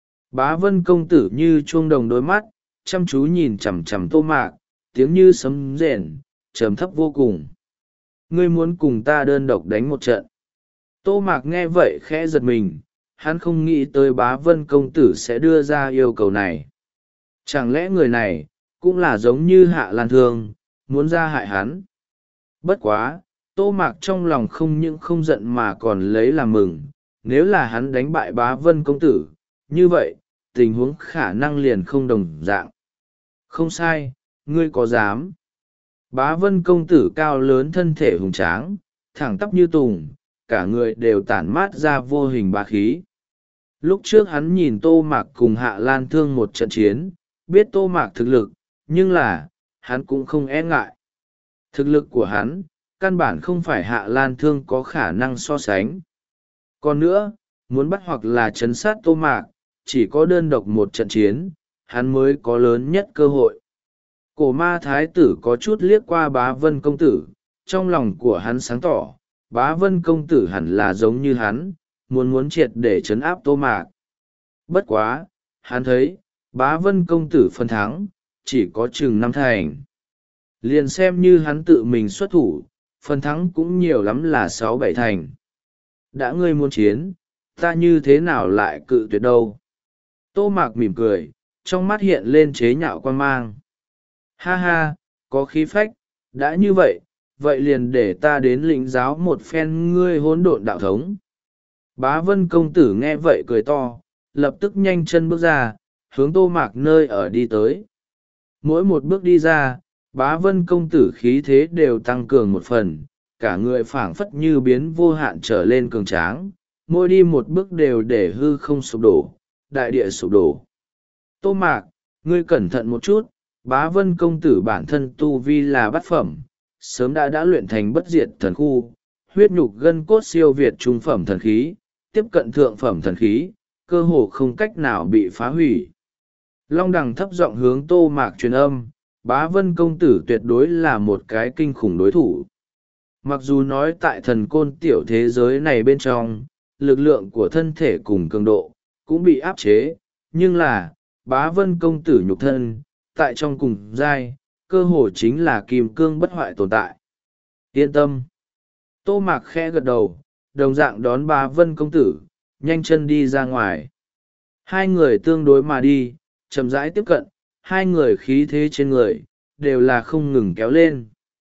Bá Vân công tử như chuông đồng đôi mắt, chăm chú nhìn chằm chằm Tô Mạc, tiếng như sấm rền, trầm thấp vô cùng. Ngươi muốn cùng ta đơn độc đánh một trận. Tô Mạc nghe vậy khẽ giật mình, hắn không nghĩ tới Bá Vân công tử sẽ đưa ra yêu cầu này. Chẳng lẽ người này, cũng là giống như Hạ Lan Thương, muốn ra hại hắn. Bất quá, Tô Mạc trong lòng không những không giận mà còn lấy làm mừng, nếu là hắn đánh bại Bá Vân công tử, như vậy, tình huống khả năng liền không đồng dạng. Không sai, ngươi có dám. Bá Vân công tử cao lớn thân thể hùng tráng, thẳng tắp như tùng, cả người đều tản mát ra vô hình bá khí. Lúc trước hắn nhìn Tô Mạc cùng Hạ Lan Thương một trận chiến, biết Tô Mạc thực lực, nhưng là, hắn cũng không e ngại. Thực lực của hắn, căn bản không phải Hạ Lan Thương có khả năng so sánh. Còn nữa, muốn bắt hoặc là trấn sát Tô Mạc, chỉ có đơn độc một trận chiến, hắn mới có lớn nhất cơ hội. Cổ Ma thái tử có chút liếc qua Bá Vân công tử, trong lòng của hắn sáng tỏ, Bá Vân công tử hẳn là giống như hắn, muốn muốn triệt để trấn áp Tô Mạc. Bất quá, hắn thấy, Bá Vân công tử phần thắng, chỉ có chừng năm thành. Liền xem như hắn tự mình xuất thủ, phần thắng cũng nhiều lắm là sáu bảy thành. Đã ngươi muốn chiến, ta như thế nào lại cự tuyệt đâu. Tô Mạc mỉm cười, trong mắt hiện lên chế nhạo quan mang. Ha ha, có khí phách, đã như vậy, vậy liền để ta đến lĩnh giáo một phen ngươi hỗn độn đạo thống. Bá Vân công tử nghe vậy cười to, lập tức nhanh chân bước ra, hướng Tô Mạc nơi ở đi tới. Mỗi một bước đi ra, Bá Vân công tử khí thế đều tăng cường một phần, cả người phảng phất như biến vô hạn trở lên cường tráng, mỗi đi một bước đều để hư không sụp đổ, đại địa sụp đổ. Tô Mạc, ngươi cẩn thận một chút, Bá Vân công tử bản thân tu vi là bát phẩm, sớm đã đã luyện thành bất diệt thần khu, huyết nhục gân cốt siêu việt trung phẩm thần khí, tiếp cận thượng phẩm thần khí, cơ hồ không cách nào bị phá hủy. Long Đằng thấp giọng hướng Tô Mạc truyền âm, Bá Vân công tử tuyệt đối là một cái kinh khủng đối thủ. Mặc dù nói tại thần côn tiểu thế giới này bên trong, lực lượng của thân thể cùng cường độ, cũng bị áp chế, nhưng là, Bá Vân công tử nhục thân, tại trong cùng giai, cơ hồ chính là kim cương bất hoại tồn tại. Yên tâm. Tô Mạc khẽ gật đầu, đồng dạng đón Bá Vân công tử, nhanh chân đi ra ngoài. Hai người tương đối mà đi, chậm rãi tiếp cận, hai người khí thế trên người, đều là không ngừng kéo lên.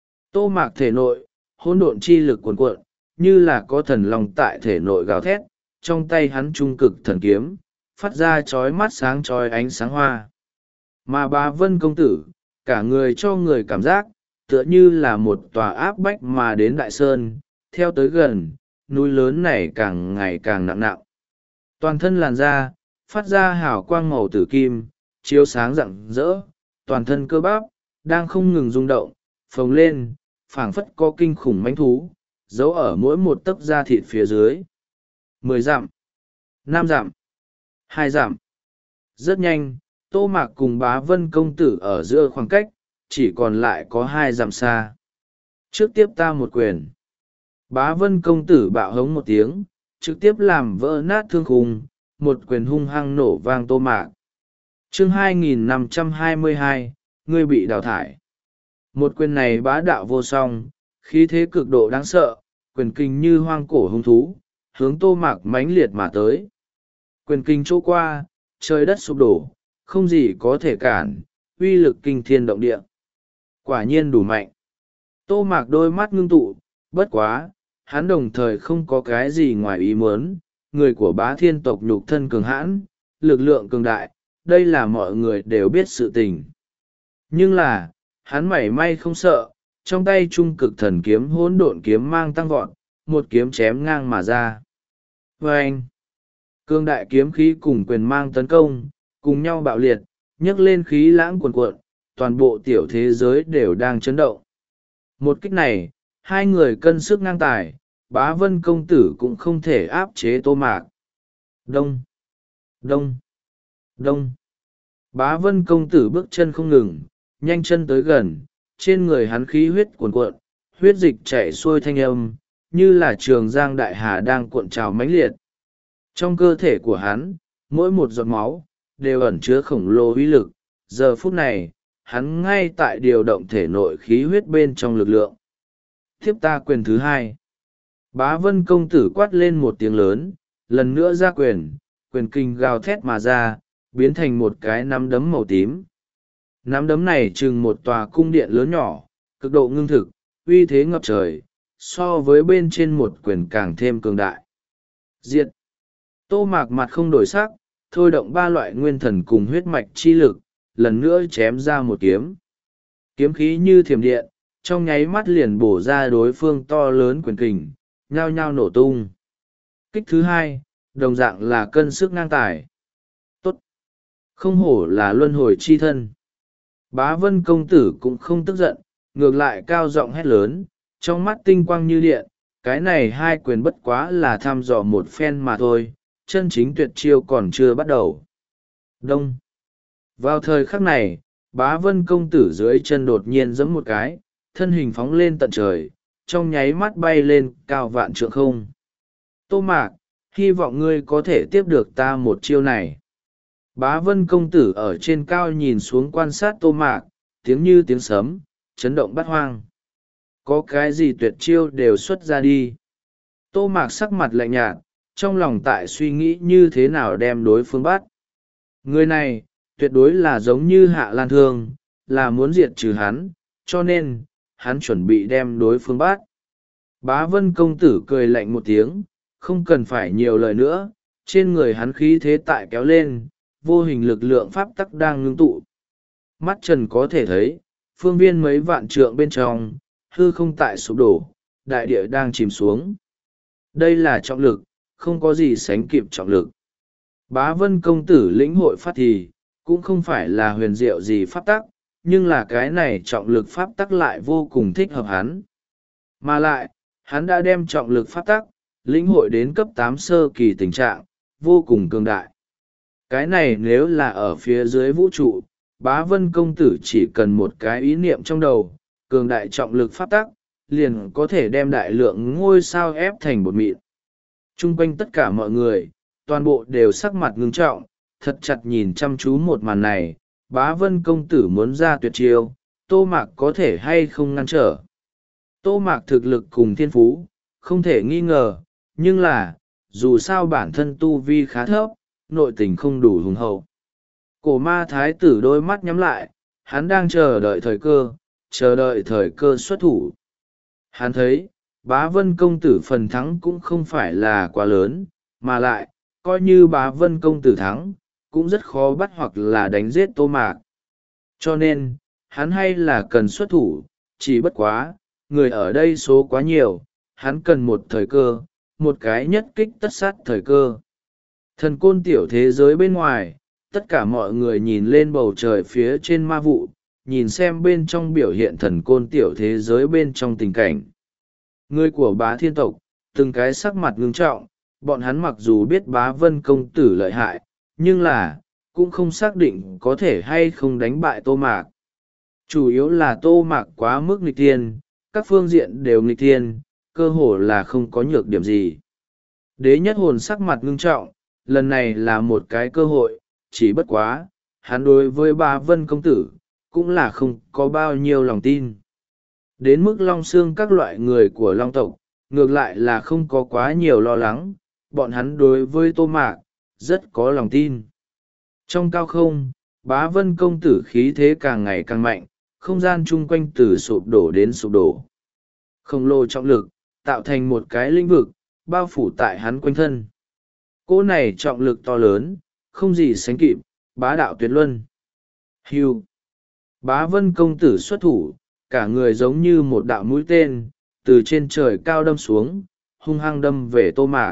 Tô Mạc thể nội, hỗn độn chi lực cuồn cuộn, như là có thần lòng tại thể nội gào thét, trong tay hắn trung cực thần kiếm, phát ra chói mắt sáng chói ánh sáng hoa. Mà Bá Vân công tử, cả người cho người cảm giác, tựa như là một tòa áp bách mà đến đại sơn, theo tới gần, núi lớn này càng ngày càng nặng nặng. Toàn thân làn da, phát ra hào quang màu tử kim, chiếu sáng rạng rỡ, toàn thân cơ bắp, đang không ngừng rung động, phồng lên, phảng phất có kinh khủng mãnh thú, giấu ở mỗi một tấc da thịt phía dưới. Mười dặm, năm dặm, hai dặm. Rất nhanh, Tô Mạc cùng Bá Vân công tử ở giữa khoảng cách, chỉ còn lại có hai dặm xa. Trước tiếp ta một quyền. Bá Vân công tử bạo hống một tiếng, trực tiếp làm vỡ nát thương khung, một quyền hung hăng nổ vang Tô Mạc. Chương hai nghìn năm trăm hai mươi hai, ngươi bị đào thải. Một quyền này bá đạo vô song, khí thế cực độ đáng sợ, quyền kinh như hoang cổ hung thú, hướng Tô Mạc mãnh liệt mà tới. Quyền kinh chỗ qua, trời đất sụp đổ, không gì có thể cản, uy lực kinh thiên động địa. Quả nhiên đủ mạnh. Tô Mạc đôi mắt ngưng tụ, bất quá, hắn đồng thời không có cái gì ngoài ý muốn, người của Bá Thiên tộc nhục thân cường hãn, lực lượng cường đại, đây là mọi người đều biết sự tình. Nhưng là, hắn mảy may không sợ, trong tay trung cực thần kiếm hỗn độn kiếm mang tăng vọt, một kiếm chém ngang mà ra. Và anh, cương đại kiếm khí cùng quyền mang tấn công, cùng nhau bạo liệt, nhấc lên khí lãng cuồn cuộn, toàn bộ tiểu thế giới đều đang chấn động. Một kích này, hai người cân sức ngang tài, Bá Vân công tử cũng không thể áp chế Tô Mạc. Đông, đông, đông. Bá Vân công tử bước chân không ngừng, nhanh chân tới gần, trên người hắn khí huyết cuồn cuộn, huyết dịch chảy xuôi thanh âm, như là trường giang đại hà đang cuộn trào mãnh liệt. Trong cơ thể của hắn, mỗi một giọt máu, đều ẩn chứa khổng lồ uy lực, giờ phút này, hắn ngay tại điều động thể nội khí huyết bên trong lực lượng. Tiếp ta quyền thứ hai. Bá Vân công tử quát lên một tiếng lớn, lần nữa ra quyền, quyền kinh gào thét mà ra, biến thành một cái nắm đấm màu tím. Nắm đấm này chừng một tòa cung điện lớn nhỏ, cực độ ngưng thực, uy thế ngập trời, so với bên trên một quyền càng thêm cường đại. Diệt. Tô Mạc mặt không đổi sắc, thôi động ba loại nguyên thần cùng huyết mạch chi lực, lần nữa chém ra một kiếm. Kiếm khí như thiểm điện, trong nháy mắt liền bổ ra đối phương to lớn quyền kình, nhao nhao nổ tung. Kích thứ hai, đồng dạng là cân sức ngang tài. Tốt! Không hổ là luân hồi chi thân. Bá Vân công tử cũng không tức giận, ngược lại cao giọng hét lớn, trong mắt tinh quang như điện, cái này hai quyền bất quá là thăm dò một phen mà thôi, chân chính tuyệt chiêu còn chưa bắt đầu. Đông! Vào thời khắc này, Bá Vân công tử dưới chân đột nhiên giẫm một cái, thân hình phóng lên tận trời, trong nháy mắt bay lên cao vạn trượng không. Tô Mạc, hy vọng ngươi có thể tiếp được ta một chiêu này. Bá Vân công tử ở trên cao nhìn xuống quan sát Tô Mạc, tiếng như tiếng sấm, chấn động bát hoang. Có cái gì tuyệt chiêu đều xuất ra đi. Tô Mạc sắc mặt lạnh nhạt, trong lòng tại suy nghĩ như thế nào đem đối phương bắt. Người này, tuyệt đối là giống như Hạ Lan Thương, là muốn diệt trừ hắn, cho nên, hắn chuẩn bị đem đối phương bắt. Bá Vân công tử cười lạnh một tiếng, không cần phải nhiều lời nữa, Trên người hắn khí thế tại kéo lên, vô hình lực lượng pháp tắc đang ngưng tụ. Mắt trần có thể thấy, phương viên mấy vạn trượng bên trong, hư không tại sụp đổ, đại địa đang chìm xuống. Đây là trọng lực, không có gì sánh kịp trọng lực. Bá Vân công tử lĩnh hội phát thì, cũng không phải là huyền diệu gì pháp tắc, nhưng là cái này trọng lực pháp tắc lại vô cùng thích hợp hắn. Mà lại, hắn đã đem trọng lực pháp tắc, lĩnh hội đến cấp tám sơ kỳ tình trạng, vô cùng cường đại. Cái này nếu là ở phía dưới vũ trụ, Bá Vân công tử chỉ cần một cái ý niệm trong đầu, cường đại trọng lực pháp tắc, liền có thể đem đại lượng ngôi sao ép thành bột mịn. Trung quanh tất cả mọi người, toàn bộ đều sắc mặt ngưng trọng, thật chặt nhìn chăm chú một màn này. Bá Vân công tử muốn ra tuyệt chiêu, Tô Mạc có thể hay không ngăn trở. Tô Mạc thực lực cùng thiên phú, không thể nghi ngờ, nhưng là, dù sao bản thân tu vi khá thấp, nội tình không đủ hùng hậu. Cổ ma thái tử đôi mắt nhắm lại, hắn đang chờ đợi thời cơ, chờ đợi thời cơ xuất thủ. Hắn thấy, Bá Vân công tử phần thắng cũng không phải là quá lớn, mà lại, coi như Bá Vân công tử thắng, cũng rất khó bắt hoặc là đánh giết Tô Mạc. Cho nên, hắn hay là cần xuất thủ, chỉ bất quá, người ở đây số quá nhiều, hắn cần một thời cơ, một cái nhất kích tất sát thời cơ. Thần côn tiểu thế giới bên ngoài, tất cả mọi người nhìn lên bầu trời phía trên ma vụ, nhìn xem bên trong biểu hiện thần côn tiểu thế giới bên trong tình cảnh. Người của Bá Thiên tộc, từng cái sắc mặt ngưng trọng, bọn hắn mặc dù biết Bá Vân công tử lợi hại, nhưng là, cũng không xác định có thể hay không đánh bại Tô Mạc. Chủ yếu là Tô Mạc quá mức nghịch thiên, các phương diện đều nghịch thiên, cơ hồ là không có nhược điểm gì. Đế nhất hồn sắc mặt ngưng trọng, lần này là một cái cơ hội, chỉ bất quá, hắn đối với Bá Vân công tử, cũng là không có bao nhiêu lòng tin. Đến mức Long Xương các loại người của Long tộc, ngược lại là không có quá nhiều lo lắng, bọn hắn đối với Tô Mạc, rất có lòng tin. Trong cao không, Bá Vân công tử khí thế càng ngày càng mạnh, không gian chung quanh từ sụp đổ đến sụp đổ. Khổng lồ trọng lực, tạo thành một cái lĩnh vực, bao phủ tại hắn quanh thân. Cỗ này trọng lực to lớn, không gì sánh kịp, bá đạo tuyệt luân. Hưu. Bá Vân công tử xuất thủ, cả người giống như một đạo mũi tên, từ trên trời cao đâm xuống, hung hăng đâm về Tô Mạc.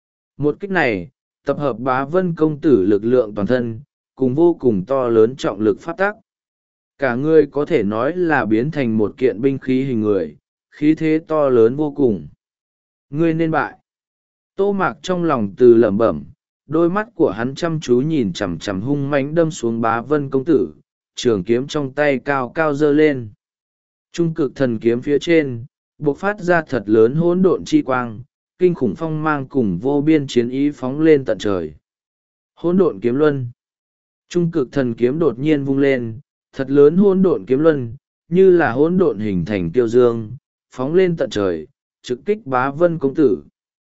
Một kích này, tập hợp Bá Vân công tử lực lượng toàn thân, cùng vô cùng to lớn trọng lực phát tác. Cả người có thể nói là biến thành một kiện binh khí hình người, khí thế to lớn vô cùng. Ngươi nên bại. Tô Mạc trong lòng từ lẩm bẩm, đôi mắt của hắn chăm chú nhìn chằm chằm hung mãnh đâm xuống Bá Vân công tử, trường kiếm trong tay cao cao giơ lên. Trung cực thần kiếm phía trên, bộc phát ra thật lớn hỗn độn chi quang, kinh khủng phong mang cùng vô biên chiến ý phóng lên tận trời. Hỗn độn kiếm luân. Trung cực thần kiếm đột nhiên vung lên, thật lớn hỗn độn kiếm luân, như là hỗn độn hình thành tiêu dương, phóng lên tận trời, trực kích Bá Vân công tử.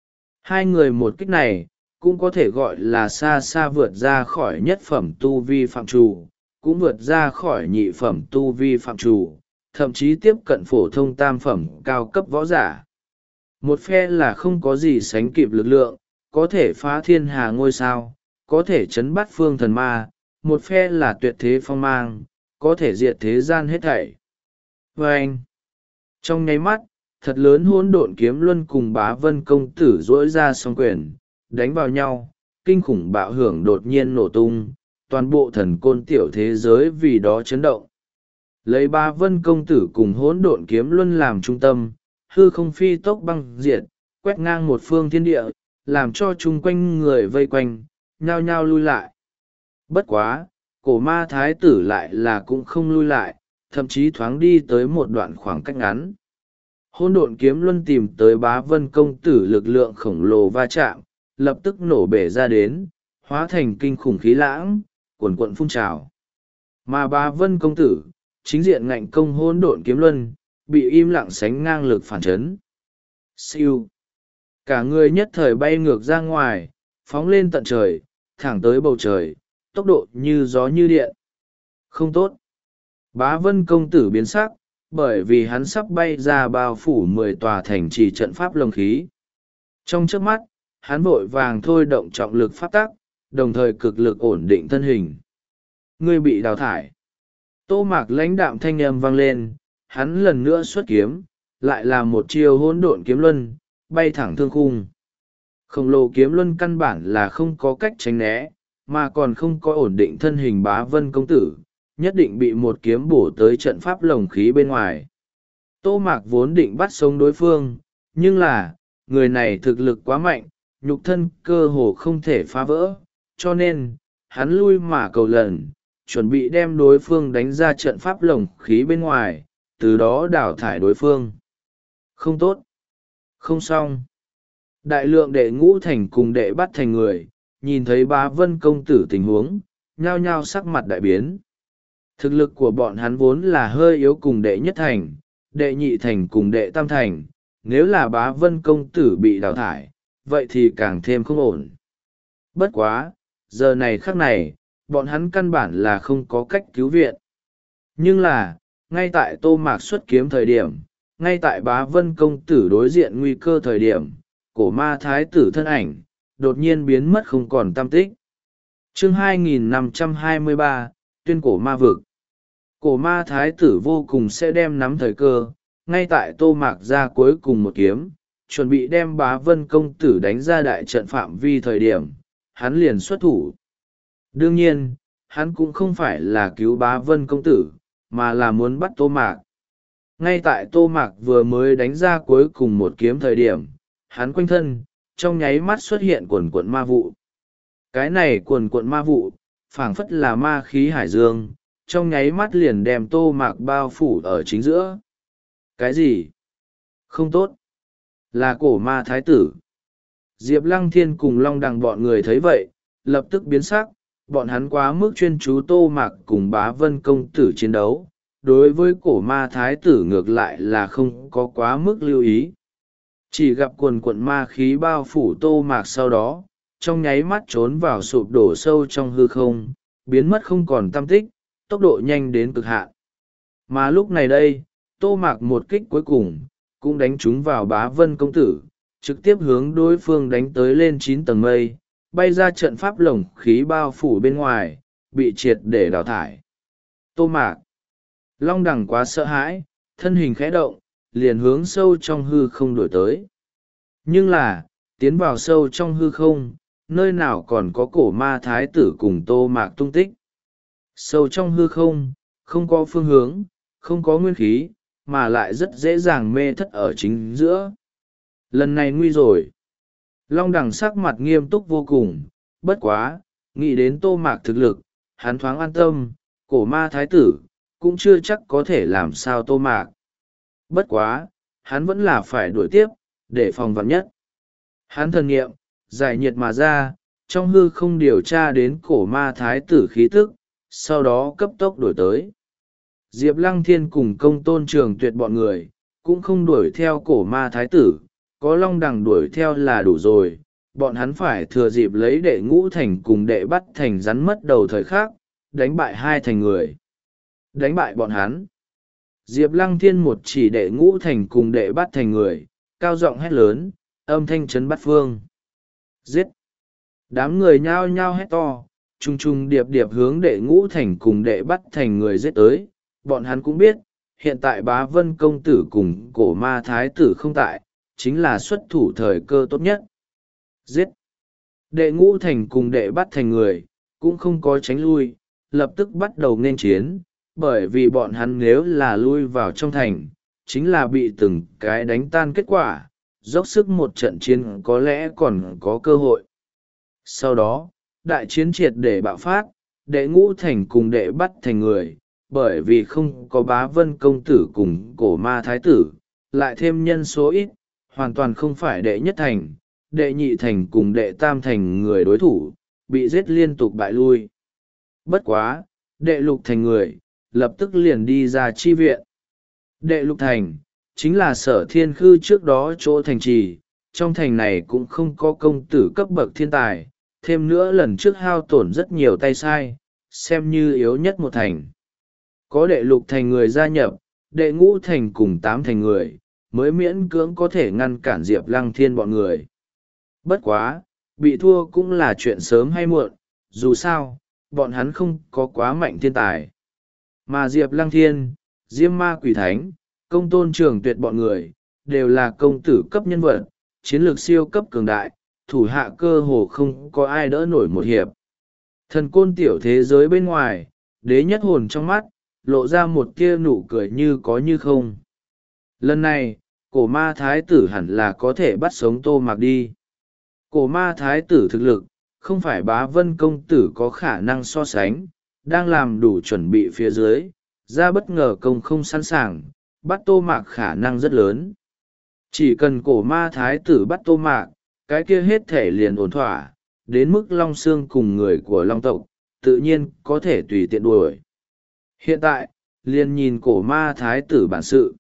Hai người một kích này, cũng có thể gọi là xa xa vượt ra khỏi nhất phẩm tu vi phạm trù, cũng vượt ra khỏi nhị phẩm tu vi phạm trù, thậm chí tiếp cận phổ thông tam phẩm cao cấp võ giả. Một phe là không có gì sánh kịp lực lượng, có thể phá thiên hà ngôi sao, có thể chấn bắt phương thần ma, một phe là tuyệt thế phong mang, có thể diệt thế gian hết thảy. Và anh, trong nháy mắt, thật lớn hỗn độn kiếm luân cùng Bá Vân công tử duỗi ra song quyền, đánh vào nhau, kinh khủng bạo hưởng đột nhiên nổ tung, toàn bộ thần côn tiểu thế giới vì đó chấn động. Lấy Bá Vân công tử cùng hỗn độn kiếm luân làm trung tâm, hư không phi tốc băng diệt, quét ngang một phương thiên địa, làm cho chung quanh người vây quanh, nhao nhao lui lại. Bất quá, cổ ma thái tử lại là cũng không lui lại, thậm chí thoáng đi tới một đoạn khoảng cách ngắn. Hỗn độn kiếm luân tìm tới Bá Vân công tử lực lượng khổng lồ va chạm, lập tức nổ bể ra đến, hóa thành kinh khủng khí lãng, cuồn cuộn phun trào. Mà Bá Vân công tử, chính diện ngạnh công hỗn độn kiếm luân, bị im lặng sánh ngang lực phản chấn. Siêu. Cả người nhất thời bay ngược ra ngoài, phóng lên tận trời, thẳng tới bầu trời, tốc độ như gió như điện. Không tốt. Bá Vân công tử biến sắc, bởi vì hắn sắp bay ra bao phủ mười tòa thành trì trận pháp lồng khí. Trong trước mắt, hắn vội vàng thôi động trọng lực pháp tắc, đồng thời cực lực ổn định thân hình. Ngươi bị đào thải. Tô Mạc lãnh đạm thanh âm vang lên, hắn lần nữa xuất kiếm, lại là một chiêu hỗn độn kiếm luân, bay thẳng thương khung. Khổng lồ kiếm luân căn bản là không có cách tránh né, mà còn không có ổn định thân hình Bá Vân công tử, nhất định bị một kiếm bổ tới trận pháp lồng khí bên ngoài. Tô Mạc vốn định bắt sống đối phương, nhưng là, người này thực lực quá mạnh, nhục thân cơ hồ không thể phá vỡ, cho nên, hắn lui mà cầu lần, chuẩn bị đem đối phương đánh ra trận pháp lồng khí bên ngoài, từ đó đào thải đối phương. Không tốt. Không xong. Đại lượng đệ ngũ thành cùng đệ bắt thành người, nhìn thấy Bá Vân công tử tình huống, nhao nhao sắc mặt đại biến. Thực lực của bọn hắn vốn là hơi yếu cùng đệ nhất thành, đệ nhị thành cùng đệ tam thành, nếu là Bá Vân công tử bị đào thải, vậy thì càng thêm không ổn. Bất quá, giờ này khắc này, bọn hắn căn bản là không có cách cứu viện. Nhưng là, ngay tại Tô Mạc xuất kiếm thời điểm, ngay tại Bá Vân công tử đối diện nguy cơ thời điểm, cổ ma thái tử thân ảnh, đột nhiên biến mất không còn tăm tích. Chương hai nghìn năm trăm hai mươi ba, tuyên cổ ma vực. Cổ ma thái tử vô cùng sẽ đem nắm thời cơ, ngay tại Tô Mạc ra cuối cùng một kiếm, chuẩn bị đem Bá Vân công tử đánh ra đại trận phạm vi thời điểm, hắn liền xuất thủ. Đương nhiên, hắn cũng không phải là cứu Bá Vân công tử, mà là muốn bắt Tô Mạc. Ngay tại Tô Mạc vừa mới đánh ra cuối cùng một kiếm thời điểm, hắn quanh thân, trong nháy mắt xuất hiện quần quận ma vụ. Cái này quần quận ma vụ, phảng phất là ma khí hải dương, trong nháy mắt liền đem Tô Mạc bao phủ ở chính giữa. Cái gì? Không tốt. Là cổ ma thái tử. Diệp Lăng Thiên cùng Long Đằng bọn người thấy vậy, lập tức biến sắc, bọn hắn quá mức chuyên chú Tô Mạc cùng Bá Vân công tử chiến đấu, đối với cổ ma thái tử ngược lại là không có quá mức lưu ý. Chỉ gặp quần quận ma khí bao phủ Tô Mạc sau đó, trong nháy mắt trốn vào sụp đổ sâu trong hư không, biến mất không còn tăm tích, tốc độ nhanh đến cực hạn. Mà lúc này đây, Tô Mạc một kích cuối cùng, cũng đánh trúng vào Bá Vân công tử, trực tiếp hướng đối phương đánh tới lên chín tầng mây, bay ra trận pháp lồng khí bao phủ bên ngoài, bị triệt để đào thải. Tô Mạc. Long Đằng quá sợ hãi, thân hình khẽ động, liền hướng sâu trong hư không đổi tới. Nhưng là, tiến vào sâu trong hư không, nơi nào còn có cổ ma thái tử cùng Tô Mạc tung tích. Sâu trong hư không, không có phương hướng, không có nguyên khí, mà lại rất dễ dàng mê thất ở chính giữa. Lần này nguy rồi. Long Đằng sắc mặt nghiêm túc vô cùng, bất quá, nghĩ đến Tô Mạc thực lực, hắn thoáng an tâm, cổ ma thái tử, cũng chưa chắc có thể làm sao Tô Mạc. Bất quá, hắn vẫn là phải đuổi tiếp, để phòng vạn nhất. Hắn thần nghiệm, giải nhiệt mà ra, trong hư không điều tra đến cổ ma thái tử khí tức, sau đó cấp tốc đuổi tới. Diệp Lăng Thiên cùng Công Tôn Trường Tuyệt bọn người, cũng không đuổi theo cổ ma thái tử, có Long Đằng đuổi theo là đủ rồi, bọn hắn phải thừa dịp lấy đệ ngũ thành cùng đệ bắt thành rắn mất đầu thời khắc, đánh bại hai thành người. Đánh bại bọn hắn. Diệp Lăng Thiên một chỉ đệ ngũ thành cùng đệ bắt thành người, cao giọng hét lớn, âm thanh chấn bát phương. Giết! Đám người nhao nhao hét to, trùng trùng điệp điệp hướng đệ ngũ thành cùng đệ bắt thành người giết tới. Bọn hắn cũng biết, hiện tại Bá Vân công tử cùng cổ ma thái tử không tại, chính là xuất thủ thời cơ tốt nhất. Giết! Đệ ngũ thành cùng đệ bắt thành người, cũng không có tránh lui, lập tức bắt đầu nên chiến, bởi vì bọn hắn nếu là lui vào trong thành, chính là bị từng cái đánh tan kết quả, dốc sức một trận chiến có lẽ còn có cơ hội. Sau đó, đại chiến triệt để bạo phát, đệ ngũ thành cùng đệ bắt thành người, bởi vì không có Bá Vân công tử cùng cổ ma thái tử, lại thêm nhân số ít, hoàn toàn không phải đệ nhất thành, đệ nhị thành cùng đệ tam thành người đối thủ, bị giết liên tục bại lui. Bất quá, đệ lục thành người, lập tức liền đi ra chi viện. Đệ lục thành, chính là Sở Thiên Khư trước đó chỗ thành trì, trong thành này cũng không có công tử cấp bậc thiên tài, thêm nữa lần trước hao tổn rất nhiều tay sai, xem như yếu nhất một thành. Có đệ lục thành người gia nhập, đệ ngũ thành cùng tám thành người, mới miễn cưỡng có thể ngăn cản Diệp Lăng Thiên bọn người. Bất quá, bị thua cũng là chuyện sớm hay muộn, dù sao, bọn hắn không có quá mạnh thiên tài. Mà Diệp Lăng Thiên, Diêm Ma Quỷ Thánh, Công Tôn Trường Tuyệt bọn người, đều là công tử cấp nhân vật, chiến lược siêu cấp cường đại, thủ hạ cơ hồ không có ai đỡ nổi một hiệp. Thần côn tiểu thế giới bên ngoài, đế nhất hồn trong mắt, lộ ra một tia nụ cười như có như không. Lần này, cổ ma thái tử hẳn là có thể bắt sống Tô Mạc đi. Cổ ma thái tử thực lực, không phải Bá Vân công tử có khả năng so sánh, đang làm đủ chuẩn bị phía dưới, ra bất ngờ công không sẵn sàng, bắt Tô Mạc khả năng rất lớn. Chỉ cần cổ ma thái tử bắt Tô Mạc, cái kia hết thể liền ổn thỏa, đến mức Long Xương cùng người của Long tộc, tự nhiên có thể tùy tiện đuổi. Hiện tại, liền nhìn cổ ma thái tử bản sự.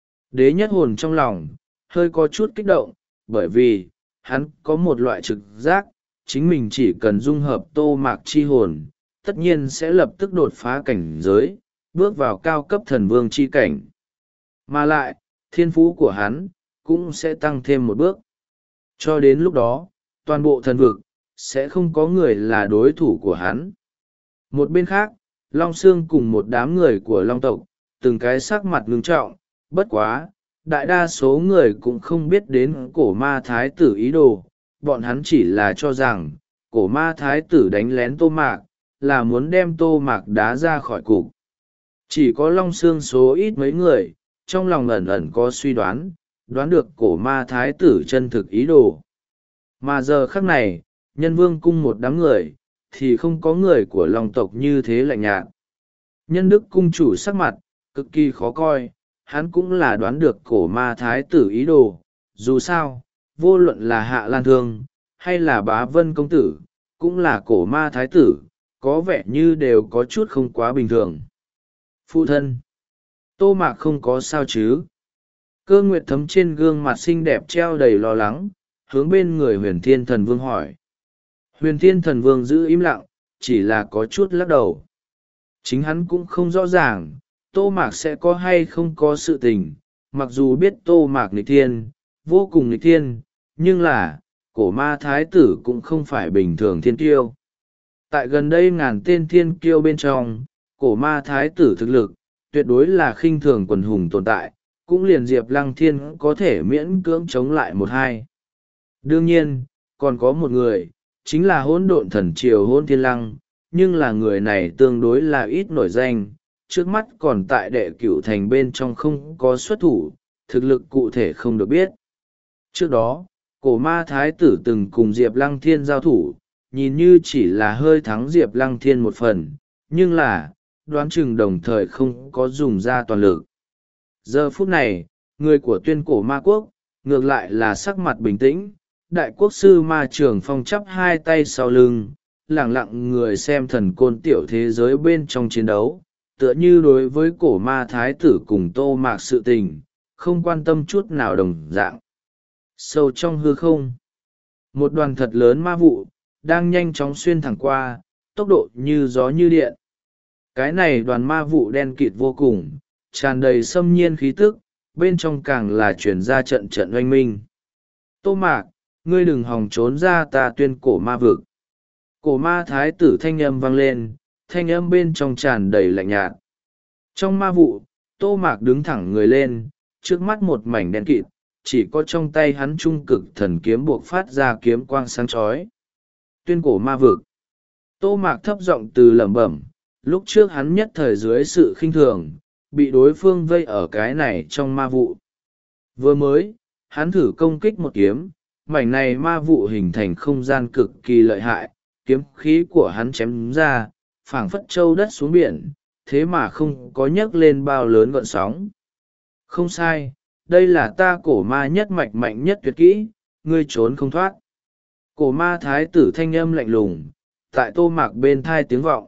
Đế nhất hồn trong lòng, hơi có chút kích động, bởi vì, hắn có một loại trực giác, chính mình chỉ cần dung hợp Tô Mạc chi hồn, tất nhiên sẽ lập tức đột phá cảnh giới, bước vào cao cấp thần vương chi cảnh. Mà lại, thiên phú của hắn, cũng sẽ tăng thêm một bước. Cho đến lúc đó, toàn bộ thần vực, sẽ không có người là đối thủ của hắn. Một bên khác, Long Sương cùng một đám người của Long tộc, từng cái sắc mặt ngưng trọng, bất quá, đại đa số người cũng không biết đến cổ ma thái tử ý đồ, bọn hắn chỉ là cho rằng, cổ ma thái tử đánh lén Tô Mạc, là muốn đem Tô Mạc đá ra khỏi cục. Chỉ có Long Sương số ít mấy người, trong lòng ẩn ẩn có suy đoán, đoán được cổ ma thái tử chân thực ý đồ. Mà giờ khắc này, nhân vương cung một đám người, thì không có người của Long tộc như thế lạnh nhạt. Nhân đức cung chủ sắc mặt, cực kỳ khó coi, hắn cũng là đoán được cổ ma thái tử ý đồ. Dù sao, vô luận là Hạ Lan Thương, hay là Bá Vân công tử, cũng là cổ ma thái tử, có vẻ như đều có chút không quá bình thường. Phụ thân, Tô Mạc không có sao chứ? Cơ nguyệt thấm trên gương mặt xinh đẹp treo đầy lo lắng, hướng bên người huyền thiên thần vương hỏi. Huyền thiên thần vương giữ im lặng, chỉ là có chút lắc đầu. Chính hắn cũng không rõ ràng, Tô Mạc sẽ có hay không có sự tình, mặc dù biết Tô Mạc nghịch thiên, vô cùng nghịch thiên, nhưng là, cổ ma thái tử cũng không phải bình thường thiên kiêu. Tại gần đây ngàn tên thiên kiêu bên trong, cổ ma thái tử thực lực, tuyệt đối là khinh thường quần hùng tồn tại, cũng liền Diệp Lăng Thiên có thể miễn cưỡng chống lại một hai. Đương nhiên, còn có một người, chính là hỗn độn thần triều Hỗn Thiên Lăng, nhưng là người này tương đối là ít nổi danh, trước mắt còn tại đệ cửu thành bên trong không có xuất thủ, thực lực cụ thể không được biết. Trước đó, cổ ma thái tử từng cùng Diệp Lăng Thiên giao thủ, nhìn như chỉ là hơi thắng Diệp Lăng Thiên một phần, nhưng là, đoán chừng đồng thời không có dùng ra toàn lực. Giờ phút này, người của tuyên cổ ma quốc, ngược lại là sắc mặt bình tĩnh, đại quốc sư ma trường phong chắp hai tay sau lưng, lẳng lặng người xem thần côn tiểu thế giới bên trong chiến đấu, tựa như đối với cổ ma thái tử cùng Tô Mạc sự tình, không quan tâm chút nào đồng dạng. Sâu trong hư không, một đoàn thật lớn ma vụ, đang nhanh chóng xuyên thẳng qua, tốc độ như gió như điện. Cái này đoàn ma vụ đen kịt vô cùng, tràn đầy xâm nhiên khí tức, bên trong càng là chuyển ra trận trận oanh minh. Tô Mạc, ngươi đừng hòng trốn ra ta tuyên cổ ma vực. Cổ ma thái tử thanh âm vang lên, thanh âm bên trong tràn đầy lạnh nhạt. Trong ma vụ, Tô Mạc đứng thẳng người lên, trước mắt một mảnh đen kịt, chỉ có trong tay hắn trung cực thần kiếm buộc phát ra kiếm quang sáng chói. Tuyên cổ ma vực. Tô Mạc thấp giọng từ lẩm bẩm, lúc trước hắn nhất thời dưới sự khinh thường, bị đối phương vây ở cái này trong ma vụ. Vừa mới, hắn thử công kích một kiếm, mảnh này ma vụ hình thành không gian cực kỳ lợi hại, kiếm khí của hắn chém ra, phảng phất châu đất xuống biển, thế mà không có nhấc lên bao lớn gợn sóng. Không sai, đây là ta cổ ma nhất mạch mạnh nhất tuyệt kỹ, ngươi trốn không thoát. Cổ ma thái tử thanh âm lạnh lùng, tại Tô Mạc bên thai tiếng vọng.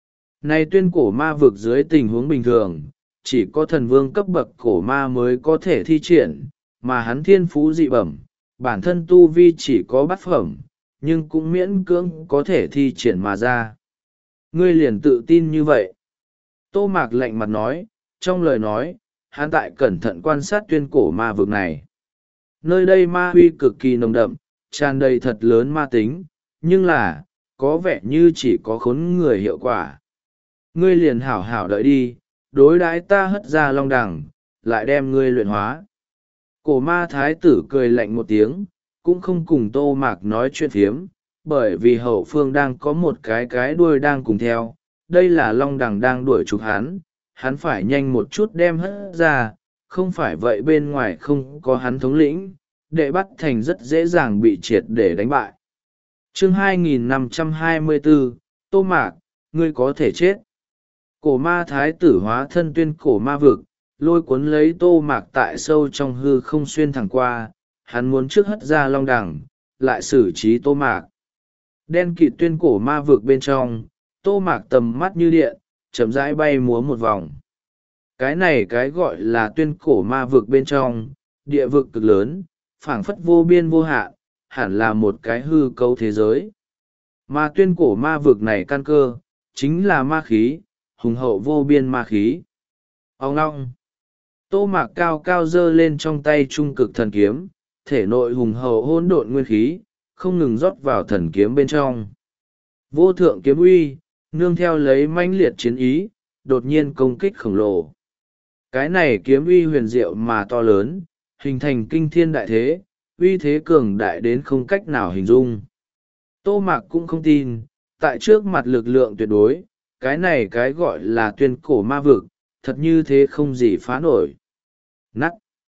Này tuyên cổ ma vực dưới tình huống bình thường, chỉ có thần vương cấp bậc cổ ma mới có thể thi triển, mà hắn thiên phú dị bẩm, bản thân tu vi chỉ có bát phẩm, nhưng cũng miễn cưỡng có thể thi triển mà ra. Ngươi liền tự tin như vậy. Tô Mạc lạnh mặt nói, trong lời nói, hắn tại cẩn thận quan sát tuyên cổ ma vực này. Nơi đây ma huy cực kỳ nồng đậm, tràn đầy thật lớn ma tính, nhưng là, có vẻ như chỉ có khốn người hiệu quả. Ngươi liền hảo hảo đợi đi, đối đãi ta hất ra long đằng, lại đem ngươi luyện hóa. Cổ ma thái tử cười lạnh một tiếng, cũng không cùng Tô Mạc nói chuyện phiếm, bởi vì hậu phương đang có một cái cái đuôi đang cùng theo, đây là long đằng đang đuổi trục hắn, hắn phải nhanh một chút đem hất ra, không phải vậy bên ngoài không có hắn thống lĩnh, đệ bắt thành rất dễ dàng bị triệt để đánh bại. Chương hai nghìn năm trăm hai mươi bốn, Tô Mạc, ngươi có thể chết. Cổ ma thái tử hóa thân tuyên cổ ma vực, lôi cuốn lấy Tô Mạc tại sâu trong hư không xuyên thẳng qua, hắn muốn trước hất ra long đẳng, lại xử trí Tô Mạc. Đen kịt tuyên cổ ma vực bên trong, Tô Mạc tầm mắt như điện, chậm rãi bay múa một vòng. Cái này cái gọi là tuyên cổ ma vực bên trong, địa vực cực lớn, phảng phất vô biên vô hạn, hẳn là một cái hư cấu thế giới. Mà tuyên cổ ma vực này căn cơ, chính là ma khí, hùng hậu vô biên ma khí. Ông ngong! Tô Mạc cao cao giơ lên trong tay trung cực thần kiếm, thể nội hùng hậu hỗn độn nguyên khí, không ngừng rót vào thần kiếm bên trong. Vô thượng kiếm uy, nương theo lấy mãnh liệt chiến ý, đột nhiên công kích khổng lồ. Cái này kiếm uy huyền diệu mà to lớn, hình thành kinh thiên đại thế, uy thế cường đại đến không cách nào hình dung. Tô Mạc cũng không tin, tại trước mặt lực lượng tuyệt đối, cái này cái gọi là tuyên cổ ma vực, thật như thế không gì phá nổi. Nắt!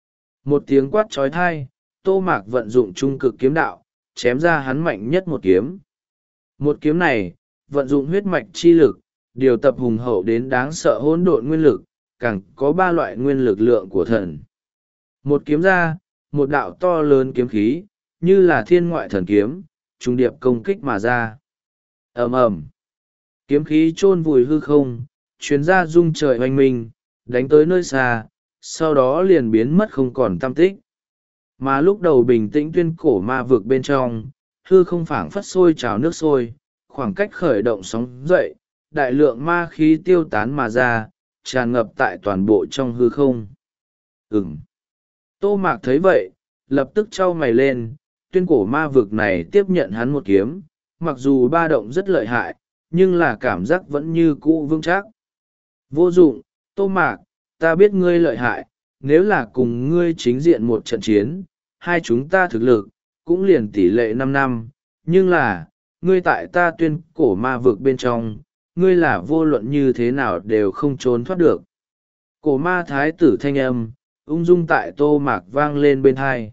Một tiếng quát trói thai, Tô Mạc vận dụng trung cực kiếm đạo, chém ra hắn mạnh nhất một kiếm. Một kiếm này, vận dụng huyết mạch chi lực, điều tập hùng hậu đến đáng sợ hỗn độn nguyên lực, càng có ba loại nguyên lực lượng của thần. Một kiếm ra, một đạo to lớn kiếm khí, như là thiên ngoại thần kiếm, trung điệp công kích mà ra. Ầm ầm, kiếm khí chôn vùi hư không, chuyến ra rung trời oanh minh, đánh tới nơi xa, sau đó liền biến mất không còn tăm tích. Mà lúc đầu bình tĩnh tuyên cổ ma vực bên trong, hư không phảng phất sôi trào nước sôi, khoảng cách khởi động sóng dậy, đại lượng ma khí tiêu tán mà ra, tràn ngập tại toàn bộ trong hư không. Ừm. Tô Mạc thấy vậy, lập tức trao mày lên, tuyên cổ ma vực này tiếp nhận hắn một kiếm, mặc dù ba động rất lợi hại, nhưng là cảm giác vẫn như cũ vững chắc. Vô dụng, Tô Mạc, ta biết ngươi lợi hại, nếu là cùng ngươi chính diện một trận chiến, hai chúng ta thực lực, cũng liền tỷ lệ năm năm, nhưng là, ngươi tại ta tuyên cổ ma vực bên trong, ngươi là vô luận như thế nào đều không trốn thoát được. Cổ ma thái tử thanh âm, ung dung tại Tô Mạc vang lên bên hai.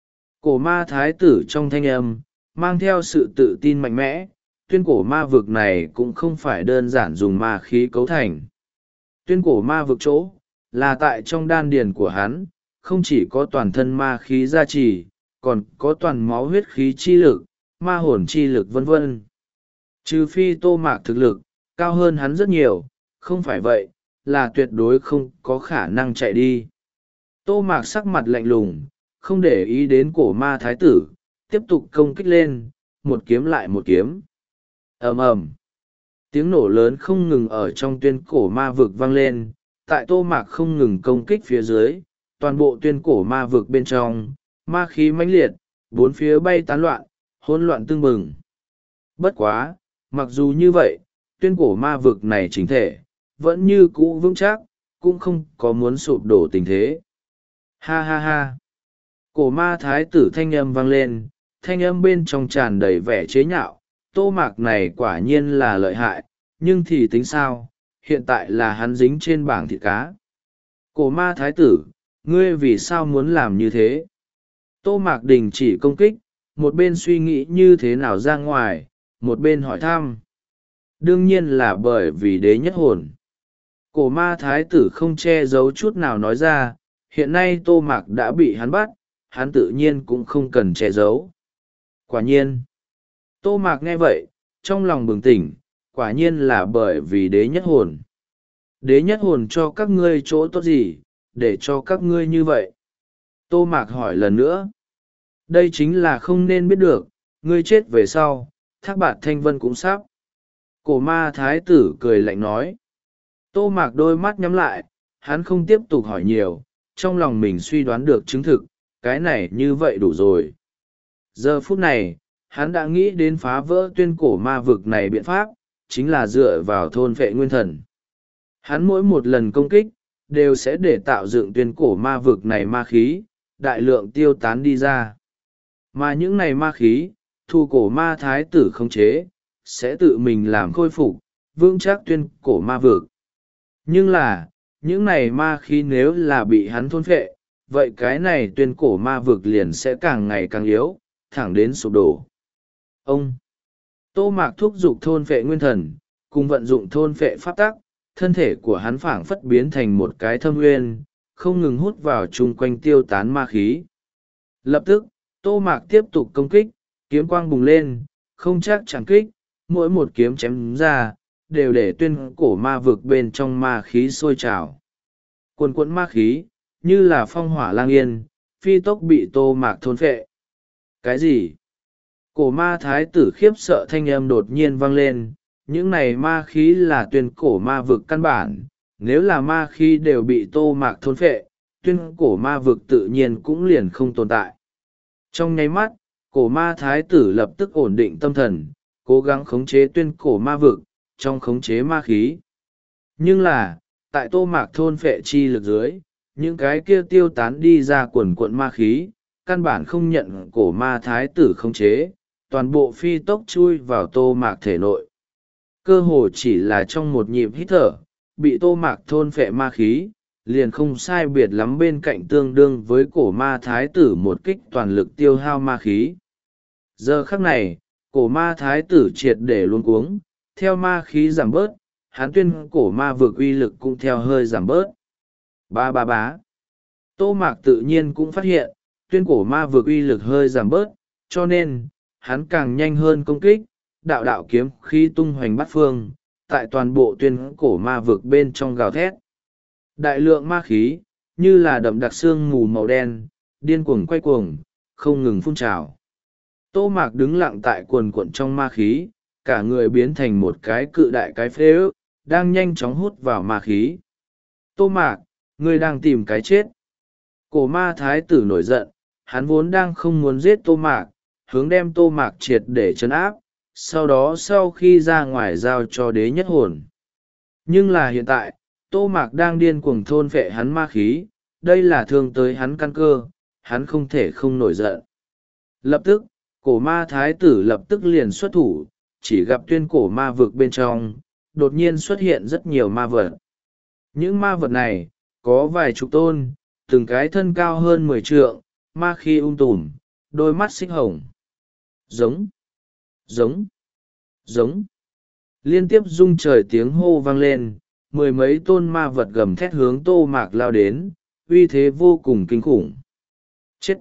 Cổ ma thái tử trong thanh âm, mang theo sự tự tin mạnh mẽ, tuyên cổ ma vực này cũng không phải đơn giản dùng ma khí cấu thành. Tuyên cổ ma vực chỗ, là tại trong đan điền của hắn, không chỉ có toàn thân ma khí gia trì, còn có toàn máu huyết khí chi lực, ma hồn chi lực vân vân. Trừ phi Tô Mạc thực lực, cao hơn hắn rất nhiều, không phải vậy, là tuyệt đối không có khả năng chạy đi. Tô Mạc sắc mặt lạnh lùng, không để ý đến cổ ma thái tử, tiếp tục công kích lên, một kiếm lại một kiếm. Ầm ầm, tiếng nổ lớn không ngừng ở trong tuyên cổ ma vực vang lên, tại Tô Mạc không ngừng công kích phía dưới, toàn bộ tuyên cổ ma vực bên trong, ma khí mãnh liệt, bốn phía bay tán loạn, hỗn loạn tương bừng. Bất quá, mặc dù như vậy, tuyên cổ ma vực này chính thể, vẫn như cũ vững chắc, cũng không có muốn sụp đổ tình thế. Ha ha ha! Cổ ma thái tử thanh âm vang lên, thanh âm bên trong tràn đầy vẻ chế nhạo, Tô Mạc này quả nhiên là lợi hại, nhưng thì tính sao, hiện tại là hắn dính trên bảng thịt cá. Cổ ma thái tử, ngươi vì sao muốn làm như thế? Tô Mạc đình chỉ công kích, một bên suy nghĩ như thế nào ra ngoài, một bên hỏi thăm. Đương nhiên là bởi vì đế nhất hồn. Cổ ma thái tử không che giấu chút nào nói ra, hiện nay Tô Mạc đã bị hắn bắt, hắn tự nhiên cũng không cần che giấu. Quả nhiên. Tô Mạc nghe vậy, trong lòng bừng tỉnh, quả nhiên là bởi vì đế nhất hồn. Đế nhất hồn cho các ngươi chỗ tốt gì, để cho các ngươi như vậy? Tô Mạc hỏi lần nữa. Đây chính là không nên biết được, ngươi chết về sau, Thác Bạt Thanh Vân cũng sắp. Cổ ma thái tử cười lạnh nói. Tô Mạc đôi mắt nhắm lại, hắn không tiếp tục hỏi nhiều, trong lòng mình suy đoán được chứng thực, cái này như vậy đủ rồi. Giờ phút này, hắn đã nghĩ đến phá vỡ tuyên cổ ma vực này biện pháp, chính là dựa vào thôn vệ nguyên thần. Hắn mỗi một lần công kích, đều sẽ để tạo dựng tuyên cổ ma vực này ma khí, đại lượng tiêu tán đi ra. Mà những này ma khí, thu cổ ma thái tử khống chế, sẽ tự mình làm khôi phục, vững chắc tuyên cổ ma vực. Nhưng là, những này ma khí nếu là bị hắn thôn phệ, vậy cái này tuyên cổ ma vực liền sẽ càng ngày càng yếu, thẳng đến sụp đổ. Ông Tô Mạc thúc giục thôn phệ nguyên thần, cùng vận dụng thôn phệ pháp tắc, thân thể của hắn phảng phất biến thành một cái thâm nguyên, không ngừng hút vào chung quanh tiêu tán ma khí. Lập tức, Tô Mạc tiếp tục công kích, kiếm quang bùng lên, không chắc chẳng kích, mỗi một kiếm chém ra, đều để tuyên cổ ma vực bên trong ma khí sôi trào. Quần quẫn ma khí, như là phong hỏa lang yên, phi tốc bị Tô Mạc thôn phệ. Cái gì? Cổ ma thái tử khiếp sợ thanh âm đột nhiên vang lên, những này ma khí là tuyên cổ ma vực căn bản, nếu là ma khí đều bị Tô Mạc thôn phệ, tuyên cổ ma vực tự nhiên cũng liền không tồn tại. Trong nháy mắt, cổ ma thái tử lập tức ổn định tâm thần, cố gắng khống chế tuyên cổ ma vực, trong khống chế ma khí. Nhưng là, tại Tô Mạc thôn phệ chi lực dưới, những cái kia tiêu tán đi ra quần cuộn ma khí, căn bản không nhận cổ ma thái tử khống chế, toàn bộ phi tốc chui vào Tô Mạc thể nội. Cơ hồ chỉ là trong một nhịp hít thở, bị Tô Mạc thôn phệ ma khí, liền không sai biệt lắm bên cạnh tương đương với cổ ma thái tử một kích toàn lực tiêu hao ma khí. Giờ khắc này, cổ ma thái tử triệt để luống cuống, theo ma khí giảm bớt, hắn tuyên cổ ma vực uy lực cũng theo hơi giảm bớt. Ba ba bá. Tô Mạc tự nhiên cũng phát hiện, tuyên cổ ma vực uy lực hơi giảm bớt, cho nên, hắn càng nhanh hơn công kích, đạo đạo kiếm khí tung hoành bát phương, tại toàn bộ tuyên cổ ma vực bên trong gào thét. Đại lượng ma khí, như là đậm đặc xương mù màu đen, điên cuồng quay cuồng, không ngừng phun trào. Tô Mạc đứng lặng tại cuồn cuộn trong ma khí, cả người biến thành một cái cự đại cái phế ức, đang nhanh chóng hút vào ma khí. Tô Mạc, ngươi đang tìm cái chết. Cổ ma thái tử nổi giận, hắn vốn đang không muốn giết Tô Mạc, hướng đem Tô Mạc triệt để trấn áp, sau đó sau khi ra ngoài giao cho đế nhất hồn. Nhưng là hiện tại, Tô Mạc đang điên cuồng thôn phệ hắn ma khí, đây là thương tới hắn căn cơ, hắn không thể không nổi giận. Lập tức, cổ ma thái tử lập tức liền xuất thủ, chỉ gặp tuyên cổ ma vực bên trong, đột nhiên xuất hiện rất nhiều ma vật. Những ma vật này, có vài chục tôn, từng cái thân cao hơn mười trượng, ma khí ung tùm, đôi mắt xích hồng. Giống, giống, giống. Liên tiếp rung trời tiếng hô vang lên, mười mấy tôn ma vật gầm thét hướng Tô Mạc lao đến, uy thế vô cùng kinh khủng. Chết!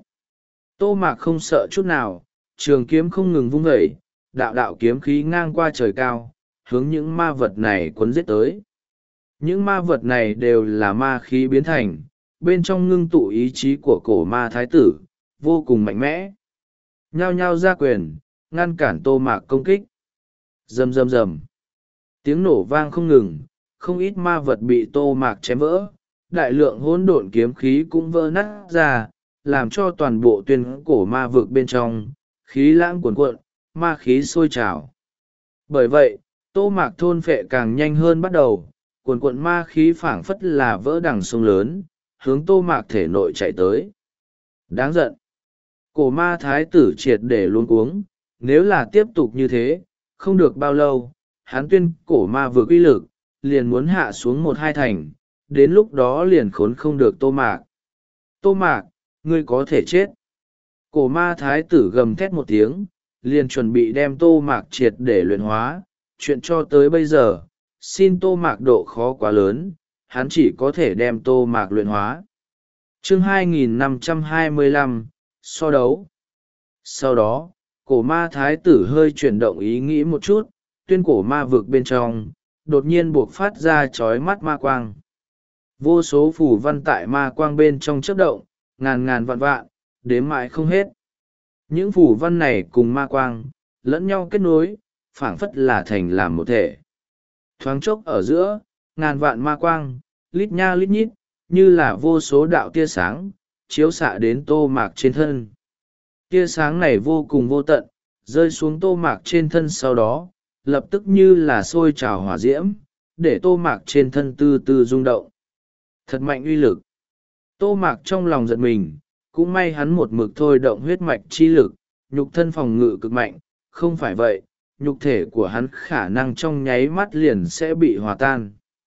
Tô Mạc không sợ chút nào, trường kiếm không ngừng vung vẩy, đạo đạo kiếm khí ngang qua trời cao, hướng những ma vật này cuốn giết tới. Những ma vật này đều là ma khí biến thành, bên trong ngưng tụ ý chí của cổ ma thái tử, vô cùng mạnh mẽ. Nhao nhao ra quyền, ngăn cản Tô Mạc công kích. Rầm rầm rầm. Tiếng nổ vang không ngừng, không ít ma vật bị Tô Mạc chém vỡ, đại lượng hỗn độn kiếm khí cũng vỡ nát ra, làm cho toàn bộ tuyên cổ ma vực bên trong, khí lãng cuồn cuộn, ma khí sôi trào. Bởi vậy, Tô Mạc thôn phệ càng nhanh hơn bắt đầu, cuồn cuộn ma khí phảng phất là vỡ đằng sông lớn, hướng Tô Mạc thể nội chạy tới. Đáng giận! Cổ ma thái tử triệt để luống cuống, nếu là tiếp tục như thế, không được bao lâu, hắn tuyên cổ ma vực uy lực, liền muốn hạ xuống một hai thành, đến lúc đó liền khốn không được Tô Mạc. Tô Mạc, ngươi có thể chết. Cổ ma thái tử gầm thét một tiếng, liền chuẩn bị đem Tô Mạc triệt để luyện hóa, chuyện cho tới bây giờ, xin Tô Mạc độ khó quá lớn, hắn chỉ có thể đem Tô Mạc luyện hóa. Chương hai nghìn năm trăm hai mươi lăm, so đấu. Sau đó, cổ ma thái tử hơi chuyển động ý nghĩ một chút, tuyên cổ ma vực bên trong, đột nhiên buộc phát ra chói mắt ma quang. Vô số phù văn tại ma quang bên trong chớp động, ngàn ngàn vạn vạn, đếm mãi không hết. Những phù văn này cùng ma quang, lẫn nhau kết nối, phảng phất là thành làm một thể. Thoáng chốc ở giữa, ngàn vạn ma quang, lít nha lít nhít, như là vô số đạo tia sáng, chiếu xạ đến Tô Mạc trên thân. Tia sáng này vô cùng vô tận, rơi xuống tô mạc trên thân sau đó lập tức như là sôi trào hỏa diễm, để tô mạc trên thân từ từ rung động. Thật mạnh uy lực. Tô mạc trong lòng giật mình, cũng may hắn một mực thôi động huyết mạch chi lực, nhục thân phòng ngự cực mạnh, không phải vậy, nhục thể của hắn khả năng trong nháy mắt liền sẽ bị hòa tan.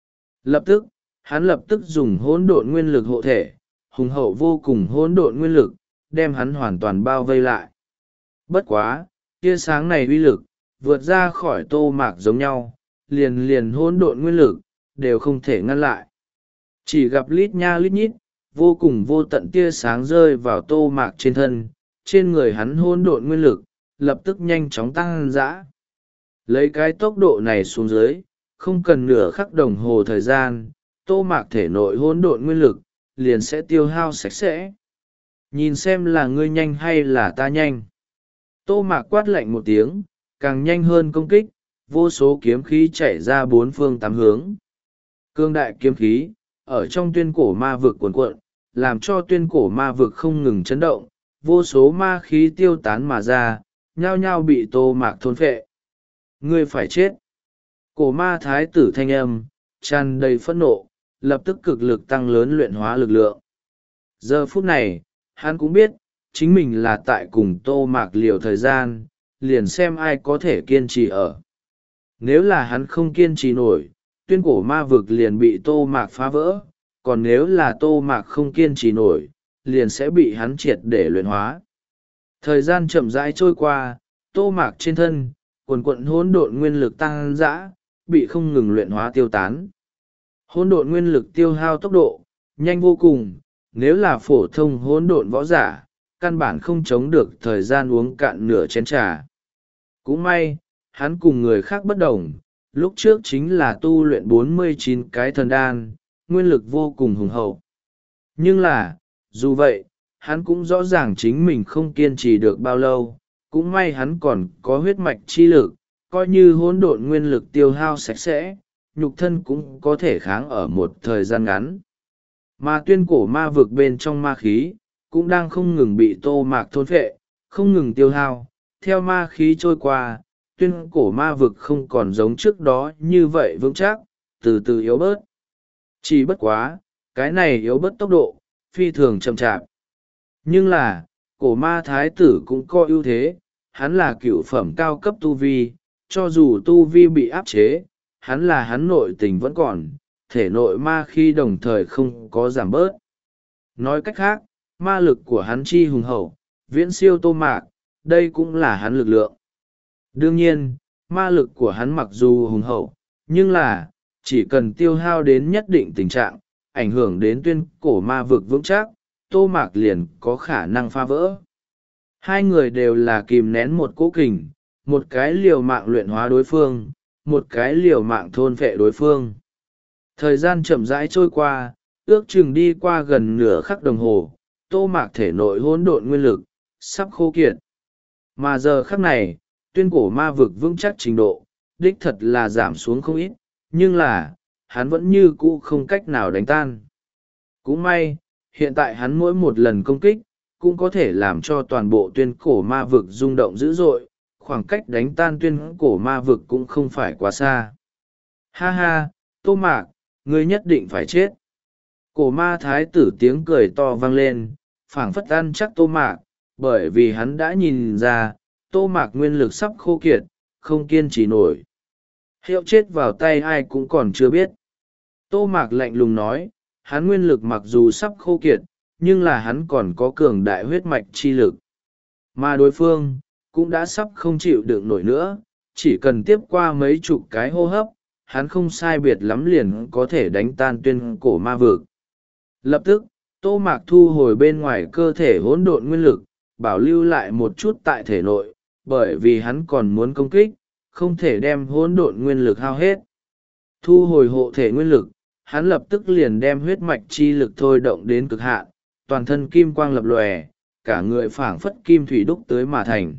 Lập tức, hắn lập tức dùng hỗn độn nguyên lực hộ thể, hùng hậu vô cùng hỗn độn nguyên lực, đem hắn hoàn toàn bao vây lại. Bất quá, tia sáng này uy lực, vượt ra khỏi tô mạc giống nhau, liền liền hỗn độn nguyên lực, đều không thể ngăn lại. Chỉ gặp lít nha lít nhít, vô cùng vô tận tia sáng rơi vào tô mạc trên thân, trên người hắn hỗn độn nguyên lực, lập tức nhanh chóng tăng dã. Lấy cái tốc độ này xuống dưới, không cần nửa khắc đồng hồ thời gian, tô mạc thể nội hỗn độn nguyên lực, liền sẽ tiêu hao sạch sẽ. Nhìn xem là ngươi nhanh hay là ta nhanh. Tô mạc quát lạnh một tiếng, càng nhanh hơn công kích, vô số kiếm khí chạy ra bốn phương tám hướng. Cương đại kiếm khí, ở trong tuyên cổ ma vực cuồn cuộn, làm cho tuyên cổ ma vực không ngừng chấn động, vô số ma khí tiêu tán mà ra, nhao nhao bị tô mạc thôn phệ. Ngươi phải chết. Cổ ma thái tử thanh âm, tràn đầy phẫn nộ, lập tức cực lực tăng lớn luyện hóa lực lượng. Giờ phút này, hắn cũng biết, chính mình là tại cùng tô mạc liều thời gian, liền xem ai có thể kiên trì ở. Nếu là hắn không kiên trì nổi, tuyên cổ ma vực liền bị tô mạc phá vỡ, còn nếu là tô mạc không kiên trì nổi, liền sẽ bị hắn triệt để luyện hóa. Thời gian chậm rãi trôi qua, tô mạc trên thân, quần quận hỗn độn nguyên lực tăng dã, bị không ngừng luyện hóa tiêu tán. Hỗn độn nguyên lực tiêu hao tốc độ, nhanh vô cùng, nếu là phổ thông hỗn độn võ giả, căn bản không chống được thời gian uống cạn nửa chén trà. Cũng may, hắn cùng người khác bất đồng, lúc trước chính là tu luyện bốn mươi chín cái thần đan, nguyên lực vô cùng hùng hậu. Nhưng là, dù vậy, hắn cũng rõ ràng chính mình không kiên trì được bao lâu, cũng may hắn còn có huyết mạch chi lực, coi như hỗn độn nguyên lực tiêu hao sạch sẽ, nhục thân cũng có thể kháng ở một thời gian ngắn. Mà tuyên cổ ma vực bên trong ma khí, cũng đang không ngừng bị tô mạc thôn phệ, không ngừng tiêu hao. Theo ma khí trôi qua, tuyên cổ ma vực không còn giống trước đó như vậy vững chắc, từ từ yếu bớt. Chỉ bất quá, cái này yếu bớt tốc độ, phi thường chậm chạp. Nhưng là, cổ ma thái tử cũng có ưu thế, hắn là cựu phẩm cao cấp tu vi, cho dù tu vi bị áp chế, hắn là hắn nội tình vẫn còn, thể nội ma khí đồng thời không có giảm bớt. Nói cách khác, ma lực của hắn chi hùng hậu, viễn siêu tô mạc, đây cũng là hắn lực lượng. Đương nhiên, ma lực của hắn mặc dù hùng hậu, nhưng là, chỉ cần tiêu hao đến nhất định tình trạng, ảnh hưởng đến tuyên cổ ma vực vững chắc, tô mạc liền có khả năng phá vỡ. Hai người đều là kìm nén một cỗ kình, một cái liều mạng luyện hóa đối phương, một cái liều mạng thôn phệ đối phương. Thời gian chậm rãi trôi qua, ước chừng đi qua gần nửa khắc đồng hồ, tô mạc thể nội hỗn độn nguyên lực, sắp khô kiệt. Mà giờ khắc này, tuyên cổ ma vực vững chắc trình độ, đích thật là giảm xuống không ít, nhưng là, hắn vẫn như cũ không cách nào đánh tan. Cũng may, hiện tại hắn mỗi một lần công kích, cũng có thể làm cho toàn bộ tuyên cổ ma vực rung động dữ dội, khoảng cách đánh tan tuyên cổ ma vực cũng không phải quá xa. Ha ha, tô mạc, ngươi nhất định phải chết. Cổ ma thái tử tiếng cười to vang lên, phảng phất ăn chắc tô mạc, bởi vì hắn đã nhìn ra, tô mạc nguyên lực sắp khô kiệt, không kiên trì nổi. Hiệu chết vào tay ai cũng còn chưa biết. Tô mạc lạnh lùng nói, hắn nguyên lực mặc dù sắp khô kiệt, nhưng là hắn còn có cường đại huyết mạch chi lực. Mà đối phương, cũng đã sắp không chịu đựng nổi nữa, chỉ cần tiếp qua mấy chục cái hô hấp, hắn không sai biệt lắm liền có thể đánh tan tuyên cổ ma vực. Lập tức, tô mạc thu hồi bên ngoài cơ thể hỗn độn nguyên lực, bảo lưu lại một chút tại thể nội, bởi vì hắn còn muốn công kích, không thể đem hỗn độn nguyên lực hao hết. Thu hồi hộ thể nguyên lực, hắn lập tức liền đem huyết mạch chi lực thôi động đến cực hạn, toàn thân kim quang lập lòe, cả người phảng phất kim thủy đúc tới mà thành.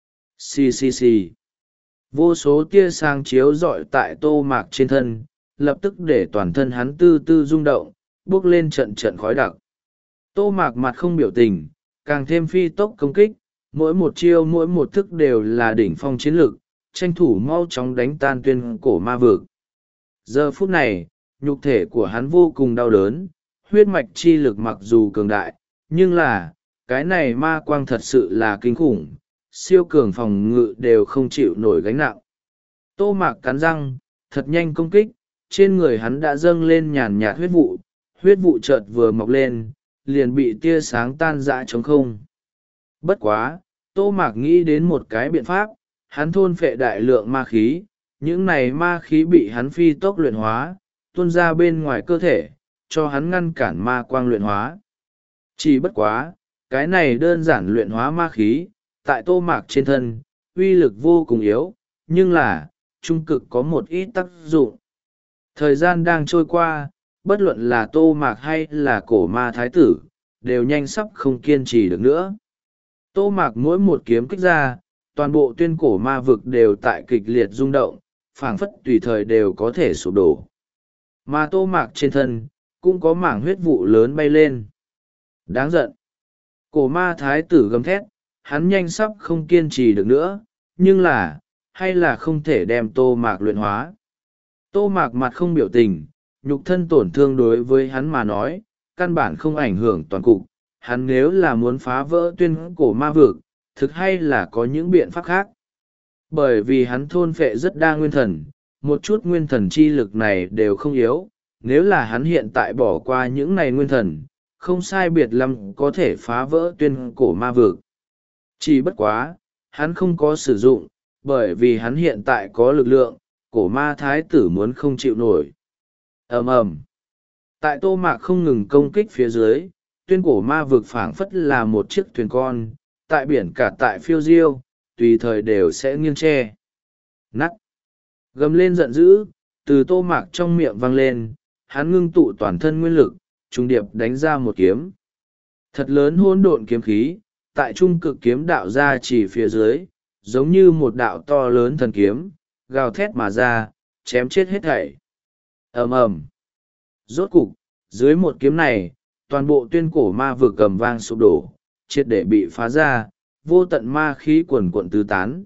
Xì xì xì. Vô số tia sáng chiếu rọi tại tô mạc trên thân, lập tức để toàn thân hắn tư tư rung động, bước lên trận trận khói đặc. Tô mạc mặt không biểu tình, càng thêm phi tốc công kích, mỗi một chiêu mỗi một thức đều là đỉnh phong chiến lực, tranh thủ mau chóng đánh tan tuyên cổ ma vực. Giờ phút này, nhục thể của hắn vô cùng đau đớn, huyết mạch chi lực mặc dù cường đại, nhưng là, cái này ma quang thật sự là kinh khủng, siêu cường phòng ngự đều không chịu nổi gánh nặng. Tô Mạc cắn răng, thật nhanh công kích, trên người hắn đã dâng lên nhàn nhạt huyết vụ, huyết vụ chợt vừa mọc lên, liền bị tia sáng tan rã trống không. Bất quá, Tô Mạc nghĩ đến một cái biện pháp, hắn thôn phệ đại lượng ma khí, những này ma khí bị hắn phi tốc luyện hóa, tuôn ra bên ngoài cơ thể, cho hắn ngăn cản ma quang luyện hóa. Chỉ bất quá, cái này đơn giản luyện hóa ma khí, tại Tô Mạc trên thân, uy lực vô cùng yếu, nhưng là, trung cực có một ít tác dụng. Thời gian đang trôi qua, bất luận là Tô Mạc hay là cổ ma thái tử, đều nhanh sắp không kiên trì được nữa. Tô Mạc mỗi một kiếm kích ra, toàn bộ tuyên cổ ma vực đều tại kịch liệt rung động, phảng phất tùy thời đều có thể sụp đổ. Mà Tô Mạc trên thân, cũng có mảng huyết vụ lớn bay lên. Đáng giận. Cổ ma thái tử gầm thét, hắn nhanh sắp không kiên trì được nữa, nhưng là, hay là không thể đem Tô Mạc luyện hóa. Tô Mạc mặt không biểu tình, nhục thân tổn thương đối với hắn mà nói, căn bản không ảnh hưởng toàn cục. Hắn nếu là muốn phá vỡ tuyên cổ ma vực, thực hay là có những biện pháp khác. Bởi vì hắn thôn phệ rất đa nguyên thần, một chút nguyên thần chi lực này đều không yếu, nếu là hắn hiện tại bỏ qua những này nguyên thần, không sai biệt lắm có thể phá vỡ tuyên cổ ma vực. Chỉ bất quá, hắn không có sử dụng, bởi vì hắn hiện tại có lực lượng, cổ ma thái tử muốn không chịu nổi. Ầm ầm. Tại Tô Mạc không ngừng công kích phía dưới, tuyên cổ ma vực phảng phất là một chiếc thuyền con, tại biển cả tại phiêu diêu, tùy thời đều sẽ nghiêng tre. Nắt. Gầm lên giận dữ, từ Tô Mạc trong miệng vang lên, hắn ngưng tụ toàn thân nguyên lực, trung điệp đánh ra một kiếm. Thật lớn hỗn độn kiếm khí, tại trung cực kiếm đạo ra chỉ phía dưới, giống như một đạo to lớn thần kiếm, gào thét mà ra, chém chết hết thảy. Ầm ầm. Rốt cục, dưới một kiếm này, toàn bộ tuyên cổ ma vực cầm vang sụp đổ, triệt để bị phá ra, vô tận ma khí quần quận tứ tán.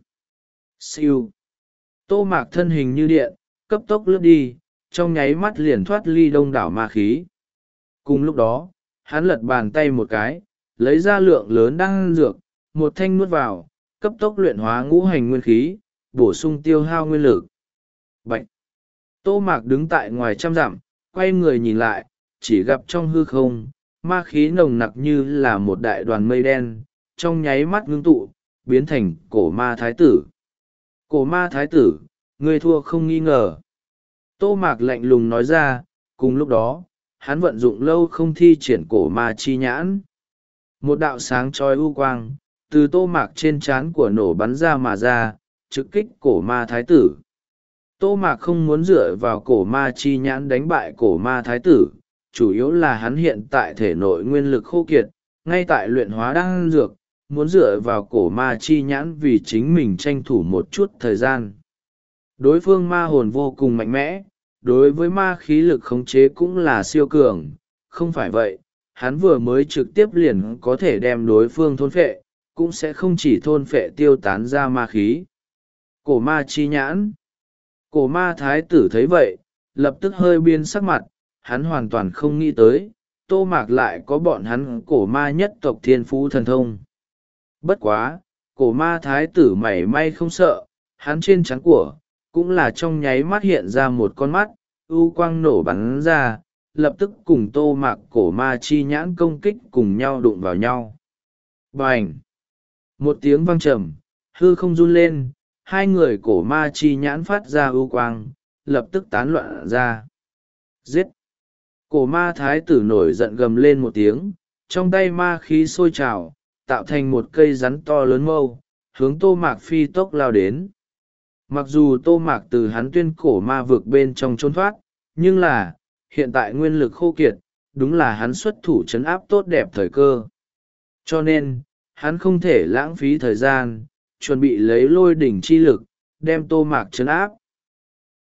Siêu. Tô Mạc thân hình như điện, cấp tốc lướt đi, trong nháy mắt liền thoát ly đông đảo ma khí. Cùng lúc đó, hắn lật bàn tay một cái, lấy ra lượng lớn đan dược, một thanh nuốt vào, cấp tốc luyện hóa ngũ hành nguyên khí, bổ sung tiêu hao nguyên lực. Bạch! Tô Mạc đứng tại ngoài trăm dặm, quay người nhìn lại, chỉ gặp trong hư không, ma khí nồng nặc như là một đại đoàn mây đen, trong nháy mắt ngưng tụ, biến thành cổ ma thái tử. Cổ ma thái tử, ngươi thua không nghi ngờ. Tô Mạc lạnh lùng nói ra, cùng lúc đó, hắn vận dụng lâu không thi triển cổ ma chi nhãn. Một đạo sáng trói u quang, từ Tô Mạc trên trán của nổ bắn ra mà ra, trực kích cổ ma thái tử. Tô Mạc không muốn dựa vào cổ ma chi nhãn đánh bại cổ ma thái tử, chủ yếu là hắn hiện tại thể nội nguyên lực khô kiệt, ngay tại luyện hóa đan dược, muốn dựa vào cổ ma chi nhãn vì chính mình tranh thủ một chút thời gian. Đối phương ma hồn vô cùng mạnh mẽ, đối với ma khí lực khống chế cũng là siêu cường, không phải vậy, hắn vừa mới trực tiếp liền có thể đem đối phương thôn phệ, cũng sẽ không chỉ thôn phệ tiêu tán ra ma khí. Cổ ma chi nhãn. Cổ ma thái tử thấy vậy, lập tức hơi biến sắc mặt, hắn hoàn toàn không nghĩ tới, Tô Mạc lại có bọn hắn cổ ma nhất tộc thiên phú thần thông. Bất quá, cổ ma thái tử mảy may không sợ, hắn trên trán của, cũng là trong nháy mắt hiện ra một con mắt, u quang nổ bắn ra, lập tức cùng Tô Mạc cổ ma chi nhãn công kích cùng nhau đụng vào nhau. Bành! Một tiếng vang trầm, hư không run lên, hai người cổ ma chi nhãn phát ra ưu quang, lập tức tán loạn ra. Giết! Cổ ma thái tử nổi giận gầm lên một tiếng, trong tay ma khí sôi trào, tạo thành một cây rắn to lớn mâu, hướng Tô Mạc phi tốc lao đến. Mặc dù Tô Mạc từ hắn tuyên cổ ma vực bên trong trốn thoát, nhưng là, hiện tại nguyên lực khô kiệt, đúng là hắn xuất thủ trấn áp tốt đẹp thời cơ. Cho nên, hắn không thể lãng phí thời gian, chuẩn bị lấy lôi đỉnh chi lực, đem Tô Mạc trấn áp.